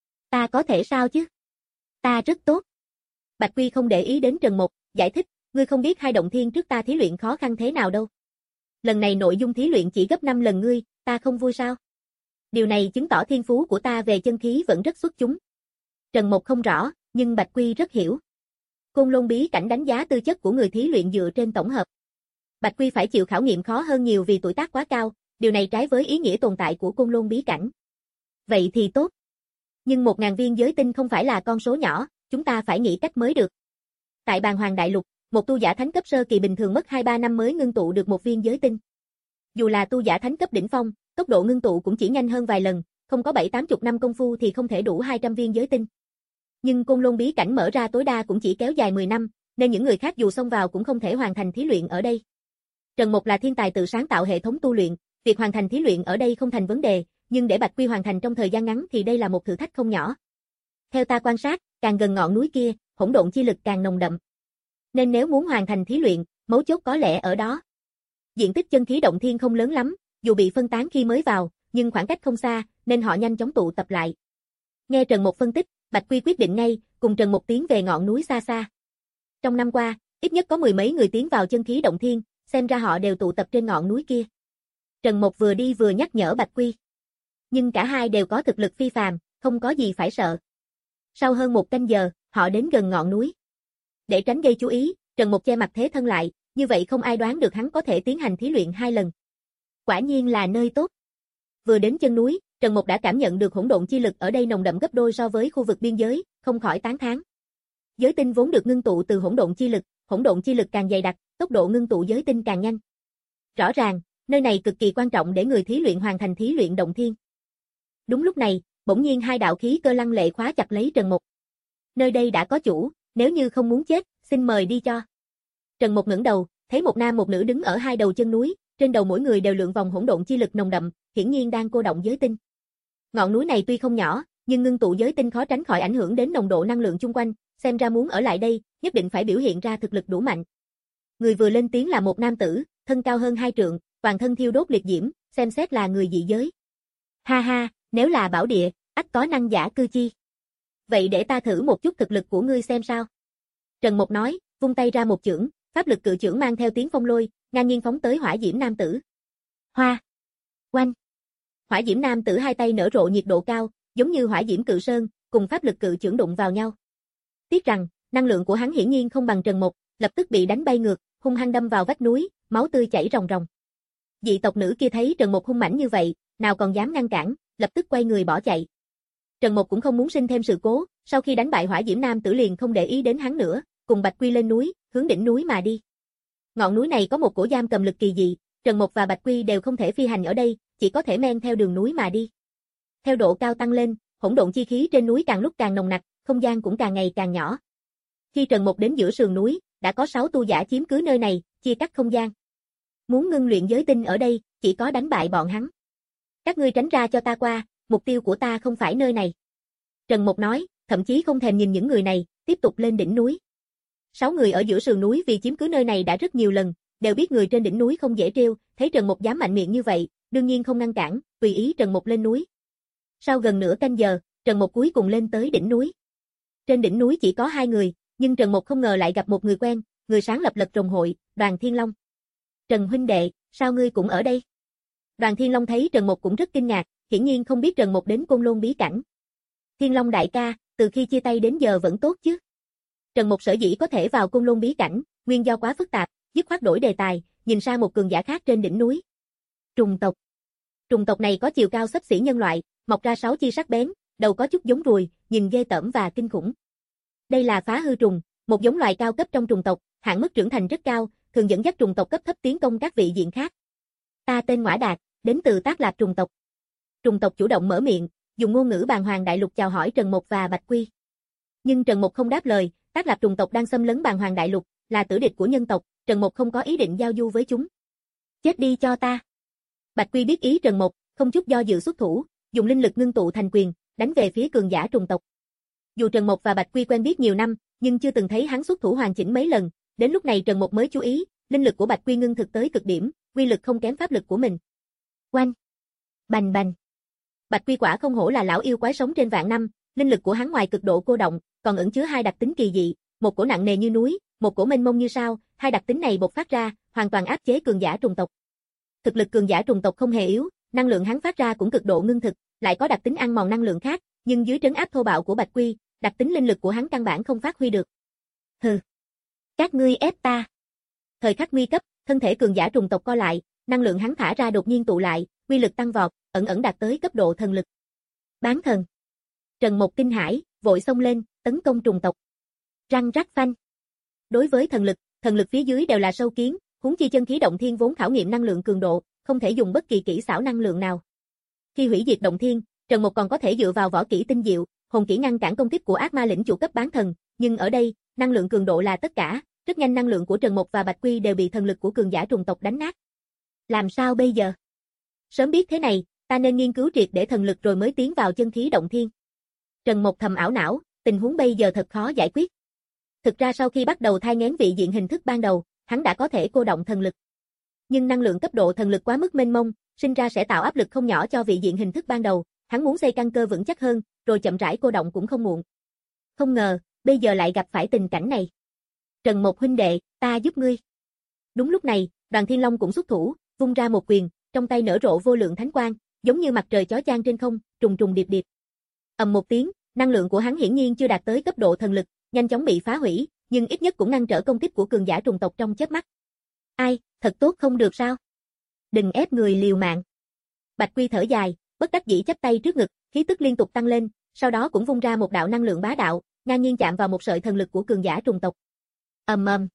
S2: Ta có thể sao chứ? Ta rất tốt. Bạch Quy không để ý đến Trần Mục, giải thích, ngươi không biết hai động thiên trước ta thí luyện khó khăn thế nào đâu. Lần này nội dung thí luyện chỉ gấp năm lần ngươi, ta không vui sao? Điều này chứng tỏ thiên phú của ta về chân khí vẫn rất xuất chúng. Trần Mục không rõ, nhưng Bạch Quy rất hiểu. Côn lôn bí cảnh đánh giá tư chất của người thí luyện dựa trên tổng hợp. Bạch Quy phải chịu khảo nghiệm khó hơn nhiều vì tuổi tác quá cao, điều này trái với ý nghĩa tồn tại của côn lôn bí cảnh. Vậy thì tốt. Nhưng một ngàn viên giới tinh không phải là con số nhỏ, chúng ta phải nghĩ cách mới được. Tại Bàn Hoàng Đại Lục, một tu giả thánh cấp sơ kỳ bình thường mất hai ba năm mới ngưng tụ được một viên giới tinh. Dù là tu giả thánh cấp đỉnh phong, tốc độ ngưng tụ cũng chỉ nhanh hơn vài lần, không có bảy tám chục năm công phu thì không thể đủ hai trăm viên giới tinh. Nhưng côn lôn bí cảnh mở ra tối đa cũng chỉ kéo dài mười năm, nên những người khác dù xông vào cũng không thể hoàn thành thí luyện ở đây. Trần Mục là thiên tài tự sáng tạo hệ thống tu luyện, việc hoàn thành thí luyện ở đây không thành vấn đề, nhưng để Bạch Quy hoàn thành trong thời gian ngắn thì đây là một thử thách không nhỏ. Theo ta quan sát, càng gần ngọn núi kia, hỗn độn chi lực càng nồng đậm. Nên nếu muốn hoàn thành thí luyện, mấu chốt có lẽ ở đó. Diện tích chân khí động thiên không lớn lắm, dù bị phân tán khi mới vào, nhưng khoảng cách không xa, nên họ nhanh chóng tụ tập lại. Nghe Trần Mục phân tích, Bạch Quy quyết định ngay, cùng Trần Mục tiến về ngọn núi xa xa. Trong năm qua, ít nhất có mười mấy người tiến vào chân khí động thiên, xem ra họ đều tụ tập trên ngọn núi kia. Trần Mục vừa đi vừa nhắc nhở Bạch Quy. Nhưng cả hai đều có thực lực phi phàm, không có gì phải sợ. Sau hơn một canh giờ, họ đến gần ngọn núi. Để tránh gây chú ý, Trần Mục che mặt thế thân lại, như vậy không ai đoán được hắn có thể tiến hành thí luyện hai lần. Quả nhiên là nơi tốt. Vừa đến chân núi, Trần Mục đã cảm nhận được hỗn độn chi lực ở đây nồng đậm gấp đôi so với khu vực biên giới, không khỏi tán thán. Giới tinh vốn được ngưng tụ từ hỗn độn chi lực, hỗn độn chi lực càng dày đặc, tốc độ ngưng tụ giới tinh càng nhanh. Rõ ràng, nơi này cực kỳ quan trọng để người thí luyện hoàn thành thí luyện động thiên. Đúng lúc này, bỗng nhiên hai đạo khí cơ lăng lệ khóa chặt lấy Trần Mục. Nơi đây đã có chủ, nếu như không muốn chết, xin mời đi cho. Trần Mục ngẩng đầu, thấy một nam một nữ đứng ở hai đầu chân núi, trên đầu mỗi người đều lượn vòng hỗn độn chi lực nồng đậm, hiển nhiên đang cô động giới tinh. Ngọn núi này tuy không nhỏ, nhưng ngưng tụ giới tinh khó tránh khỏi ảnh hưởng đến nồng độ năng lượng chung quanh, xem ra muốn ở lại đây, nhất định phải biểu hiện ra thực lực đủ mạnh. Người vừa lên tiếng là một nam tử, thân cao hơn hai trượng, toàn thân thiêu đốt liệt diễm, xem xét là người dị giới. Ha ha, nếu là bảo địa, ắt có năng giả cư chi. Vậy để ta thử một chút thực lực của ngươi xem sao. Trần Mục nói, vung tay ra một chưởng, pháp lực cự chưởng mang theo tiếng phong lôi, ngang nhiên phóng tới hỏa diễm nam tử. Hoa! Oanh! Hỏa diễm nam tử hai tay nở rộ nhiệt độ cao, giống như hỏa diễm cự sơn, cùng pháp lực cự chưởng đụng vào nhau. Tiếc rằng, năng lượng của hắn hiển nhiên không bằng Trần Mục, lập tức bị đánh bay ngược, hung hăng đâm vào vách núi, máu tươi chảy ròng ròng. Dị tộc nữ kia thấy Trần Mục hung mãnh như vậy, nào còn dám ngăn cản, lập tức quay người bỏ chạy. Trần Mục cũng không muốn sinh thêm sự cố, sau khi đánh bại hỏa diễm nam tử liền không để ý đến hắn nữa, cùng Bạch Quy lên núi, hướng đỉnh núi mà đi. Ngọn núi này có một cổ giam cầm lực kỳ dị, Trần Mục và Bạch Quy đều không thể phi hành ở đây, chỉ có thể men theo đường núi mà đi. Theo độ cao tăng lên, hỗn độn chi khí trên núi càng lúc càng nồng nặc, không gian cũng càng ngày càng nhỏ. Khi Trần Mục đến giữa sườn núi, đã có sáu tu giả chiếm cứ nơi này, chia cắt không gian. Muốn ngưng luyện giới tinh ở đây, chỉ có đánh bại bọn hắn. Các ngươi tránh ra cho ta qua, mục tiêu của ta không phải nơi này. Trần Mục nói, thậm chí không thèm nhìn những người này, tiếp tục lên đỉnh núi. Sáu người ở giữa sườn núi vì chiếm cứ nơi này đã rất nhiều lần, đều biết người trên đỉnh núi không dễ trêu, thấy Trần Mục dám mạnh miệng như vậy, đương nhiên không ngăn cản, tùy ý Trần Mục lên núi. Sau gần nửa canh giờ, Trần Mục cuối cùng lên tới đỉnh núi. Trên đỉnh núi chỉ có hai người, nhưng Trần Mục không ngờ lại gặp một người quen, người sáng lập Lật Rồng hội, Đoàn Thiên Long. Trần huynh đệ, sao ngươi cũng ở đây? Đoàn Thiên Long thấy Trần Mục cũng rất kinh ngạc, hiển nhiên không biết Trần Mục đến Côn Lôn bí cảnh. Thiên Long đại ca, từ khi chia tay đến giờ vẫn tốt chứ? Trần Mục sở dĩ có thể vào Côn Lôn bí cảnh, nguyên do quá phức tạp, dứt khoát đổi đề tài, nhìn sang một cường giả khác trên đỉnh núi. Trùng tộc. Trùng tộc này có chiều cao xấp xỉ nhân loại, mọc ra sáu chi sắc bén, đầu có chút giống ruồi, nhìn ghê tởm và kinh khủng. Đây là phá hư trùng, một giống loài cao cấp trong trùng tộc, hạn mức trưởng thành rất cao, thường dẫn dắt trùng tộc cấp thấp tiến công các vị diện khác. Ta tên Ngoã Đạt, đến từ Tác Lạp trùng tộc. Trùng tộc chủ động mở miệng, dùng ngôn ngữ Bàn Hoàng Đại Lục chào hỏi Trần Mục và Bạch Quy. Nhưng Trần Mục không đáp lời, Tác Lạp trùng tộc đang xâm lấn Bàn Hoàng Đại Lục, là tử địch của nhân tộc, Trần Mục không có ý định giao du với chúng. Chết đi cho ta. Bạch Quy biết ý Trần Mục, không chút do dự xuất thủ, dùng linh lực ngưng tụ thành quyền, đánh về phía cường giả trùng tộc. Dù Trần Mục và Bạch Quy quen biết nhiều năm, nhưng chưa từng thấy hắn xuất thủ hoàn chỉnh mấy lần, đến lúc này Trần Mục mới chú ý, linh lực của Bạch Quy ngưng thực tới cực điểm, quy lực không kém pháp lực của mình. Oanh! Bành bành! Bạch Quy quả không hổ là lão yêu quái sống trên vạn năm, linh lực của hắn ngoài cực độ cô động, còn ẩn chứa hai đặc tính kỳ dị, một cổ nặng nề như núi, một cổ mênh mông như sao, hai đặc tính này bộc phát ra, hoàn toàn áp chế cường giả trùng tộc. Thực lực cường giả trùng tộc không hề yếu, năng lượng hắn phát ra cũng cực độ ngưng thực, lại có đặc tính ăn mòn năng lượng khác, nhưng dưới trấn áp thô bạo của Bạch Quy, đặc tính linh lực của hắn căn bản không phát huy được. Hừ, các ngươi ép ta. Thời khắc nguy cấp, thân thể cường giả trùng tộc co lại, năng lượng hắn thả ra đột nhiên tụ lại, quy lực tăng vọt, ẩn ẩn đạt tới cấp độ thần lực. Bán thần. Trần Mục kinh hãi, vội xông lên, tấn công trùng tộc. Răng rắc phanh. Đối với thần lực, thần lực phía dưới đều là sâu kiến, huống chi chân khí động thiên vốn khảo nghiệm năng lượng cường độ, không thể dùng bất kỳ kỹ xảo năng lượng nào. Khi hủy diệt động thiên, Trần Mục còn có thể dựa vào võ kỹ tinh diệu, hồn kỹ ngăn cản công kích của ác ma lĩnh chủ cấp bán thần, nhưng ở đây, năng lượng cường độ là tất cả, rất nhanh năng lượng của Trần Mục và Bạch Quy đều bị thần lực của cường giả trùng tộc đánh nát. Làm sao bây giờ? Sớm biết thế này, ta nên nghiên cứu triệt để thần lực rồi mới tiến vào chân khí động thiên. Trần Mục thầm ảo não, tình huống bây giờ thật khó giải quyết. Thực ra sau khi bắt đầu thai nghén vị diện hình thức ban đầu, hắn đã có thể cô động thần lực. Nhưng năng lượng cấp độ thần lực quá mức mênh mông, sinh ra sẽ tạo áp lực không nhỏ cho vị diện hình thức ban đầu, hắn muốn xây căn cơ vững chắc hơn, rồi chậm rãi cô động cũng không muộn. Không ngờ, bây giờ lại gặp phải tình cảnh này. Trần Mục huynh đệ, ta giúp ngươi. Đúng lúc này, Đoàn Thiên Long cũng xuất thủ, vung ra một quyền, trong tay nở rộ vô lượng thánh quang, giống như mặt trời chói chang trên không, trùng trùng điệp điệp. Ầm một tiếng, năng lượng của hắn hiển nhiên chưa đạt tới cấp độ thần lực, nhanh chóng bị phá hủy, nhưng ít nhất cũng ngăn trở công kích của cường giả trùng tộc trong chớp mắt. Ai, thật tốt không được sao? Đừng ép người liều mạng. Bạch Quy thở dài, bất đắc dĩ chắp tay trước ngực, khí tức liên tục tăng lên, sau đó cũng vung ra một đạo năng lượng bá đạo, ngang nhiên chạm vào một sợi thần lực của cường giả trùng tộc. Ầm ầm.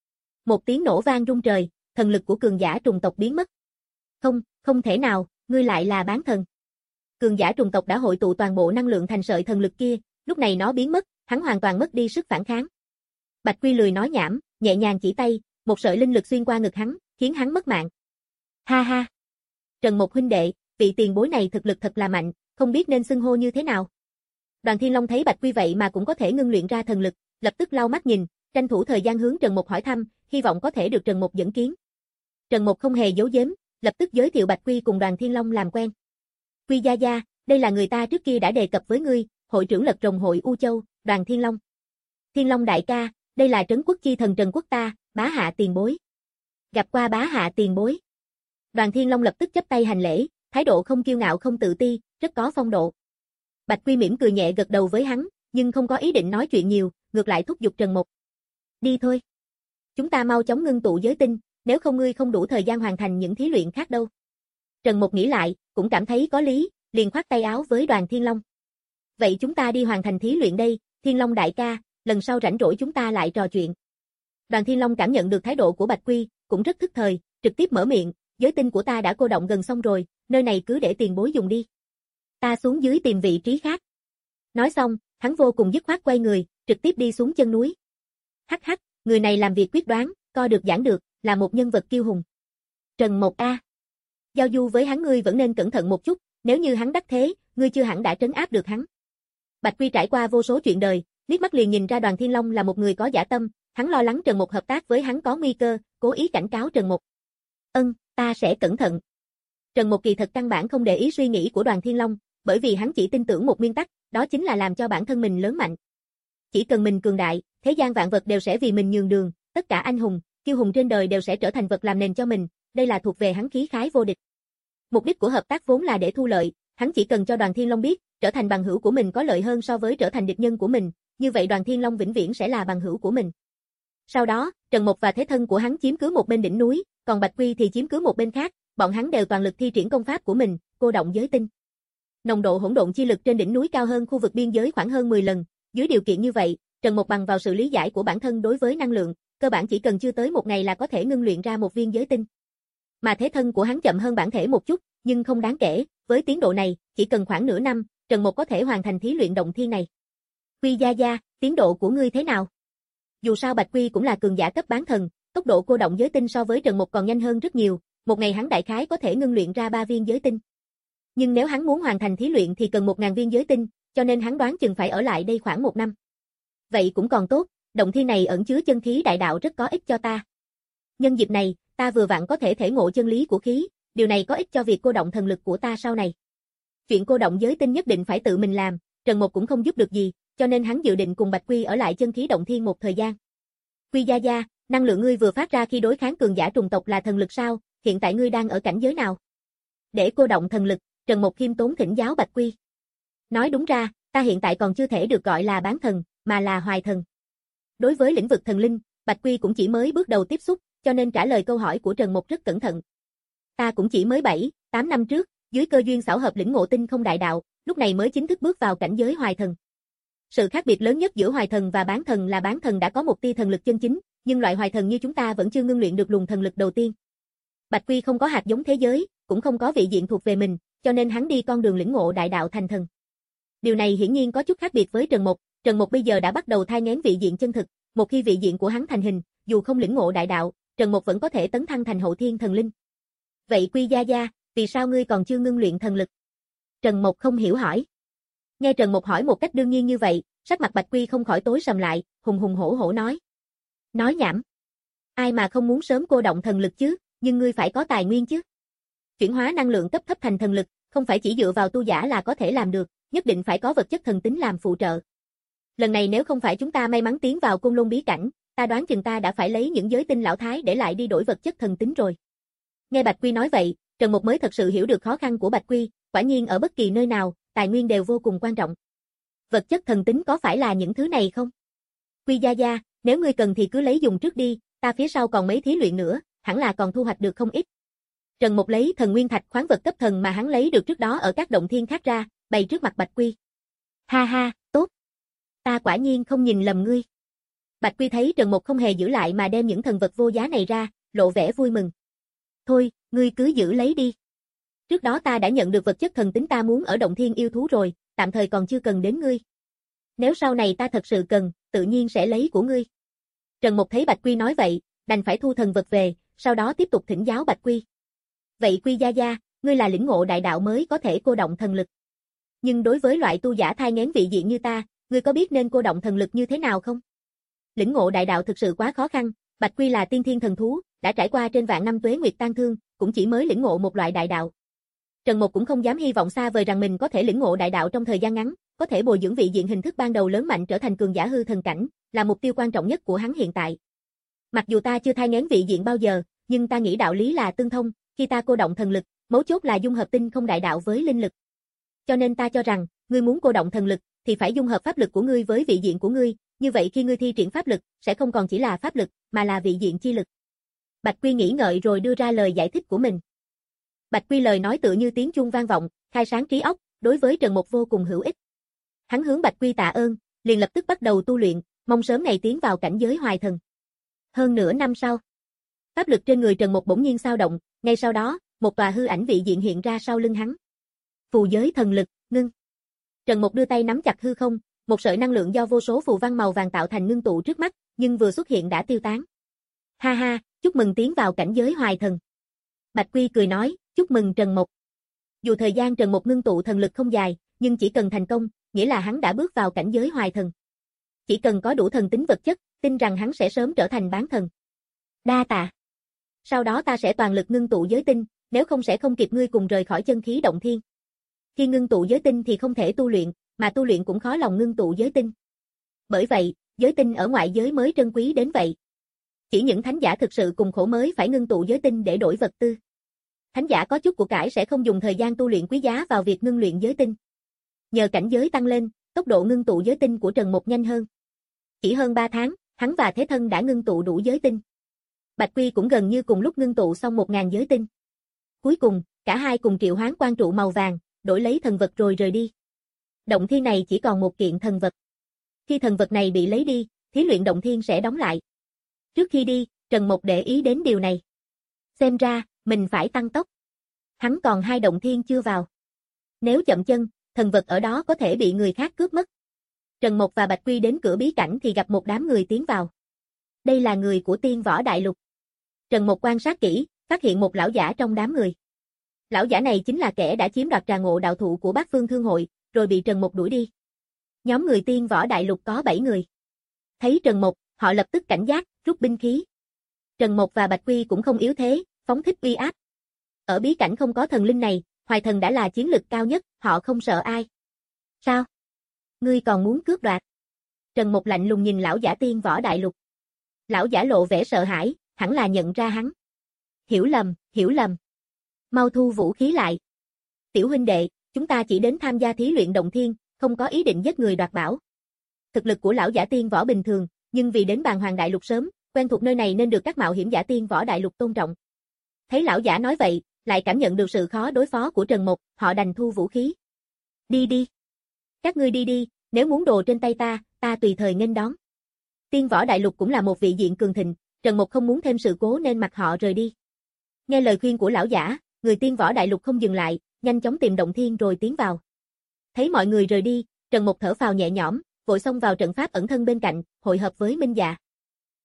S2: Một tiếng nổ vang rung trời, thần lực của cường giả trùng tộc biến mất. Không, không thể nào, ngươi lại là bán thần. Cường giả trùng tộc đã hội tụ toàn bộ năng lượng thành sợi thần lực kia, lúc này nó biến mất, hắn hoàn toàn mất đi sức phản kháng. Bạch Quy lười nói nhảm, nhẹ nhàng chỉ tay, một sợi linh lực xuyên qua ngực hắn, khiến hắn mất mạng. Ha ha. Trần Mục huynh đệ, vị tiền bối này thực lực thật là mạnh, không biết nên xưng hô như thế nào. Đoàn Thiên Long thấy Bạch Quy vậy mà cũng có thể ngưng luyện ra thần lực, lập tức lau mắt nhìn, tranh thủ thời gian hướng Trần Mục hỏi thăm, hy vọng có thể được Trần Mục dẫn kiến. Trần Mục không hề giấu giếm, lập tức giới thiệu Bạch Quy cùng Đoàn Thiên Long làm quen. Quy gia gia, đây là người ta trước kia đã đề cập với ngươi, hội trưởng Lật Rồng hội U Châu, Đoàn Thiên Long. Thiên Long đại ca, đây là trấn quốc chi thần Trần Quốc ta, bá hạ tiền bối. Gặp qua bá hạ tiền bối. Đoàn Thiên Long lập tức chắp tay hành lễ, thái độ không kiêu ngạo không tự ti, rất có phong độ. Bạch Quy mỉm cười nhẹ gật đầu với hắn, nhưng không có ý định nói chuyện nhiều, ngược lại thúc giục Trần Mục. Đi thôi. Chúng ta mau chóng ngưng tụ giới tinh, nếu không ngươi không đủ thời gian hoàn thành những thí luyện khác đâu. Trần Mục nghĩ lại, cũng cảm thấy có lý, liền khoát tay áo với Đoàn Thiên Long. Vậy chúng ta đi hoàn thành thí luyện đây, Thiên Long đại ca, lần sau rảnh rỗi chúng ta lại trò chuyện. Đoàn Thiên Long cảm nhận được thái độ của Bạch Quy, cũng rất thức thời, trực tiếp mở miệng, giới tinh của ta đã cô động gần xong rồi, nơi này cứ để tiền bối dùng đi. Ta xuống dưới tìm vị trí khác. Nói xong, hắn vô cùng dứt khoát quay người, trực tiếp đi xuống chân núi. Hắc hắc, người này làm việc quyết đoán, co được giảng được, là một nhân vật kiêu hùng. Trần Mục A. Giao du với hắn ngươi vẫn nên cẩn thận một chút, nếu như hắn đắc thế, ngươi chưa hẳn đã trấn áp được hắn. Bạch Quy trải qua vô số chuyện đời, liếc mắt liền nhìn ra Đoàn Thiên Long là một người có dã tâm, hắn lo lắng Trần Mục hợp tác với hắn có nguy cơ, cố ý cảnh cáo Trần Mục. Ân, ta sẽ cẩn thận. Trần Mục kỳ thật căn bản không để ý suy nghĩ của Đoàn Thiên Long, bởi vì hắn chỉ tin tưởng một nguyên tắc, đó chính là làm cho bản thân mình lớn mạnh. Chỉ cần mình cường đại, thế gian vạn vật đều sẽ vì mình nhường đường, tất cả anh hùng, kiêu hùng trên đời đều sẽ trở thành vật làm nền cho mình, đây là thuộc về hắn khí khái vô địch. Mục đích của hợp tác vốn là để thu lợi, hắn chỉ cần cho Đoàn Thiên Long biết, trở thành bằng hữu của mình có lợi hơn so với trở thành địch nhân của mình, như vậy Đoàn Thiên Long vĩnh viễn sẽ là bằng hữu của mình. Sau đó, Trần Mục và thế thân của hắn chiếm cứ một bên đỉnh núi, còn Bạch Quy thì chiếm cứ một bên khác, bọn hắn đều toàn lực thi triển công pháp của mình, cô động giới tinh. Nồng độ hỗn độn chi lực trên đỉnh núi cao hơn khu vực biên giới khoảng hơn mười lần, dưới điều kiện như vậy, Trần Mục bằng vào sự lý giải của bản thân đối với năng lượng, cơ bản chỉ cần chưa tới một ngày là có thể ngưng luyện ra một viên giới tinh. Mà thế thân của hắn chậm hơn bản thể một chút, nhưng không đáng kể, với tiến độ này, chỉ cần khoảng nửa năm, Trần Mục có thể hoàn thành thí luyện động thiên này. Quy gia gia, tiến độ của ngươi thế nào? Dù sao Bạch Quy cũng là cường giả cấp bán thần, tốc độ cô động giới tinh so với Trần Mục còn nhanh hơn rất nhiều, một ngày hắn đại khái có thể ngưng luyện ra ba viên giới tinh. Nhưng nếu hắn muốn hoàn thành thí luyện thì cần một ngàn viên giới tinh, cho nên hắn đoán chừng phải ở lại đây khoảng một năm. Vậy cũng còn tốt, động thiên này ẩn chứa chân khí đại đạo rất có ích cho ta. Nhân dịp này, ta vừa vặn có thể thể ngộ chân lý của khí, điều này có ích cho việc cô động thần lực của ta sau này. Chuyện cô động giới tinh nhất định phải tự mình làm, Trần Mục cũng không giúp được gì, cho nên hắn dự định cùng Bạch Quy ở lại chân khí động thiên một thời gian. Quy gia gia, năng lượng ngươi vừa phát ra khi đối kháng cường giả trùng tộc là thần lực sao, hiện tại ngươi đang ở cảnh giới nào? Để cô động thần lực, Trần Mục khiêm tốn thỉnh giáo Bạch Quy. Nói đúng ra, ta hiện tại còn chưa thể được gọi là bán thần, mà là hoài thần. Đối với lĩnh vực thần linh, Bạch Quy cũng chỉ mới bước đầu tiếp xúc, cho nên trả lời câu hỏi của Trần Mục rất cẩn thận. Ta cũng chỉ mới bảy, tám năm trước, dưới cơ duyên xảo hợp lĩnh ngộ tinh không đại đạo, lúc này mới chính thức bước vào cảnh giới hoài thần. Sự khác biệt lớn nhất giữa hoài thần và bán thần là bán thần đã có một tia thần lực chân chính, nhưng loại hoài thần như chúng ta vẫn chưa ngưng luyện được luồng thần lực đầu tiên. Bạch Quy không có hạt giống thế giới, cũng không có vị diện thuộc về mình, cho nên hắn đi con đường lĩnh ngộ đại đạo thành thần. Điều này hiển nhiên có chút khác biệt với Trần Mục, Trần Mục bây giờ đã bắt đầu thai nghén vị diện chân thực, một khi vị diện của hắn thành hình, dù không lĩnh ngộ đại đạo, Trần Mục vẫn có thể tấn thăng thành hậu thiên thần linh. Vậy Quy gia gia, vì sao ngươi còn chưa ngưng luyện thần lực? Trần Mục không hiểu hỏi. Nghe Trần Mục hỏi một cách đương nhiên như vậy, sắc mặt Bạch Quy không khỏi tối sầm lại, hùng hùng hổ hổ nói. Nói nhảm. Ai mà không muốn sớm cô động thần lực chứ, nhưng ngươi phải có tài nguyên chứ. Chuyển hóa năng lượng cấp thấp thành thần lực, không phải chỉ dựa vào tu giả là có thể làm được, nhất định phải có vật chất thần tính làm phụ trợ. Lần này nếu không phải chúng ta may mắn tiến vào Côn Lôn bí cảnh, ta đoán chừng ta đã phải lấy những giới tinh lão thái để lại đi đổi vật chất thần tính rồi. Nghe Bạch Quy nói vậy, Trần Mục mới thật sự hiểu được khó khăn của Bạch Quy, quả nhiên ở bất kỳ nơi nào, tài nguyên đều vô cùng quan trọng. Vật chất thần tính có phải là những thứ này không? Quy gia gia, nếu ngươi cần thì cứ lấy dùng trước đi, ta phía sau còn mấy thí luyện nữa, hẳn là còn thu hoạch được không ít. Trần Mục lấy thần nguyên thạch khoáng vật cấp thần mà hắn lấy được trước đó ở các động thiên khác ra, bày trước mặt Bạch Quy. Ha ha, tốt. Ta quả nhiên không nhìn lầm ngươi. Bạch Quy thấy Trần Mục không hề giữ lại mà đem những thần vật vô giá này ra, lộ vẻ vui mừng. Thôi, ngươi cứ giữ lấy đi. Trước đó ta đã nhận được vật chất thần tính ta muốn ở động thiên yêu thú rồi, tạm thời còn chưa cần đến ngươi. Nếu sau này ta thật sự cần, tự nhiên sẽ lấy của ngươi. Trần Mục thấy Bạch Quy nói vậy, đành phải thu thần vật về, sau đó tiếp tục thỉnh giáo Bạch Quy. Vậy Quy gia gia, ngươi là lĩnh ngộ đại đạo mới có thể cô động thần lực. Nhưng đối với loại tu giả thai nghén vị diện như ta, ngươi có biết nên cô động thần lực như thế nào không? Lĩnh ngộ đại đạo thực sự quá khó khăn, Bạch Quy là tiên thiên thần thú, đã trải qua trên vạn năm tuế nguyệt tang thương, cũng chỉ mới lĩnh ngộ một loại đại đạo. Trần Mục cũng không dám hy vọng xa vời rằng mình có thể lĩnh ngộ đại đạo trong thời gian ngắn, có thể bồi dưỡng vị diện hình thức ban đầu lớn mạnh trở thành cường giả hư thần cảnh, là mục tiêu quan trọng nhất của hắn hiện tại. Mặc dù ta chưa thai nghén vị diện bao giờ, nhưng ta nghĩ đạo lý là tương thông, khi ta cô động thần lực, mấu chốt là dung hợp tinh không đại đạo với linh lực. Cho nên ta cho rằng, ngươi muốn cô động thần lực, thì phải dung hợp pháp lực của ngươi với vị diện của ngươi, như vậy khi ngươi thi triển pháp lực, sẽ không còn chỉ là pháp lực, mà là vị diện chi lực. Bạch Quy nghĩ ngợi rồi đưa ra lời giải thích của mình. Bạch Quy lời nói tựa như tiếng chuông vang vọng, khai sáng trí óc, đối với Trần Mục vô cùng hữu ích. Hắn hướng Bạch Quy tạ ơn, liền lập tức bắt đầu tu luyện, mong sớm ngày tiến vào cảnh giới hoài thần. Hơn nửa năm sau, pháp lực trên người Trần Mục bỗng nhiên dao động, ngay sau đó, một tòa hư ảnh vị diện hiện ra sau lưng hắn. Phù giới thần lực, ngưng. Trần Mục đưa tay nắm chặt hư không, một sợi năng lượng do vô số phù văn màu vàng tạo thành ngưng tụ trước mắt, nhưng vừa xuất hiện đã tiêu tán. Ha ha, chúc mừng tiến vào cảnh giới hoài thần. Bạch Quy cười nói, chúc mừng Trần Mục. Dù thời gian Trần Mục ngưng tụ thần lực không dài, nhưng chỉ cần thành công, nghĩa là hắn đã bước vào cảnh giới hoài thần. Chỉ cần có đủ thần tính vật chất, tin rằng hắn sẽ sớm trở thành bán thần. Đa tạ. Sau đó ta sẽ toàn lực ngưng tụ giới tinh, nếu không sẽ không kịp ngươi cùng rời khỏi chân khí động thiên. Khi ngưng tụ giới tinh thì không thể tu luyện, mà tu luyện cũng khó lòng ngưng tụ giới tinh. Bởi vậy, giới tinh ở ngoại giới mới trân quý đến vậy. Chỉ những thánh giả thực sự cùng khổ mới phải ngưng tụ giới tinh để đổi vật tư. Thánh giả có chút của cải sẽ không dùng thời gian tu luyện quý giá vào việc ngưng luyện giới tinh. Nhờ cảnh giới tăng lên, tốc độ ngưng tụ giới tinh của Trần Mục nhanh hơn. Chỉ hơn ba tháng, hắn và Thế Thân đã ngưng tụ đủ giới tinh. Bạch Quy cũng gần như cùng lúc ngưng tụ xong một ngàn giới tinh. Cuối cùng, cả hai cùng triệu hoán quan trụ màu vàng, đổi lấy thần vật rồi rời đi. Động thiên này chỉ còn một kiện thần vật. Khi thần vật này bị lấy đi, thí luyện động thiên sẽ đóng lại. Trước khi đi, Trần Mục để ý đến điều này. Xem ra, mình phải tăng tốc. Hắn còn hai động thiên chưa vào. Nếu chậm chân, thần vật ở đó có thể bị người khác cướp mất. Trần Mục và Bạch Quy đến cửa bí cảnh thì gặp một đám người tiến vào. Đây là người của Tiên Võ Đại Lục. Trần Mục quan sát kỹ, phát hiện một lão giả trong đám người. Lão giả này chính là kẻ đã chiếm đoạt trà ngộ đạo thụ của Bát Phương Thương hội, rồi bị Trần Mục đuổi đi. Nhóm người Tiên Võ Đại Lục có bảy người. Thấy Trần Mục, họ lập tức cảnh giác, rút binh khí. Trần Mục và Bạch Quy cũng không yếu thế, phóng thích uy áp. Ở bí cảnh không có thần linh này, Hoài Thần đã là chiến lực cao nhất, họ không sợ ai. Sao? Ngươi còn muốn cướp đoạt? Trần Mục lạnh lùng nhìn lão giả Tiên Võ Đại Lục. Lão giả lộ vẻ sợ hãi, hẳn là nhận ra hắn. Hiểu lầm, hiểu lầm. Mau thu vũ khí lại. Tiểu huynh đệ, chúng ta chỉ đến tham gia thí luyện động thiên, không có ý định giết người đoạt bảo. Thực lực của lão giả Tiên Võ bình thường, nhưng vì đến Bàn Hoàng Đại Lục sớm, quen thuộc nơi này nên được các mạo hiểm giả Tiên Võ Đại Lục tôn trọng. Thấy lão giả nói vậy, lại cảm nhận được sự khó đối phó của Trần Mục, họ đành thu vũ khí. Đi đi. Các ngươi đi đi, nếu muốn đồ trên tay ta, ta tùy thời nghênh đón. Tiên Võ Đại Lục cũng là một vị diện cường thịnh, Trần Mục không muốn thêm sự cố nên mặc họ rời đi. Nghe lời khuyên của lão giả, người Tiên Võ Đại Lục không dừng lại, nhanh chóng tìm động thiên rồi tiến vào. Thấy mọi người rời đi, Trần Mục thở phào nhẹ nhõm, vội xông vào trận pháp ẩn thân bên cạnh, hội hợp với Minh Dạ. Tốt,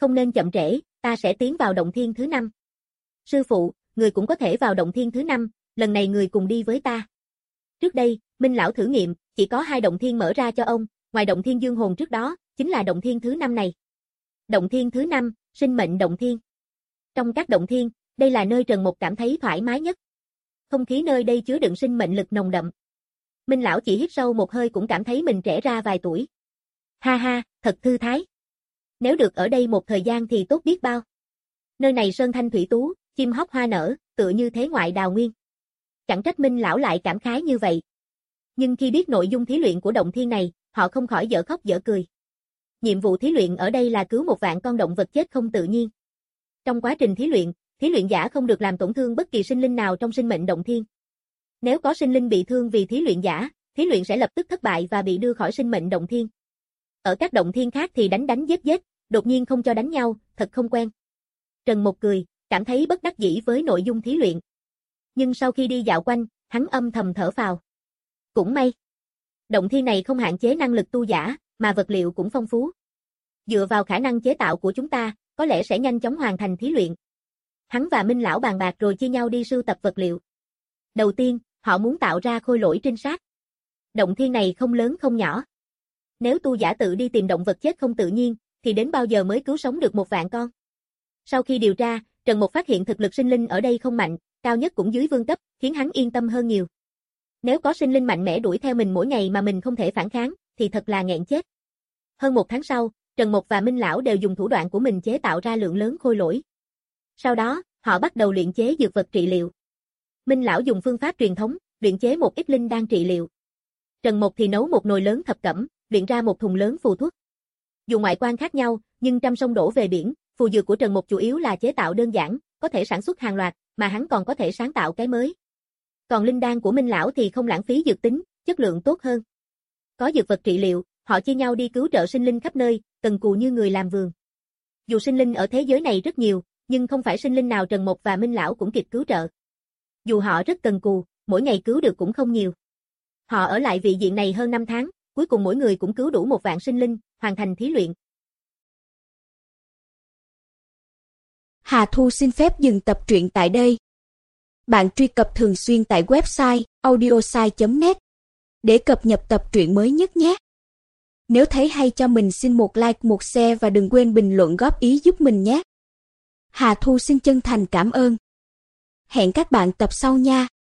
S2: không nên chậm trễ, ta sẽ tiến vào động thiên thứ năm. Sư phụ, người cũng có thể vào động thiên thứ năm, lần này người cùng đi với ta. Trước đây, Minh lão thử nghiệm, chỉ có hai động thiên mở ra cho ông, ngoài động thiên dương hồn trước đó, chính là động thiên thứ năm này. Động thiên thứ năm, sinh mệnh động thiên. Trong các động thiên, đây là nơi Trần Mục cảm thấy thoải mái nhất. Không khí nơi đây chứa đựng sinh mệnh lực nồng đậm. Minh lão chỉ hít sâu một hơi cũng cảm thấy mình trẻ ra vài tuổi. Ha ha, thật thư thái. Nếu được ở đây một thời gian thì tốt biết bao. Nơi này sơn thanh thủy tú, chim hót hoa nở, tựa như thế ngoại đào nguyên. Chẳng trách Minh lão lại cảm khái như vậy. Nhưng khi biết nội dung thí luyện của động thiên này, họ không khỏi dở khóc dở cười. Nhiệm vụ thí luyện ở đây là cứu một vạn con động vật chết không tự nhiên. Trong quá trình thí luyện, thí luyện giả không được làm tổn thương bất kỳ sinh linh nào trong sinh mệnh động thiên. Nếu có sinh linh bị thương vì thí luyện giả, thí luyện sẽ lập tức thất bại và bị đưa khỏi sinh mệnh động thiên. Ở các động thiên khác thì đánh đánh giết giết, đột nhiên không cho đánh nhau, thật không quen. Trần Mục cười, cảm thấy bất đắc dĩ với nội dung thí luyện. Nhưng sau khi đi dạo quanh, hắn âm thầm thở phào. Cũng may. Động thiên này không hạn chế năng lực tu giả, mà vật liệu cũng phong phú. Dựa vào khả năng chế tạo của chúng ta, có lẽ sẽ nhanh chóng hoàn thành thí luyện. Hắn và Minh lão bàn bạc rồi chia nhau đi sưu tập vật liệu. Đầu tiên, họ muốn tạo ra khôi lỗi trinh sát. Động thiên này không lớn không nhỏ. Nếu tu giả tự đi tìm động vật chết không tự nhiên, thì đến bao giờ mới cứu sống được một vạn con. Sau khi điều tra, Trần Mục phát hiện thực lực sinh linh ở đây không mạnh, cao nhất cũng dưới vương cấp, khiến hắn yên tâm hơn nhiều. Nếu có sinh linh mạnh mẽ đuổi theo mình mỗi ngày mà mình không thể phản kháng, thì thật là nghẹn chết. Hơn một tháng sau, Trần Mục và Minh lão đều dùng thủ đoạn của mình chế tạo ra lượng lớn khôi lỗi. Sau đó, họ bắt đầu luyện chế dược vật trị liệu. Minh lão dùng phương pháp truyền thống, luyện chế một ít linh đan trị liệu. Trần Mục thì nấu một nồi lớn thập cẩm, luyện ra một thùng lớn phù thuốc. Dù ngoại quan khác nhau, nhưng trăm sông đổ về biển, phù dược của Trần Mục chủ yếu là chế tạo đơn giản, có thể sản xuất hàng loạt, mà hắn còn có thể sáng tạo cái mới. Còn linh đan của Minh lão thì không lãng phí dược tính, chất lượng tốt hơn. Có dược vật trị liệu, họ chia nhau đi cứu trợ sinh linh khắp nơi, cần cù như người làm vườn. Dù sinh linh ở thế giới này rất nhiều, nhưng không phải sinh linh nào Trần Mục và Minh lão cũng kịp cứu trợ. Dù họ rất cần cù, mỗi ngày cứu được cũng không nhiều. Họ ở lại vị diện này hơn năm tháng, cuối cùng mỗi người cũng cứu đủ một vạn sinh linh, hoàn thành thí luyện.
S1: Hà Thu xin phép dừng tập truyện tại đây. Bạn truy cập thường xuyên tại website audiosai chấm net để cập nhật tập truyện mới nhất nhé. Nếu thấy hay cho mình xin một like, một share và đừng quên bình luận góp ý giúp mình nhé. Hà Thu xin chân thành cảm ơn. Hẹn các bạn tập sau nha.